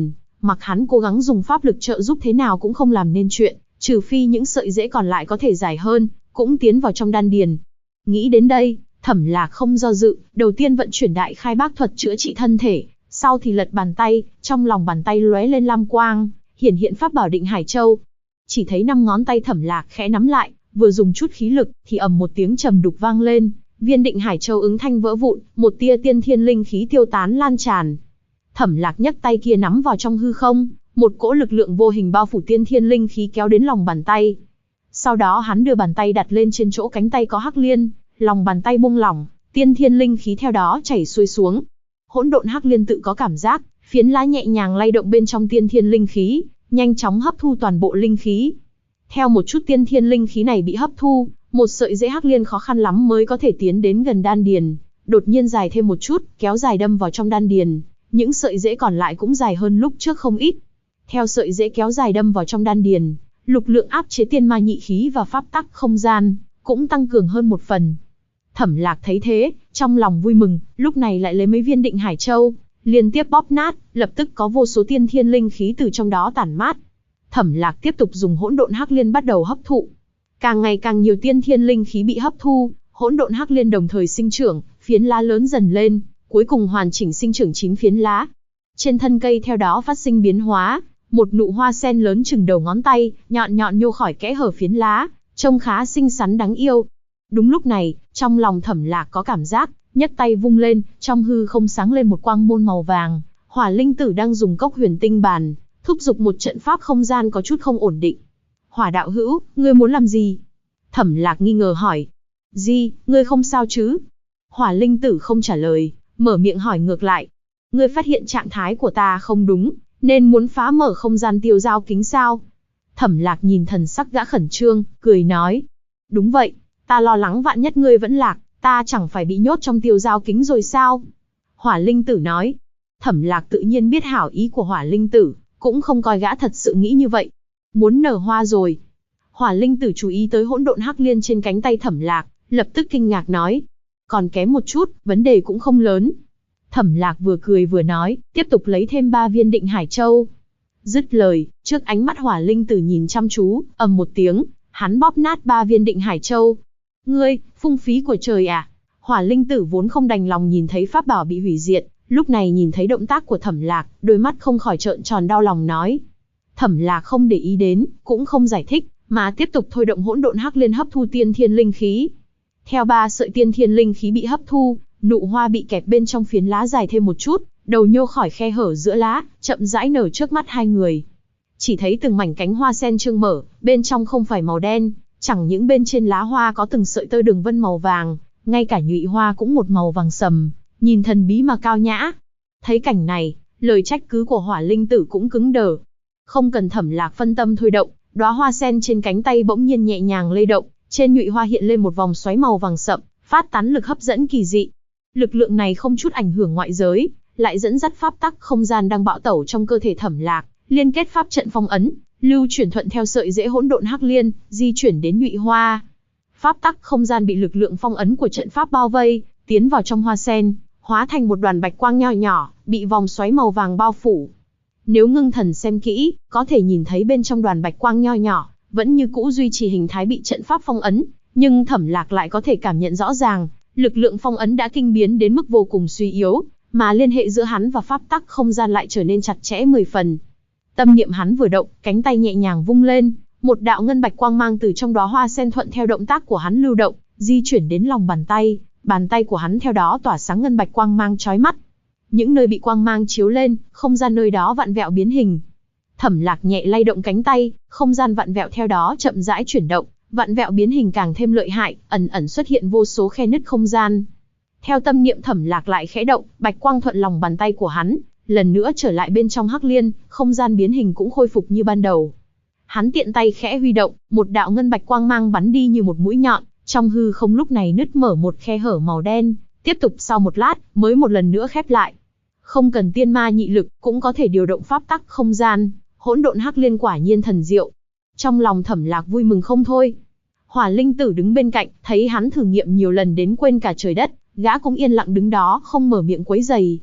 mặc hắn cố gắng dùng pháp lực trợ giúp thế nào cũng không làm nên chuyện, trừ phi những sợi rễ còn lại có thể dài hơn, cũng tiến vào trong đan điền. Nghĩ đến đây, Thẩm Lạc không do dự, đầu tiên vận chuyển đại khai bác thuật chữa trị thân thể, sau thì lật bàn tay, trong lòng bàn tay lóe lên lam quang, hiển hiện pháp bảo Định Hải Châu. Chỉ thấy 5 ngón tay Thẩm Lạc khẽ nắm lại, vừa dùng chút khí lực, thì ầm một tiếng trầm đục vang lên, viên Định Hải Châu ứng thanh vỡ vụn, một tia tiên thiên linh khí tiêu tán lan tràn. Thẩm Lạc nhấc tay kia nắm vào trong hư không, một cỗ lực lượng vô hình bao phủ tiên thiên linh khí kéo đến lòng bàn tay. Sau đó hắn đưa bàn tay đặt lên trên chỗ cánh tay có hắc liên, lòng bàn tay buông lỏng, tiên thiên linh khí theo đó chảy xuôi xuống. Hỗn độn hắc liên tự có cảm giác, phiến lá nhẹ nhàng lay động bên trong tiên thiên linh khí, nhanh chóng hấp thu toàn bộ linh khí. Theo một chút tiên thiên linh khí này bị hấp thu, một sợi rễ hắc liên khó khăn lắm mới có thể tiến đến gần đan điền, đột nhiên dài thêm một chút, kéo dài đâm vào trong đan điền. Những sợi rễ còn lại cũng dài hơn lúc trước không ít. Theo sợi rễ kéo dài đâm vào trong đan điền, lực lượng áp chế tiên ma nhị khí và pháp tắc không gian cũng tăng cường hơn một phần. Thẩm Lạc thấy thế, trong lòng vui mừng, lúc này lại lấy mấy viên Định Hải Châu, liên tiếp bóp nát, lập tức có vô số tiên thiên linh khí từ trong đó tản mát. Thẩm Lạc tiếp tục dùng hỗn độn hắc liên bắt đầu hấp thụ. Càng ngày càng nhiều tiên thiên linh khí bị hấp thu, hỗn độn hắc liên đồng thời sinh trưởng, phiến lá lớn dần lên, cuối cùng hoàn chỉnh sinh trưởng 9 phiến lá. Trên thân cây theo đó phát sinh biến hóa, một nụ hoa sen lớn chừng đầu ngón tay, nhọn nhọn nhô khỏi kẽ hở phiến lá, trông khá xinh xắn đáng yêu. Đúng lúc này, trong lòng Thẩm Lạc có cảm giác, nhấc tay vung lên, trong hư không sáng lên một quang môn màu vàng. Hỏa Linh Tử đang dùng cốc huyền tinh bàn, thúc giục một trận pháp không gian có chút không ổn định. Hỏa đạo hữu, ngươi muốn làm gì? Thẩm Lạc nghi ngờ hỏi. Gì, ngươi không sao chứ? Hỏa Linh Tử không trả lời, mở miệng hỏi ngược lại. Ngươi phát hiện trạng thái của ta không đúng, nên muốn phá mở không gian tiêu giao kính sao? Thẩm Lạc nhìn thần sắc gã khẩn trương, cười nói. Đúng vậy, ta lo lắng vạn nhất ngươi vẫn lạc, ta chẳng phải bị nhốt trong tiêu giao kính rồi sao? Hỏa Linh Tử nói. Thẩm Lạc tự nhiên biết hảo ý của Hỏa Linh Tử, cũng không coi gã thật sự nghĩ như vậy. Muốn nở hoa rồi. Hỏa Linh Tử chú ý tới hỗn độn hắc liên trên cánh tay Thẩm Lạc, lập tức kinh ngạc nói. Còn kém một chút, vấn đề cũng không lớn. Thẩm Lạc vừa cười vừa nói, tiếp tục lấy thêm 3 viên Định Hải Châu. Dứt lời, trước ánh mắt Hỏa Linh Tử nhìn chăm chú, ầm một tiếng, hắn bóp nát 3 viên Định Hải Châu. Ngươi, phung phí của trời à? Hỏa Linh Tử vốn không đành lòng nhìn thấy pháp bảo bị hủy diệt, lúc này nhìn thấy động tác của Thẩm Lạc, đôi mắt không khỏi trợn tròn đau lòng nói. Thẩm Lạc không để ý đến, cũng không giải thích, mà tiếp tục thôi động hỗn độn hắc liên hấp thu tiên thiên linh khí. Theo 3 sợi tiên thiên linh khí bị hấp thu, nụ hoa bị kẹp bên trong phiến lá dài thêm một chút, đầu nhô khỏi khe hở giữa lá, chậm rãi nở trước mắt hai người. Chỉ thấy từng mảnh cánh hoa sen trương mở, bên trong không phải màu đen, chẳng những bên trên lá hoa có từng sợi tơ đường vân màu vàng, ngay cả nhụy hoa cũng một màu vàng sầm, nhìn thần bí mà cao nhã. Thấy cảnh này, lời trách cứ của Hỏa Linh Tử cũng cứng đờ. Không cần Thẩm Lạc phân tâm thôi động, đóa hoa sen trên cánh tay bỗng nhiên nhẹ nhàng lay động, trên nhụy hoa hiện lên một vòng xoáy màu vàng sậm, phát tán lực hấp dẫn kỳ dị. Lực lượng này không chút ảnh hưởng ngoại giới, lại dẫn dắt pháp tắc không gian đang bạo tẩu trong cơ thể Thẩm Lạc, liên kết pháp trận phong ấn, lưu chuyển thuận theo sợi rễ hỗn độn hắc liên, di chuyển đến nhụy hoa. Pháp tắc không gian bị lực lượng phong ấn của trận pháp bao vây, tiến vào trong hoa sen, hóa thành một đoàn bạch quang nho nhỏ, bị vòng xoáy màu vàng bao phủ. Nếu ngưng thần xem kỹ, có thể nhìn thấy bên trong đoàn bạch quang nho nhỏ, vẫn như cũ duy trì hình thái bị trận pháp phong ấn, nhưng Thẩm Lạc lại có thể cảm nhận rõ ràng, lực lượng phong ấn đã kinh biến đến mức vô cùng suy yếu, mà liên hệ giữa hắn và pháp tắc không gian lại trở nên chặt chẽ 10 phần. Tâm niệm hắn vừa động, cánh tay nhẹ nhàng vung lên, một đạo ngân bạch quang mang từ trong đó hoa sen thuận theo động tác của hắn lưu động, di chuyển đến lòng bàn tay của hắn theo đó tỏa sáng ngân bạch quang mang chói mắt. Những nơi bị quang mang chiếu lên, không gian nơi đó vặn vẹo biến hình. Thẩm Lạc nhẹ lay động cánh tay, không gian vặn vẹo theo đó chậm rãi chuyển động, vặn vẹo biến hình càng thêm lợi hại, ẩn ẩn xuất hiện vô số khe nứt không gian. Theo tâm niệm Thẩm Lạc lại khẽ động, bạch quang thuận lòng bàn tay của hắn, lần nữa trở lại bên trong hắc liên, không gian biến hình cũng khôi phục như ban đầu. Hắn tiện tay khẽ huy động, một đạo ngân bạch quang mang bắn đi như một mũi nhọn, trong hư không lúc này nứt mở một khe hở màu đen, tiếp tục sau một lát, mới một lần nữa khép lại. Không cần tiên ma nhị lực, cũng có thể điều động pháp tắc không gian, hỗn độn hắc liên quả nhiên thần diệu. Trong lòng Thẩm Lạc vui mừng không thôi. Hỏa Linh Tử đứng bên cạnh, thấy hắn thử nghiệm nhiều lần đến quên cả trời đất, gã cũng yên lặng đứng đó không mở miệng quấy rầy.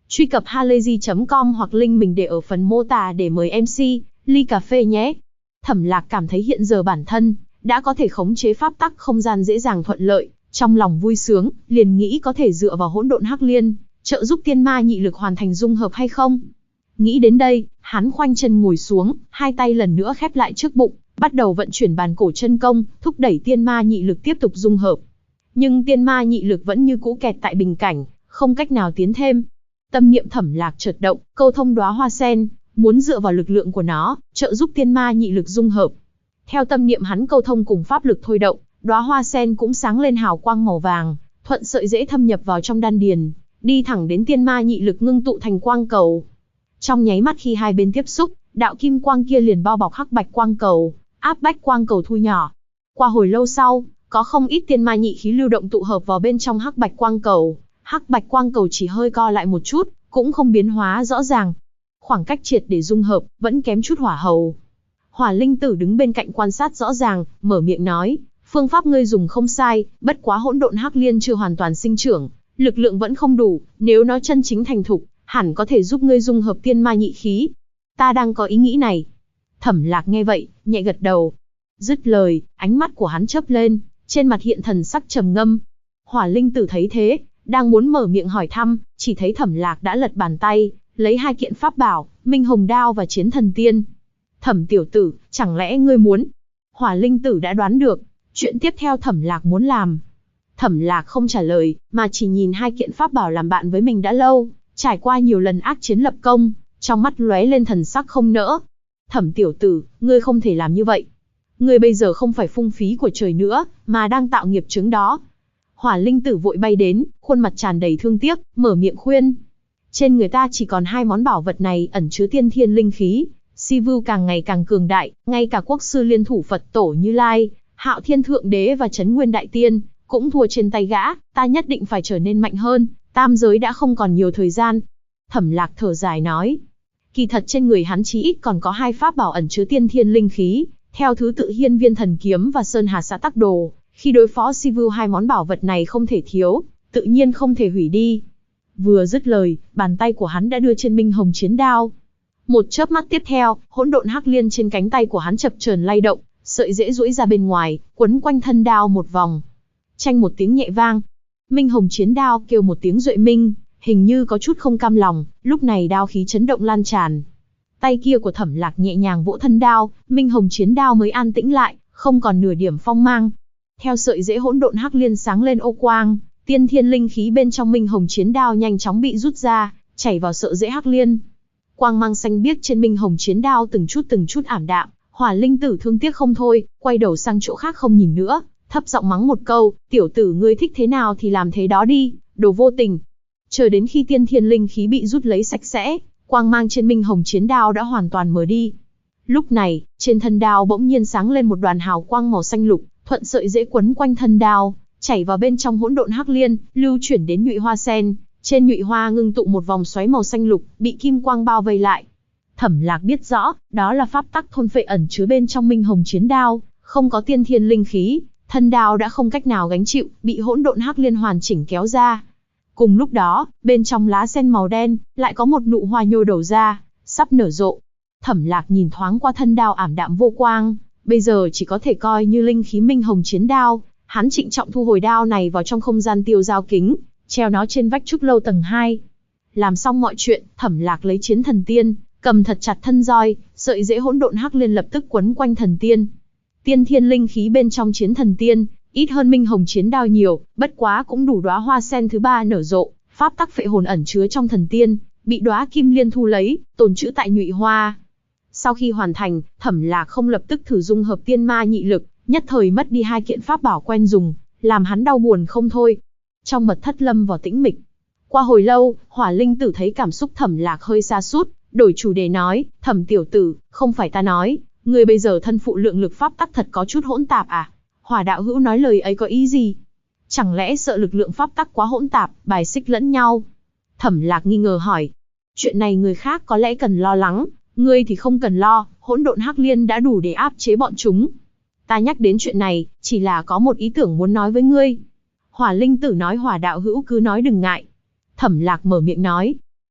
Truy cập halayzi.com hoặc link mình để ở phần mô tả để mời MC, ly cà phê nhé. Thẩm Lạc cảm thấy hiện giờ bản thân đã có thể khống chế pháp tắc không gian dễ dàng thuận lợi, trong lòng vui sướng, liền nghĩ có thể dựa vào hỗn độn hắc liên, trợ giúp tiên ma nhị lực hoàn thành dung hợp hay không. Nghĩ đến đây, hắn khoanh chân ngồi xuống, hai tay lần nữa khép lại trước bụng, bắt đầu vận chuyển bàn cổ chân công, thúc đẩy tiên ma nhị lực tiếp tục dung hợp. Nhưng tiên ma nhị lực vẫn như cũ kẹt tại bình cảnh, không cách nào tiến thêm. Tâm niệm Thẩm Lạc chợt động, câu thông đóa hoa sen, muốn dựa vào lực lượng của nó, trợ giúp tiên ma nhị lực dung hợp. Theo tâm niệm hắn câu thông cùng pháp lực thôi động, đóa hoa sen cũng sáng lên hào quang màu vàng, thuận sợi rễ thâm nhập vào trong đan điền, đi thẳng đến tiên ma nhị lực ngưng tụ thành quang cầu. Trong nháy mắt khi hai bên tiếp xúc, đạo kim quang kia liền bao bọc hắc bạch quang cầu, áp bách quang cầu thu nhỏ. Qua hồi lâu sau, có không ít tiên ma nhị khí lưu động tụ hợp vào bên trong hắc bạch quang cầu. Hắc bạch quang cầu chỉ hơi co lại một chút, cũng không biến hóa rõ ràng. Khoảng cách triệt để dung hợp, vẫn kém chút hỏa hầu. Hỏa linh tử đứng bên cạnh quan sát rõ ràng, mở miệng nói, phương pháp ngươi dùng không sai, bất quá hỗn độn hắc liên chưa hoàn toàn sinh trưởng, lực lượng vẫn không đủ, nếu nó chân chính thành thục, hẳn có thể giúp ngươi dung hợp tiên ma nhị khí. Ta đang có ý nghĩ này. Thẩm Lạc nghe vậy, nhẹ gật đầu. Dứt lời, ánh mắt của hắn chớp lên, trên mặt hiện thần sắc trầm ngâm. Hỏa linh tử thấy thế, đang muốn mở miệng hỏi thăm, chỉ thấy Thẩm Lạc đã lật bàn tay, lấy hai kiện pháp bảo, Minh Hồng Đao và Chiến Thần Tiên. Thẩm tiểu tử, chẳng lẽ ngươi muốn? Hỏa linh tử đã đoán được, chuyện tiếp theo Thẩm Lạc muốn làm. Thẩm Lạc không trả lời, mà chỉ nhìn hai kiện pháp bảo làm bạn với mình đã lâu, trải qua nhiều lần ác chiến lập công, trong mắt lóe lên thần sắc không nỡ. Thẩm tiểu tử, ngươi không thể làm như vậy. Ngươi bây giờ không phải phung phí của trời nữa, mà đang tạo nghiệp chướng đó. Hỏa linh tử vội bay đến, khuôn mặt tràn đầy thương tiếc, mở miệng khuyên. Trên người ta chỉ còn hai món bảo vật này ẩn chứa tiên thiên linh khí. Si Vưu càng ngày càng cường đại, ngay cả quốc sư liên thủ Phật tổ Như Lai, Hạo Thiên Thượng Đế và Trấn Nguyên Đại Tiên, cũng thua trên tay gã, ta nhất định phải trở nên mạnh hơn, tam giới đã không còn nhiều thời gian. Thẩm Lạc thở dài nói, kỳ thật trên người hắn chí ít còn có hai pháp bảo ẩn chứa tiên thiên linh khí, theo thứ tự Hiên Viên Thần Kiếm và Sơn Hà Xã Tắc Đồ, khi đối phó Si Vưu hai món bảo vật này không thể thiếu, tự nhiên không thể hủy đi. Vừa dứt lời, bàn tay của hắn đã đưa trên Minh Hồng Chiến Đao. Một chớp mắt tiếp theo, hỗn độn hắc liên trên cánh tay của hắn chập chờn lay động, sợi rễ duỗi ra bên ngoài, quấn quanh thân đao một vòng. Chanh một tiếng nhẹ vang, Minh Hồng Chiến Đao kêu một tiếng duệ minh, hình như có chút không cam lòng, lúc này đao khí chấn động lan tràn. Tay kia của Thẩm Lạc nhẹ nhàng vỗ thân đao, Minh Hồng Chiến Đao mới an tĩnh lại, không còn nửa điểm phong mang. Theo sợi rễ hỗn độn hắc liên sáng lên ô quang, tiên thiên linh khí bên trong Minh Hồng Chiến Đao nhanh chóng bị rút ra, chảy vào sợi rễ hắc liên. Quang mang xanh biếc trên Minh Hồng Chiến Đao từng chút ảm đạm, Hỏa linh tử thương tiếc không thôi, quay đầu sang chỗ khác không nhìn nữa, thấp giọng mắng một câu, tiểu tử ngươi thích thế nào thì làm thế đó đi, đồ vô tình. Chờ đến khi tiên thiên linh khí bị rút lấy sạch sẽ, quang mang trên Minh Hồng Chiến Đao đã hoàn toàn mờ đi. Lúc này, trên thân đao bỗng nhiên sáng lên một đoàn hào quang màu xanh lục, thuận sợi rễ quấn quanh thân đao, chảy vào bên trong hỗn độn hắc liên, lưu chuyển đến nhụy hoa sen. Trên nhụy hoa ngưng tụ một vòng xoáy màu xanh lục, bị kim quang bao vây lại. Thẩm Lạc biết rõ, đó là pháp tắc thôn phệ ẩn chứa bên trong Minh Hồng Chiến Đao, không có tiên thiên linh khí, thân đao đã không cách nào gánh chịu, bị hỗn độn hắc liên hoàn chỉnh kéo ra. Cùng lúc đó, bên trong lá sen màu đen, lại có một nụ hoa nhô đầu ra, sắp nở rộ. Thẩm Lạc nhìn thoáng qua thân đao ảm đạm vô quang, bây giờ chỉ có thể coi như linh khí Minh Hồng Chiến Đao, hắn trịnh trọng thu hồi đao này vào trong không gian tiêu giao kính, treo nó trên vách trúc lâu tầng 2. Làm xong mọi chuyện, Thẩm Lạc lấy Chiến Thần Tiên, cầm thật chặt thân roi, sợi rễ hỗn độn hắc liên lập tức quấn quanh thần tiên. Tiên thiên linh khí bên trong Chiến Thần Tiên, ít hơn Minh Hồng Chiến Đao nhiều, bất quá cũng đủ đóa hoa sen thứ 3 nở rộ, pháp tắc phệ hồn ẩn chứa trong thần tiên, bị đóa kim liên thu lấy, tồn trữ tại nhụy hoa. Sau khi hoàn thành, Thẩm Lạc không lập tức thử dung hợp tiên ma nhị lực, nhất thời mất đi hai kiện pháp bảo quen dùng, làm hắn đau buồn không thôi. Trong mật thất lâm vào tĩnh mịch. Qua hồi lâu, Hỏa linh tử thấy cảm xúc Thẩm Lạc hơi sa sút, đổi chủ đề nói, Thẩm tiểu tử, không phải ta nói, ngươi bây giờ thân phụ lượng lực pháp tắc thật có chút hỗn tạp à? Hỏa đạo hữu nói lời ấy có ý gì? Chẳng lẽ sợ lực lượng pháp tắc quá hỗn tạp, bài xích lẫn nhau? Thẩm Lạc nghi ngờ hỏi. Chuyện này người khác có lẽ cần lo lắng, ngươi thì không cần lo, hỗn độn hắc liên đã đủ để áp chế bọn chúng. Ta nhắc đến chuyện này, chỉ là có một ý tưởng muốn nói với ngươi. Hỏa linh tử nói Hỏa đạo hữu cứ nói đừng ngại. Thẩm Lạc mở miệng nói.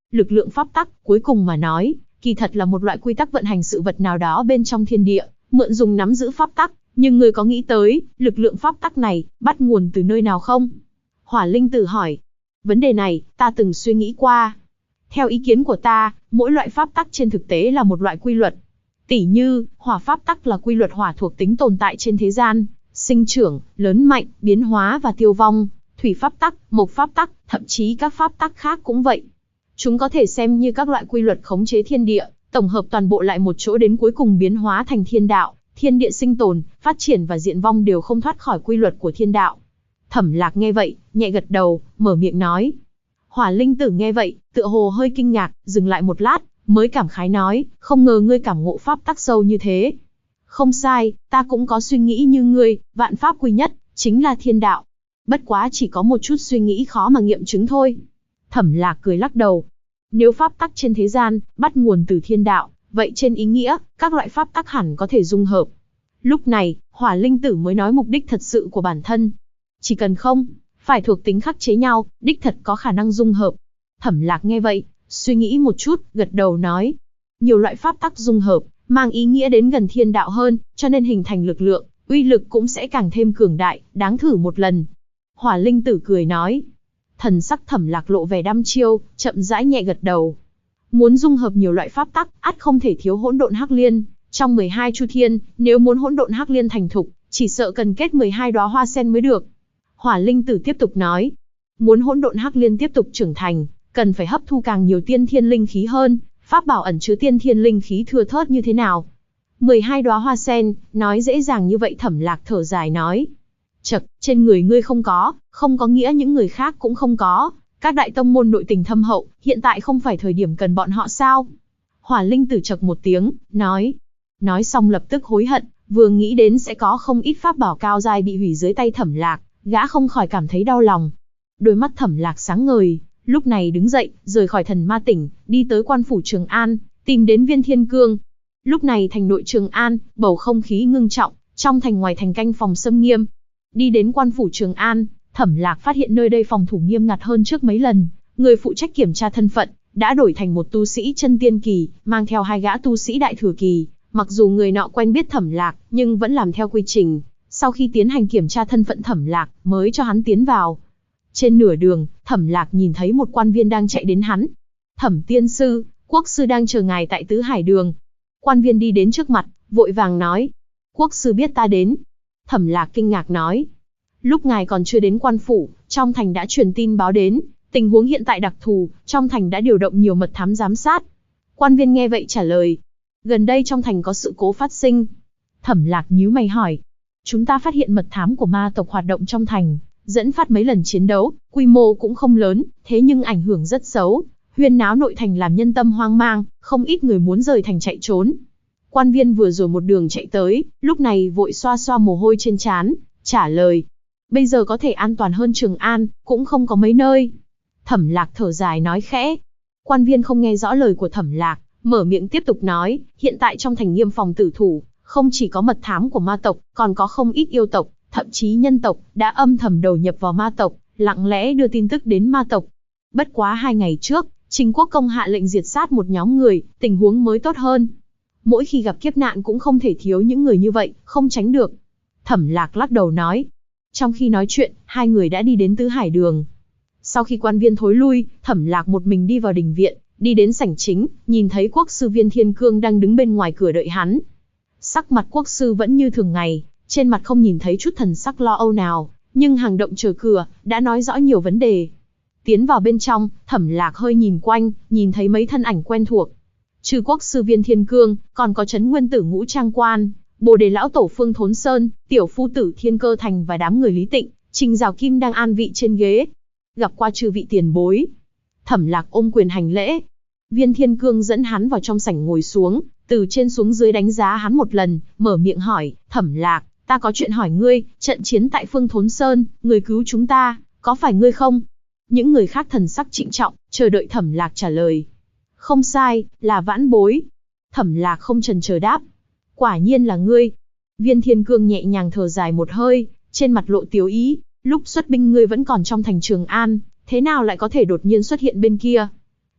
Lực lượng pháp tắc, cuối cùng mà nói, kỳ thật là một loại quy tắc vận hành sự vật nào đó bên trong thiên địa, mượn dùng nắm giữ pháp tắc, nhưng ngươi có nghĩ tới, lực lượng pháp tắc này, bắt nguồn từ nơi nào không? Hỏa Linh Tử hỏi. Vấn đề này, ta từng suy nghĩ qua. Theo ý kiến của ta, mỗi loại pháp tắc trên thực tế là một loại quy luật. Tỉ như, hỏa pháp tắc là quy luật hỏa thuộc tính tồn tại trên thế gian, sinh trưởng, lớn mạnh, biến hóa và tiêu vong. Thủy pháp tắc, mộc pháp tắc, thậm chí các pháp tắc khác cũng vậy. Chúng có thể xem như các loại quy luật khống chế thiên địa, tổng hợp toàn bộ lại một chỗ đến cuối cùng biến hóa thành thiên đạo. Thiên địa sinh tồn, phát triển và diện vong đều không thoát khỏi quy luật của thiên đạo. Thẩm Lạc nghe vậy, nhẹ gật đầu, mở miệng nói. Hỏa Linh Tử nghe vậy, tựa hồ hơi kinh ngạc, dừng lại một lát, mới cảm khái nói, không ngờ ngươi cảm ngộ pháp tắc sâu như thế. Không sai, ta cũng có suy nghĩ như ngươi, vạn pháp quy nhất, chính là thiên đạo. Bất quá chỉ có một chút suy nghĩ khó mà nghiệm chứng thôi. Thẩm Lạc cười lắc đầu. Nếu pháp tắc trên thế gian, bắt nguồn từ thiên đạo, vậy trên ý nghĩa, các loại pháp tắc hẳn có thể dung hợp. Lúc này, Hỏa Linh Tử mới nói mục đích thật sự của bản thân. Chỉ cần không phải thuộc tính khắc chế nhau, đích thật có khả năng dung hợp. Thẩm Lạc nghe vậy, suy nghĩ một chút, gật đầu nói. Nhiều loại pháp tắc dung hợp, mang ý nghĩa đến gần thiên đạo hơn, cho nên hình thành lực lượng, uy lực cũng sẽ càng thêm cường đại, đáng thử một lần. Hỏa Linh Tử cười nói. Thần sắc Thẩm Lạc lộ vẻ đăm chiêu, chậm rãi nhẹ gật đầu. Muốn dung hợp nhiều loại pháp tắc, ắt không thể thiếu hỗn độn hắc liên. Trong 12 chu thiên, nếu muốn hỗn độn hắc liên thành thục, chỉ sợ cần kết 12 đóa hoa sen mới được. Hỏa Linh Tử tiếp tục nói. Muốn hỗn độn hắc liên tiếp tục trưởng thành, cần phải hấp thu càng nhiều tiên thiên linh khí hơn, pháp bảo ẩn chứa tiên thiên linh khí thưa thớt như thế nào. 12 đóa hoa sen, nói dễ dàng như vậy. Thẩm Lạc thở dài nói. Chậc, trên người ngươi không có nghĩa những người khác cũng không có. Các đại tông môn nội tình thâm hậu, hiện tại không phải thời điểm cần bọn họ sao? Hỏa Linh Tử chậc một tiếng, nói. Nói xong lập tức hối hận, vừa nghĩ đến sẽ có không ít pháp bảo cao giai bị hủy dưới tay Thẩm Lạc, gã không khỏi cảm thấy đau lòng. Đôi mắt Thẩm Lạc sáng ngời, lúc này đứng dậy, rời khỏi Thần Ma Tỉnh, đi tới quan phủ Trường An, tìm đến Viên Thiên Cương. Lúc này thành nội Trường An, bầu không khí ngưng trọng, trong thành ngoài thành canh phòng xâm nghiêm. Đi đến quan phủ Trường An, Thẩm Lạc phát hiện nơi đây phòng thủ nghiêm ngặt hơn trước mấy lần, người phụ trách kiểm tra thân phận đã đổi thành một tu sĩ chân tiên kỳ, mang theo 2 gã tu sĩ đại thừa kỳ. Mặc dù người nọ quen biết Thẩm Lạc, nhưng vẫn làm theo quy trình. Sau khi tiến hành kiểm tra thân phận Thẩm Lạc, mới cho hắn tiến vào. Trên nửa đường, Thẩm Lạc nhìn thấy một quan viên đang chạy đến hắn. Thẩm tiên sư, quốc sư đang chờ ngài tại Tứ Hải Đường. Quan viên đi đến trước mặt, vội vàng nói. Quốc sư biết ta đến. Thẩm Lạc kinh ngạc nói. Lúc ngài còn chưa đến quan phủ, trong thành đã truyền tin báo đến. Tình huống hiện tại đặc thù, trong thành đã điều động nhiều mật thám giám sát. Quan viên nghe vậy trả lời. Gần đây trong thành có sự cố phát sinh. Thẩm Lạc nhíu mày hỏi. Chúng ta phát hiện mật thám của ma tộc hoạt động trong thành, dẫn phát mấy lần chiến đấu, quy mô cũng không lớn, thế nhưng ảnh hưởng rất xấu. Huyên náo nội thành làm nhân tâm hoang mang, không ít người muốn rời thành chạy trốn. Quan viên vừa rồi một đường chạy tới, lúc này vội xoa xoa mồ hôi trên trán, trả lời. Bây giờ có thể an toàn hơn Trường An, cũng không có mấy nơi. Thẩm Lạc thở dài nói khẽ. Quan viên không nghe rõ lời của Thẩm Lạc, mở miệng tiếp tục nói, hiện tại trong thành nghiêm phòng tử thủ, không chỉ có mật thám của ma tộc, còn có không ít yêu tộc, thậm chí nhân tộc, đã âm thầm đầu nhập vào ma tộc, lặng lẽ đưa tin tức đến ma tộc. Bất quá 2 ngày trước, Trình Quốc Công hạ lệnh diệt sát một nhóm người, tình huống mới tốt hơn. Mỗi khi gặp kiếp nạn cũng không thể thiếu những người như vậy, không tránh được. Thẩm Lạc lắc đầu nói. Trong khi nói chuyện, 2 người đã đi đến Tứ Hải Đường. Sau khi quan viên thối lui, Thẩm Lạc một mình đi vào đình viện, đi đến sảnh chính, nhìn thấy quốc sư Viên Thiên Cương đang đứng bên ngoài cửa đợi hắn. Sắc mặt quốc sư vẫn như thường ngày, trên mặt không nhìn thấy chút thần sắc lo âu nào, nhưng hành động chờ cửa đã nói rõ nhiều vấn đề. Tiến vào bên trong, Thẩm Lạc hơi nhìn quanh, nhìn thấy mấy thân ảnh quen thuộc. Trừ quốc sư Viên Thiên Cương, còn có Trấn Nguyên Tử Ngũ Trang Quan, Bồ Đề lão tổ Phương Thốn Sơn, tiểu phu tử Thiên Cơ Thành và đám người Lý Tịnh, Trình Giảo Kim đang an vị trên ghế. Gặp qua chư vị tiền bối. Thẩm Lạc ôm quyền hành lễ. Viên Thiên Cương dẫn hắn vào trong sảnh ngồi xuống, từ trên xuống dưới đánh giá hắn một lần, mở miệng hỏi, Thẩm Lạc, ta có chuyện hỏi ngươi, trận chiến tại Phương Thốn Sơn, người cứu chúng ta, có phải ngươi không? Những người khác thần sắc trịnh trọng, chờ đợi Thẩm Lạc trả lời. Không sai, là vãn bối. Thẩm Lạc không chần chờ đáp. Quả nhiên là ngươi. Viên Thiên Cương nhẹ nhàng thở dài một hơi, trên mặt lộ tiếu ý, lúc xuất binh ngươi vẫn còn trong thành Trường An, thế nào lại có thể đột nhiên xuất hiện bên kia?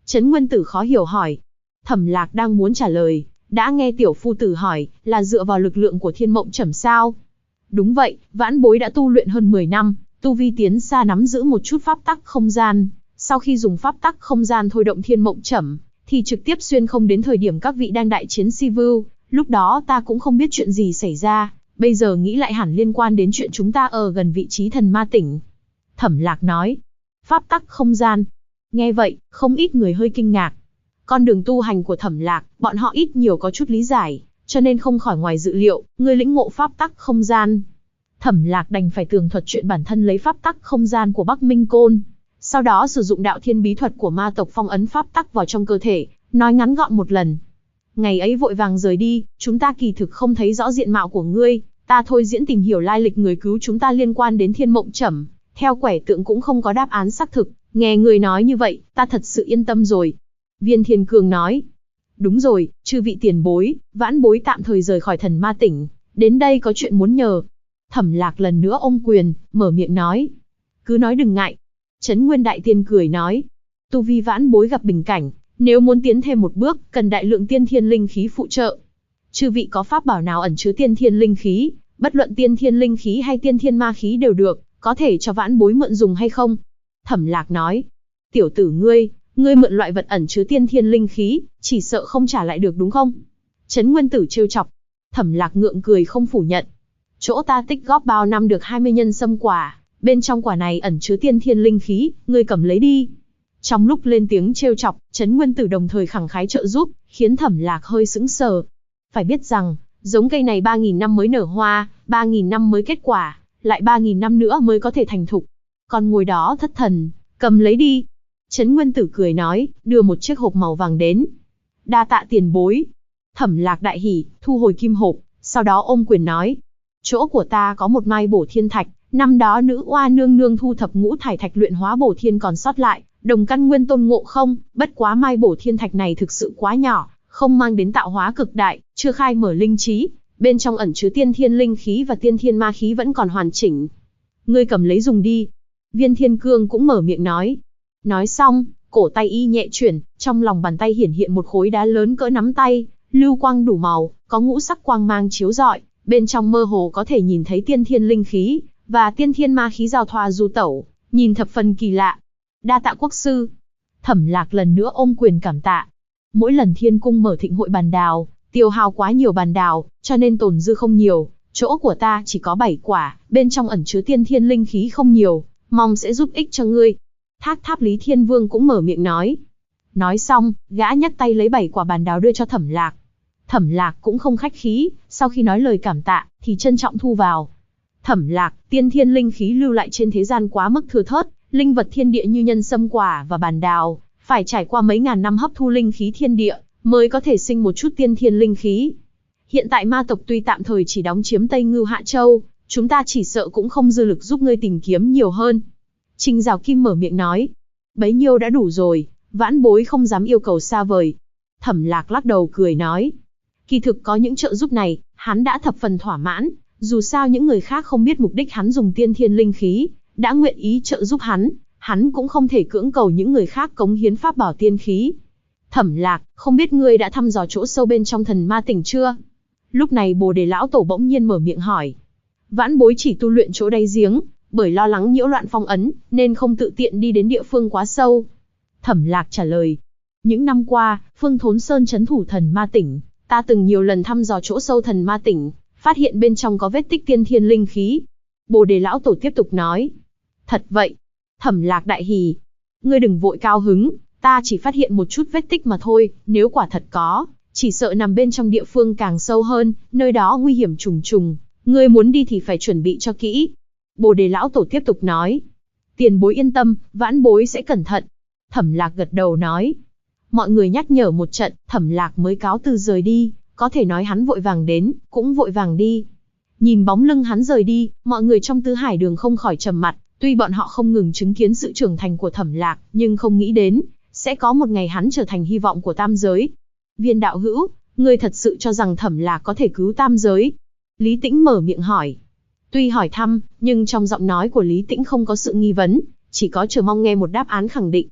Trấn Nguyên Tử khó hiểu hỏi. Thẩm Lạc đang muốn trả lời, đã nghe tiểu phu tử hỏi, là dựa vào lực lượng của Thiên Mộng Trẩm sao? Đúng vậy, vãn bối đã tu luyện hơn 10 năm, tu vi tiến xa nắm giữ một chút pháp tắc không gian. Sau khi dùng pháp tắc không gian thôi động Thiên Mộng Trẩm, thì trực tiếp xuyên không đến thời điểm các vị đang đại chiến Sivu. Lúc đó ta cũng không biết chuyện gì xảy ra, bây giờ nghĩ lại hẳn liên quan đến chuyện chúng ta ở gần vị trí thần ma tỉnh. Thẩm Lạc nói. Pháp tắc không gian. Nghe vậy, không ít người hơi kinh ngạc. Con đường tu hành của Thẩm Lạc, bọn họ ít nhiều có chút lý giải, cho nên không khỏi ngoài dự liệu, người lĩnh ngộ pháp tắc không gian. Thẩm Lạc đành phải tường thuật chuyện bản thân lấy pháp tắc không gian của Bắc Minh Côn, sau đó sử dụng đạo thiên bí thuật của ma tộc phong ấn pháp tắc vào trong cơ thể, nói ngắn gọn một lần. Ngày ấy vội vàng rời đi, chúng ta kỳ thực không thấy rõ diện mạo của ngươi, ta thôi diễn tìm hiểu lai lịch người cứu chúng ta liên quan đến Thiên Mộng Trẩm, theo quẻ tượng cũng không có đáp án xác thực, nghe người nói như vậy, ta thật sự yên tâm rồi. Viên Thiên Cương nói. Đúng rồi, chư vị tiền bối, vãn bối tạm thời rời khỏi thần ma tỉnh, đến đây có chuyện muốn nhờ. Thẩm Lạc lần nữa ôm quyền, mở miệng nói. Cứ nói đừng ngại. Trấn Nguyên Đại Tiên cười nói. Tu vi vãn bối gặp bình cảnh, nếu muốn tiến thêm một bước, cần đại lượng tiên thiên linh khí phụ trợ. Chư vị có pháp bảo nào ẩn chứa tiên thiên linh khí, bất luận tiên thiên linh khí hay tiên thiên ma khí đều được, có thể cho vãn bối mượn dùng hay không? Thẩm Lạc nói. Tiểu tử ngươi mượn loại vật ẩn chứa tiên thiên linh khí, chỉ sợ không trả lại được đúng không? Trấn Nguyên Tử trêu chọc. Thẩm Lạc ngượng cười không phủ nhận. Chỗ ta tích góp bao năm được 20 nhân sâm quả, bên trong quả này ẩn chứa tiên thiên linh khí, ngươi cầm lấy đi. Trong lúc lên tiếng trêu chọc, Trấn Nguyên Tử đồng thời khẳng khái trợ giúp, khiến Thẩm Lạc hơi sững sờ. Phải biết rằng, giống cây này 3.000 năm mới nở hoa, 3.000 năm mới kết quả, lại 3.000 năm nữa mới có thể thành thục. Còn ngồi đó thất thần, cầm lấy đi. Trấn Nguyên Tử cười nói, đưa một chiếc hộp màu vàng đến. Đa tạ tiền bối. Thẩm Lạc đại hỉ, thu hồi kim hộp, sau đó ôm quyền nói. Chỗ của ta có một mai bổ thiên thạch, năm đó nữ oa nương nương thu thập ngũ thải thạch luyện hóa bổ thiên còn sót lại, đồng căn nguyên tôn ngộ không, bất quá mai bổ thiên thạch này thực sự quá nhỏ, không mang đến tạo hóa cực đại, chưa khai mở linh trí, bên trong ẩn chứa tiên thiên linh khí và tiên thiên ma khí vẫn còn hoàn chỉnh. Ngươi cầm lấy dùng đi. Viên Thiên Cương cũng mở miệng nói. Nói xong, cổ tay y nhẹ chuyển, trong lòng bàn tay hiển hiện một khối đá lớn cỡ nắm tay, lưu quang đủ màu, có ngũ sắc quang mang chiếu rọi, bên trong mơ hồ có thể nhìn thấy tiên thiên linh khí và tiên thiên ma khí giao thoa du tẩu, nhìn thập phần kỳ lạ. Đa tạ quốc sư. Thẩm Lạc lần nữa ôm quyền cảm tạ. Mỗi lần Thiên Cung mở thịnh hội bàn đào, tiêu hao quá nhiều bàn đào, cho nên tồn dư không nhiều, chỗ của ta chỉ có 7 quả, bên trong ẩn chứa tiên thiên linh khí không nhiều, mong sẽ giúp ích cho ngươi. Thác Tháp Lý Thiên Vương cũng mở miệng nói. Nói xong, gã nhấc tay lấy 7 quả bàn đào đưa cho Thẩm Lạc. Thẩm Lạc cũng không khách khí, sau khi nói lời cảm tạ, thì trân trọng thu vào. Thẩm Lạc, tiên thiên linh khí lưu lại trên thế gian quá mức thưa thớt, linh vật thiên địa như nhân sâm quả và bàn đào, phải trải qua mấy ngàn năm hấp thu linh khí thiên địa, mới có thể sinh một chút tiên thiên linh khí. Hiện tại ma tộc tuy tạm thời chỉ đóng chiếm Tây Ngưu Hạ Châu, chúng ta chỉ sợ cũng không dư lực giúp ngươi tìm kiếm nhiều hơn. Trình Giảo Kim mở miệng nói. Bấy nhiêu đã đủ rồi, vãn bối không dám yêu cầu xa vời. Thẩm Lạc lắc đầu cười nói. Kỳ thực có những trợ giúp này, hắn đã thập phần thỏa mãn, dù sao những người khác không biết mục đích hắn dùng tiên thiên linh khí, đã nguyện ý trợ giúp hắn cũng không thể cưỡng cầu những người khác cống hiến pháp bảo tiên khí. Thẩm Lạc, không biết ngươi đã thăm dò chỗ sâu bên trong thần ma tỉnh chưa? Lúc này Bồ Đề lão tổ bỗng nhiên mở miệng hỏi. Vãn bối chỉ tu luyện chỗ đáy giếng, bởi lo lắng nhiễu loạn phong ấn, nên không tự tiện đi đến địa phương quá sâu. Thẩm Lạc trả lời. Những năm qua, Phương Thốn Sơn trấn thủ thần ma tỉnh, ta từng nhiều lần thăm dò chỗ sâu thần ma tỉnh, phát hiện bên trong có vết tích tiên thiên linh khí. Bồ Đề lão tổ tiếp tục nói. Thật vậy. Thẩm Lạc đại hỉ. Ngươi đừng vội cao hứng, ta chỉ phát hiện một chút vết tích mà thôi, nếu quả thật có, chỉ sợ nằm bên trong địa phương càng sâu hơn, nơi đó nguy hiểm trùng trùng, ngươi muốn đi thì phải chuẩn bị cho kỹ. Bồ Đề lão tổ tiếp tục nói. Tiền bối yên tâm, vãn bối sẽ cẩn thận. Thẩm Lạc gật đầu nói. Mọi người nhắc nhở một trận, Thẩm Lạc mới cáo từ rời đi, có thể nói hắn vội vàng đến, cũng vội vàng đi. Nhìn bóng lưng hắn rời đi, mọi người trong Tứ Hải Đường không khỏi trầm mặt, tuy bọn họ không ngừng chứng kiến sự trưởng thành của Thẩm Lạc, nhưng không nghĩ đến, sẽ có một ngày hắn trở thành hy vọng của tam giới. Viên đạo hữu, ngươi thật sự cho rằng Thẩm Lạc có thể cứu tam giới? Lý Tĩnh mở miệng hỏi. Tuy hỏi thăm, nhưng trong giọng nói của Lý Tĩnh không có sự nghi vấn, chỉ có chờ mong nghe một đáp án khẳng định.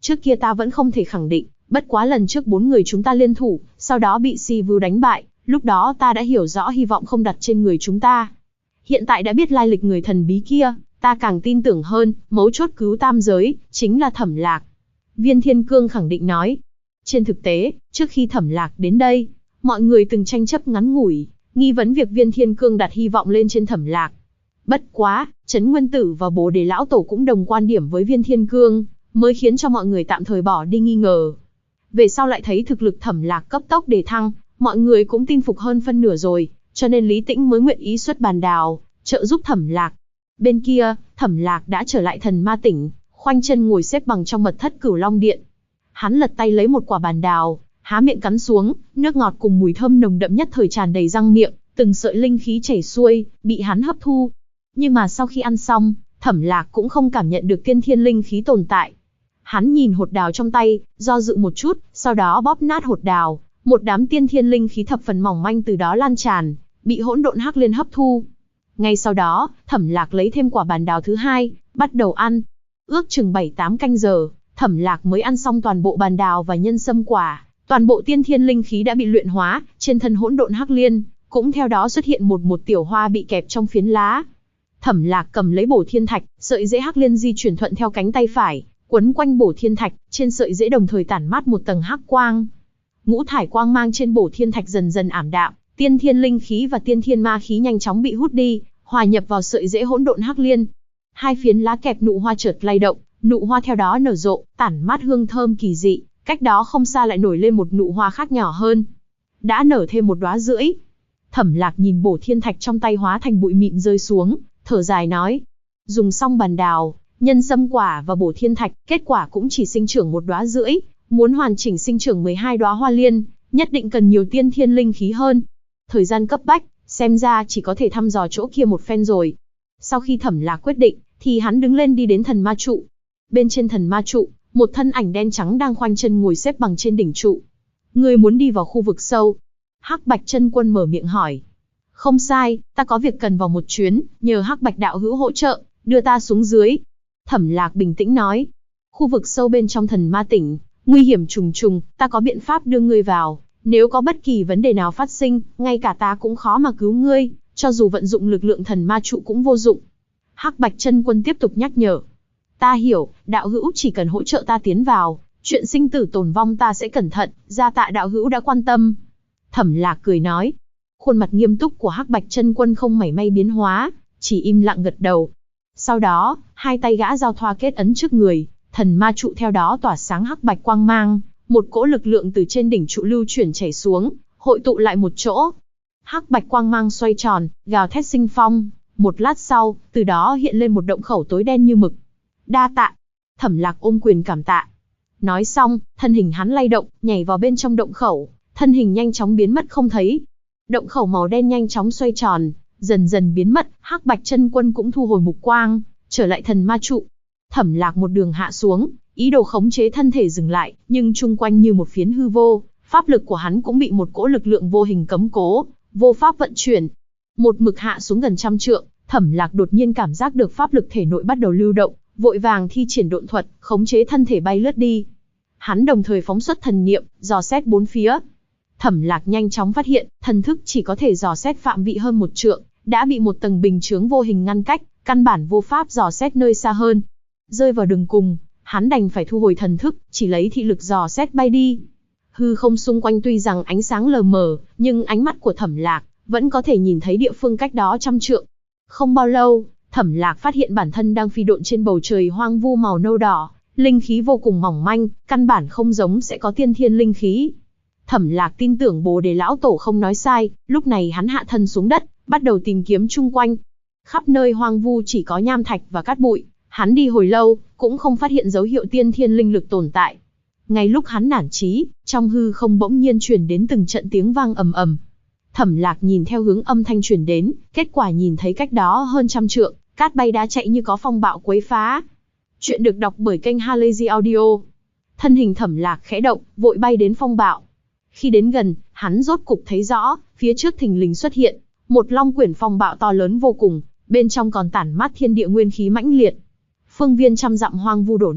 Trước kia ta vẫn không thể khẳng định, bất quá lần trước 4 người chúng ta liên thủ, sau đó bị Sivu đánh bại, lúc đó ta đã hiểu rõ hy vọng không đặt trên người chúng ta. Hiện tại đã biết lai lịch người thần bí kia, ta càng tin tưởng hơn, mấu chốt cứu tam giới, chính là Thẩm Lạc. Viên Thiên Cương khẳng định nói. Trên thực tế, trước khi Thẩm Lạc đến đây, mọi người từng tranh chấp ngắn ngủi, nghi vấn việc Viên Thiên Cương đặt hy vọng lên trên Thẩm Lạc. Bất quá, Trấn Nguyên Tử và Bồ Đề Lão Tổ cũng đồng quan điểm với Viên Thiên Cương, mới khiến cho mọi người tạm thời bỏ đi nghi ngờ. Về sau lại thấy thực lực Thẩm Lạc cấp tốc đề thăng, mọi người cũng tin phục hơn phân nửa rồi, cho nên Lý Tĩnh mới nguyện ý xuất bàn đào, trợ giúp Thẩm Lạc. Bên kia, Thẩm Lạc đã trở lại thần ma tỉnh, khoanh chân ngồi xếp bằng trong mật thất Cửu Long Điện. Hắn lật tay lấy một quả bàn đào, há miệng cắn xuống, nước ngọt cùng mùi thơm nồng đậm nhất thời tràn đầy răng miệng, từng sợi linh khí chảy xuôi, bị hắn hấp thu. Nhưng mà sau khi ăn xong, Thẩm Lạc cũng không cảm nhận được tiên thiên linh khí tồn tại. Hắn nhìn hột đào trong tay, do dự một chút, sau đó bóp nát hột đào, một đám tiên thiên linh khí thập phần mỏng manh từ đó lan tràn, bị hỗn độn hắc liên hấp thu. Ngay sau đó, Thẩm Lạc lấy thêm quả bàn đào thứ hai, bắt đầu ăn. Ước chừng 7-8 canh giờ, Thẩm Lạc mới ăn xong toàn bộ bàn đào và nhân sâm quả, toàn bộ tiên thiên linh khí đã bị luyện hóa, trên thân hỗn độn hắc liên cũng theo đó xuất hiện một tiểu hoa bị kẹp trong phiến lá. Thẩm Lạc cầm lấy bổ thiên thạch, sợi rễ hắc liên di chuyển thuận theo cánh tay phải, quấn quanh bổ thiên thạch, trên sợi rễ đồng thời tản mát một tầng hắc quang. Ngũ thải quang mang trên bổ thiên thạch dần dần ảm đạm, tiên thiên linh khí và tiên thiên ma khí nhanh chóng bị hút đi, hòa nhập vào sợi rễ hỗn độn hắc liên. Hai phiến lá kẹp nụ hoa chợt lay động, nụ hoa theo đó nở rộ, tản mát hương thơm kỳ dị, cách đó không xa lại nổi lên một nụ hoa khác nhỏ hơn. Đã nở thêm một đóa rưỡi. Thẩm Lạc nhìn bổ thiên thạch trong tay hóa thành bụi mịn rơi xuống, thở dài nói: dùng xong bàn đào, nhân sâm quả và bổ thiên thạch, kết quả cũng chỉ sinh trưởng một đóa rưỡi, muốn hoàn chỉnh sinh trưởng 12 đóa hoa liên, nhất định cần nhiều tiên thiên linh khí hơn. Thời gian cấp bách, xem ra chỉ có thể thăm dò chỗ kia một phen rồi. Sau khi Thẩm Lạc quyết định, thì hắn đứng lên đi đến thần ma trụ. Bên trên thần ma trụ, một thân ảnh đen trắng đang khoanh chân ngồi xếp bằng trên đỉnh trụ. Ngươi muốn đi vào khu vực sâu? Hắc Bạch Chân Quân mở miệng hỏi. Không sai, ta có việc cần vào một chuyến, nhờ Hắc Bạch đạo hữu hỗ trợ, đưa ta xuống dưới. Thẩm Lạc bình tĩnh nói. Khu vực sâu bên trong thần ma tỉnh, nguy hiểm trùng trùng, ta có biện pháp đưa ngươi vào. Nếu có bất kỳ vấn đề nào phát sinh, ngay cả ta cũng khó mà cứu ngươi, cho dù vận dụng lực lượng thần ma trụ cũng vô dụng. Hắc Bạch Chân Quân tiếp tục nhắc nhở. Ta hiểu, đạo hữu chỉ cần hỗ trợ ta tiến vào, chuyện sinh tử tồn vong ta sẽ cẩn thận, gia tạ đạo hữu đã quan tâm. Thẩm Lạc cười nói. Khuôn mặt nghiêm túc của Hắc Bạch Chân Quân không mảy may biến hóa, chỉ im lặng gật đầu. Sau đó, hai tay gã giao thoa kết ấn trước người, thần ma trụ theo đó tỏa sáng hắc bạch quang mang, một cỗ lực lượng từ trên đỉnh trụ lưu chuyển chảy xuống, hội tụ lại một chỗ. Hắc bạch quang mang xoay tròn, gào thét sinh phong, một lát sau, từ đó hiện lên một động khẩu tối đen như mực. Đa tạ. Thẩm Lạc ôm quyền cảm tạ. Nói xong, thân hình hắn lay động, nhảy vào bên trong động khẩu, thân hình nhanh chóng biến mất không thấy. Động khẩu màu đen nhanh chóng xoay tròn, dần dần biến mất, Hắc Bạch Chân Quân cũng thu hồi mục quang, trở lại thần ma trụ. Thẩm Lạc một đường hạ xuống, ý đồ khống chế thân thể dừng lại, nhưng chung quanh như một phiến hư vô, pháp lực của hắn cũng bị một cỗ lực lượng vô hình cấm cố, vô pháp vận chuyển. Một mực hạ xuống gần 100 trượng, Thẩm Lạc đột nhiên cảm giác được pháp lực thể nội bắt đầu lưu động, vội vàng thi triển độn thuật, khống chế thân thể bay lướt đi. Hắn đồng thời phóng xuất thần niệm, dò xét bốn phía. Thẩm Lạc nhanh chóng phát hiện, thần thức chỉ có thể dò xét phạm vị hơn 1 trượng, đã bị một tầng bình chướng vô hình ngăn cách, căn bản vô pháp dò xét nơi xa hơn. Rơi vào đường cùng, hắn đành phải thu hồi thần thức, chỉ lấy thị lực dò xét bay đi. Hư không xung quanh tuy rằng ánh sáng lờ mờ, nhưng ánh mắt của Thẩm Lạc vẫn có thể nhìn thấy địa phương cách đó 100 trượng. Không bao lâu, Thẩm Lạc phát hiện bản thân đang phi độn trên bầu trời hoang vu màu nâu đỏ, linh khí vô cùng mỏng manh, căn bản không giống sẽ có tiên thiên linh khí. Thẩm Lạc tin tưởng Bồ Đề lão tổ không nói sai, lúc này hắn hạ thân xuống đất, bắt đầu tìm kiếm chung quanh. Khắp nơi hoang vu chỉ có nham thạch và cát bụi, hắn đi hồi lâu, cũng không phát hiện dấu hiệu tiên thiên linh lực tồn tại. Ngay lúc hắn nản chí, trong hư không bỗng nhiên truyền đến từng trận tiếng vang ầm ầm. Thẩm Lạc nhìn theo hướng âm thanh truyền đến, kết quả nhìn thấy cách đó hơn 100 trượng, cát bay đá chạy như có phong bạo quấy phá. Chuyện được đọc bởi kênh Halazy Audio. Thân hình Thẩm Lạc khẽ động, vội bay đến phong bạo. Khi đến gần, hắn rốt cục thấy rõ, phía trước thình lình xuất hiện một long quyển phong bạo to lớn vô cùng, bên trong còn tản mát thiên địa nguyên khí mãnh liệt. Phương viên 100 dặm hoang vu đổ nát,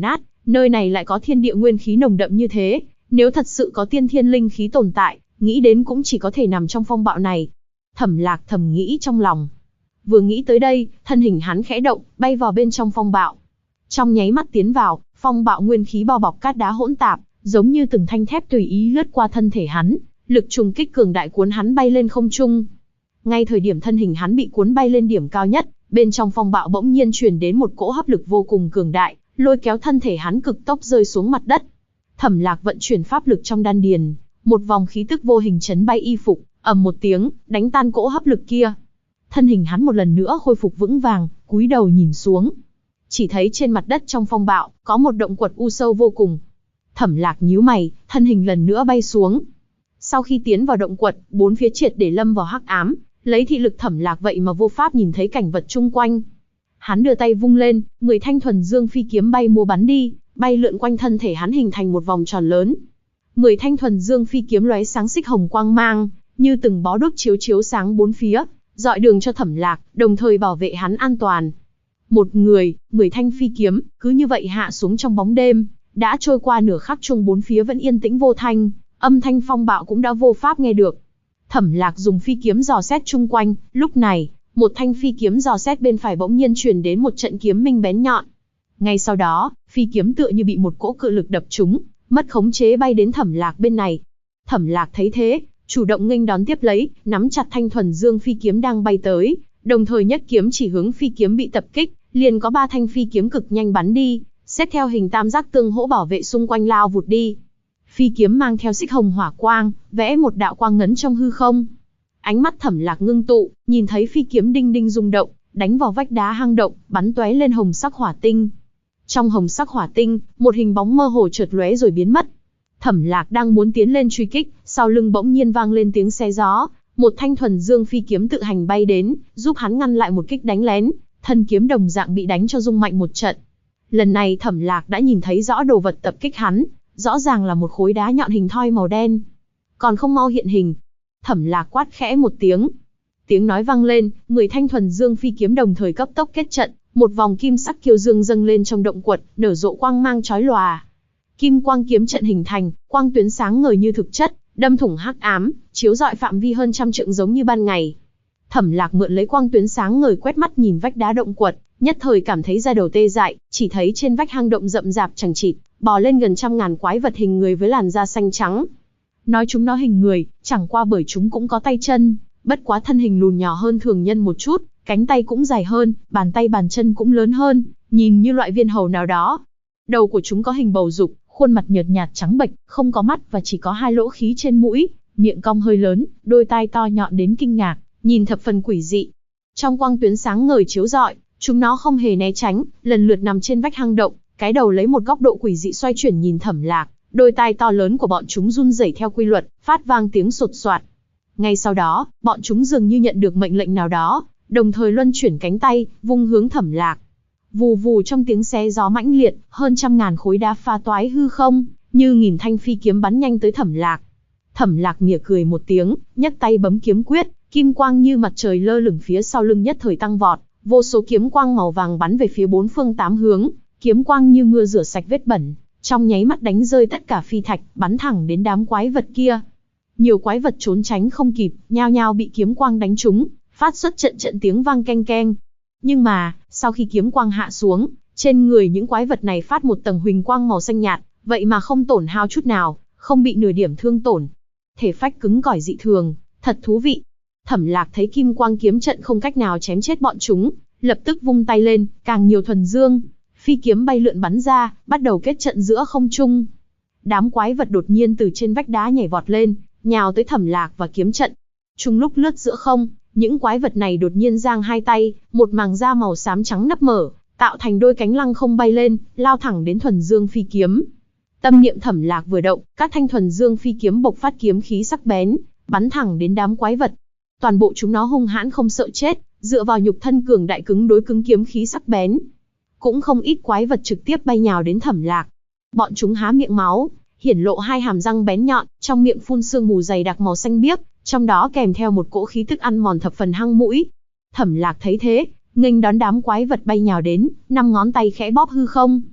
Nơi này lại có thiên địa nguyên khí nồng đậm như thế, nếu thật sự có tiên thiên linh khí tồn tại, nghĩ đến cũng chỉ có thể nằm trong phong bạo này. Thẩm Lạc thầm nghĩ trong lòng. Vừa nghĩ tới đây, thân hình hắn khẽ động, bay vào bên trong phong bạo. Trong nháy mắt tiến vào, phong bạo nguyên khí bao bọc cát đá hỗn tạp, giống như từng thanh thép tùy ý lướt qua thân thể hắn, lực trùng kích cường đại cuốn hắn bay lên không trung. Ngay thời điểm thân hình hắn bị cuốn bay lên điểm cao nhất, bên trong phong bạo bỗng nhiên truyền đến một cỗ hấp lực vô cùng cường đại, lôi kéo thân thể hắn cực tốc rơi xuống mặt đất. Thẩm Lạc vận chuyển pháp lực trong đan điền, một vòng khí tức vô hình chấn bay y phục, ầm một tiếng, đánh tan cỗ hấp lực kia. Thân hình hắn một lần nữa khôi phục vững vàng, cúi đầu nhìn xuống. Chỉ thấy trên mặt đất trong phong bạo, có một động quật u sâu vô cùng. Thẩm Lạc nhíu mày, thân hình lần nữa bay xuống. Sau khi tiến vào động quật, bốn phía triệt để lâm vào hắc ám, lấy thị lực Thẩm Lạc vậy mà vô pháp nhìn thấy cảnh vật chung quanh. Hắn đưa tay vung lên, 10 thanh thuần dương phi kiếm bay múa bắn đi, bay lượn quanh thân thể hắn hình thành một vòng tròn lớn. 10 thanh thuần dương phi kiếm lóe sáng xích hồng quang mang, như từng bó đuốc chiếu chiếu sáng bốn phía, dọi đường cho Thẩm Lạc, đồng thời bảo vệ hắn an toàn. Một người, 10 thanh phi kiếm, cứ như vậy hạ xuống trong bóng đêm, đã trôi qua nửa khắc chung bốn phía vẫn yên tĩnh vô thanh, âm thanh phong bạo cũng đã vô pháp nghe được. Thẩm Lạc dùng phi kiếm dò xét chung quanh, lúc này, một thanh phi kiếm dò xét bên phải bỗng nhiên truyền đến một trận kiếm minh bén nhọn. Ngay sau đó, phi kiếm tựa như bị một cỗ cự lực đập trúng, mất khống chế bay đến Thẩm Lạc bên này. Thẩm Lạc thấy thế, chủ động nghênh đón tiếp lấy, nắm chặt thanh thuần dương phi kiếm đang bay tới, đồng thời nhất kiếm chỉ hướng phi kiếm bị tập kích, liền có 3 thanh phi kiếm cực nhanh bắn đi, xếp theo hình tam giác tương hỗ bảo vệ xung quanh lao vụt đi. Phi kiếm mang theo xích hồng hỏa quang, vẽ một đạo quang ngấn trong hư không. Ánh mắt Thẩm Lạc ngưng tụ, nhìn thấy phi kiếm đinh đinh rung động, đánh vào vách đá hang động, bắn tóe lên hồng sắc hỏa tinh. Trong hồng sắc hỏa tinh, một hình bóng mơ hồ chợt lóe rồi biến mất. Thẩm Lạc đang muốn tiến lên truy kích, sau lưng bỗng nhiên vang lên tiếng xé gió, một thanh thuần dương phi kiếm tự hành bay đến, giúp hắn ngăn lại một kích đánh lén, thân kiếm đồng dạng bị đánh cho rung mạnh một trận. Lần này Thẩm Lạc đã nhìn thấy rõ đồ vật tập kích hắn, rõ ràng là một khối đá nhọn hình thoi màu đen. Còn không mau hiện hình. Thẩm Lạc quát khẽ một tiếng. Tiếng nói vang lên, 10 thanh thuần dương phi kiếm đồng thời cấp tốc kết trận, một vòng kim sắc kiêu dương dâng lên trong động quật, nở rộ quang mang chói lòa. Kim quang kiếm trận hình thành, quang tuyến sáng ngời như thực chất, đâm thủng hắc ám, chiếu rọi phạm vi hơn trăm trượng giống như ban ngày. Thẩm Lạc mượn lấy quang tuyến sáng ngời quét mắt nhìn vách đá động quật, nhất thời cảm thấy da đầu tê dại, chỉ thấy trên vách hang động rậm rạp chằng chịt, bò lên gần trăm ngàn quái vật hình người với làn da xanh trắng. Nói chúng nó hình người, chẳng qua bởi chúng cũng có tay chân, bất quá thân hình lùn nhỏ hơn thường nhân một chút, cánh tay cũng dài hơn, bàn tay bàn chân cũng lớn hơn, nhìn như loại viên hầu nào đó. Đầu của chúng có hình bầu dục, khuôn mặt nhợt nhạt trắng bệch, không có mắt và chỉ có 2 lỗ khí trên mũi, miệng cong hơi lớn, đôi tai to nhọn đến kinh ngạc, nhìn thập phần quỷ dị. Trong quang tuyến sáng ngời chiếu rọi, chúng nó không hề né tránh, lần lượt nằm trên vách hang động, cái đầu lấy một góc độ quỷ dị xoay chuyển nhìn Thẩm Lạc, đôi tai to lớn của bọn chúng run rẩy theo quy luật, phát vang tiếng sột soạt. Ngay sau đó, bọn chúng dường như nhận được mệnh lệnh nào đó, đồng thời luân chuyển cánh tay, vung hướng Thẩm Lạc. Vù vù trong tiếng xé gió mãnh liệt, hơn trăm ngàn khối đá pha toái hư không, như nghìn thanh phi kiếm bắn nhanh tới Thẩm Lạc. Thẩm Lạc mỉa cười một tiếng, nhấc tay bấm kiếm quyết, kim quang như mặt trời lơ lửng phía sau lưng nhất thời tăng vọt, vô số kiếm quang màu vàng bắn về phía bốn phương tám hướng, kiếm quang như mưa rửa sạch vết bẩn, trong nháy mắt đánh rơi tất cả phi thạch, bắn thẳng đến đám quái vật kia. Nhiều quái vật trốn tránh không kịp, nhao nhao bị kiếm quang đánh trúng, phát xuất trận trận tiếng vang keng keng. Nhưng mà, sau khi kiếm quang hạ xuống, trên người những quái vật này phát một tầng huỳnh quang màu xanh nhạt, vậy mà không tổn hao chút nào, không bị nửa điểm thương tổn. Thể phách cứng cỏi dị thường, thật thú vị. Thẩm Lạc thấy kim quang kiếm trận không cách nào chém chết bọn chúng, lập tức vung tay lên, càng nhiều thuần dương phi kiếm bay lượn bắn ra, bắt đầu kết trận giữa không trung. Đám quái vật đột nhiên từ trên vách đá nhảy vọt lên, nhào tới Thẩm Lạc và kiếm trận. Chung lúc lướt giữa không, những quái vật này đột nhiên giang hai tay, một màng da màu xám trắng nấp mở, tạo thành đôi cánh lăng không bay lên, lao thẳng đến thuần dương phi kiếm. Tâm niệm Thẩm Lạc vừa động, các thanh thuần dương phi kiếm bộc phát kiếm khí sắc bén, bắn thẳng đến đám quái vật. Toàn bộ chúng nó hung hãn không sợ chết, dựa vào nhục thân cường đại cứng đối cứng kiếm khí sắc bén. Cũng không ít quái vật trực tiếp bay nhào đến Thẩm Lạc. Bọn chúng há miệng máu, hiển lộ 2 hàm răng bén nhọn, trong miệng phun sương mù dày đặc màu xanh biếc, trong đó kèm theo một cỗ khí tức ăn mòn thập phần hăng mũi. Thẩm Lạc thấy thế, nghênh đón đám quái vật bay nhào đến, 5 ngón tay khẽ bóp hư không.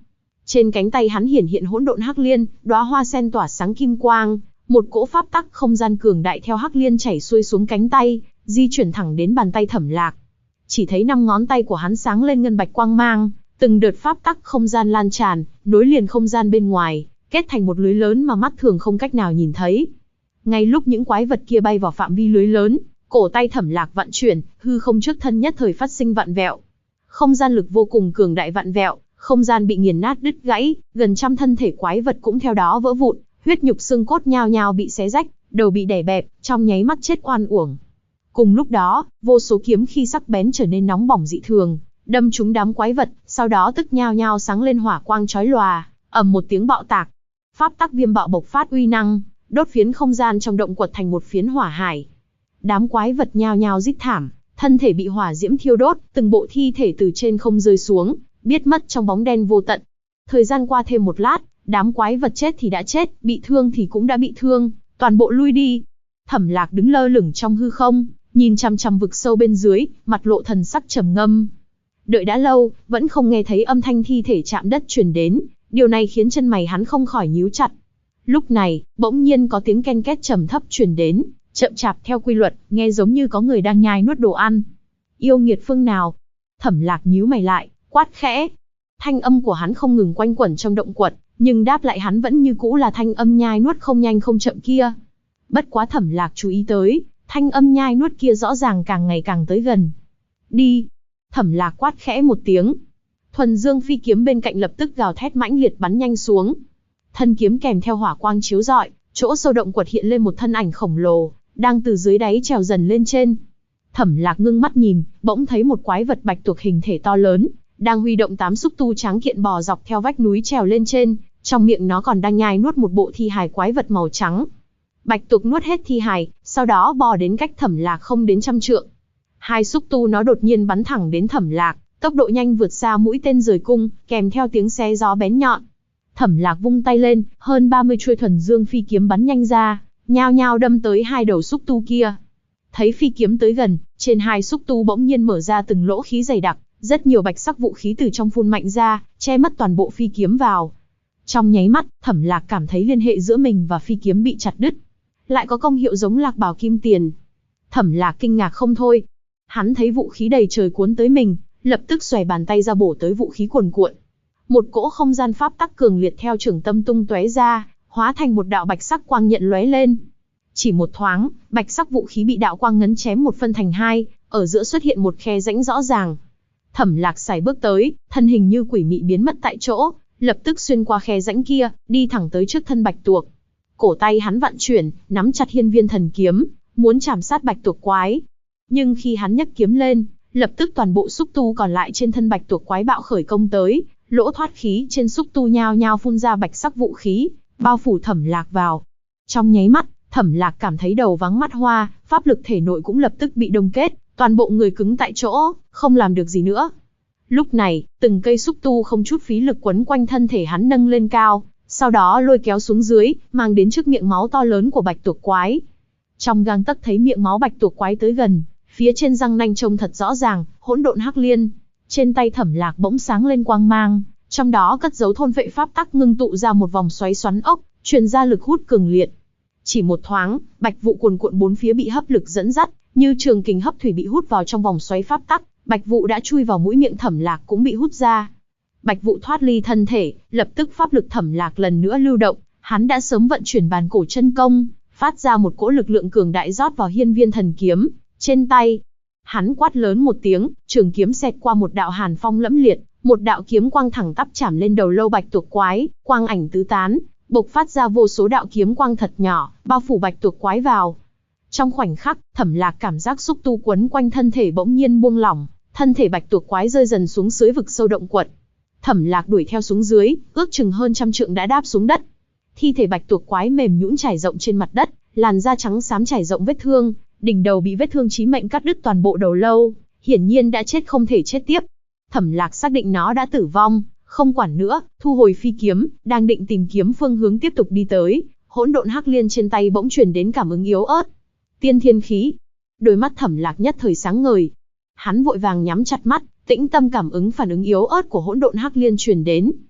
Trên cánh tay hắn hiển hiện hỗn độn hắc liên, đóa hoa sen tỏa sáng kim quang, một cỗ pháp tắc không gian cường đại theo hắc liên chảy xuôi xuống cánh tay, di chuyển thẳng đến bàn tay Thẩm Lạc. Chỉ thấy 5 ngón tay của hắn sáng lên ngân bạch quang mang, từng đợt pháp tắc không gian lan tràn, nối liền không gian bên ngoài, kết thành một lưới lớn mà mắt thường không cách nào nhìn thấy. Ngay lúc những quái vật kia bay vào phạm vi lưới lớn, cổ tay Thẩm Lạc vận chuyển, hư không trước thân nhất thời phát sinh vặn vẹo. Không gian lực vô cùng cường đại vặn vẹo, không gian bị nghiền nát đứt gãy, gần trăm thân thể quái vật cũng theo đó vỡ vụn, huyết nhục xương cốt nhao nhao bị xé rách, đầu bị đè bẹp, trong nháy mắt chết oan uổng. Cùng lúc đó, vô số kiếm khi sắc bén trở nên nóng bỏng dị thường, đâm trúng đám quái vật, sau đó tức nhao nhao sáng lên hỏa quang chói lòa, ầm một tiếng bạo tạc. Pháp tắc viêm bạo bộc phát uy năng, đốt phiến không gian trong động quật thành một phiến hỏa hải. Đám quái vật nhao nhao rít thảm, thân thể bị hỏa diễm thiêu đốt, từng bộ thi thể từ trên không rơi xuống, biết mất trong bóng đen vô tận. Thời gian qua thêm một lát, đám quái vật chết thì đã chết, bị thương thì cũng đã bị thương, toàn bộ lui đi. Thẩm Lạc đứng lơ lửng trong hư không, nhìn chằm chằm vực sâu bên dưới, mặt lộ thần sắc trầm ngâm. Đợi đã lâu, vẫn không nghe thấy âm thanh thi thể chạm đất truyền đến, điều này khiến chân mày hắn không khỏi nhíu chặt. Lúc này, bỗng nhiên có tiếng ken két trầm thấp truyền đến, chậm chạp theo quy luật, nghe giống như có người đang nhai nuốt đồ ăn. Yêu nghiệt phương nào? Thẩm Lạc nhíu mày lại, quát khẽ. Thanh âm của hắn không ngừng quanh quẩn trong động quật, nhưng đáp lại hắn vẫn như cũ là thanh âm nhai nuốt không nhanh không chậm kia. Bất quá Thẩm Lạc chú ý tới, thanh âm nhai nuốt kia rõ ràng càng ngày càng tới gần. Đi! Thẩm Lạc quát khẽ một tiếng. Thuần Dương phi kiếm bên cạnh lập tức gào thét mãnh liệt bắn nhanh xuống. Thân kiếm kèm theo hỏa quang chiếu rọi, chỗ sâu động quật hiện lên một thân ảnh khổng lồ, đang từ dưới đáy trèo dần lên trên. Thẩm Lạc ngưng mắt nhìn, bỗng thấy một quái vật bạch tuộc hình thể to lớn, đang huy động 8 xúc tu tráng kiện bò dọc theo vách núi trèo lên trên, trong miệng nó còn đang nhai nuốt một bộ thi hài quái vật màu trắng. Bạch tuộc nuốt hết thi hài, sau đó bò đến cách Thẩm Lạc không đến 100 trượng. 2 xúc tu nó đột nhiên bắn thẳng đến Thẩm Lạc, tốc độ nhanh vượt xa mũi tên rời cung, kèm theo tiếng xé gió bén nhọn. Thẩm Lạc vung tay lên, hơn 30 chuôi thuần dương phi kiếm bắn nhanh ra, nhao nhao đâm tới 2 đầu xúc tu kia. Thấy phi kiếm tới gần, trên 2 xúc tu bỗng nhiên mở ra từng lỗ khí dày đặc, rất nhiều bạch sắc vũ khí từ trong phun mạnh ra, che mất toàn bộ phi kiếm vào. Trong nháy mắt, Thẩm Lạc cảm thấy liên hệ giữa mình và phi kiếm bị chặt đứt. Lại có công hiệu giống Lạc Bảo Kim Tiền. Thẩm Lạc kinh ngạc không thôi. Hắn thấy vũ khí đầy trời cuốn tới mình, lập tức xòe bàn tay ra bổ tới vũ khí cuồn cuộn. Một cỗ không gian pháp tắc cường liệt theo trường tâm tung tóe ra, hóa thành một đạo bạch sắc quang nhận lóe lên. Chỉ một thoáng, bạch sắc vũ khí bị đạo quang ngấn chém một phân thành hai, ở giữa xuất hiện một khe rãnh rõ ràng. Thẩm Lạc sải bước tới, thân hình như quỷ mị biến mất tại chỗ, lập tức xuyên qua khe rãnh kia, đi thẳng tới trước thân bạch tuộc. Cổ tay hắn vặn chuyển, nắm chặt hiên viên thần kiếm, muốn chảm sát bạch tuộc quái. Nhưng khi hắn nhấc kiếm lên, lập tức toàn bộ xúc tu còn lại trên thân bạch tuộc quái bạo khởi công tới, lỗ thoát khí trên xúc tu nhao nhao phun ra bạch sắc vũ khí, bao phủ Thẩm Lạc vào. Trong nháy mắt, Thẩm Lạc cảm thấy đầu váng mắt hoa, pháp lực thể nội cũng lập tức bị đông kết, toàn bộ người cứng tại chỗ, không làm được gì nữa. Lúc này, từng cây xúc tu không chút phí lực quấn quanh thân thể hắn nâng lên cao, sau đó lôi kéo xuống dưới, mang đến trước miệng máu to lớn của bạch tuộc quái. Trong gang tấc thấy miệng máu bạch tuộc quái tới gần, phía trên răng nanh trông thật rõ ràng, hỗn độn hắc liên. Trên tay Thẩm Lạc bỗng sáng lên quang mang, trong đó cất giấu thôn vệ pháp tắc ngưng tụ ra một vòng xoáy xoắn ốc, truyền ra lực hút cường liệt. Chỉ một thoáng, bạch vụ cuồn cuộn bốn phía bị hấp lực dẫn dắt, như trường kình hấp thủy bị hút vào trong vòng xoáy pháp tắc, bạch vụ đã chui vào mũi miệng Thẩm Lạc cũng bị hút ra. Bạch vụ thoát ly thân thể, lập tức pháp lực Thẩm Lạc lần nữa lưu động, hắn đã sớm vận chuyển bàn cổ chân công, phát ra một cỗ lực lượng cường đại rót vào hiên viên thần kiếm trên tay. Hắn quát lớn một tiếng, trường kiếm xẹt qua một đạo hàn phong lẫm liệt, một đạo kiếm quang thẳng tắp chảm lên đầu lâu bạch tuộc quái, quang ảnh tứ tán, bộc phát ra vô số đạo kiếm quang thật nhỏ, bao phủ bạch tuộc quái vào. Trong khoảnh khắc, Thẩm Lạc cảm giác xúc tu quấn quanh thân thể bỗng nhiên buông lỏng, thân thể bạch tuộc quái rơi dần xuống dưới vực sâu động quật. Thẩm Lạc đuổi theo xuống dưới, ước chừng hơn 100 trượng đã đáp xuống đất. Thi thể bạch tuộc quái mềm nhũn trải rộng trên mặt đất, làn da trắng xám trải rộng vết thương, đỉnh đầu bị vết thương chí mệnh cắt đứt toàn bộ đầu lâu, hiển nhiên đã chết không thể chết tiếp. Thẩm Lạc xác định nó đã tử vong, không quản nữa, thu hồi phi kiếm, đang định tìm kiếm phương hướng tiếp tục đi tới, hỗn độn hắc liên trên tay bỗng truyền đến cảm ứng yếu ớt. Tiên thiên khí. Đôi mắt Thẩm Lạc nhất thời sáng ngời. Hắn vội vàng nhắm chặt mắt, tĩnh tâm cảm ứng phản ứng yếu ớt của hỗn độn hắc liên truyền đến.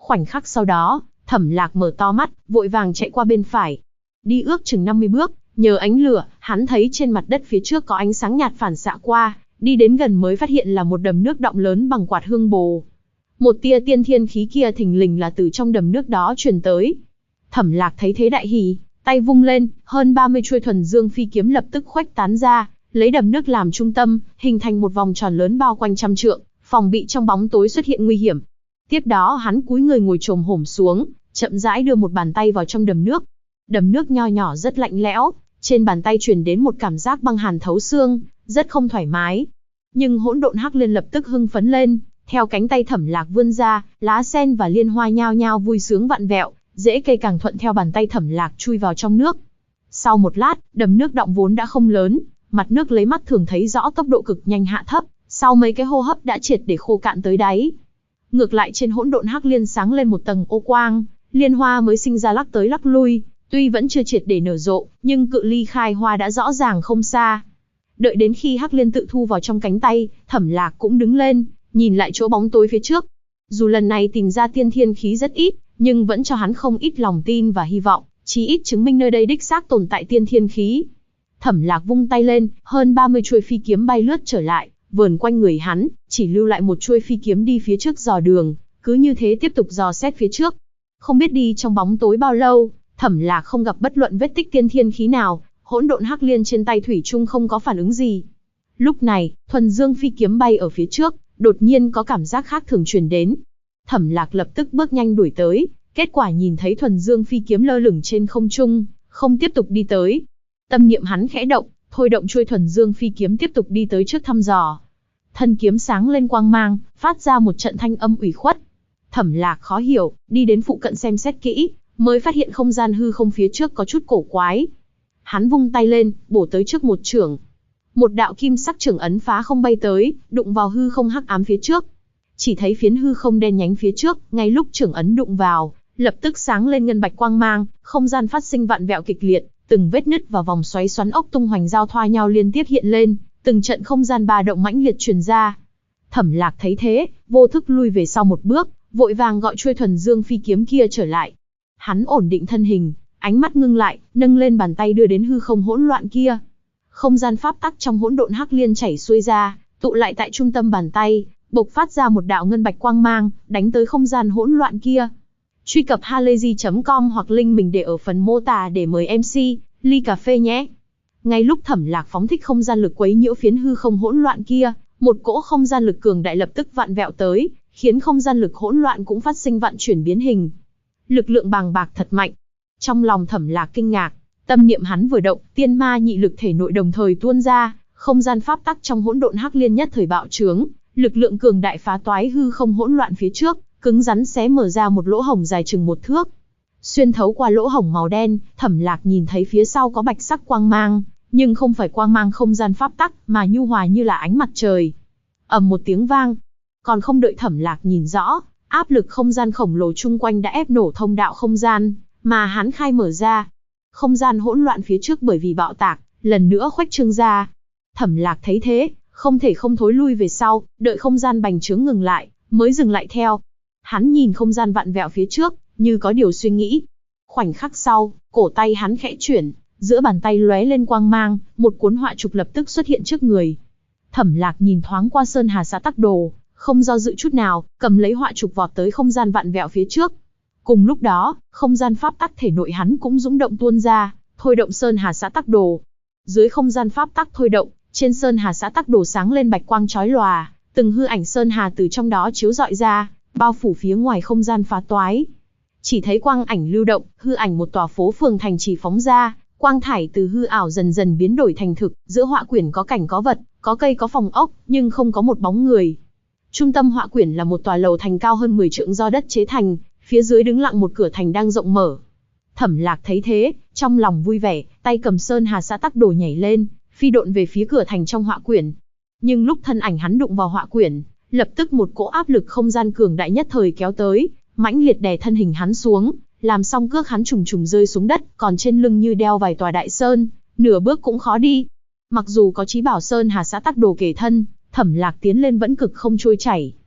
Khoảnh khắc sau đó, Thẩm Lạc mở to mắt, vội vàng chạy qua bên phải. Đi ước chừng 50 bước, nhờ ánh lửa, hắn thấy trên mặt đất phía trước có ánh sáng nhạt phản xạ qua, đi đến gần mới phát hiện là một đầm nước đọng lớn bằng quạt hương bồ. Một tia tiên thiên khí kia thình lình là từ trong đầm nước đó truyền tới. Thẩm Lạc thấy thế đại hỉ, tay vung lên, hơn 30 chuôi thuần dương phi kiếm lập tức khuếch tán ra, lấy đầm nước làm trung tâm, hình thành một vòng tròn lớn bao quanh trăm trượng, phòng bị trong bóng tối xuất hiện nguy hiểm. Tiếp đó hắn cúi người ngồi chồm hổm xuống, chậm rãi đưa một bàn tay vào trong đầm nước. Đầm nước nho nhỏ rất lạnh lẽo, trên bàn tay truyền đến một cảm giác băng hàn thấu xương, rất không thoải mái. Nhưng hỗn độn hắc liên lập tức hưng phấn lên, theo cánh tay Thẩm Lạc vươn ra, lá sen và liên hoa nhao nhao vui sướng vặn vẹo, rễ cây càng thuận theo bàn tay Thẩm Lạc chui vào trong nước. Sau một lát, đầm nước đọng vốn đã không lớn, mặt nước lấy mắt thường thấy rõ tốc độ cực nhanh hạ thấp, sau mấy cái hô hấp đã triệt để khô cạn tới đáy. Ngược lại trên hỗn độn hắc liên sáng lên một tầng ô quang, liên hoa mới sinh ra lắc tới lắc lui, tuy vẫn chưa triệt để nở rộ, nhưng cự ly khai hoa đã rõ ràng không xa. Đợi đến khi hắc liên tự thu vào trong cánh tay, Thẩm Lạc cũng đứng lên, nhìn lại chỗ bóng tối phía trước. Dù lần này tìm ra tiên thiên khí rất ít, nhưng vẫn cho hắn không ít lòng tin và hy vọng, chí ít chứng minh nơi đây đích xác tồn tại tiên thiên khí. Thẩm Lạc vung tay lên, hơn 30 chuôi phi kiếm bay lướt trở lại, vờn quanh người hắn, chỉ lưu lại một chuôi phi kiếm đi phía trước dò đường, cứ như thế tiếp tục dò xét phía trước. Không biết đi trong bóng tối bao lâu, Thẩm Lạc không gặp bất luận vết tích tiên thiên khí nào, hỗn độn hắc liên trên tay thủy chung không có phản ứng gì. Lúc này, thuần dương phi kiếm bay ở phía trước, đột nhiên có cảm giác khác thường truyền đến. Thẩm Lạc lập tức bước nhanh đuổi tới, kết quả nhìn thấy thuần dương phi kiếm lơ lửng trên không trung, không tiếp tục đi tới. Tâm niệm hắn khẽ động, thôi động chuôi thuần dương phi kiếm tiếp tục đi tới trước thăm dò. Thân kiếm sáng lên quang mang, phát ra một trận thanh âm ủy khuất. Thẩm Lạc khó hiểu, đi đến phụ cận xem xét kỹ, mới phát hiện không gian hư không phía trước có chút cổ quái. Hắn vung tay lên, bổ tới trước một chưởng. Một đạo kim sắc chưởng ấn phá không bay tới, đụng vào hư không hắc ám phía trước. Chỉ thấy phiến hư không đen nhánh phía trước, ngay lúc chưởng ấn đụng vào, lập tức sáng lên ngân bạch quang mang, không gian phát sinh vặn vẹo kịch liệt, từng vết nứt và vòng xoáy xoắn ốc tung hoành giao thoa nhau liên tiếp hiện lên, từng trận không gian ba động mãnh liệt truyền ra. Thẩm Lạc thấy thế, vô thức lui về sau một bước, vội vàng gọi chuôi thuần dương phi kiếm kia trở lại. Hắn ổn định thân hình, ánh mắt ngưng lại, nâng lên bàn tay đưa đến hư không hỗn loạn kia. Không gian pháp tắc trong hỗn độn hắc liên chảy xuôi ra, tụ lại tại trung tâm bàn tay, bộc phát ra một đạo ngân bạch quang mang, đánh tới không gian hỗn loạn kia. Truy cập halayzi.com hoặc link mình để ở phần mô tả để mời MC, ly cà phê nhé. Ngay lúc Thẩm Lạc phóng thích không gian lực quấy nhiễu phiến hư không hỗn loạn kia, một cỗ không gian lực cường đại lập tức vặn vẹo tới, khiến không gian lực hỗn loạn cũng phát sinh vặn chuyển biến hình. Lực lượng bàng bạc thật mạnh. Trong lòng Thẩm Lạc kinh ngạc, tâm niệm hắn vừa động, tiên ma nhị lực thể nội đồng thời tuôn ra, không gian pháp tắc trong hỗn độn hắc liên nhất thời bạo trướng, lực lượng cường đại phá toái hư không hỗn loạn phía trước, cứng rắn xé mở ra một lỗ hổng dài chừng 1 thước. Xuyên thấu qua lỗ hổng màu đen, Thẩm Lạc nhìn thấy phía sau có bạch sắc quang mang, nhưng không phải quang mang không gian pháp tắc, mà nhu hòa như là ánh mặt trời. Ầm một tiếng vang, còn không đợi Thẩm Lạc nhìn rõ, áp lực không gian khổng lồ chung quanh đã ép nổ thông đạo không gian mà hắn khai mở ra. Không gian hỗn loạn phía trước bởi vì bạo tạc, lần nữa khuếch trương ra. Thẩm Lạc thấy thế, không thể không thối lui về sau, đợi không gian bành trướng ngừng lại, mới dừng lại theo. Hắn nhìn không gian vặn vẹo phía trước, như có điều suy nghĩ. Khoảnh khắc sau, cổ tay hắn khẽ chuyển, giữa bàn tay lóe lên quang mang, một cuốn họa trục lập tức xuất hiện trước người. Thẩm Lạc nhìn thoáng qua Sơn Hà Xã Tắc Đồ, không do dự chút nào, cầm lấy họa trục vọt tới không gian vặn vẹo phía trước. Cùng lúc đó, không gian pháp tắc thể nội hắn cũng dũng động tuôn ra, thôi động Sơn Hà Xã Tắc Đồ. Dưới không gian pháp tắc thôi động, trên Sơn Hà Xã Tắc Đồ sáng lên bạch quang chói lòa, từng hư ảnh sơn hà từ trong đó chiếu rọi ra, bao phủ phía ngoài không gian phá toái. Chỉ thấy quang ảnh lưu động, hư ảnh một tòa phố phường thành trì phóng ra, quang thải từ hư ảo dần dần biến đổi thành thực, giữa họa quyển có cảnh có vật, có cây có phòng ốc, nhưng không có một bóng người. Trung tâm họa quyển là một tòa lầu thành cao hơn 10 trượng do đất chế thành, phía dưới đứng lặng một cửa thành đang rộng mở. Thẩm Lạc thấy thế, trong lòng vui vẻ, tay cầm Sơn Hà Xã Tắc Đồ nhảy lên, phi độn về phía cửa thành trong họa quyển. Nhưng lúc thân ảnh hắn đụng vào họa quyển, lập tức một cỗ áp lực không gian cường đại nhất thời kéo tới, mãnh liệt đè thân hình hắn xuống, làm song cước hắn trùng trùng rơi xuống đất, còn trên lưng như đeo vài tòa đại sơn, nửa bước cũng khó đi. Mặc dù có Chí Bảo Sơn Hà Xã Tắc Đồ kề thân, Thẩm Lạc tiến lên vẫn cực không trôi chảy.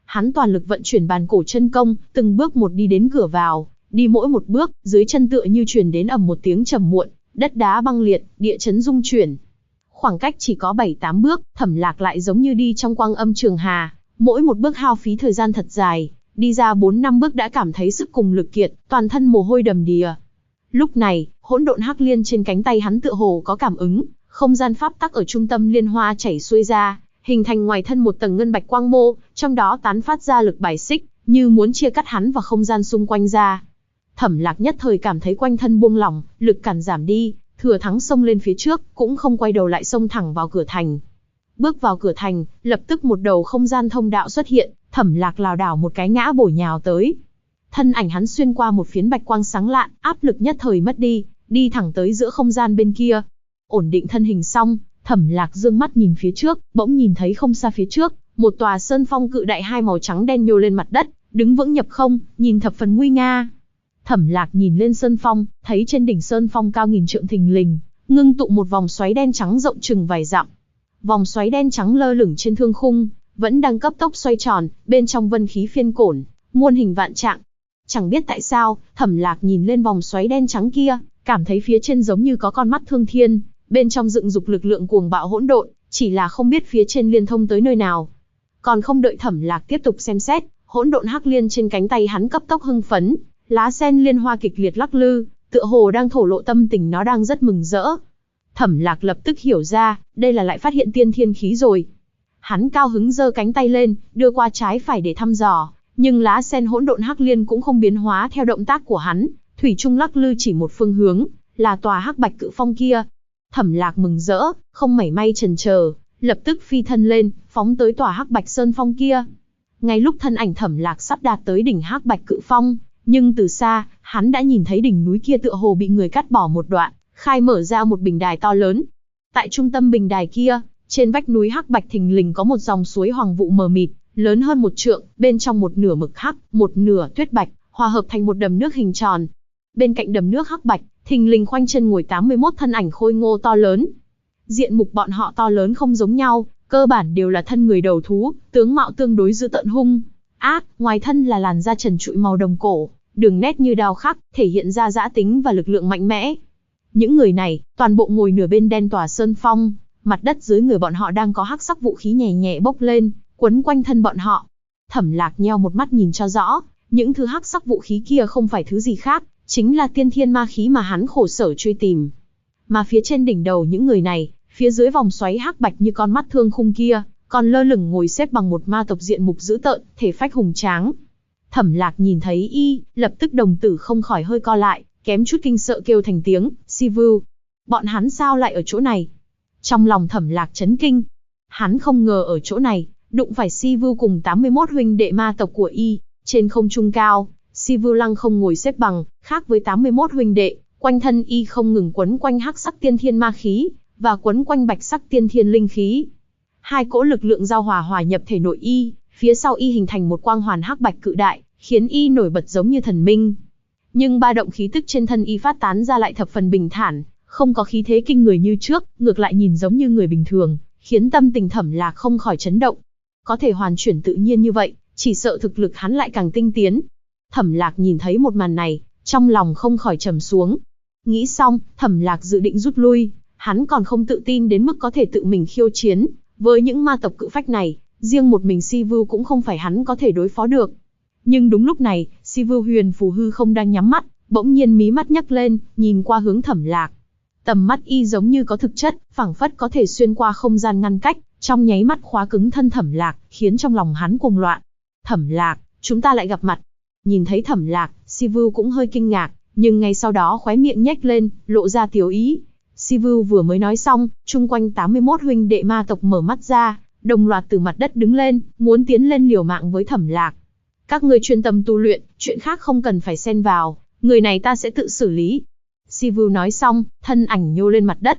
Hắn toàn lực vận chuyển bàn cổ chân công, từng bước một đi đến cửa vào, đi mỗi một bước, dưới chân tựa như truyền đến ầm một tiếng trầm muộn, đất đá băng liệt, địa chấn rung chuyển. Khoảng cách chỉ có 7-8 bước, Thẩm Lạc lại giống như đi trong quang âm trường hà, mỗi một bước hao phí thời gian thật dài, đi ra 4-5 bước đã cảm thấy sức cùng lực kiệt, toàn thân mồ hôi đầm đìa. Lúc này, hỗn độn hắc liên trên cánh tay hắn tựa hồ có cảm ứng, không gian pháp tắc ở trung tâm liên hoa chảy xuôi ra, hình thành ngoài thân một tầng ngân bạch quang mô, trong đó tán phát ra lực bài xích, như muốn chia cắt hắn và không gian xung quanh ra. Thẩm Lạc nhất thời cảm thấy quanh thân buông lỏng, lực cản giảm đi, thừa thắng xông lên phía trước, cũng không quay đầu lại xông thẳng vào cửa thành. Bước vào cửa thành, lập tức một đầu không gian thông đạo xuất hiện, Thẩm Lạc lảo đảo một cái ngã bổ nhào tới. Thân ảnh hắn xuyên qua một phiến bạch quang sáng lạn, áp lực nhất thời mất đi, đi thẳng tới giữa không gian bên kia. Ổn định thân hình xong, Thẩm Lạc dương mắt nhìn phía trước, bỗng nhìn thấy không xa phía trước, một tòa sơn phong cự đại hai màu trắng đen nhô lên mặt đất, đứng vững nhập không, nhìn thập phần nguy nga. Thẩm Lạc nhìn lên sơn phong, thấy trên đỉnh sơn phong cao nghìn trượng thình lình, ngưng tụ một vòng xoáy đen trắng rộng chừng vài dặm. Vòng xoáy đen trắng lơ lửng trên thương khung, vẫn đang cấp tốc xoay tròn, bên trong vân khí phiên cổn, muôn hình vạn trạng. Chẳng biết tại sao, Thẩm Lạc nhìn lên vòng xoáy đen trắng kia, cảm thấy phía trên giống như có con mắt thương thiên, bên trong dựng dục lực lượng cuồng bạo hỗn độn, chỉ là không biết phía trên liên thông tới nơi nào. Còn không đợi Thẩm Lạc tiếp tục xem xét, hỗn độn hắc liên trên cánh tay hắn cấp tốc hưng phấn, lá sen liên hoa kịch liệt lắc lư, tựa hồ đang thổ lộ tâm tình nó đang rất mừng rỡ. Thẩm Lạc lập tức hiểu ra, đây là lại phát hiện tiên thiên khí rồi. Hắn cao hứng giơ cánh tay lên, đưa qua trái phải để thăm dò, nhưng lá sen hỗn độn hắc liên cũng không biến hóa theo động tác của hắn, thủy chung lắc lư chỉ một phương hướng, là tòa hắc bạch cự phong kia. Thẩm Lạc mừng rỡ, không mảy may chần chờ, lập tức phi thân lên, phóng tới tòa hắc bạch sơn phong kia. Ngay lúc thân ảnh Thẩm Lạc sắp đạt tới đỉnh hắc bạch cự phong, nhưng từ xa, hắn đã nhìn thấy đỉnh núi kia tựa hồ bị người cắt bỏ một đoạn, khai mở ra một bình đài to lớn. Tại trung tâm bình đài kia, trên vách núi hắc bạch thình lình có một dòng suối hoàng vụ mờ mịt, lớn hơn một trượng, bên trong một nửa mực hắc, một nửa tuyết bạch, hòa hợp thành một đầm nước hình tròn. Bên cạnh đầm nước hắc bạch, thình lình khoanh chân ngồi 81 thân ảnh khôi ngô to lớn. Diện mục bọn họ to lớn không giống nhau, cơ bản đều là thân người đầu thú, tướng mạo tương đối dữ tợn hung ác, ngoài thân là làn da trần trụi màu đồng cổ, đường nét như đao khắc, thể hiện ra dã tính và lực lượng mạnh mẽ. Những người này, toàn bộ ngồi nửa bên đen tòa sơn phong, mặt đất dưới người bọn họ đang có hắc sắc vũ khí nhẹ nhẹ bốc lên, quấn quanh thân bọn họ. Thẩm Lạc nheo một mắt nhìn cho rõ, những thứ hắc sắc vũ khí kia không phải thứ gì khác, chính là tiên thiên ma khí mà hắn khổ sở truy tìm. Mà phía trên đỉnh đầu những người này, phía dưới vòng xoáy hắc bạch như con mắt thương khung kia, còn lơ lửng ngồi xếp bằng một ma tộc diện mục dữ tợn, thể phách hùng tráng. Thẩm Lạc nhìn thấy y, lập tức đồng tử không khỏi hơi co lại, kém chút kinh sợ kêu thành tiếng, Sivu. Bọn hắn sao lại ở chỗ này? Trong lòng Thẩm Lạc chấn kinh. Hắn không ngờ ở chỗ này, đụng phải Sivu cùng 81 huynh đệ ma tộc của y. Trên không trung cao, Sivu lăng không ngồi xếp bằng, khác với 81 huynh đệ, quanh thân y không ngừng quấn quanh hắc sắc tiên thiên ma khí, và quấn quanh bạch sắc tiên thiên linh khí. Hai cỗ lực lượng giao hòa hòa nhập thể nội y, phía sau y hình thành một quang hoàn hắc bạch cự đại, khiến y nổi bật giống như thần minh. Nhưng ba động khí tức trên thân y phát tán ra lại thập phần bình thản, không có khí thế kinh người như trước, ngược lại nhìn giống như người bình thường, khiến tâm tình Thẩm Lạc không khỏi chấn động. Có thể hoàn chuyển tự nhiên như vậy, chỉ sợ thực lực hắn lại càng tinh tiến. Thẩm Lạc nhìn thấy một màn này, trong lòng không khỏi trầm xuống. Nghĩ xong, Thẩm Lạc dự định rút lui, hắn còn không tự tin đến mức có thể tự mình khiêu chiến với những ma tộc cự phách này, riêng một mình Sivu cũng không phải hắn có thể đối phó được. Nhưng đúng lúc này, Sivu huyền phù hư không đang nhắm mắt, bỗng nhiên mí mắt nhấc lên, nhìn qua hướng Thẩm Lạc. Tầm mắt y giống như có thực chất, phảng phất có thể xuyên qua không gian ngăn cách, trong nháy mắt khóa cứng thân Thẩm Lạc, khiến trong lòng hắn cuồng loạn. Thẩm Lạc, chúng ta lại gặp mặt. Nhìn thấy Thẩm Lạc, Sivu cũng hơi kinh ngạc, nhưng ngay sau đó khóe miệng nhếch lên, lộ ra tiếu ý. Sivu vừa mới nói xong, chung quanh 81 huynh đệ ma tộc mở mắt ra, đồng loạt từ mặt đất đứng lên, muốn tiến lên liều mạng với Thẩm Lạc. Các ngươi chuyên tâm tu luyện, chuyện khác không cần phải xen vào, người này ta sẽ tự xử lý. Sivu nói xong, thân ảnh nhô lên mặt đất.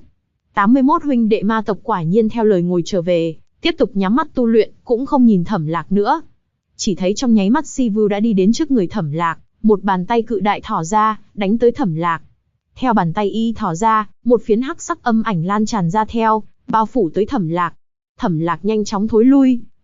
81 huynh đệ ma tộc quả nhiên theo lời ngồi trở về, tiếp tục nhắm mắt tu luyện, cũng không nhìn Thẩm Lạc nữa. Chỉ thấy trong nháy mắt Sivu đã đi đến trước người Thẩm Lạc, một bàn tay cự đại thỏ ra, đánh tới Thẩm Lạc. Theo bàn tay y thỏ ra, một phiến hắc sắc âm ảnh lan tràn ra theo, bao phủ tới Thẩm Lạc. Thẩm Lạc nhanh chóng thối lui,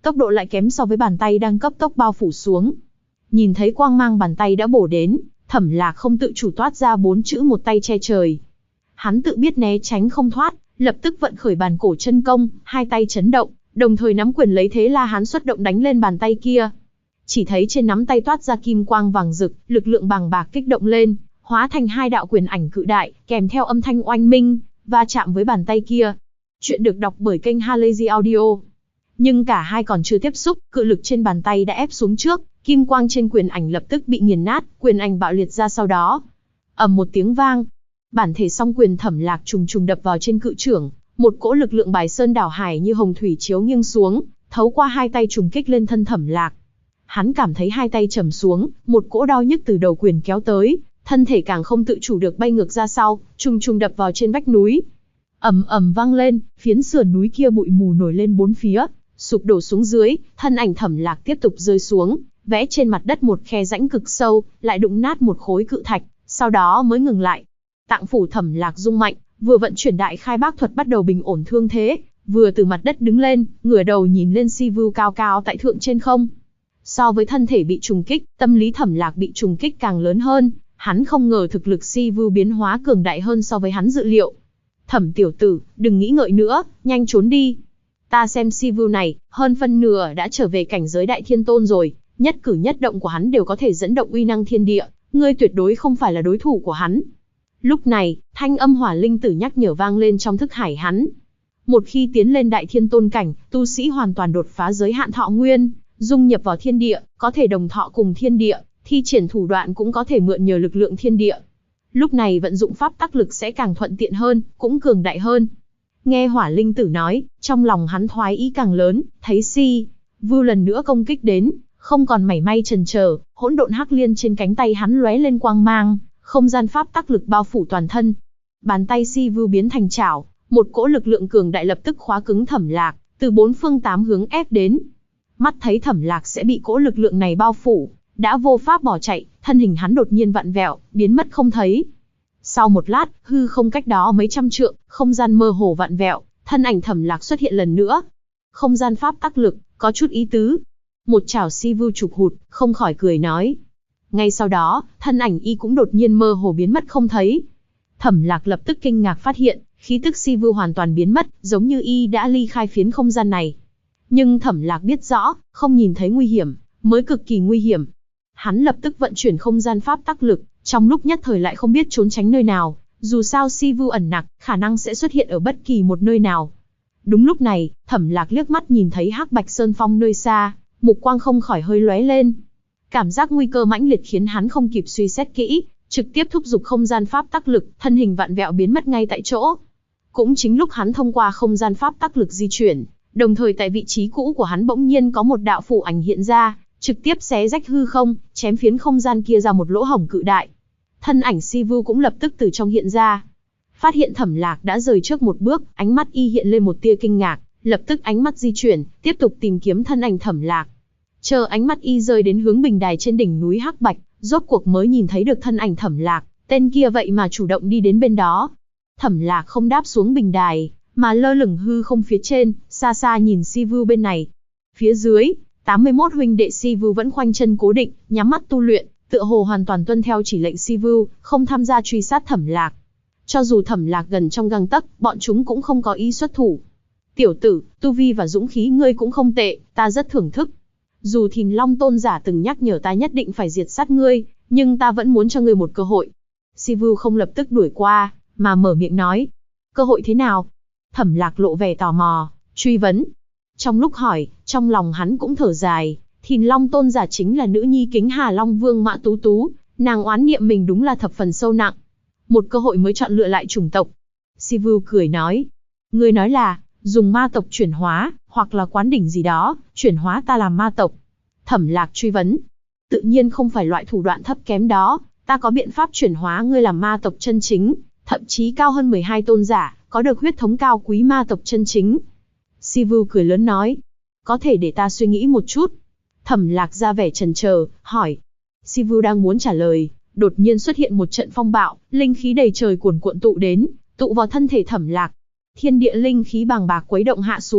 tốc độ lại kém so với bàn tay đang cấp tốc bao phủ xuống. Nhìn thấy quang mang bàn tay đã bổ đến, Thẩm Lạc không tự chủ toát ra 4 chữ một tay che trời. Hắn tự biết né tránh không thoát, lập tức vận khởi bàn cổ chân công, hai tay chấn động, đồng thời nắm quyền lấy thế La Hán xuất động đánh lên bàn tay kia. Chỉ thấy trên nắm tay toát ra kim quang vàng rực, lực lượng bàng bạc kích động lên, hóa thành hai đạo quyền ảnh cự đại, kèm theo âm thanh oanh minh, va chạm với bàn tay kia. Chuyện được đọc bởi kênh Halazy Audio. Nhưng cả hai còn chưa tiếp xúc, cự lực trên bàn tay đã ép xuống trước, kim quang trên quyền ảnh lập tức bị nghiền nát, quyền ảnh bạo liệt ra sau đó. Ầm một tiếng vang, bản thể song quyền Thẩm Lạc trùng trùng đập vào trên cự chưởng, một cỗ lực lượng bài sơn đảo hải như hồng thủy chiếu nghiêng xuống, thấu qua hai tay trùng kích lên thân Thẩm Lạc. Hắn cảm thấy hai tay trầm xuống, một cỗ đau nhức từ đầu quyền kéo tới, thân thể càng không tự chủ được bay ngược ra sau, trùng trùng đập vào trên vách núi. Ầm ầm vang lên, phiến sườn núi kia bụi mù nổi lên bốn phía, sụp đổ xuống dưới, thân ảnh Thẩm Lạc tiếp tục rơi xuống, vẽ trên mặt đất một khe rãnh cực sâu, lại đụng nát một khối cự thạch, sau đó mới ngừng lại. Tạng phủ Thẩm Lạc rung mạnh, vừa vận chuyển đại khai bác thuật bắt đầu bình ổn thương thế, vừa từ mặt đất đứng lên, ngửa đầu nhìn lên Si Vu cao cao tại thượng trên không. So với thân thể bị trùng kích, tâm lý Thẩm Lạc bị trùng kích càng lớn hơn, hắn không ngờ thực lực Si Vu biến hóa cường đại hơn so với hắn dự liệu. Thẩm tiểu tử, đừng nghĩ ngợi nữa, nhanh trốn đi. Ta xem Si Vu này, hơn phân nửa đã trở về cảnh giới Đại Thiên Tôn rồi, nhất cử nhất động của hắn đều có thể dẫn động uy năng thiên địa, ngươi tuyệt đối không phải là đối thủ của hắn. Lúc này, thanh âm Hỏa Linh Tử nhắc nhở vang lên trong thức hải hắn. Một khi tiến lên Đại Thiên Tôn cảnh, tu sĩ hoàn toàn đột phá giới hạn thọ nguyên, dung nhập vào thiên địa, có thể đồng thọ cùng thiên địa, thi triển thủ đoạn cũng có thể mượn nhờ lực lượng thiên địa. Lúc này vận dụng pháp tắc lực sẽ càng thuận tiện hơn, cũng cường đại hơn. Nghe Hỏa Linh Tử nói, trong lòng hắn thoái ý càng lớn, thấy Si Vu lần nữa công kích đến, không còn mảy may chần chờ, hỗn độn hắc liên trên cánh tay hắn lóe lên quang mang, không gian pháp tắc lực bao phủ toàn thân. Bàn tay Si Vu biến thành chảo, một cỗ lực lượng cường đại lập tức khóa cứng Thẩm Lạc, từ bốn phương tám hướng ép đến. Mắt thấy Thẩm Lạc sẽ bị cỗ lực lượng này bao phủ, đã vô pháp bỏ chạy, thân hình hắn đột nhiên vặn vẹo, biến mất không thấy. Sau một lát, hư không cách đó mấy trăm trượng, không gian mơ hồ vặn vẹo, thân ảnh Thẩm Lạc xuất hiện lần nữa. Không gian pháp tắc lực, có chút ý tứ. Một chảo Si Vu chụp hụt, không khỏi cười nói. Ngay sau đó, thân ảnh y cũng đột nhiên mơ hồ biến mất không thấy. Thẩm Lạc lập tức kinh ngạc phát hiện, khí tức Si Vu hoàn toàn biến mất, giống như y đã ly khai phiến không gian này. Nhưng Thẩm Lạc biết rõ, không nhìn thấy nguy hiểm, mới cực kỳ nguy hiểm. Hắn lập tức vận chuyển không gian pháp tắc lực, trong lúc nhất thời lại không biết trốn tránh nơi nào, dù sao Si Vu ẩn nặc, khả năng sẽ xuất hiện ở bất kỳ một nơi nào. Đúng lúc này, Thẩm Lạc liếc mắt nhìn thấy Hắc Bạch Sơn Phong nơi xa, mục quang không khỏi hơi lóe lên. Cảm giác nguy cơ mãnh liệt khiến hắn không kịp suy xét kỹ, trực tiếp thúc giục không gian pháp tắc lực, thân hình vặn vẹo biến mất ngay tại chỗ. Cũng chính lúc hắn thông qua không gian pháp tắc lực di chuyển, đồng thời tại vị trí cũ của hắn bỗng nhiên có một đạo phù ảnh hiện ra, trực tiếp xé rách hư không, chém phiến không gian kia ra một lỗ hổng cự đại. Thân ảnh Si Vu cũng lập tức từ trong hiện ra. Phát hiện Thẩm Lạc đã rời trước một bước, ánh mắt y hiện lên một tia kinh ngạc, lập tức ánh mắt di chuyển, tiếp tục tìm kiếm thân ảnh Thẩm Lạc. Chờ ánh mắt y rơi đến hướng bình đài trên đỉnh núi Hắc Bạch, rốt cuộc mới nhìn thấy được thân ảnh Thẩm Lạc, tên kia vậy mà chủ động đi đến bên đó. Thẩm Lạc không đáp xuống bình đài, mà lơ lửng hư không phía trên, xa xa nhìn Si Vu bên này. Phía dưới, 81 huynh đệ Si Vu vẫn khoanh chân cố định, nhắm mắt tu luyện, tựa hồ hoàn toàn tuân theo chỉ lệnh Si Vu, không tham gia truy sát Thẩm Lạc. Cho dù Thẩm Lạc gần trong gang tấc, bọn chúng cũng không có ý xuất thủ. Tiểu tử, tu vi và dũng khí ngươi cũng không tệ, ta rất thưởng thức. Dù Thìn Long Tôn giả từng nhắc nhở ta nhất định phải diệt sát ngươi, nhưng ta vẫn muốn cho ngươi một cơ hội. Si Vu không lập tức đuổi qua, mà mở miệng nói. Cơ hội thế nào? Thẩm Lạc lộ vẻ tò mò, truy vấn. Trong lúc hỏi, trong lòng hắn cũng thở dài, Thìn Long Tôn giả chính là nữ nhi Kính Hà Long Vương Mã Tú Tú, nàng oán niệm mình đúng là thập phần sâu nặng. Một cơ hội mới chọn lựa lại chủng tộc. Si Vu cười nói. Ngươi nói là, dùng ma tộc chuyển hóa, hoặc là quán đỉnh gì đó, chuyển hóa ta làm ma tộc. Thẩm Lạc truy vấn. Tự nhiên không phải loại thủ đoạn thấp kém đó, ta có biện pháp chuyển hóa ngươi làm ma tộc chân chính, thậm chí cao hơn 12 tôn giả, có được huyết thống cao quý ma tộc chân chính. Si Vu cười lớn nói. Có thể để ta suy nghĩ một chút. Thẩm Lạc ra vẻ chần chờ, hỏi. Si Vu đang muốn trả lời, đột nhiên xuất hiện một trận phong bạo, linh khí đầy trời cuồn cuộn tụ đến, tụ vào thân thể Thẩm Lạc. Thiên địa linh khí bàng bạc quấy động hạ xuống,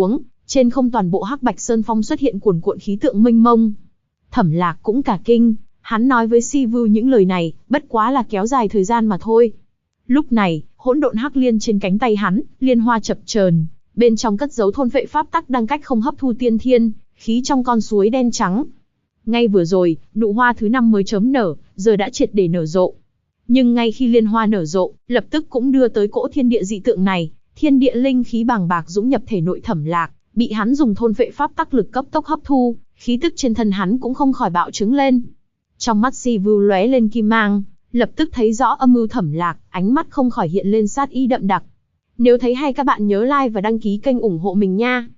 Trên không toàn bộ Hắc Bạch Sơn Phong xuất hiện cuồn cuộn khí tượng mênh mông. Thẩm Lạc cũng cả kinh, hắn nói với Si Vu những lời này, bất quá là kéo dài thời gian mà thôi. Lúc này, hỗn độn hắc liên trên cánh tay hắn, liên hoa chập chờn, bên trong cất giấu thôn phệ pháp tắc đang cách không hấp thu tiên thiên khí trong con suối đen trắng. Ngay vừa rồi, nụ hoa thứ 5 mới chớm nở, giờ đã triệt để nở rộ. Nhưng ngay khi liên hoa nở rộ, lập tức cũng đưa tới cỗ thiên địa dị tượng này, thiên địa linh khí bàng bạc dũng nhập thể nội Thẩm Lạc, bị hắn dùng thôn phệ pháp tắc lực cấp tốc hấp thu, khí tức trên thân hắn cũng không khỏi bạo trướng lên. Trong mắt Si Vu lóe lên kim mang, lập tức thấy rõ âm mưu Thẩm Lạc, ánh mắt không khỏi hiện lên sát ý đậm đặc. Nếu thấy hay các bạn nhớ like và đăng ký kênh ủng hộ mình nha.